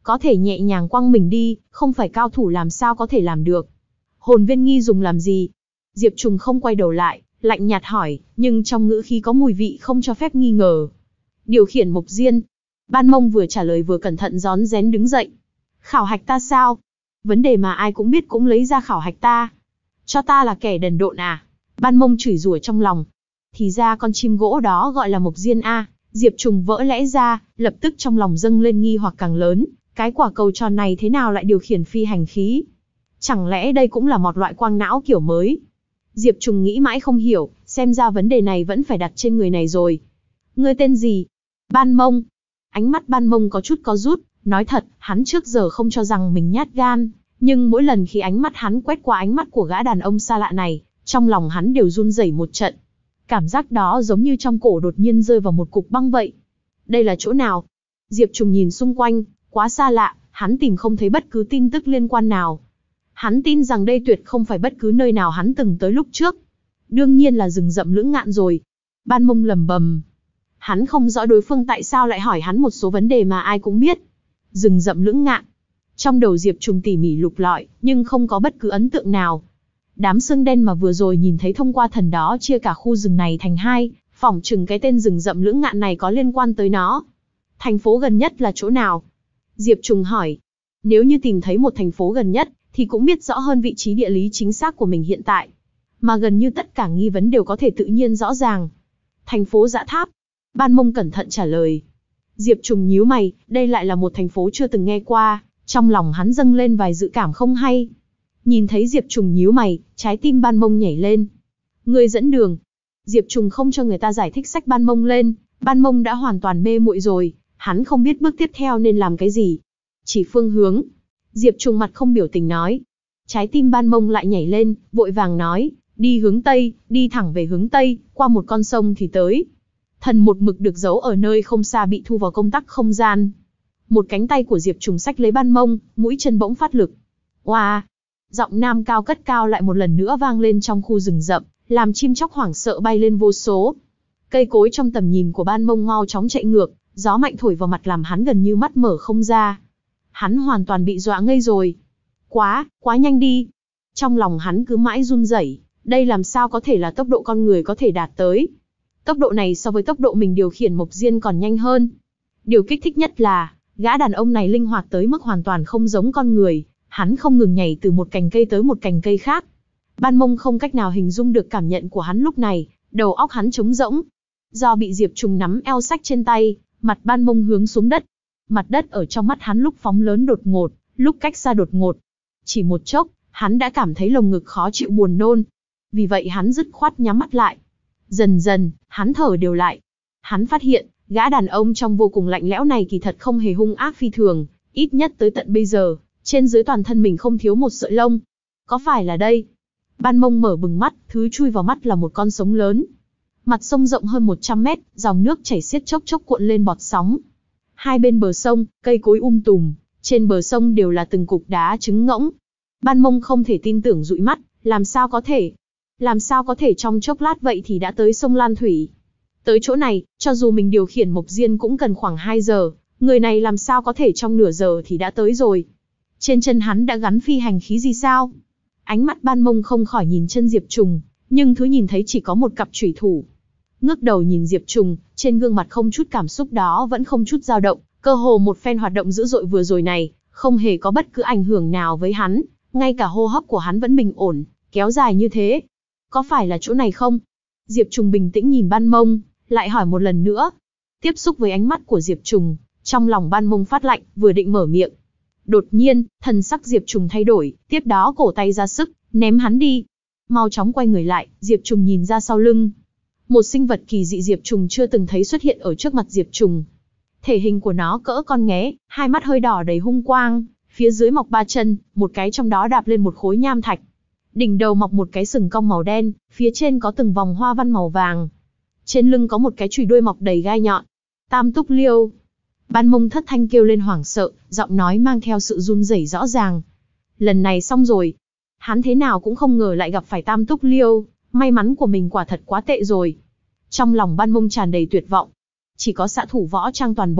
có thể nhẹ nhàng quăng mình đi, không phải cao thủ làm sao có thể làm được. Hồn viên nghi dùng làm gì? Diệp Trùng không quay đầu lại, lạnh nhạt hỏi, nhưng trong ngữ khí có mùi vị không cho phép nghi ngờ. Điều khiển mộc diên. Ban Mông vừa trả lời vừa cẩn thận rón rén đứng dậy. Khảo hạch ta sao? Vấn đề mà ai cũng biết cũng lấy ra khảo hạch ta. Cho ta là kẻ đần độn à? Ban Mông chửi rủa trong lòng. Thì ra con chim gỗ đó gọi là mộc diên a. Diệp Trùng vỡ lẽ ra, lập tức trong lòng dâng lên nghi hoặc càng lớn. Cái quả cầu tròn này thế nào lại điều khiển phi hành khí? Chẳng lẽ đây cũng là một loại quang não kiểu mới? Diệp Trùng nghĩ mãi không hiểu, xem ra vấn đề này vẫn phải đặt trên người này rồi. Ngươi tên gì? Ban Mông. Ánh mắt Ban Mông có chút có rút, nói thật, hắn trước giờ không cho rằng mình nhát gan, nhưng mỗi lần khi ánh mắt hắn quét qua ánh mắt của gã đàn ông xa lạ này, trong lòng hắn đều run rẩy một trận. Cảm giác đó giống như trong cổ đột nhiên rơi vào một cục băng vậy. Đây là chỗ nào? Diệp Trùng nhìn xung quanh, quá xa lạ, hắn tìm không thấy bất cứ tin tức liên quan nào. Hắn tin rằng đây tuyệt không phải bất cứ nơi nào hắn từng tới lúc trước. Đương nhiên là rừng rậm Lưỡng Ngạn rồi. Ban Mông lầm bầm. Hắn không rõ đối phương tại sao lại hỏi hắn một số vấn đề mà ai cũng biết. Rừng rậm Lưỡng Ngạn. Trong đầu Diệp Trùng tỉ mỉ lục lọi, nhưng không có bất cứ ấn tượng nào. Đám xương đen mà vừa rồi nhìn thấy thông qua thần đó chia cả khu rừng này thành hai, phỏng chừng cái tên rừng rậm Lưỡng Ngạn này có liên quan tới nó. Thành phố gần nhất là chỗ nào? Diệp Trùng hỏi. Nếu như tìm thấy một thành phố gần nhất, thì cũng biết rõ hơn vị trí địa lý chính xác của mình hiện tại. Mà gần như tất cả nghi vấn đều có thể tự nhiên rõ ràng. Thành phố Dã Tháp. Ban Mông cẩn thận trả lời. Diệp Trùng nhíu mày, đây lại là một thành phố chưa từng nghe qua, trong lòng hắn dâng lên vài dự cảm không hay. Nhìn thấy Diệp Trùng nhíu mày, trái tim Ban Mông nhảy lên. Người dẫn đường. Diệp Trùng không cho người ta giải thích xách Ban Mông lên, Ban Mông đã hoàn toàn mê muội rồi, hắn không biết bước tiếp theo nên làm cái gì. Chỉ phương hướng. Diệp Trùng mặt không biểu tình nói. Trái tim Ban Mông lại nhảy lên, vội vàng nói, đi hướng Tây, đi thẳng về hướng Tây, qua một con sông thì tới. Thần một mực được giấu ở nơi không xa bị thu vào công tắc không gian. Một cánh tay của Diệp Trùng xách lấy Ban Mông, mũi chân bỗng phát lực. Oa! Giọng nam cao cất cao lại một lần nữa vang lên trong khu rừng rậm, làm chim chóc hoảng sợ bay lên vô số. Cây cối trong tầm nhìn của Ban Mông mau chóng chạy ngược, gió mạnh thổi vào mặt làm hắn gần như mắt mở không ra. Hắn hoàn toàn bị dọa ngây rồi. Quá, quá nhanh đi. Trong lòng hắn cứ mãi run rẩy, đây làm sao có thể là tốc độ con người có thể đạt tới. Tốc độ này so với tốc độ mình điều khiển mộc diên còn nhanh hơn. Điều kích thích nhất là, gã đàn ông này linh hoạt tới mức hoàn toàn không giống con người, hắn không ngừng nhảy từ một cành cây tới một cành cây khác. Ban Mông không cách nào hình dung được cảm nhận của hắn lúc này, đầu óc hắn trống rỗng. Do bị Diệp Trùng nắm eo xách trên tay, mặt Ban Mông hướng xuống đất. Mặt đất ở trong mắt hắn lúc phóng lớn đột ngột, lúc cách xa đột ngột. Chỉ một chốc, hắn đã cảm thấy lồng ngực khó chịu buồn nôn. Vì vậy hắn dứt khoát nhắm mắt lại. Dần dần, hắn thở đều lại. Hắn phát hiện, gã đàn ông trong vô cùng lạnh lẽo này kỳ thật không hề hung ác phi thường, ít nhất tới tận bây giờ, trên dưới toàn thân mình không thiếu một sợi lông. Có phải là đây? Ban Mông mở bừng mắt, thứ chui vào mắt là một con sông lớn. Mặt sông rộng hơn một trăm mét, dòng nước chảy xiết chốc chốc cuộn lên bọt sóng. Hai bên bờ sông, cây cối um tùm, trên bờ sông đều là từng cục đá trứng ngỗng. Ban Mông không thể tin tưởng dụi mắt, làm sao có thể? Làm sao có thể trong chốc lát vậy thì đã tới sông Lan Thủy? Tới chỗ này, cho dù mình điều khiển mộc diên cũng cần khoảng hai giờ, người này làm sao có thể trong nửa giờ thì đã tới rồi? Trên chân hắn đã gắn phi hành khí gì sao? Ánh mắt Ban Mông không khỏi nhìn chân Diệp Trùng, nhưng thứ nhìn thấy chỉ có một cặp chủy thủ. Ngước đầu nhìn Diệp Trùng, trên gương mặt không chút cảm xúc đó vẫn không chút dao động, cơ hồ một phen hoạt động dữ dội vừa rồi này, không hề có bất cứ ảnh hưởng nào với hắn, ngay cả hô hấp của hắn vẫn bình ổn, kéo dài như thế. Có phải là chỗ này không? Diệp Trùng bình tĩnh nhìn Ban Mông, lại hỏi một lần nữa. Tiếp xúc với ánh mắt của Diệp Trùng, trong lòng Ban Mông phát lạnh, vừa định mở miệng. Đột nhiên, thần sắc Diệp Trùng thay đổi, tiếp đó cổ tay ra sức, ném hắn đi. Mau chóng quay người lại, Diệp Trùng nhìn ra sau lưng. Một sinh vật kỳ dị Diệp Trùng chưa từng thấy xuất hiện ở trước mặt Diệp Trùng. Thể hình của nó cỡ con nghé, hai mắt hơi đỏ đầy hung quang, phía dưới mọc ba chân, một cái trong đó đạp lên một khối nham thạch. Đỉnh đầu mọc một cái sừng cong màu đen, phía trên có từng vòng hoa văn màu vàng. Trên lưng có một cái chùy đuôi mọc đầy gai nhọn. Tam túc liêu. Ban Mông thất thanh kêu lên hoảng sợ, giọng nói mang theo sự run rẩy rõ ràng. Lần này xong rồi. Hắn thế nào cũng không ngờ lại gặp phải tam túc liêu, may mắn của mình quả thật quá tệ rồi. Trong lòng Ban Mông tràn đầy tuyệt vọng. Chỉ có xạ thủ võ trang toàn bộ,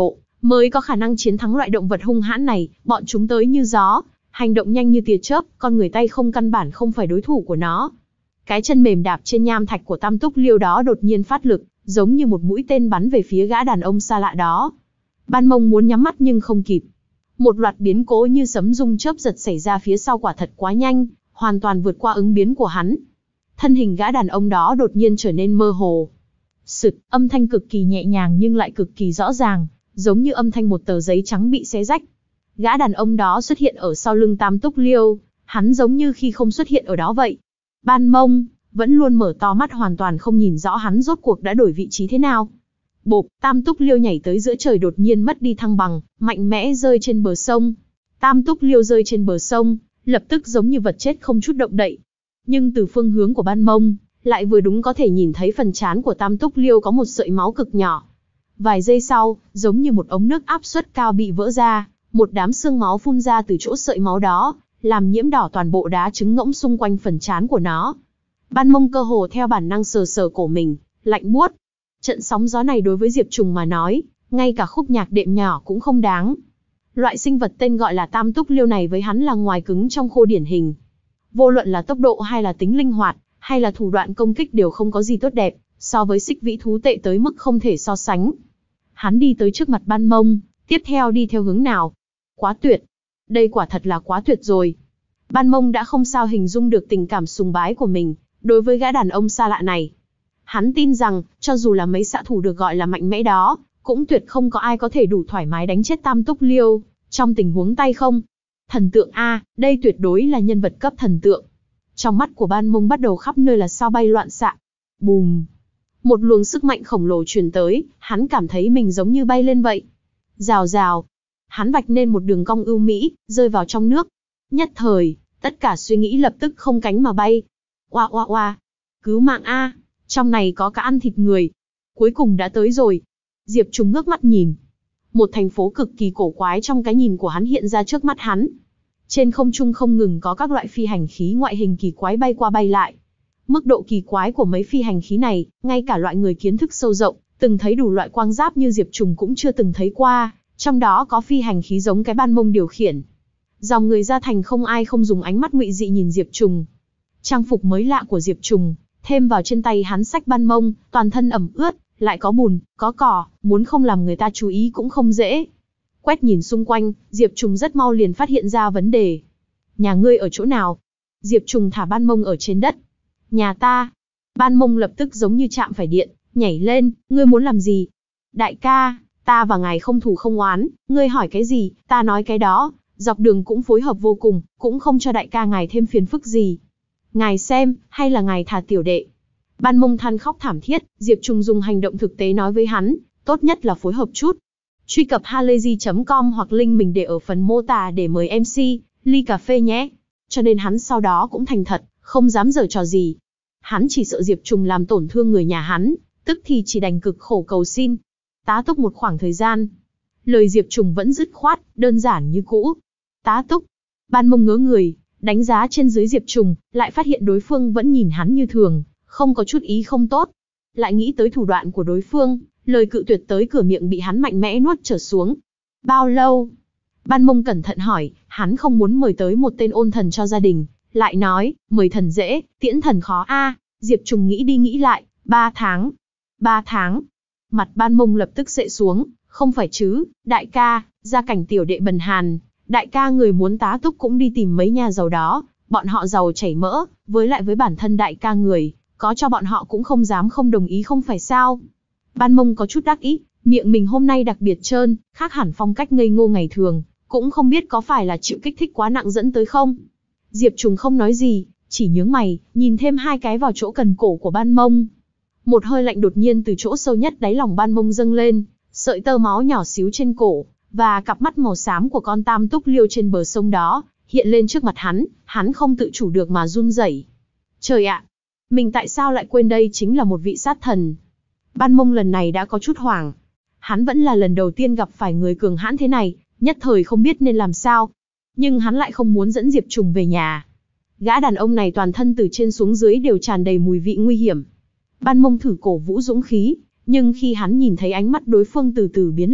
mới có khả năng chiến thắng loại động vật hung hãn này. Bọn chúng tới như gió, hành động nhanh như tia chớp, con người tay không căn bản không phải đối thủ của nó. Cái chân mềm đạp trên nham thạch của Tam Túc Liêu đó đột nhiên phát lực, giống như một mũi tên bắn về phía gã đàn ông xa lạ đó. Ban Mông muốn nhắm mắt nhưng không kịp. Một loạt biến cố như sấm rung chớp giật xảy ra phía sau quả thật quá nhanh, hoàn toàn vượt qua ứng biến của hắn. Thân hình gã đàn ông đó đột nhiên trở nên mơ hồ. Sực, âm thanh cực kỳ nhẹ nhàng nhưng lại cực kỳ rõ ràng, giống như âm thanh một tờ giấy trắng bị xé rách. Gã đàn ông đó xuất hiện ở sau lưng Tam Túc Liêu, hắn giống như khi không xuất hiện ở đó vậy. Ban Mông vẫn luôn mở to mắt hoàn toàn không nhìn rõ hắn rốt cuộc đã đổi vị trí thế nào. Bộp, Tam Túc Liêu nhảy tới giữa trời đột nhiên mất đi thăng bằng, mạnh mẽ rơi trên bờ sông. Tam Túc Liêu rơi trên bờ sông, lập tức giống như vật chết không chút động đậy. Nhưng từ phương hướng của Ban Mông, lại vừa đúng có thể nhìn thấy phần trán của Tam Túc Liêu có một sợi máu cực nhỏ. Vài giây sau, giống như một ống nước áp suất cao bị vỡ ra, một đám xương máu phun ra từ chỗ sợi máu đó, làm nhiễm đỏ toàn bộ đá trứng ngỗng xung quanh phần trán của nó. Ban Mông cơ hồ theo bản năng sờ sờ cổ mình, lạnh buốt. Trận sóng gió này đối với Diệp Trùng mà nói, ngay cả khúc nhạc đệm nhỏ cũng không đáng. Loại sinh vật tên gọi là Tam Túc Liêu này với hắn là ngoài cứng trong khô điển hình. Vô luận là tốc độ hay là tính linh hoạt, hay là thủ đoạn công kích đều không có gì tốt đẹp, so với xích vĩ thú tệ tới mức không thể so sánh. Hắn đi tới trước mặt Ban Mông, tiếp theo đi theo hướng nào? Quá tuyệt. Đây quả thật là quá tuyệt rồi. Ban Mông đã không sao hình dung được tình cảm sùng bái của mình, đối với gã đàn ông xa lạ này. Hắn tin rằng, cho dù là mấy xạ thủ được gọi là mạnh mẽ đó, cũng tuyệt không có ai có thể đủ thoải mái đánh chết Tam Túc Liêu, trong tình huống tay không. Thần tượng A, đây tuyệt đối là nhân vật cấp thần tượng. Trong mắt của Ban Mông bắt đầu khắp nơi là sao bay loạn xạ. Bùm! Một luồng sức mạnh khổng lồ truyền tới, hắn cảm thấy mình giống như bay lên vậy. Rào rào! Hắn vạch nên một đường cong ưu mỹ, rơi vào trong nước. Nhất thời, tất cả suy nghĩ lập tức không cánh mà bay. Oa oa oa! Cứu mạng A! Trong này có cả ăn thịt người. Cuối cùng đã tới rồi. Diệp Trùng ngước mắt nhìn. Một thành phố cực kỳ cổ quái trong cái nhìn của hắn hiện ra trước mắt hắn. Trên không trung không ngừng có các loại phi hành khí ngoại hình kỳ quái bay qua bay lại. Mức độ kỳ quái của mấy phi hành khí này, ngay cả loại người kiến thức sâu rộng, từng thấy đủ loại quang giáp như Diệp Trùng cũng chưa từng thấy qua, trong đó có phi hành khí giống cái Ban Mông điều khiển. Dòng người ra thành không ai không dùng ánh mắt ngụy dị nhìn Diệp Trùng. Trang phục mới lạ của Diệp Trùng, thêm vào trên tay hắn xách Ban Mông, toàn thân ẩm ướt, lại có bùn, có cỏ, muốn không làm người ta chú ý cũng không dễ. Quét nhìn xung quanh, Diệp Trùng rất mau liền phát hiện ra vấn đề. Nhà ngươi ở chỗ nào? Diệp Trùng thả Ban Mông ở trên đất. Nhà ta. Ban Mông lập tức giống như chạm phải điện, nhảy lên, ngươi muốn làm gì? Đại ca, ta và ngài không thù không oán, ngươi hỏi cái gì, ta nói cái đó, dọc đường cũng phối hợp vô cùng, cũng không cho đại ca ngài thêm phiền phức gì. Ngài xem, hay là ngài thả tiểu đệ. Ban Mông than khóc thảm thiết, Diệp Trùng dùng hành động thực tế nói với hắn, tốt nhất là phối hợp chút. Truy cập halayzi chấm com hoặc link mình để ở phần mô tả để mời em xê, ly cà phê nhé. Cho nên hắn sau đó cũng thành thật, không dám giở trò gì. Hắn chỉ sợ Diệp Trùng làm tổn thương người nhà hắn, tức thì chỉ đành cực khổ cầu xin. Tá túc một khoảng thời gian. Lời Diệp Trùng vẫn dứt khoát, đơn giản như cũ. Tá túc. Ban Mông ngớ người, đánh giá trên dưới Diệp Trùng, lại phát hiện đối phương vẫn nhìn hắn như thường, không có chút ý không tốt. Lại nghĩ tới thủ đoạn của đối phương, lời cự tuyệt tới cửa miệng bị hắn mạnh mẽ nuốt trở xuống. Bao lâu? Ban Mông cẩn thận hỏi, hắn không muốn mời tới một tên ôn thần cho gia đình, lại nói, mời thần dễ, tiễn thần khó a. Diệp Trùng nghĩ đi nghĩ lại, ba tháng. Ba tháng. Mặt Ban Mông lập tức xệ xuống, không phải chứ, đại ca, gia cảnh tiểu đệ bần hàn, đại ca người muốn tá túc cũng đi tìm mấy nhà giàu đó, bọn họ giàu chảy mỡ, với lại với bản thân đại ca người, có cho bọn họ cũng không dám không đồng ý không phải sao. Ban Mông có chút đắc ý, miệng mình hôm nay đặc biệt trơn, khác hẳn phong cách ngây ngô ngày thường, cũng không biết có phải là chịu kích thích quá nặng dẫn tới không. Diệp Trùng không nói gì, chỉ nhướng mày, nhìn thêm hai cái vào chỗ cần cổ của Ban Mông. Một hơi lạnh đột nhiên từ chỗ sâu nhất đáy lòng Ban Mông dâng lên, sợi tơ máu nhỏ xíu trên cổ, và cặp mắt màu xám của con Tam Túc Liêu trên bờ sông đó, hiện lên trước mặt hắn, hắn không tự chủ được mà run rẩy. Trời ạ! Mình tại sao lại quên đây chính là một vị sát thần? Ban Mông lần này đã có chút hoảng. Hắn vẫn là lần đầu tiên gặp phải người cường hãn thế này, nhất thời không biết nên làm sao. Nhưng hắn lại không muốn dẫn Diệp Trùng về nhà. Gã đàn ông này toàn thân từ trên xuống dưới đều tràn đầy mùi vị nguy hiểm. Ban Mông thử cổ vũ dũng khí, nhưng khi hắn nhìn thấy ánh mắt đối phương từ từ biến lạnh,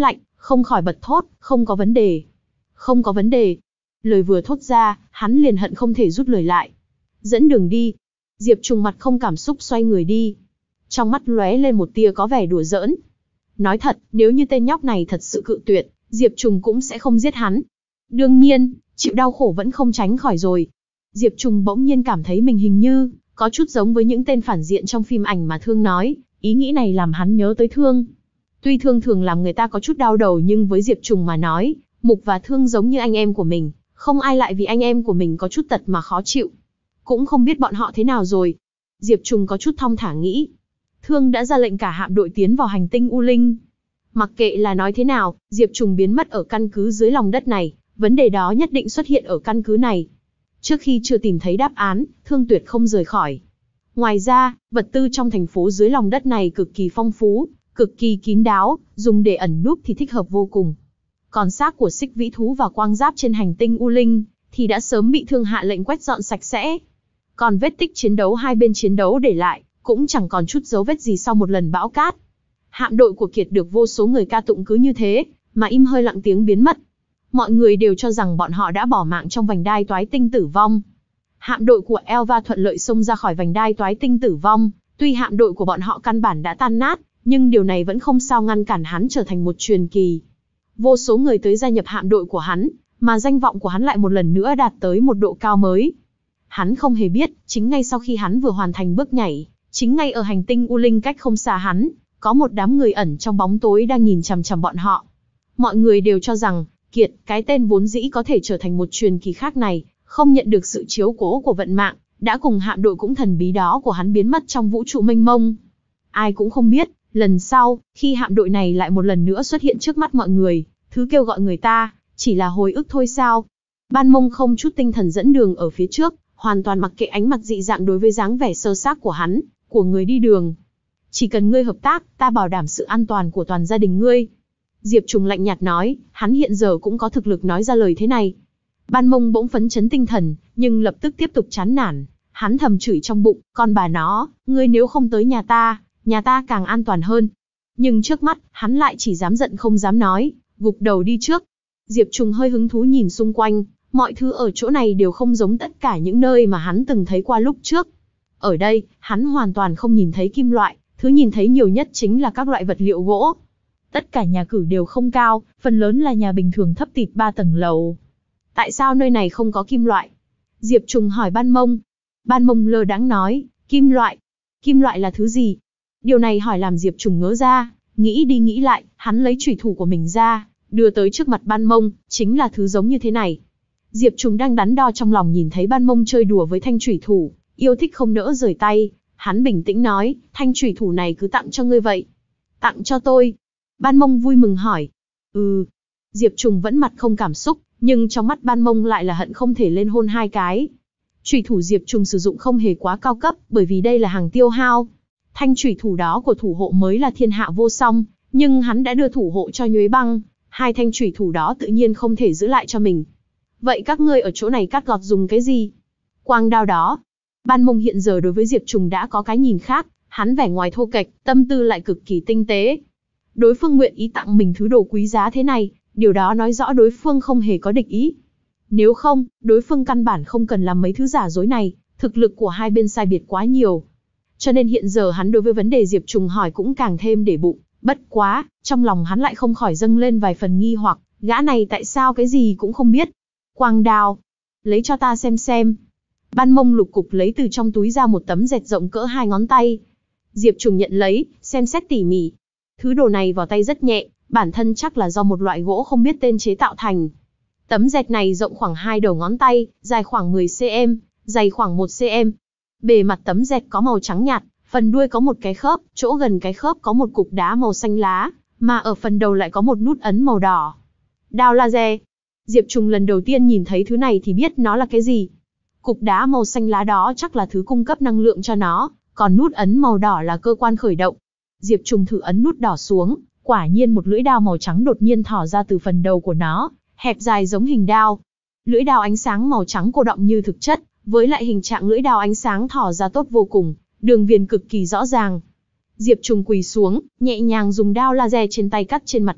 không khỏi bật thốt, không có vấn đề. Không có vấn đề. Lời vừa thốt ra, hắn liền hận không thể rút lời lại. Dẫn đường đi. Diệp Trùng mặt không cảm xúc xoay người đi. Trong mắt lóe lên một tia có vẻ đùa giỡn. Nói thật, nếu như tên nhóc này thật sự cự tuyệt, Diệp Trùng cũng sẽ không giết hắn. Đương nhiên, chịu đau khổ vẫn không tránh khỏi rồi. Diệp Trùng bỗng nhiên cảm thấy mình hình như có chút giống với những tên phản diện trong phim ảnh mà Thương nói, ý nghĩ này làm hắn nhớ tới Thương. Tuy Thương thường làm người ta có chút đau đầu nhưng với Diệp Trùng mà nói, Mục và Thương giống như anh em của mình, không ai lại vì anh em của mình có chút tật mà khó chịu. Cũng không biết bọn họ thế nào rồi. Diệp Trùng có chút thong thả nghĩ. Thương đã ra lệnh cả hạm đội tiến vào hành tinh U Linh. Mặc kệ là nói thế nào, Diệp Trùng biến mất ở căn cứ dưới lòng đất này, vấn đề đó nhất định xuất hiện ở căn cứ này. Trước khi chưa tìm thấy đáp án, Thương tuyệt không rời khỏi. Ngoài ra, vật tư trong thành phố dưới lòng đất này cực kỳ phong phú, cực kỳ kín đáo, dùng để ẩn núp thì thích hợp vô cùng. Còn xác của xích vĩ thú và quang giáp trên hành tinh U Linh thì đã sớm bị Thương hạ lệnh quét dọn sạch sẽ. Còn vết tích chiến đấu hai bên chiến đấu để lại, cũng chẳng còn chút dấu vết gì sau một lần bão cát. Hạm đội của Kiệt được vô số người ca tụng cứ như thế, mà im hơi lặng tiếng biến mất. Mọi người đều cho rằng bọn họ đã bỏ mạng trong vành đai toái tinh tử vong. Hạm đội của Elva thuận lợi xông ra khỏi vành đai toái tinh tử vong, tuy hạm đội của bọn họ căn bản đã tan nát, nhưng điều này vẫn không sao ngăn cản hắn trở thành một truyền kỳ. Vô số người tới gia nhập hạm đội của hắn, mà danh vọng của hắn lại một lần nữa đạt tới một độ cao mới. Hắn không hề biết, chính ngay sau khi hắn vừa hoàn thành bước nhảy, chính ngay ở hành tinh U Linh cách không xa hắn, có một đám người ẩn trong bóng tối đang nhìn chằm chằm bọn họ. Mọi người đều cho rằng, Kiệt, cái tên vốn dĩ có thể trở thành một truyền kỳ khác này, không nhận được sự chiếu cố của vận mạng, đã cùng hạm đội cũng thần bí đó của hắn biến mất trong vũ trụ mênh mông. Ai cũng không biết, lần sau, khi hạm đội này lại một lần nữa xuất hiện trước mắt mọi người, thứ kêu gọi người ta, chỉ là hồi ức thôi sao. Ban Mông không chút tinh thần dẫn đường ở phía trước, hoàn toàn mặc kệ ánh mặt dị dạng đối với dáng vẻ sơ xác của hắn, của người đi đường. Chỉ cần ngươi hợp tác, ta bảo đảm sự an toàn của toàn gia đình ngươi. Diệp Trùng lạnh nhạt nói, hắn hiện giờ cũng có thực lực nói ra lời thế này. Ban Mông bỗng phấn chấn tinh thần, nhưng lập tức tiếp tục chán nản. Hắn thầm chửi trong bụng, con bà nó, ngươi nếu không tới nhà ta, nhà ta càng an toàn hơn. Nhưng trước mắt, hắn lại chỉ dám giận không dám nói, gục đầu đi trước. Diệp Trùng hơi hứng thú nhìn xung quanh, mọi thứ ở chỗ này đều không giống tất cả những nơi mà hắn từng thấy qua lúc trước. Ở đây, hắn hoàn toàn không nhìn thấy kim loại, thứ nhìn thấy nhiều nhất chính là các loại vật liệu gỗ. Tất cả nhà cử đều không cao, phần lớn là nhà bình thường thấp tịt ba tầng lầu. Tại sao nơi này không có kim loại? Diệp Trùng hỏi Ban Mông. Ban Mông lơ đãng nói, kim loại. Kim loại là thứ gì? Điều này hỏi làm Diệp Trùng ngớ ra, nghĩ đi nghĩ lại, hắn lấy chủy thủ của mình ra, đưa tới trước mặt Ban Mông, chính là thứ giống như thế này. Diệp Trùng đang đắn đo trong lòng nhìn thấy Ban Mông chơi đùa với thanh chủy thủ, yêu thích không nỡ rời tay, hắn bình tĩnh nói, thanh chủy thủ này cứ tặng cho ngươi vậy. Tặng cho tôi. Ban Mông vui mừng hỏi. Ừ. Diệp Trùng vẫn mặt không cảm xúc, nhưng trong mắt Ban Mông lại là hận không thể lên hôn hai cái. Chủy thủ Diệp Trùng sử dụng không hề quá cao cấp, bởi vì đây là hàng tiêu hao. Thanh chủy thủ đó của thủ hộ mới là thiên hạ vô song, nhưng hắn đã đưa thủ hộ cho Nhuế Băng, hai thanh chủy thủ đó tự nhiên không thể giữ lại cho mình. Vậy các ngươi ở chỗ này cắt gọt dùng cái gì? Quang đao đó. Ban Mông hiện giờ đối với Diệp Trùng đã có cái nhìn khác, hắn vẻ ngoài thô kệch, tâm tư lại cực kỳ tinh tế. Đối phương nguyện ý tặng mình thứ đồ quý giá thế này, điều đó nói rõ đối phương không hề có địch ý. Nếu không, đối phương căn bản không cần làm mấy thứ giả dối này, thực lực của hai bên sai biệt quá nhiều. Cho nên hiện giờ hắn đối với vấn đề Diệp Trùng hỏi cũng càng thêm để bụng, bất quá, trong lòng hắn lại không khỏi dâng lên vài phần nghi hoặc, gã này tại sao cái gì cũng không biết. Quang đao, lấy cho ta xem xem. Ban Mông lục cục lấy từ trong túi ra một tấm dẹt rộng cỡ hai ngón tay. Diệp Trùng nhận lấy, xem xét tỉ mỉ. Thứ đồ này vào tay rất nhẹ, bản thân chắc là do một loại gỗ không biết tên chế tạo thành. Tấm dẹt này rộng khoảng hai đầu ngón tay, dài khoảng mười xăng-ti-mét, dày khoảng một xăng-ti-mét. Bề mặt tấm dẹt có màu trắng nhạt, phần đuôi có một cái khớp, chỗ gần cái khớp có một cục đá màu xanh lá, mà ở phần đầu lại có một nút ấn màu đỏ. Đao laser. Diệp Trùng lần đầu tiên nhìn thấy thứ này thì biết nó là cái gì. Cục đá màu xanh lá đó chắc là thứ cung cấp năng lượng cho nó, còn nút ấn màu đỏ là cơ quan khởi động. Diệp Trùng thử ấn nút đỏ xuống, quả nhiên một lưỡi đao màu trắng đột nhiên thò ra từ phần đầu của nó, hẹp dài giống hình đao. Lưỡi đao ánh sáng màu trắng cô đọng như thực chất, với lại hình trạng lưỡi đao ánh sáng thò ra tốt vô cùng, đường viền cực kỳ rõ ràng. Diệp Trùng quỳ xuống, nhẹ nhàng dùng đao laser trên tay cắt trên mặt đất,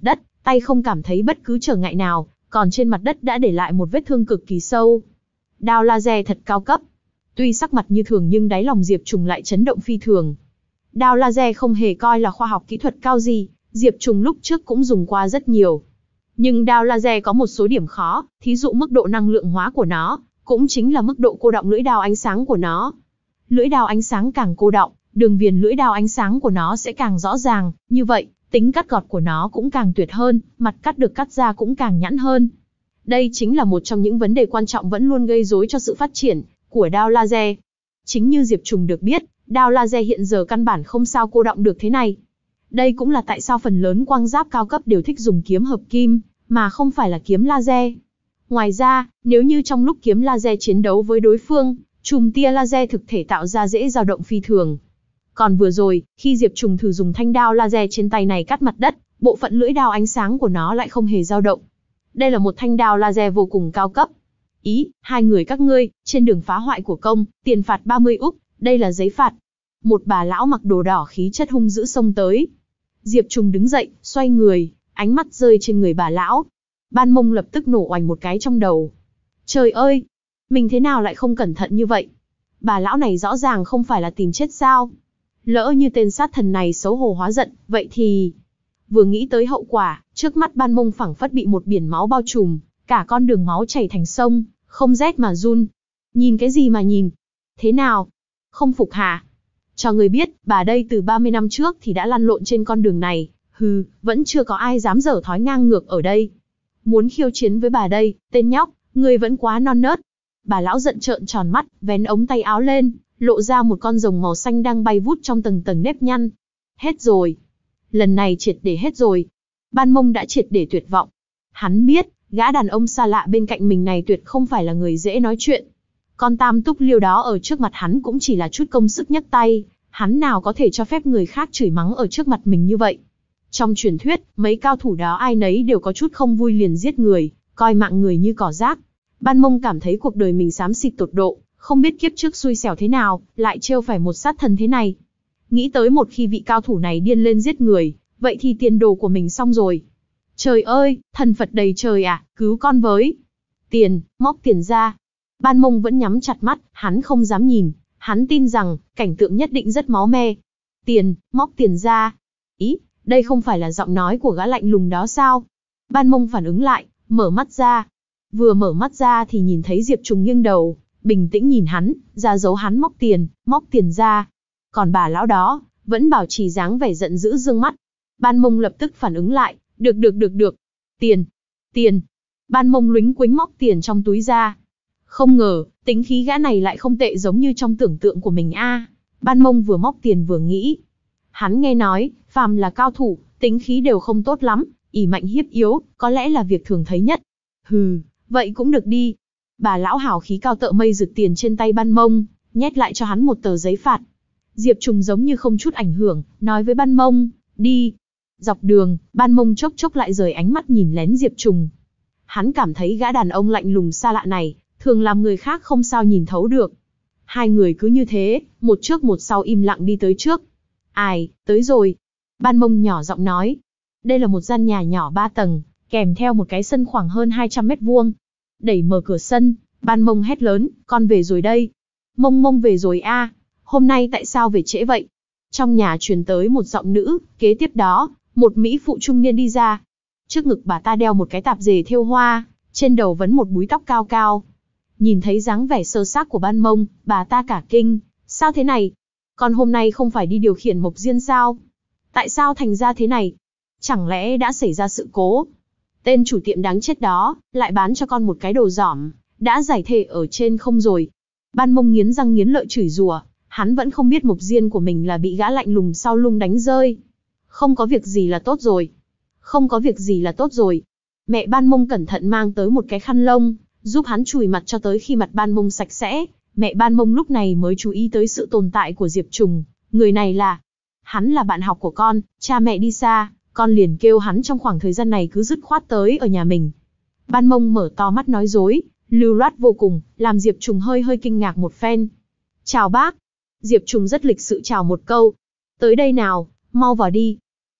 tay không cảm thấy bất cứ trở ngại nào, còn trên mặt đất đã để lại một vết thương cực kỳ sâu. Đao laser thật cao cấp. Tuy sắc mặt như thường nhưng đáy lòng Diệp Trùng lại chấn động phi thường. Đao laser không hề coi là khoa học kỹ thuật cao gì, Diệp Trùng lúc trước cũng dùng qua rất nhiều. Nhưng đao laser có một số điểm khó, thí dụ mức độ năng lượng hóa của nó, cũng chính là mức độ cô đọng lưỡi đao ánh sáng của nó. Lưỡi đao ánh sáng càng cô đọng, đường viền lưỡi đao ánh sáng của nó sẽ càng rõ ràng, như vậy, tính cắt gọt của nó cũng càng tuyệt hơn, mặt cắt được cắt ra cũng càng nhẵn hơn. Đây chính là một trong những vấn đề quan trọng vẫn luôn gây rối cho sự phát triển của đao laser. Chính như Diệp Trùng được biết, đao laser hiện giờ căn bản không sao cô đọng được thế này. Đây cũng là tại sao phần lớn quang giáp cao cấp đều thích dùng kiếm hợp kim, mà không phải là kiếm laser. Ngoài ra, nếu như trong lúc kiếm laser chiến đấu với đối phương, chùm tia laser thực thể tạo ra dễ dao động phi thường. Còn vừa rồi, khi Diệp Trùng thử dùng thanh đao laser trên tay này cắt mặt đất, bộ phận lưỡi đao ánh sáng của nó lại không hề dao động. Đây là một thanh đao laser vô cùng cao cấp. Ý, hai người các ngươi, trên đường phá hoại của công, tiền phạt ba mươi úc, đây là giấy phạt. Một bà lão mặc đồ đỏ khí chất hung dữ xông tới. Diệp Trùng đứng dậy, xoay người, ánh mắt rơi trên người bà lão. Ban Mông lập tức nổ oành một cái trong đầu. Trời ơi, mình thế nào lại không cẩn thận như vậy? Bà lão này rõ ràng không phải là tìm chết sao? Lỡ như tên sát thần này xấu hổ hóa giận, vậy thì... Vừa nghĩ tới hậu quả, trước mắt Ban Mông phảng phất bị một biển máu bao trùm, cả con đường máu chảy thành sông, không rét mà run. Nhìn cái gì mà nhìn? Thế nào? Không phục hả? Cho người biết, bà đây từ ba mươi năm trước thì đã lăn lộn trên con đường này, hừ, vẫn chưa có ai dám dở thói ngang ngược ở đây. Muốn khiêu chiến với bà đây, tên nhóc, ngươi vẫn quá non nớt. Bà lão giận trợn tròn mắt, vén ống tay áo lên, lộ ra một con rồng màu xanh đang bay vút trong tầng tầng nếp nhăn. Hết rồi. Lần này triệt để hết rồi. Ban Mông đã triệt để tuyệt vọng. Hắn biết, gã đàn ông xa lạ bên cạnh mình này tuyệt không phải là người dễ nói chuyện. Con tam túc liêu đó ở trước mặt hắn cũng chỉ là chút công sức nhấc tay, hắn nào có thể cho phép người khác chửi mắng ở trước mặt mình như vậy. Trong truyền thuyết, mấy cao thủ đó ai nấy đều có chút không vui liền giết người, coi mạng người như cỏ rác. Ban Mông cảm thấy cuộc đời mình xám xịt tột độ, không biết kiếp trước xui xẻo thế nào, lại trêu phải một sát thần thế này. Nghĩ tới một khi vị cao thủ này điên lên giết người, vậy thì tiền đồ của mình xong rồi. Trời ơi, thần Phật đầy trời à, cứu con với. Tiền, móc tiền ra. Ban Mông vẫn nhắm chặt mắt, hắn không dám nhìn, hắn tin rằng, cảnh tượng nhất định rất máu me. Tiền, móc tiền ra. Ý, đây không phải là giọng nói của gã lạnh lùng đó sao? Ban Mông phản ứng lại, mở mắt ra. Vừa mở mắt ra thì nhìn thấy Diệp Trùng nghiêng đầu, bình tĩnh nhìn hắn, ra dấu hắn móc tiền, móc tiền ra. Còn bà lão đó, vẫn bảo trì dáng vẻ giận dữ dương mắt. Ban Mông lập tức phản ứng lại, được được được được. Tiền, tiền. Ban Mông luính quính móc tiền trong túi ra. Không ngờ, tính khí gã này lại không tệ giống như trong tưởng tượng của mình a. À, Ban Mông vừa móc tiền vừa nghĩ. Hắn nghe nói, phàm là cao thủ, tính khí đều không tốt lắm, ỷ mạnh hiếp yếu, có lẽ là việc thường thấy nhất. Hừ, vậy cũng được đi. Bà lão hào khí cao tợ mây rực tiền trên tay Ban Mông, nhét lại cho hắn một tờ giấy phạt. Diệp Trùng giống như không chút ảnh hưởng, nói với Ban Mông, đi. Dọc đường, Ban Mông chốc chốc lại rời ánh mắt nhìn lén Diệp Trùng. Hắn cảm thấy gã đàn ông lạnh lùng xa lạ này, thường làm người khác không sao nhìn thấu được. Hai người cứ như thế, một trước một sau im lặng đi tới trước. Ai, tới rồi. Ban Mông nhỏ giọng nói. Đây là một gian nhà nhỏ ba tầng, kèm theo một cái sân khoảng hơn hai trăm mét vuông. Đẩy mở cửa sân, Ban Mông hét lớn, con về rồi đây. Mông Mông về rồi a, à. Hôm nay tại sao về trễ vậy? Trong nhà truyền tới một giọng nữ, kế tiếp đó, một mỹ phụ trung niên đi ra. Trước ngực bà ta đeo một cái tạp dề thêu hoa, trên đầu vấn một búi tóc cao cao. Nhìn thấy dáng vẻ sơ xác của Ban Mông, bà ta cả kinh, sao thế này? Con hôm nay không phải đi điều khiển mộc diên sao? Tại sao thành ra thế này? Chẳng lẽ đã xảy ra sự cố? Tên chủ tiệm đáng chết đó, lại bán cho con một cái đồ giỏm, đã giải thể ở trên không rồi. Ban Mông nghiến răng nghiến lợi chửi rủa, hắn vẫn không biết mộc diên của mình là bị gã lạnh lùng sau lưng đánh rơi. Không có việc gì là tốt rồi. Không có việc gì là tốt rồi. Mẹ Ban Mông cẩn thận mang tới một cái khăn lông, giúp hắn chùi mặt cho tới khi mặt Ban Mông sạch sẽ. Mẹ Ban Mông lúc này mới chú ý tới sự tồn tại của Diệp Trùng. Người này là... Hắn là bạn học của con, cha mẹ đi xa, con liền kêu hắn trong khoảng thời gian này cứ dứt khoát tới ở nhà mình. Ban Mông mở to mắt nói dối, lưu loát vô cùng, làm Diệp Trùng hơi hơi kinh ngạc một phen. Chào bác. Diệp Trùng rất lịch sự chào một câu. Tới đây nào, mau vào đi.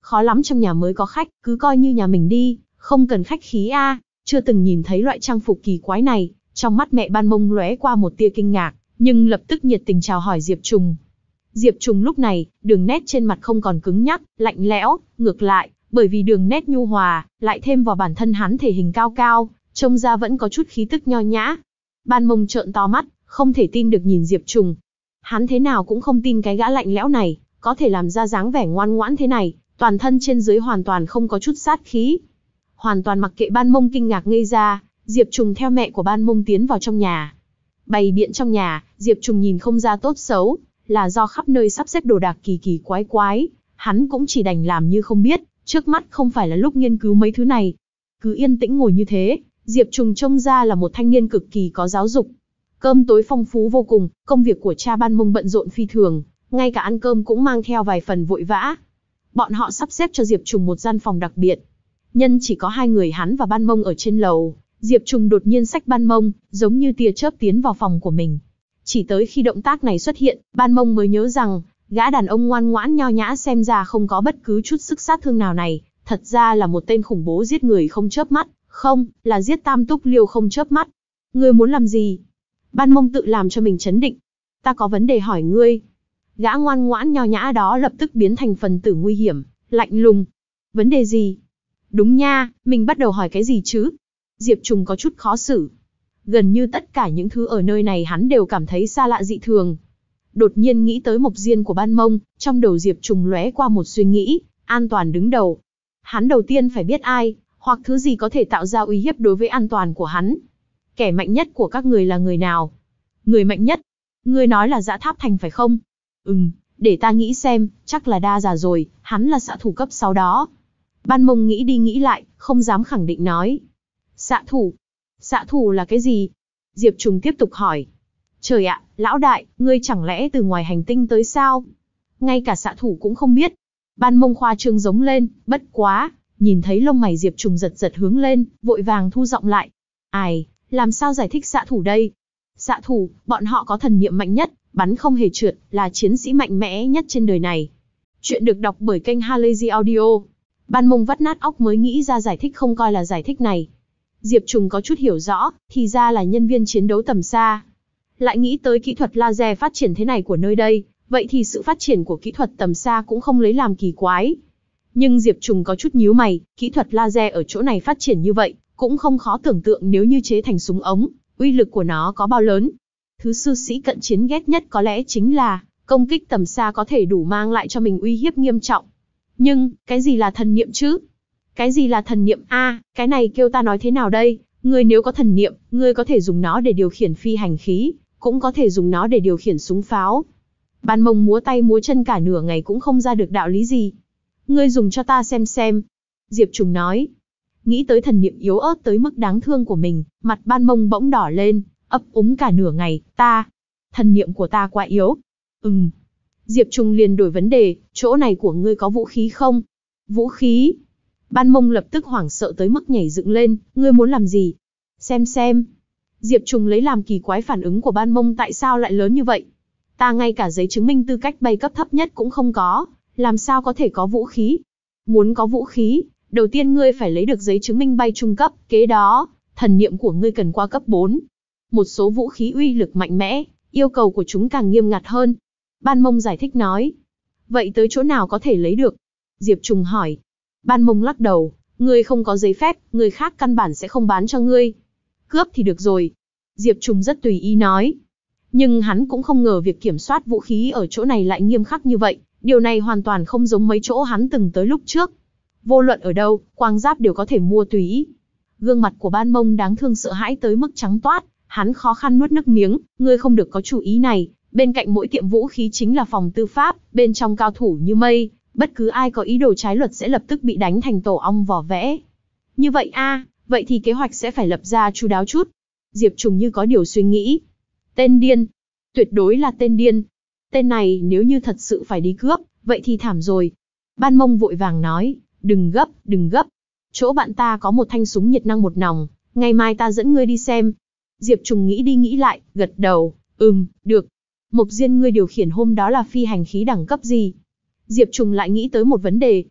khó lắm trong nhà mới có khách, cứ coi như nhà mình đi, không cần khách khí a. Chưa từng nhìn thấy loại trang phục kỳ quái này, trong mắt mẹ Ban Mông lóe qua một tia kinh ngạc, nhưng lập tức nhiệt tình chào hỏi Diệp Trùng. Diệp Trùng lúc này, đường nét trên mặt không còn cứng nhắc, lạnh lẽo, ngược lại, bởi vì đường nét nhu hòa, lại thêm vào bản thân hắn thể hình cao cao, trông ra vẫn có chút khí tức nho nhã. Ban Mông trợn to mắt, không thể tin được nhìn Diệp Trùng. Hắn thế nào cũng không tin cái gã lạnh lẽo này, có thể làm ra dáng vẻ ngoan ngoãn thế này, toàn thân trên dưới hoàn toàn không có chút sát khí. Hoàn toàn mặc kệ Ban Mông kinh ngạc ngây ra, Diệp Trùng theo mẹ của Ban Mông tiến vào trong nhà. Bày biện trong nhà, Diệp Trùng nhìn không ra tốt xấu, là do khắp nơi sắp xếp đồ đạc kỳ kỳ quái quái, hắn cũng chỉ đành làm như không biết, trước mắt không phải là lúc nghiên cứu mấy thứ này. Cứ yên tĩnh ngồi như thế, Diệp Trùng trông ra là một thanh niên cực kỳ có giáo dục. Cơm tối phong phú vô cùng, công việc của cha Ban Mông bận rộn phi thường, ngay cả ăn cơm cũng mang theo vài phần vội vã. Bọn họ sắp xếp cho Diệp Trùng một gian phòng đặc biệt. Nhân chỉ có hai người hắn và Ban Mông ở trên lầu, Diệp Trùng đột nhiên xách Ban Mông, giống như tia chớp tiến vào phòng của mình. Chỉ tới khi động tác này xuất hiện, Ban Mông mới nhớ rằng, gã đàn ông ngoan ngoãn nho nhã xem ra không có bất cứ chút sức sát thương nào này, thật ra là một tên khủng bố giết người không chớp mắt, không, là giết Tam Túc Liêu không chớp mắt. Ngươi muốn làm gì? Ban Mông tự làm cho mình chấn định. Ta có vấn đề hỏi ngươi. Gã ngoan ngoãn nho nhã đó lập tức biến thành phần tử nguy hiểm, lạnh lùng. Vấn đề gì? Đúng nha, mình bắt đầu hỏi cái gì chứ? Diệp Trùng có chút khó xử. Gần như tất cả những thứ ở nơi này hắn đều cảm thấy xa lạ dị thường. Đột nhiên nghĩ tới Mộc Diên của Ban Mông, trong đầu Diệp Trùng lóe qua một suy nghĩ, An Toàn đứng đầu. Hắn đầu tiên phải biết ai, hoặc thứ gì có thể tạo ra uy hiếp đối với an toàn của hắn. Kẻ mạnh nhất của các người là người nào? Người mạnh nhất? Ngươi nói là Dã Tháp Thành phải không? Ừm, để ta nghĩ xem, chắc là Đa Già rồi, hắn là xạ thủ cấp sáu đó. Ban Mông nghĩ đi nghĩ lại, không dám khẳng định nói. Xạ thủ? Xạ thủ là cái gì? Diệp Trùng tiếp tục hỏi. Trời ạ, lão đại, ngươi chẳng lẽ từ ngoài hành tinh tới sao? Ngay cả xạ thủ cũng không biết. Ban Mông khoa trương giống lên, bất quá, nhìn thấy lông mày Diệp Trùng giật giật hướng lên, vội vàng thu giọng lại. Ai, làm sao giải thích xạ thủ đây? Xạ thủ, bọn họ có thần niệm mạnh nhất, bắn không hề trượt, là chiến sĩ mạnh mẽ nhất trên đời này. Chuyện được đọc bởi kênh Halazy Audio. Ban Mông vắt nát óc mới nghĩ ra giải thích không coi là giải thích này. Diệp Trùng có chút hiểu rõ, thì ra là nhân viên chiến đấu tầm xa. Lại nghĩ tới kỹ thuật laser phát triển thế này của nơi đây, vậy thì sự phát triển của kỹ thuật tầm xa cũng không lấy làm kỳ quái. Nhưng Diệp Trùng có chút nhíu mày, kỹ thuật laser ở chỗ này phát triển như vậy, cũng không khó tưởng tượng nếu như chế thành súng ống, uy lực của nó có bao lớn. Thứ sư sĩ cận chiến ghét nhất có lẽ chính là, công kích tầm xa có thể đủ mang lại cho mình uy hiếp nghiêm trọng. Nhưng, cái gì là thần niệm chứ? Cái gì là thần niệm a? À, cái này kêu ta nói thế nào đây? Ngươi nếu có thần niệm, ngươi có thể dùng nó để điều khiển phi hành khí, cũng có thể dùng nó để điều khiển súng pháo. Ban Mông múa tay múa chân cả nửa ngày cũng không ra được đạo lý gì. Ngươi dùng cho ta xem xem. Diệp Trùng nói. Nghĩ tới thần niệm yếu ớt tới mức đáng thương của mình, mặt Ban Mông bỗng đỏ lên, ấp úng cả nửa ngày, ta. Thần niệm của ta quá yếu. Ừm. Diệp Trùng liền đổi vấn đề, chỗ này của ngươi có vũ khí không? Vũ khí? Ban Mông lập tức hoảng sợ tới mức nhảy dựng lên, ngươi muốn làm gì? Xem xem. Diệp Trùng lấy làm kỳ quái phản ứng của Ban Mông tại sao lại lớn như vậy? Ta ngay cả giấy chứng minh tư cách bay cấp thấp nhất cũng không có, làm sao có thể có vũ khí? Muốn có vũ khí, đầu tiên ngươi phải lấy được giấy chứng minh bay trung cấp, kế đó, thần niệm của ngươi cần qua cấp bốn. Một số vũ khí uy lực mạnh mẽ, yêu cầu của chúng càng nghiêm ngặt hơn. Ban Mông giải thích nói. Vậy tới chỗ nào có thể lấy được? Diệp Trùng hỏi. Ban Mông lắc đầu, ngươi không có giấy phép, người khác căn bản sẽ không bán cho ngươi. Cướp thì được rồi. Diệp Trùng rất tùy ý nói. Nhưng hắn cũng không ngờ việc kiểm soát vũ khí ở chỗ này lại nghiêm khắc như vậy, điều này hoàn toàn không giống mấy chỗ hắn từng tới lúc trước. Vô luận ở đâu, quang giáp đều có thể mua tùy ý. Gương mặt của Ban Mông đáng thương sợ hãi tới mức trắng toát, hắn khó khăn nuốt nước miếng, ngươi không được có chủ ý này, bên cạnh mỗi tiệm vũ khí chính là phòng tư pháp, bên trong cao thủ như mây, bất cứ ai có ý đồ trái luật sẽ lập tức bị đánh thành tổ ong vỏ vẽ. Như vậy a, à, vậy thì kế hoạch sẽ phải lập ra chu đáo chút. Diệp Trùng như có điều suy nghĩ. Tên điên. Tuyệt đối là tên điên. Tên này nếu như thật sự phải đi cướp, vậy thì thảm rồi. Ban Mông vội vàng nói, đừng gấp, đừng gấp. Chỗ bạn ta có một thanh súng nhiệt năng một nòng, ngày mai ta dẫn ngươi đi xem. Diệp Trùng nghĩ đi nghĩ lại, gật đầu, ừm, được. Mộc Diên ngươi điều khiển hôm đó là phi hành khí đẳng cấp gì? Diệp Trùng lại nghĩ tới một vấn đề.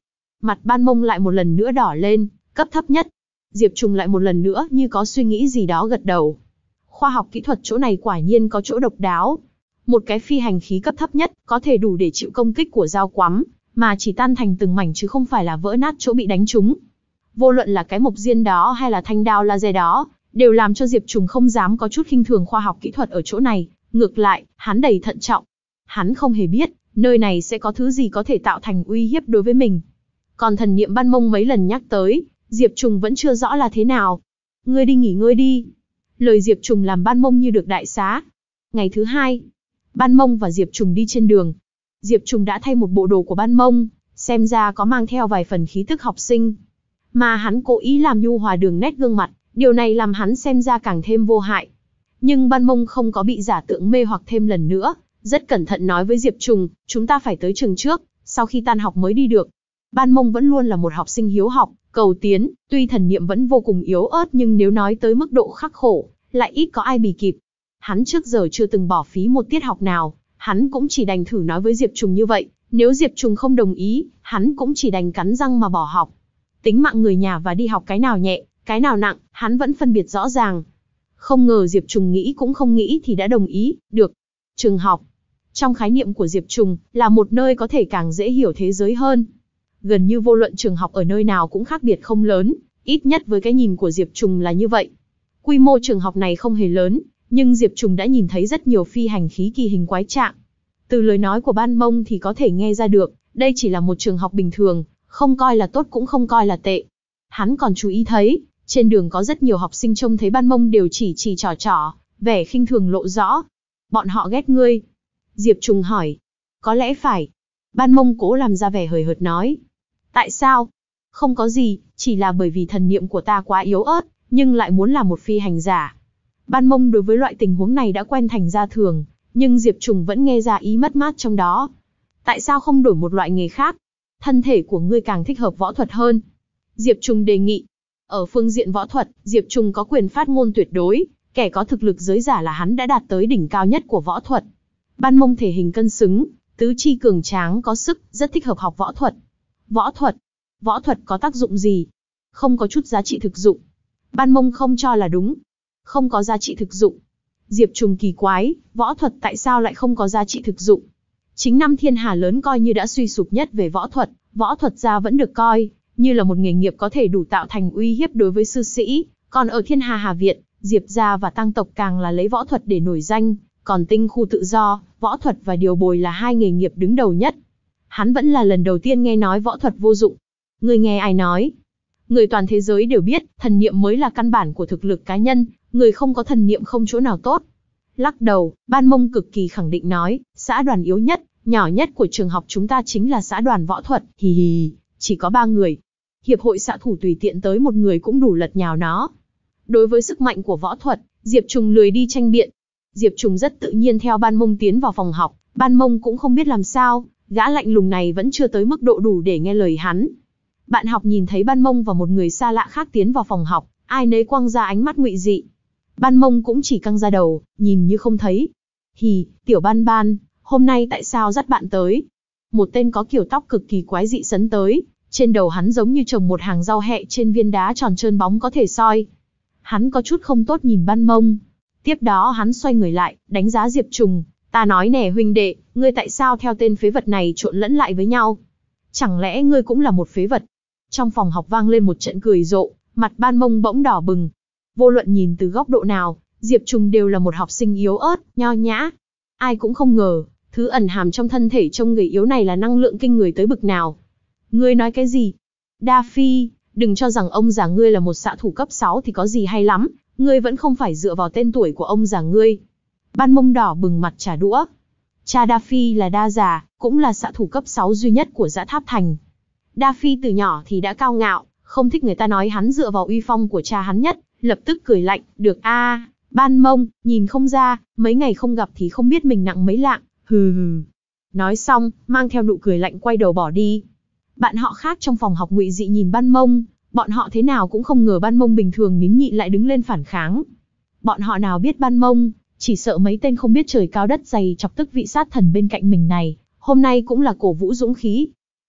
Mặt Ban Mông lại một lần nữa đỏ lên, cấp thấp nhất. Diệp Trùng lại một lần nữa như có suy nghĩ gì đó gật đầu. Khoa học kỹ thuật chỗ này quả nhiên có chỗ độc đáo. Một cái phi hành khí cấp thấp nhất, có thể đủ để chịu công kích của dao quắm, mà chỉ tan thành từng mảnh chứ không phải là vỡ nát chỗ bị đánh trúng. Vô luận là cái mộc diên đó hay là thanh đao laser đó, đều làm cho Diệp Trùng không dám có chút khinh thường khoa học kỹ thuật ở chỗ này, ngược lại, hắn đầy thận trọng. Hắn không hề biết, nơi này sẽ có thứ gì có thể tạo thành uy hiếp đối với mình. Còn thần niệm Ban Mông mấy lần nhắc tới, Diệp Trùng vẫn chưa rõ là thế nào. Ngươi đi nghỉ ngơi đi. Lời Diệp Trùng làm Ban Mông như được đại xá. Ngày thứ hai, Ban Mông và Diệp Trùng đi trên đường. Diệp Trùng đã thay một bộ đồ của Ban Mông, xem ra có mang theo vài phần khí tức học sinh. Mà hắn cố ý làm nhu hòa đường nét gương mặt, điều này làm hắn xem ra càng thêm vô hại. Nhưng Ban Mông không có bị giả tượng mê hoặc thêm lần nữa, rất cẩn thận nói với Diệp Trùng, chúng ta phải tới trường trước, sau khi tan học mới đi được. Ban Mông vẫn luôn là một học sinh hiếu học, cầu tiến, tuy thần niệm vẫn vô cùng yếu ớt nhưng nếu nói tới mức độ khắc khổ, lại ít có ai bì kịp. Hắn trước giờ chưa từng bỏ phí một tiết học nào, hắn cũng chỉ đành thử nói với Diệp Trùng như vậy, nếu Diệp Trùng không đồng ý, hắn cũng chỉ đành cắn răng mà bỏ học. Tính mạng người nhà và đi học cái nào nhẹ, cái nào nặng, hắn vẫn phân biệt rõ ràng. Không ngờ Diệp Trùng nghĩ cũng không nghĩ thì đã đồng ý, được. Trường học, trong khái niệm của Diệp Trùng, là một nơi có thể càng dễ hiểu thế giới hơn. Gần như vô luận trường học ở nơi nào cũng khác biệt không lớn, ít nhất với cái nhìn của Diệp Trùng là như vậy. Quy mô trường học này không hề lớn, nhưng Diệp Trùng đã nhìn thấy rất nhiều phi hành khí kỳ hình quái trạng. Từ lời nói của Ban Mông thì có thể nghe ra được, đây chỉ là một trường học bình thường, không coi là tốt cũng không coi là tệ. Hắn còn chú ý thấy, trên đường có rất nhiều học sinh trông thấy Ban Mông đều chỉ chỉ trò trò, vẻ khinh thường lộ rõ. Bọn họ ghét ngươi. Diệp Trùng hỏi. Có lẽ phải. Ban Mông cố làm ra vẻ hời hợt nói. Tại sao? Không có gì, chỉ là bởi vì thần niệm của ta quá yếu ớt, nhưng lại muốn làm một phi hành giả. Ban Mông đối với loại tình huống này đã quen thành ra thường, nhưng Diệp Trùng vẫn nghe ra ý mất mát trong đó. Tại sao không đổi một loại nghề khác? Thân thể của ngươi càng thích hợp võ thuật hơn. Diệp Trùng đề nghị. Ở phương diện võ thuật, Diệp Trùng có quyền phát ngôn tuyệt đối, kẻ có thực lực giới giả là hắn đã đạt tới đỉnh cao nhất của võ thuật. Ban Mông thể hình cân xứng, tứ chi cường tráng có sức, rất thích hợp học võ thuật. Võ thuật? Võ thuật có tác dụng gì? Không có chút giá trị thực dụng. Ban Mông không cho là đúng. Không có giá trị thực dụng. Diệp Trùng kỳ quái, võ thuật tại sao lại không có giá trị thực dụng? Chính năm thiên hà lớn coi như đã suy sụp nhất về võ thuật, võ thuật gia vẫn được coi như là một nghề nghiệp có thể đủ tạo thành uy hiếp đối với sư sĩ, còn ở thiên hà Hà Viện, Diệp gia và Tăng tộc càng là lấy võ thuật để nổi danh, còn tinh khu tự do, võ thuật và điều bồi là hai nghề nghiệp đứng đầu nhất. Hắn vẫn là lần đầu tiên nghe nói võ thuật vô dụng. Người nghe ai nói? Người toàn thế giới đều biết, thần niệm mới là căn bản của thực lực cá nhân, người không có thần niệm không chỗ nào tốt. Lắc đầu, Ban Mông cực kỳ khẳng định nói, xã đoàn yếu nhất, nhỏ nhất của trường học chúng ta chính là xã đoàn võ thuật, hì hì, chỉ có ba người. Hiệp hội xạ thủ tùy tiện tới một người cũng đủ lật nhào nó. Đối với sức mạnh của võ thuật, Diệp Trùng lười đi tranh biện. Diệp Trùng rất tự nhiên theo Ban Mông tiến vào phòng học, Ban Mông cũng không biết làm sao, gã lạnh lùng này vẫn chưa tới mức độ đủ để nghe lời hắn. Bạn học nhìn thấy Ban Mông và một người xa lạ khác tiến vào phòng học, ai nấy quăng ra ánh mắt ngụy dị. Ban Mông cũng chỉ căng ra đầu, nhìn như không thấy. Hì, tiểu Ban Ban, hôm nay tại sao dắt bạn tới? Một tên có kiểu tóc cực kỳ quái dị sấn tới, trên đầu hắn giống như trồng một hàng rau hẹ trên viên đá tròn trơn bóng có thể soi. Hắn có chút không tốt nhìn Ban Mông. Tiếp đó hắn xoay người lại, đánh giá Diệp Trùng. Ta nói nè huynh đệ, ngươi tại sao theo tên phế vật này trộn lẫn lại với nhau? Chẳng lẽ ngươi cũng là một phế vật? Trong phòng học vang lên một trận cười rộ, mặt Ban Mông bỗng đỏ bừng. Vô luận nhìn từ góc độ nào, Diệp Trùng đều là một học sinh yếu ớt, nho nhã. Ai cũng không ngờ, thứ ẩn hàm trong thân thể trông người yếu này là năng lượng kinh người tới bực nào. Ngươi nói cái gì? Đa Phi, đừng cho rằng ông già ngươi là một xạ thủ cấp sáu thì có gì hay lắm, ngươi vẫn không phải dựa vào tên tuổi của ông già ngươi. Ban Mông đỏ bừng mặt trả đũa. Cha Đa Phi là Đa già, cũng là xạ thủ cấp sáu duy nhất của Dã Tháp Thành. Đa Phi từ nhỏ thì đã cao ngạo, không thích người ta nói hắn dựa vào uy phong của cha hắn nhất, lập tức cười lạnh, được a, à, Ban Mông, nhìn không ra, mấy ngày không gặp thì không biết mình nặng mấy lạng, hừ hừ. Nói xong, mang theo nụ cười lạnh quay đầu bỏ đi. Bạn họ khác trong phòng học ngụy dị nhìn Ban Mông, bọn họ thế nào cũng không ngờ Ban Mông bình thường nín nhịn lại đứng lên phản kháng. Bọn họ nào biết Ban Mông, chỉ sợ mấy tên không biết trời cao đất dày chọc tức vị sát thần bên cạnh mình này, hôm nay cũng là cổ vũ dũng khí.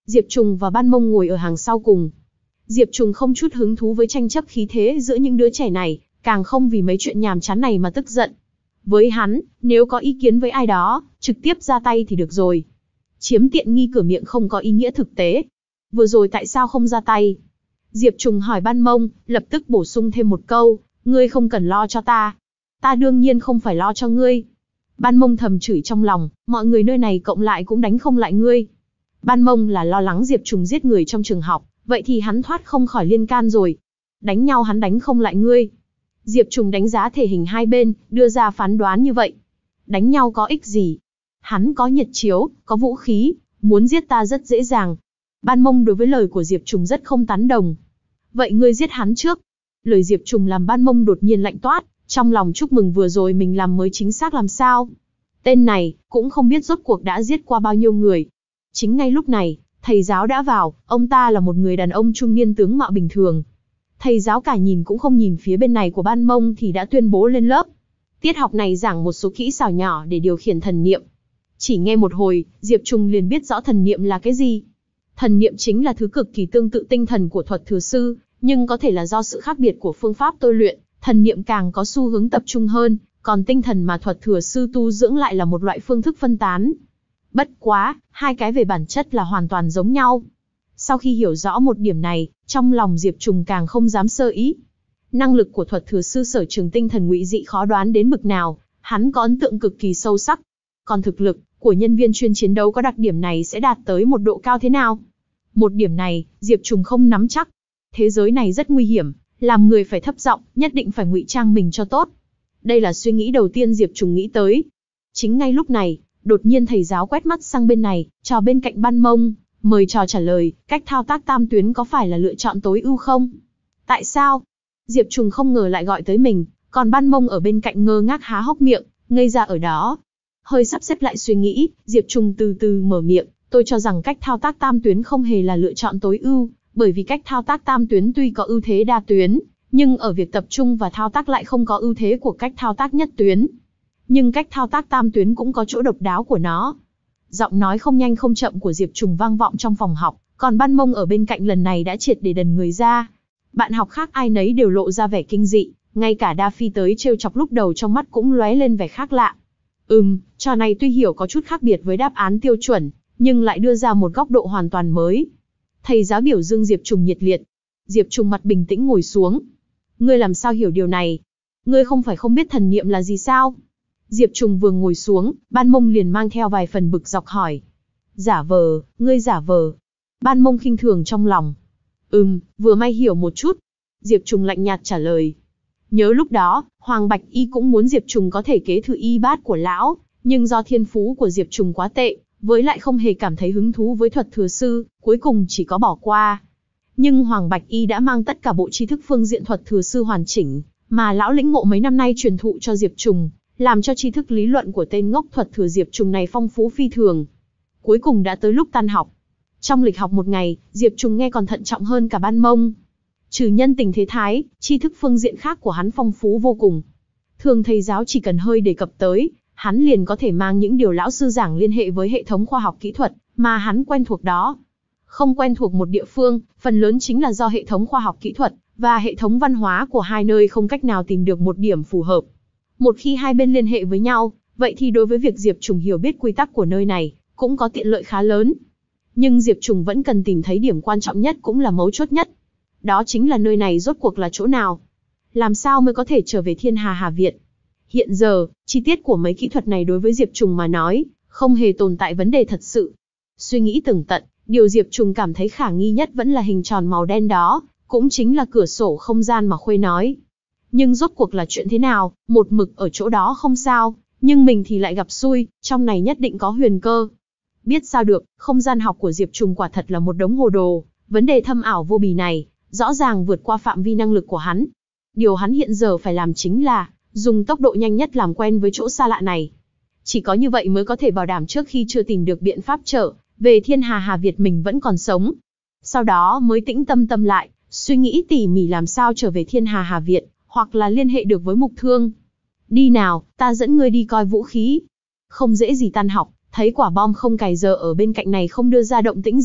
Diệp Trùng và Ban Mông ngồi ở hàng sau cùng. Diệp Trùng không chút hứng thú với tranh chấp khí thế giữa những đứa trẻ này, càng không vì mấy chuyện nhàm chán này mà tức giận. Với hắn, nếu có ý kiến với ai đó, trực tiếp ra tay thì được rồi. Chiếm tiện nghi cửa miệng không có ý nghĩa thực tế. Vừa rồi tại sao không ra tay? Diệp Trùng hỏi Ban Mông, lập tức bổ sung thêm một câu, ngươi không cần lo cho ta. Ta đương nhiên không phải lo cho ngươi. Ban Mông thầm chửi trong lòng, mọi người nơi này cộng lại cũng đánh không lại ngươi. Ban Mông là lo lắng Diệp Trùng giết người trong trường học, vậy thì hắn thoát không khỏi liên can rồi. Đánh nhau hắn đánh không lại ngươi. Diệp Trùng đánh giá thể hình hai bên, đưa ra phán đoán như vậy. Đánh nhau có ích gì? Hắn có nhiệt chiếu, có vũ khí, muốn giết ta rất dễ dàng. Ban Mông đối với lời của Diệp Trùng rất không tán đồng. Vậy ngươi giết hắn trước. Lời Diệp Trùng làm Ban Mông đột nhiên lạnh toát, trong lòng chúc mừng vừa rồi mình làm mới chính xác làm sao. Tên này, cũng không biết rốt cuộc đã giết qua bao nhiêu người. Chính ngay lúc này, thầy giáo đã vào, ông ta là một người đàn ông trung niên tướng mạo bình thường. Thầy giáo cả nhìn cũng không nhìn phía bên này của Ban Mông thì đã tuyên bố lên lớp. Tiết học này giảng một số kỹ xảo nhỏ để điều khiển thần niệm. Chỉ nghe một hồi, Diệp Trùng liền biết rõ thần niệm là cái gì. Thần niệm chính là thứ cực kỳ tương tự tinh thần của thuật thừa sư, nhưng có thể là do sự khác biệt của phương pháp tôi luyện, thần niệm càng có xu hướng tập trung hơn, còn tinh thần mà thuật thừa sư tu dưỡng lại là một loại phương thức phân tán. Bất quá, hai cái về bản chất là hoàn toàn giống nhau. Sau khi hiểu rõ một điểm này, trong lòng Diệp Trùng càng không dám sơ ý. Năng lực của thuật thừa sư sở trường tinh thần ngụy dị khó đoán đến bực nào, hắn có ấn tượng cực kỳ sâu sắc. Còn thực lực của nhân viên chuyên chiến đấu có đặc điểm này sẽ đạt tới một độ cao thế nào? Một điểm này, Diệp Trùng không nắm chắc. Thế giới này rất nguy hiểm, làm người phải thấp giọng, nhất định phải ngụy trang mình cho tốt. Đây là suy nghĩ đầu tiên Diệp Trùng nghĩ tới. Chính ngay lúc này, đột nhiên thầy giáo quét mắt sang bên này, trò bên cạnh Ban Mông, mời trò trả lời, cách thao tác tam tuyến có phải là lựa chọn tối ưu không? Tại sao? Diệp Trùng không ngờ lại gọi tới mình, còn Ban Mông ở bên cạnh ngơ ngác há hốc miệng, ngây ra ở đó. Hơi sắp xếp lại suy nghĩ, Diệp Trùng từ từ mở miệng, tôi cho rằng cách thao tác tam tuyến không hề là lựa chọn tối ưu, bởi vì cách thao tác tam tuyến tuy có ưu thế đa tuyến, nhưng ở việc tập trung và thao tác lại không có ưu thế của cách thao tác nhất tuyến. Nhưng cách thao tác tam tuyến cũng có chỗ độc đáo của nó. Giọng nói không nhanh không chậm của Diệp Trùng vang vọng trong phòng học, còn Ban Mông ở bên cạnh lần này đã triệt để đần người ra. Bạn học khác ai nấy đều lộ ra vẻ kinh dị, ngay cả Đa Phi tới trêu chọc lúc đầu trong mắt cũng lóe lên vẻ khác lạ. Ừm, trò này tuy hiểu có chút khác biệt với đáp án tiêu chuẩn, nhưng lại đưa ra một góc độ hoàn toàn mới. Thầy giáo biểu dương Diệp Trùng nhiệt liệt. Diệp Trùng mặt bình tĩnh ngồi xuống. Ngươi làm sao hiểu điều này? Ngươi không phải không biết thần niệm là gì sao? Diệp Trùng vừa ngồi xuống, Ban Mông liền mang theo vài phần bực dọc hỏi. Giả vờ, ngươi giả vờ. Ban Mông khinh thường trong lòng. Ừm, vừa may hiểu một chút. Diệp Trùng lạnh nhạt trả lời. Nhớ lúc đó, Hoàng Bạch Y cũng muốn Diệp Trùng có thể kế thừa y bát của lão, nhưng do thiên phú của Diệp Trùng quá tệ, với lại không hề cảm thấy hứng thú với thuật thừa sư, cuối cùng chỉ có bỏ qua. Nhưng Hoàng Bạch Y đã mang tất cả bộ tri thức phương diện thuật thừa sư hoàn chỉnh, mà lão lĩnh ngộ mấy năm nay truyền thụ cho Diệp Trùng, làm cho tri thức lý luận của tên ngốc thuật thừa Diệp Trùng này phong phú phi thường. Cuối cùng đã tới lúc tan học. Trong lịch học một ngày, Diệp Trùng nghe còn thận trọng hơn cả Ban Mông. Trừ nhân tình thế thái, tri thức phương diện khác của hắn phong phú vô cùng. Thường thầy giáo chỉ cần hơi đề cập tới, hắn liền có thể mang những điều lão sư giảng liên hệ với hệ thống khoa học kỹ thuật, mà hắn quen thuộc đó. Không quen thuộc một địa phương, phần lớn chính là do hệ thống khoa học kỹ thuật, và hệ thống văn hóa của hai nơi không cách nào tìm được một điểm phù hợp. Một khi hai bên liên hệ với nhau, vậy thì đối với việc Diệp Trùng hiểu biết quy tắc của nơi này, cũng có tiện lợi khá lớn. Nhưng Diệp Trùng vẫn cần tìm thấy điểm quan trọng nhất cũng là mấu chốt nhất. Đó chính là nơi này rốt cuộc là chỗ nào? Làm sao mới có thể trở về Thiên Hà Hà Viện? Hiện giờ, chi tiết của mấy kỹ thuật này đối với Diệp Trùng mà nói, không hề tồn tại vấn đề thật sự. Suy nghĩ tường tận, điều Diệp Trùng cảm thấy khả nghi nhất vẫn là hình tròn màu đen đó, cũng chính là cửa sổ không gian mà Khuê nói. Nhưng rốt cuộc là chuyện thế nào, một mực ở chỗ đó không sao, nhưng mình thì lại gặp xui, trong này nhất định có huyền cơ. Biết sao được, không gian học của Diệp Trùng quả thật là một đống hồ đồ, vấn đề thâm ảo vô bì này, rõ ràng vượt qua phạm vi năng lực của hắn. Điều hắn hiện giờ phải làm chính là, dùng tốc độ nhanh nhất làm quen với chỗ xa lạ này. Chỉ có như vậy mới có thể bảo đảm trước khi chưa tìm được biện pháp trở về Thiên Hà Hà Việt mình vẫn còn sống. Sau đó mới tĩnh tâm tâm lại, suy nghĩ tỉ mỉ làm sao trở về Thiên Hà Hà Việt, hoặc là liên hệ được với Mục Thương. Đi nào, ta dẫn ngươi đi coi vũ khí. Không dễ gì tan học, thấy quả bom không cài giờ ở bên cạnh này không đưa ra động tĩnh gì,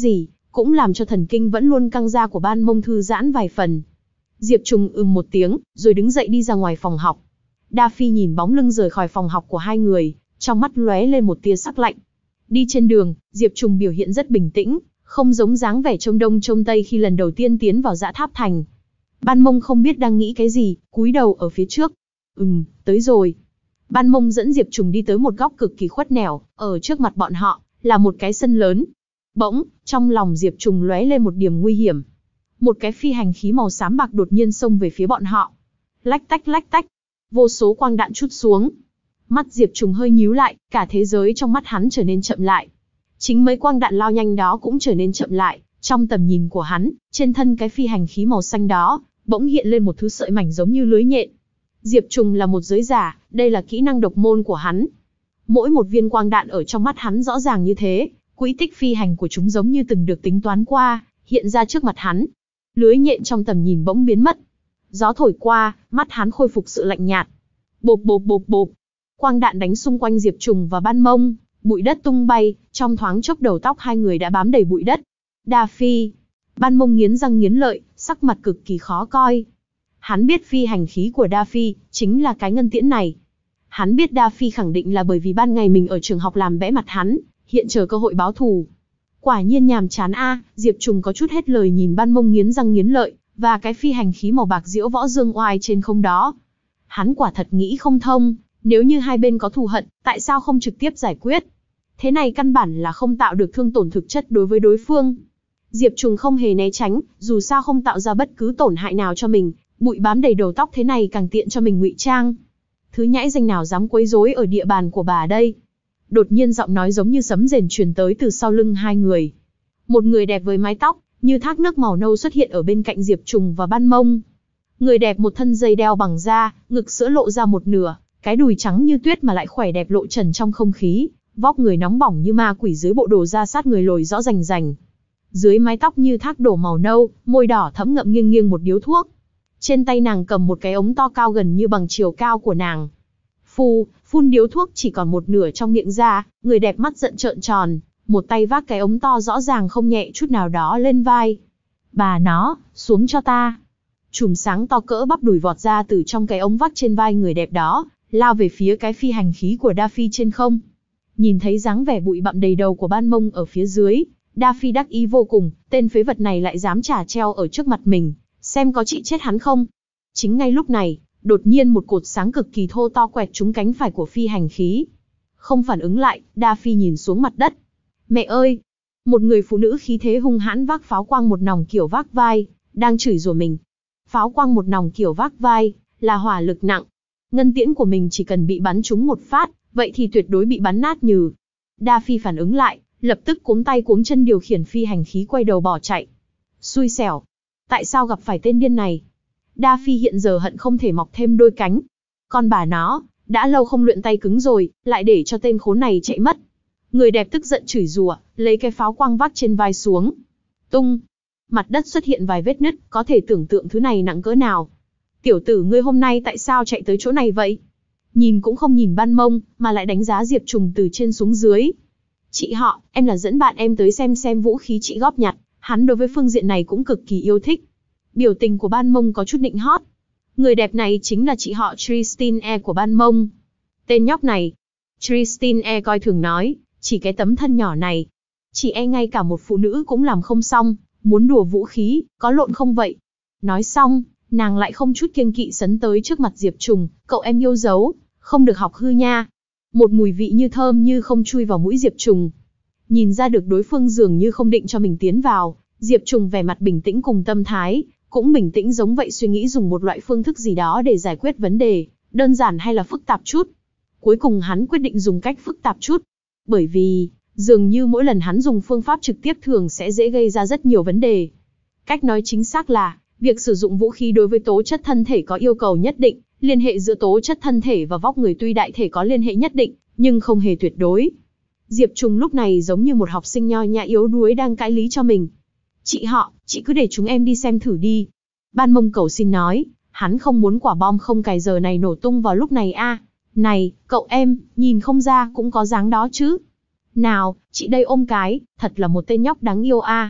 cũng làm cho thần kinh vẫn luôn căng ra của Ban Mông thư giãn vài phần. Diệp Trùng ừm một tiếng, rồi đứng dậy đi ra ngoài phòng học. Đa Phi nhìn bóng lưng rời khỏi phòng học của hai người, trong mắt lóe lên một tia sắc lạnh. Đi trên đường, Diệp Trùng biểu hiện rất bình tĩnh, không giống dáng vẻ trông đông trông tây khi lần đầu tiên tiến vào Dã Tháp Thành. Ban Mông không biết đang nghĩ cái gì, cúi đầu ở phía trước. Ừm, tới rồi. Ban Mông dẫn Diệp Trùng đi tới một góc cực kỳ khuất nẻo, ở trước mặt bọn họ, là một cái sân lớn. Bỗng, trong lòng Diệp Trùng lóe lên một điểm nguy hiểm. Một cái phi hành khí màu xám bạc đột nhiên xông về phía bọn họ. Lách tách lách tách, vô số quang đạn trút xuống. Mắt Diệp Trùng hơi nhíu lại, cả thế giới trong mắt hắn trở nên chậm lại. Chính mấy quang đạn lao nhanh đó cũng trở nên chậm lại, trong tầm nhìn của hắn, trên thân cái phi hành khí màu xanh đó, bỗng hiện lên một thứ sợi mảnh giống như lưới nhện. Diệp Trùng là một giới giả, đây là kỹ năng độc môn của hắn. Mỗi một viên quang đạn ở trong mắt hắn rõ ràng như thế, quỹ tích phi hành của chúng giống như từng được tính toán qua, hiện ra trước mặt hắn. Lưới nhện trong tầm nhìn bỗng biến mất. Gió thổi qua, mắt hắn khôi phục sự lạnh nhạt. Bộp bộp bộp bộp. Quang đạn đánh xung quanh Diệp Trùng và Ban Mông, bụi đất tung bay, trong thoáng chốc đầu tóc hai người đã bám đầy bụi đất. Đa Phi. Ban Mông nghiến răng nghiến lợi, sắc mặt cực kỳ khó coi. Hắn biết phi hành khí của Đa Phi chính là cái ngân tiễn này. Hắn biết Đa Phi khẳng định là bởi vì ban ngày mình ở trường học làm bẽ mặt hắn, hiện chờ cơ hội báo thù. Quả nhiên nhàm chán a, Diệp Trùng có chút hết lời nhìn Ban Mông nghiến răng nghiến lợi, và cái phi hành khí màu bạc diễu võ dương oai trên không đó. Hắn quả thật nghĩ không thông, nếu như hai bên có thù hận, tại sao không trực tiếp giải quyết? Thế này căn bản là không tạo được thương tổn thực chất đối với đối phương. Diệp Trùng không hề né tránh, dù sao không tạo ra bất cứ tổn hại nào cho mình, bụi bám đầy đầu tóc thế này càng tiện cho mình ngụy trang. Thứ nhãi danh nào dám quấy rối ở địa bàn của bà đây? Đột nhiên giọng nói giống như sấm rền truyền tới từ sau lưng hai người. Một người đẹp với mái tóc như thác nước màu nâu xuất hiện ở bên cạnh Diệp Trùng và Ban Mông. Người đẹp một thân dây đeo bằng da, ngực sữa lộ ra một nửa, cái đùi trắng như tuyết mà lại khỏe đẹp lộ trần trong không khí, vóc người nóng bỏng như ma quỷ dưới bộ đồ da sát người lồi rõ rành rành. Dưới mái tóc như thác đổ màu nâu, môi đỏ thẫm ngậm nghiêng nghiêng một điếu thuốc. Trên tay nàng cầm một cái ống to cao gần như bằng chiều cao của nàng. Phù, phun điếu thuốc chỉ còn một nửa trong miệng ra, người đẹp mắt giận trợn tròn, một tay vác cái ống to rõ ràng không nhẹ chút nào đó lên vai. Bà nó, xuống cho ta. Chùm sáng to cỡ bắp đùi vọt ra từ trong cái ống vác trên vai người đẹp đó, lao về phía cái phi hành khí của Đa Phi trên không. Nhìn thấy dáng vẻ bụi bặm đầy đầu của Ban Mông ở phía dưới, Đa Phi đắc ý vô cùng, tên phế vật này lại dám trả treo ở trước mặt mình, xem có trị chết hắn không. Chính ngay lúc này, đột nhiên một cột sáng cực kỳ thô to quẹt trúng cánh phải của phi hành khí. Không phản ứng lại, Đa Phi nhìn xuống mặt đất. Mẹ ơi! Một người phụ nữ khí thế hung hãn vác pháo quang một nòng kiểu vác vai, đang chửi rủa mình. Pháo quang một nòng kiểu vác vai, là hỏa lực nặng. Ngân tiễn của mình chỉ cần bị bắn trúng một phát, vậy thì tuyệt đối bị bắn nát nhừ. Đa Phi phản ứng lại, lập tức cuống tay cuống chân điều khiển phi hành khí quay đầu bỏ chạy. Xui xẻo! Tại sao gặp phải tên điên này? Đa Phi hiện giờ hận không thể mọc thêm đôi cánh. Con bà nó, đã lâu không luyện tay cứng rồi, lại để cho tên khốn này chạy mất. Người đẹp tức giận chửi rủa, lấy cái pháo quang vác trên vai xuống. Tung! Mặt đất xuất hiện vài vết nứt, có thể tưởng tượng thứ này nặng cỡ nào. Tiểu tử ngươi hôm nay tại sao chạy tới chỗ này vậy? Nhìn cũng không nhìn Ban Mông, mà lại đánh giá Diệp Trùng từ trên xuống dưới. Chị họ, em là dẫn bạn em tới xem xem vũ khí chị góp nhặt, hắn đối với phương diện này cũng cực kỳ yêu thích. Biểu tình của Ban Mông có chút nịnh hót. Người đẹp này chính là chị họ Tristan E của Ban Mông. Tên nhóc này, Tristan E coi thường nói, chỉ cái tấm thân nhỏ này. Chị e ngay cả một phụ nữ cũng làm không xong, muốn đùa vũ khí, có lộn không vậy? Nói xong, nàng lại không chút kiêng kỵ sấn tới trước mặt Diệp Trùng, cậu em yêu dấu, không được học hư nha. Một mùi vị như thơm như không chui vào mũi Diệp Trùng. Nhìn ra được đối phương dường như không định cho mình tiến vào, Diệp Trùng vẻ mặt bình tĩnh cùng tâm thái, cũng bình tĩnh giống vậy suy nghĩ dùng một loại phương thức gì đó để giải quyết vấn đề, đơn giản hay là phức tạp chút. Cuối cùng hắn quyết định dùng cách phức tạp chút. Bởi vì, dường như mỗi lần hắn dùng phương pháp trực tiếp thường sẽ dễ gây ra rất nhiều vấn đề. Cách nói chính xác là, việc sử dụng vũ khí đối với tố chất thân thể có yêu cầu nhất định, liên hệ giữa tố chất thân thể và vóc người tuy đại thể có liên hệ nhất định, nhưng không hề tuyệt đối. Diệp Trùng lúc này giống như một học sinh nho nhã yếu đuối đang cãi lý cho mình. Chị họ, chị cứ để chúng em đi xem thử đi. Ban Mông cầu xin nói, hắn không muốn quả bom không cài giờ này nổ tung vào lúc này a. Này, cậu em, nhìn không ra cũng có dáng đó chứ. Nào, chị đây ôm cái, thật là một tên nhóc đáng yêu a.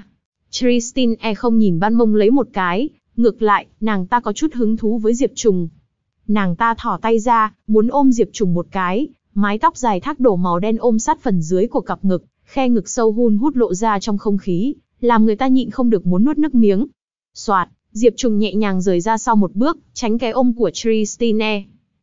Christine không nhìn Ban Mông lấy một cái, ngược lại, nàng ta có chút hứng thú với Diệp Trùng. Nàng ta thỏ tay ra, muốn ôm Diệp Trùng một cái, mái tóc dài thác đổ màu đen ôm sát phần dưới của cặp ngực, khe ngực sâu hun hút lộ ra trong không khí, làm người ta nhịn không được muốn nuốt nước miếng. Soạt, Diệp Trùng nhẹ nhàng rời ra sau một bước, tránh cái ôm của Christine.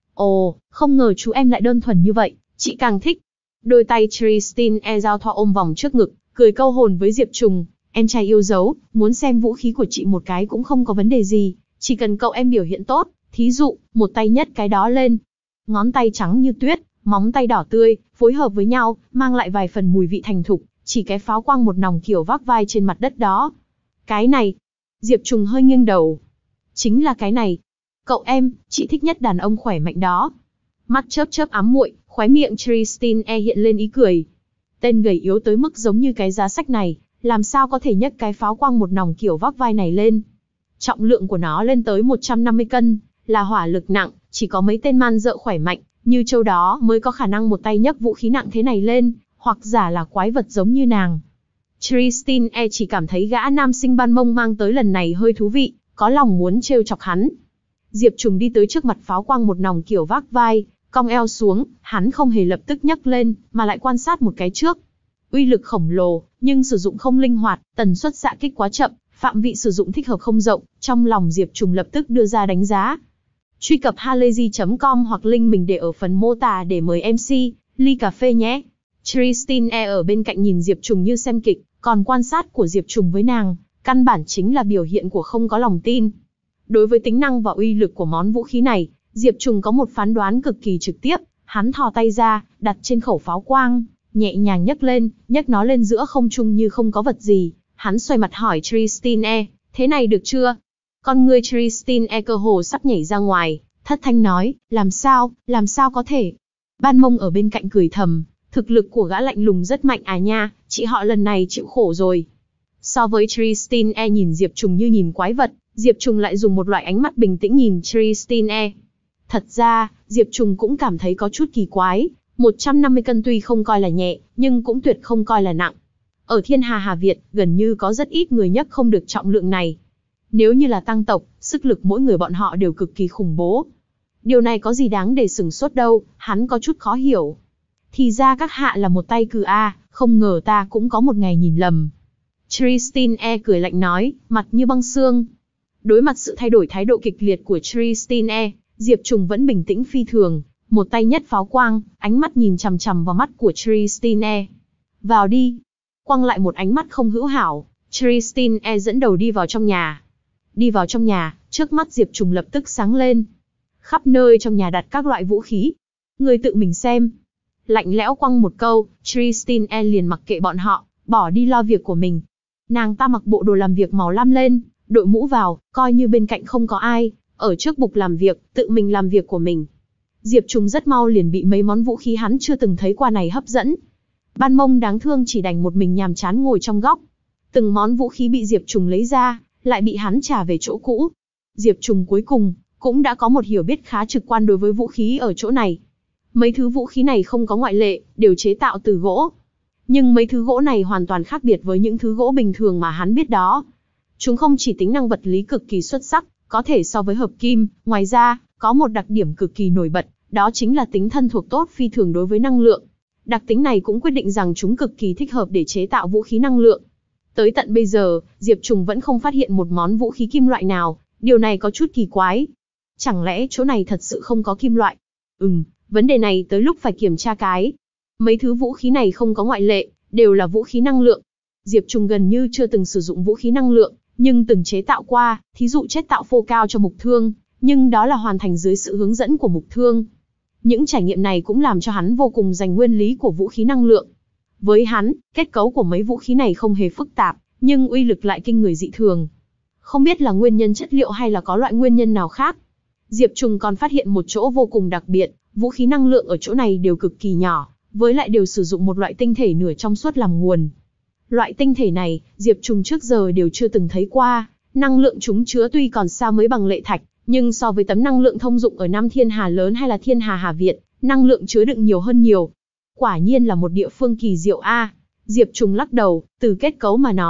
Ồ, không ngờ chú em lại đơn thuần như vậy, chị càng thích. Đôi tay Christine giao thoa ôm vòng trước ngực, cười câu hồn với Diệp Trùng. Em trai yêu dấu, muốn xem vũ khí của chị một cái cũng không có vấn đề gì, chỉ cần cậu em biểu hiện tốt, thí dụ, một tay nhất cái đó lên. Ngón tay trắng như tuyết, móng tay đỏ tươi, phối hợp với nhau, mang lại vài phần mùi vị thành thục, chỉ cái pháo quang một nòng kiểu vác vai trên mặt đất đó. Cái này. Diệp Trùng hơi nghiêng đầu. Chính là cái này. Cậu em, chị thích nhất đàn ông khỏe mạnh đó. Mắt chớp chớp ám muội, khóe miệng Christine hiện lên ý cười. Tên gầy yếu tới mức giống như cái giá sách này, làm sao có thể nhấc cái pháo quang một nòng kiểu vác vai này lên. Trọng lượng của nó lên tới một trăm năm mươi cân, là hỏa lực nặng, chỉ có mấy tên man dợ khỏe mạnh, như châu đó mới có khả năng một tay nhấc vũ khí nặng thế này lên, hoặc giả là quái vật giống như nàng. Christine chỉ cảm thấy gã nam sinh Ban Mông mang tới lần này hơi thú vị, có lòng muốn trêu chọc hắn. Diệp Trùng đi tới trước mặt pháo quang một nòng kiểu vác vai, cong eo xuống, hắn không hề lập tức nhấc lên, mà lại quan sát một cái trước. Uy lực khổng lồ, nhưng sử dụng không linh hoạt, tần suất xạ kích quá chậm, phạm vị sử dụng thích hợp không rộng, trong lòng Diệp Trùng lập tức đưa ra đánh giá. Truy cập halayzi chấm com hoặc link mình để ở phần mô tả để mời em xê, ly cà phê nhé. Christine ở bên cạnh nhìn Diệp Trùng như xem kịch, còn quan sát của Diệp Trùng với nàng, căn bản chính là biểu hiện của không có lòng tin. Đối với tính năng và uy lực của món vũ khí này, Diệp Trùng có một phán đoán cực kỳ trực tiếp, hắn thò tay ra, đặt trên khẩu pháo quang, nhẹ nhàng nhấc lên, nhấc nó lên giữa không trung như không có vật gì. Hắn xoay mặt hỏi Christine, thế này được chưa? Con người Christine cơ hồ sắp nhảy ra ngoài, thất thanh nói, làm sao, làm sao có thể? Ban Mông ở bên cạnh cười thầm, thực lực của gã lạnh lùng rất mạnh à nha, chị họ lần này chịu khổ rồi. So với Christine nhìn Diệp Trùng như nhìn quái vật, Diệp Trùng lại dùng một loại ánh mắt bình tĩnh nhìn Christine. Thật ra, Diệp Trùng cũng cảm thấy có chút kỳ quái, một trăm năm mươi cân tuy không coi là nhẹ, nhưng cũng tuyệt không coi là nặng. Ở Thiên Hà Hà Việt, gần như có rất ít người nhấc không được trọng lượng này. Nếu như là tăng tộc, sức lực mỗi người bọn họ đều cực kỳ khủng bố. Điều này có gì đáng để sửng sốt đâu, hắn có chút khó hiểu. Thì ra các hạ là một tay cừ a, không ngờ ta cũng có một ngày nhìn lầm. Christine cười lạnh nói, mặt như băng xương. Đối mặt sự thay đổi thái độ kịch liệt của Christine, Diệp Trùng vẫn bình tĩnh phi thường, một tay nhất pháo quang, ánh mắt nhìn chằm chằm vào mắt của Christine. Vào đi. Quăng lại một ánh mắt không hữu hảo, Christine dẫn đầu đi vào trong nhà. Đi vào trong nhà, trước mắt Diệp Trùng lập tức sáng lên. Khắp nơi trong nhà đặt các loại vũ khí. Người tự mình xem. Lạnh lẽo quăng một câu, Christine liền mặc kệ bọn họ, bỏ đi lo việc của mình. Nàng ta mặc bộ đồ làm việc màu lam lên, đội mũ vào, coi như bên cạnh không có ai, ở trước bục làm việc, tự mình làm việc của mình. Diệp Trùng rất mau liền bị mấy món vũ khí hắn chưa từng thấy qua này hấp dẫn. Ban Mông đáng thương chỉ đành một mình nhàm chán ngồi trong góc. Từng món vũ khí bị Diệp Trùng lấy ra, lại bị hắn trả về chỗ cũ. Diệp Trùng cuối cùng, cũng đã có một hiểu biết khá trực quan đối với vũ khí ở chỗ này. Mấy thứ vũ khí này không có ngoại lệ, đều chế tạo từ gỗ. Nhưng mấy thứ gỗ này hoàn toàn khác biệt với những thứ gỗ bình thường mà hắn biết đó. Chúng không chỉ tính năng vật lý cực kỳ xuất sắc, có thể so với hợp kim, ngoài ra, có một đặc điểm cực kỳ nổi bật, đó chính là tính thân thuộc tốt phi thường đối với năng lượng. Đặc tính này cũng quyết định rằng chúng cực kỳ thích hợp để chế tạo vũ khí năng lượng. Tới tận bây giờ, Diệp Trùng vẫn không phát hiện một món vũ khí kim loại nào, điều này có chút kỳ quái. Chẳng lẽ chỗ này thật sự không có kim loại? Ừm, vấn đề này tới lúc phải kiểm tra cái. Mấy thứ vũ khí này không có ngoại lệ, đều là vũ khí năng lượng. Diệp Trùng gần như chưa từng sử dụng vũ khí năng lượng, nhưng từng chế tạo qua, thí dụ chế tạo phô cao cho mục thương, nhưng đó là hoàn thành dưới sự hướng dẫn của mục thương. Những trải nghiệm này cũng làm cho hắn vô cùng rành nguyên lý của vũ khí năng lượng. Với hắn, kết cấu của mấy vũ khí này không hề phức tạp, nhưng uy lực lại kinh người dị thường. Không biết là nguyên nhân chất liệu hay là có loại nguyên nhân nào khác. Diệp Trùng còn phát hiện một chỗ vô cùng đặc biệt, vũ khí năng lượng ở chỗ này đều cực kỳ nhỏ, với lại đều sử dụng một loại tinh thể nửa trong suốt làm nguồn. Loại tinh thể này, Diệp Trùng trước giờ đều chưa từng thấy qua, năng lượng chúng chứa tuy còn xa mới bằng lệ thạch, nhưng so với tấm năng lượng thông dụng ở Nam Thiên Hà lớn hay là Thiên Hà Hà Việt, năng lượng chứa đựng nhiều hơn nhiều. Quả nhiên là một địa phương kỳ diệu a. À, Diệp Trùng lắc đầu, từ kết cấu mà nói,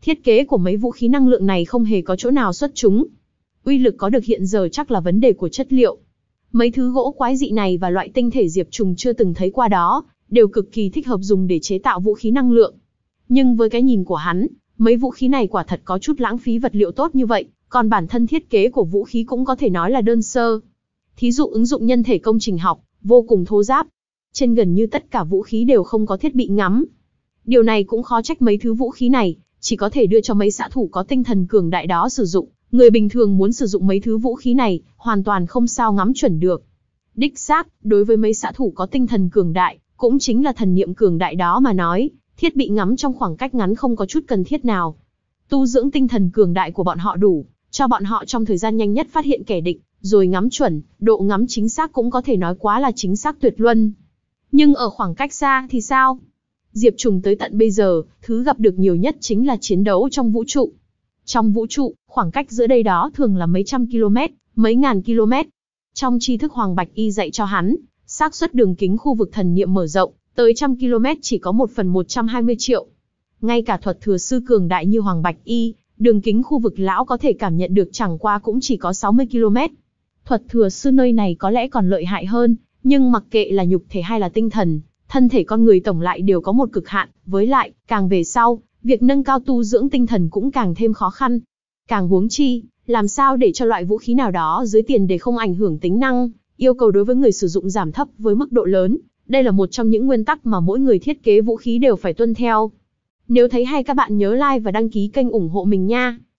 Thiết kế của mấy vũ khí năng lượng này không hề có chỗ nào xuất chúng. Uy lực có được hiện giờ chắc là vấn đề của chất liệu. Mấy thứ gỗ quái dị này và loại tinh thể Diệp Trùng chưa từng thấy qua đó, đều cực kỳ thích hợp dùng để chế tạo vũ khí năng lượng. Nhưng với cái nhìn của hắn, mấy vũ khí này quả thật có chút lãng phí vật liệu tốt như vậy, còn bản thân thiết kế của vũ khí cũng có thể nói là đơn sơ. Thí dụ ứng dụng nhân thể công trình học, vô cùng thô ráp. Trên gần như tất cả vũ khí đều không có thiết bị ngắm. Điều này cũng khó trách mấy thứ vũ khí này, chỉ có thể đưa cho mấy xạ thủ có tinh thần cường đại đó sử dụng. Người bình thường muốn sử dụng mấy thứ vũ khí này, hoàn toàn không sao ngắm chuẩn được. Đích xác, đối với mấy xạ thủ có tinh thần cường đại, cũng chính là thần niệm cường đại đó mà nói, thiết bị ngắm trong khoảng cách ngắn không có chút cần thiết nào. Tu dưỡng tinh thần cường đại của bọn họ đủ, cho bọn họ trong thời gian nhanh nhất phát hiện kẻ địch, rồi ngắm chuẩn, độ ngắm chính xác cũng có thể nói quá là chính xác tuyệt luân. Nhưng ở khoảng cách xa thì sao? Diệp Trùng tới tận bây giờ, thứ gặp được nhiều nhất chính là chiến đấu trong vũ trụ. Trong vũ trụ, khoảng cách giữa đây đó thường là mấy trăm km, mấy ngàn km. Trong tri thức Hoàng Bạch Y dạy cho hắn, xác suất đường kính khu vực thần niệm mở rộng, tới trăm km chỉ có một phần một trăm hai mươi triệu. Ngay cả thuật thừa sư cường đại như Hoàng Bạch Y, đường kính khu vực lão có thể cảm nhận được chẳng qua cũng chỉ có sáu mươi km. Thuật thừa sư nơi này có lẽ còn lợi hại hơn, nhưng mặc kệ là nhục thể hay là tinh thần, thân thể con người tổng lại đều có một cực hạn, với lại, càng về sau, việc nâng cao tu dưỡng tinh thần cũng càng thêm khó khăn. Càng huống chi, làm sao để cho loại vũ khí nào đó dưới tiền để không ảnh hưởng tính năng, yêu cầu đối với người sử dụng giảm thấp với mức độ lớn. Đây là một trong những nguyên tắc mà mỗi người thiết kế vũ khí đều phải tuân theo. Nếu thấy hay các bạn nhớ like và đăng ký kênh ủng hộ mình nha.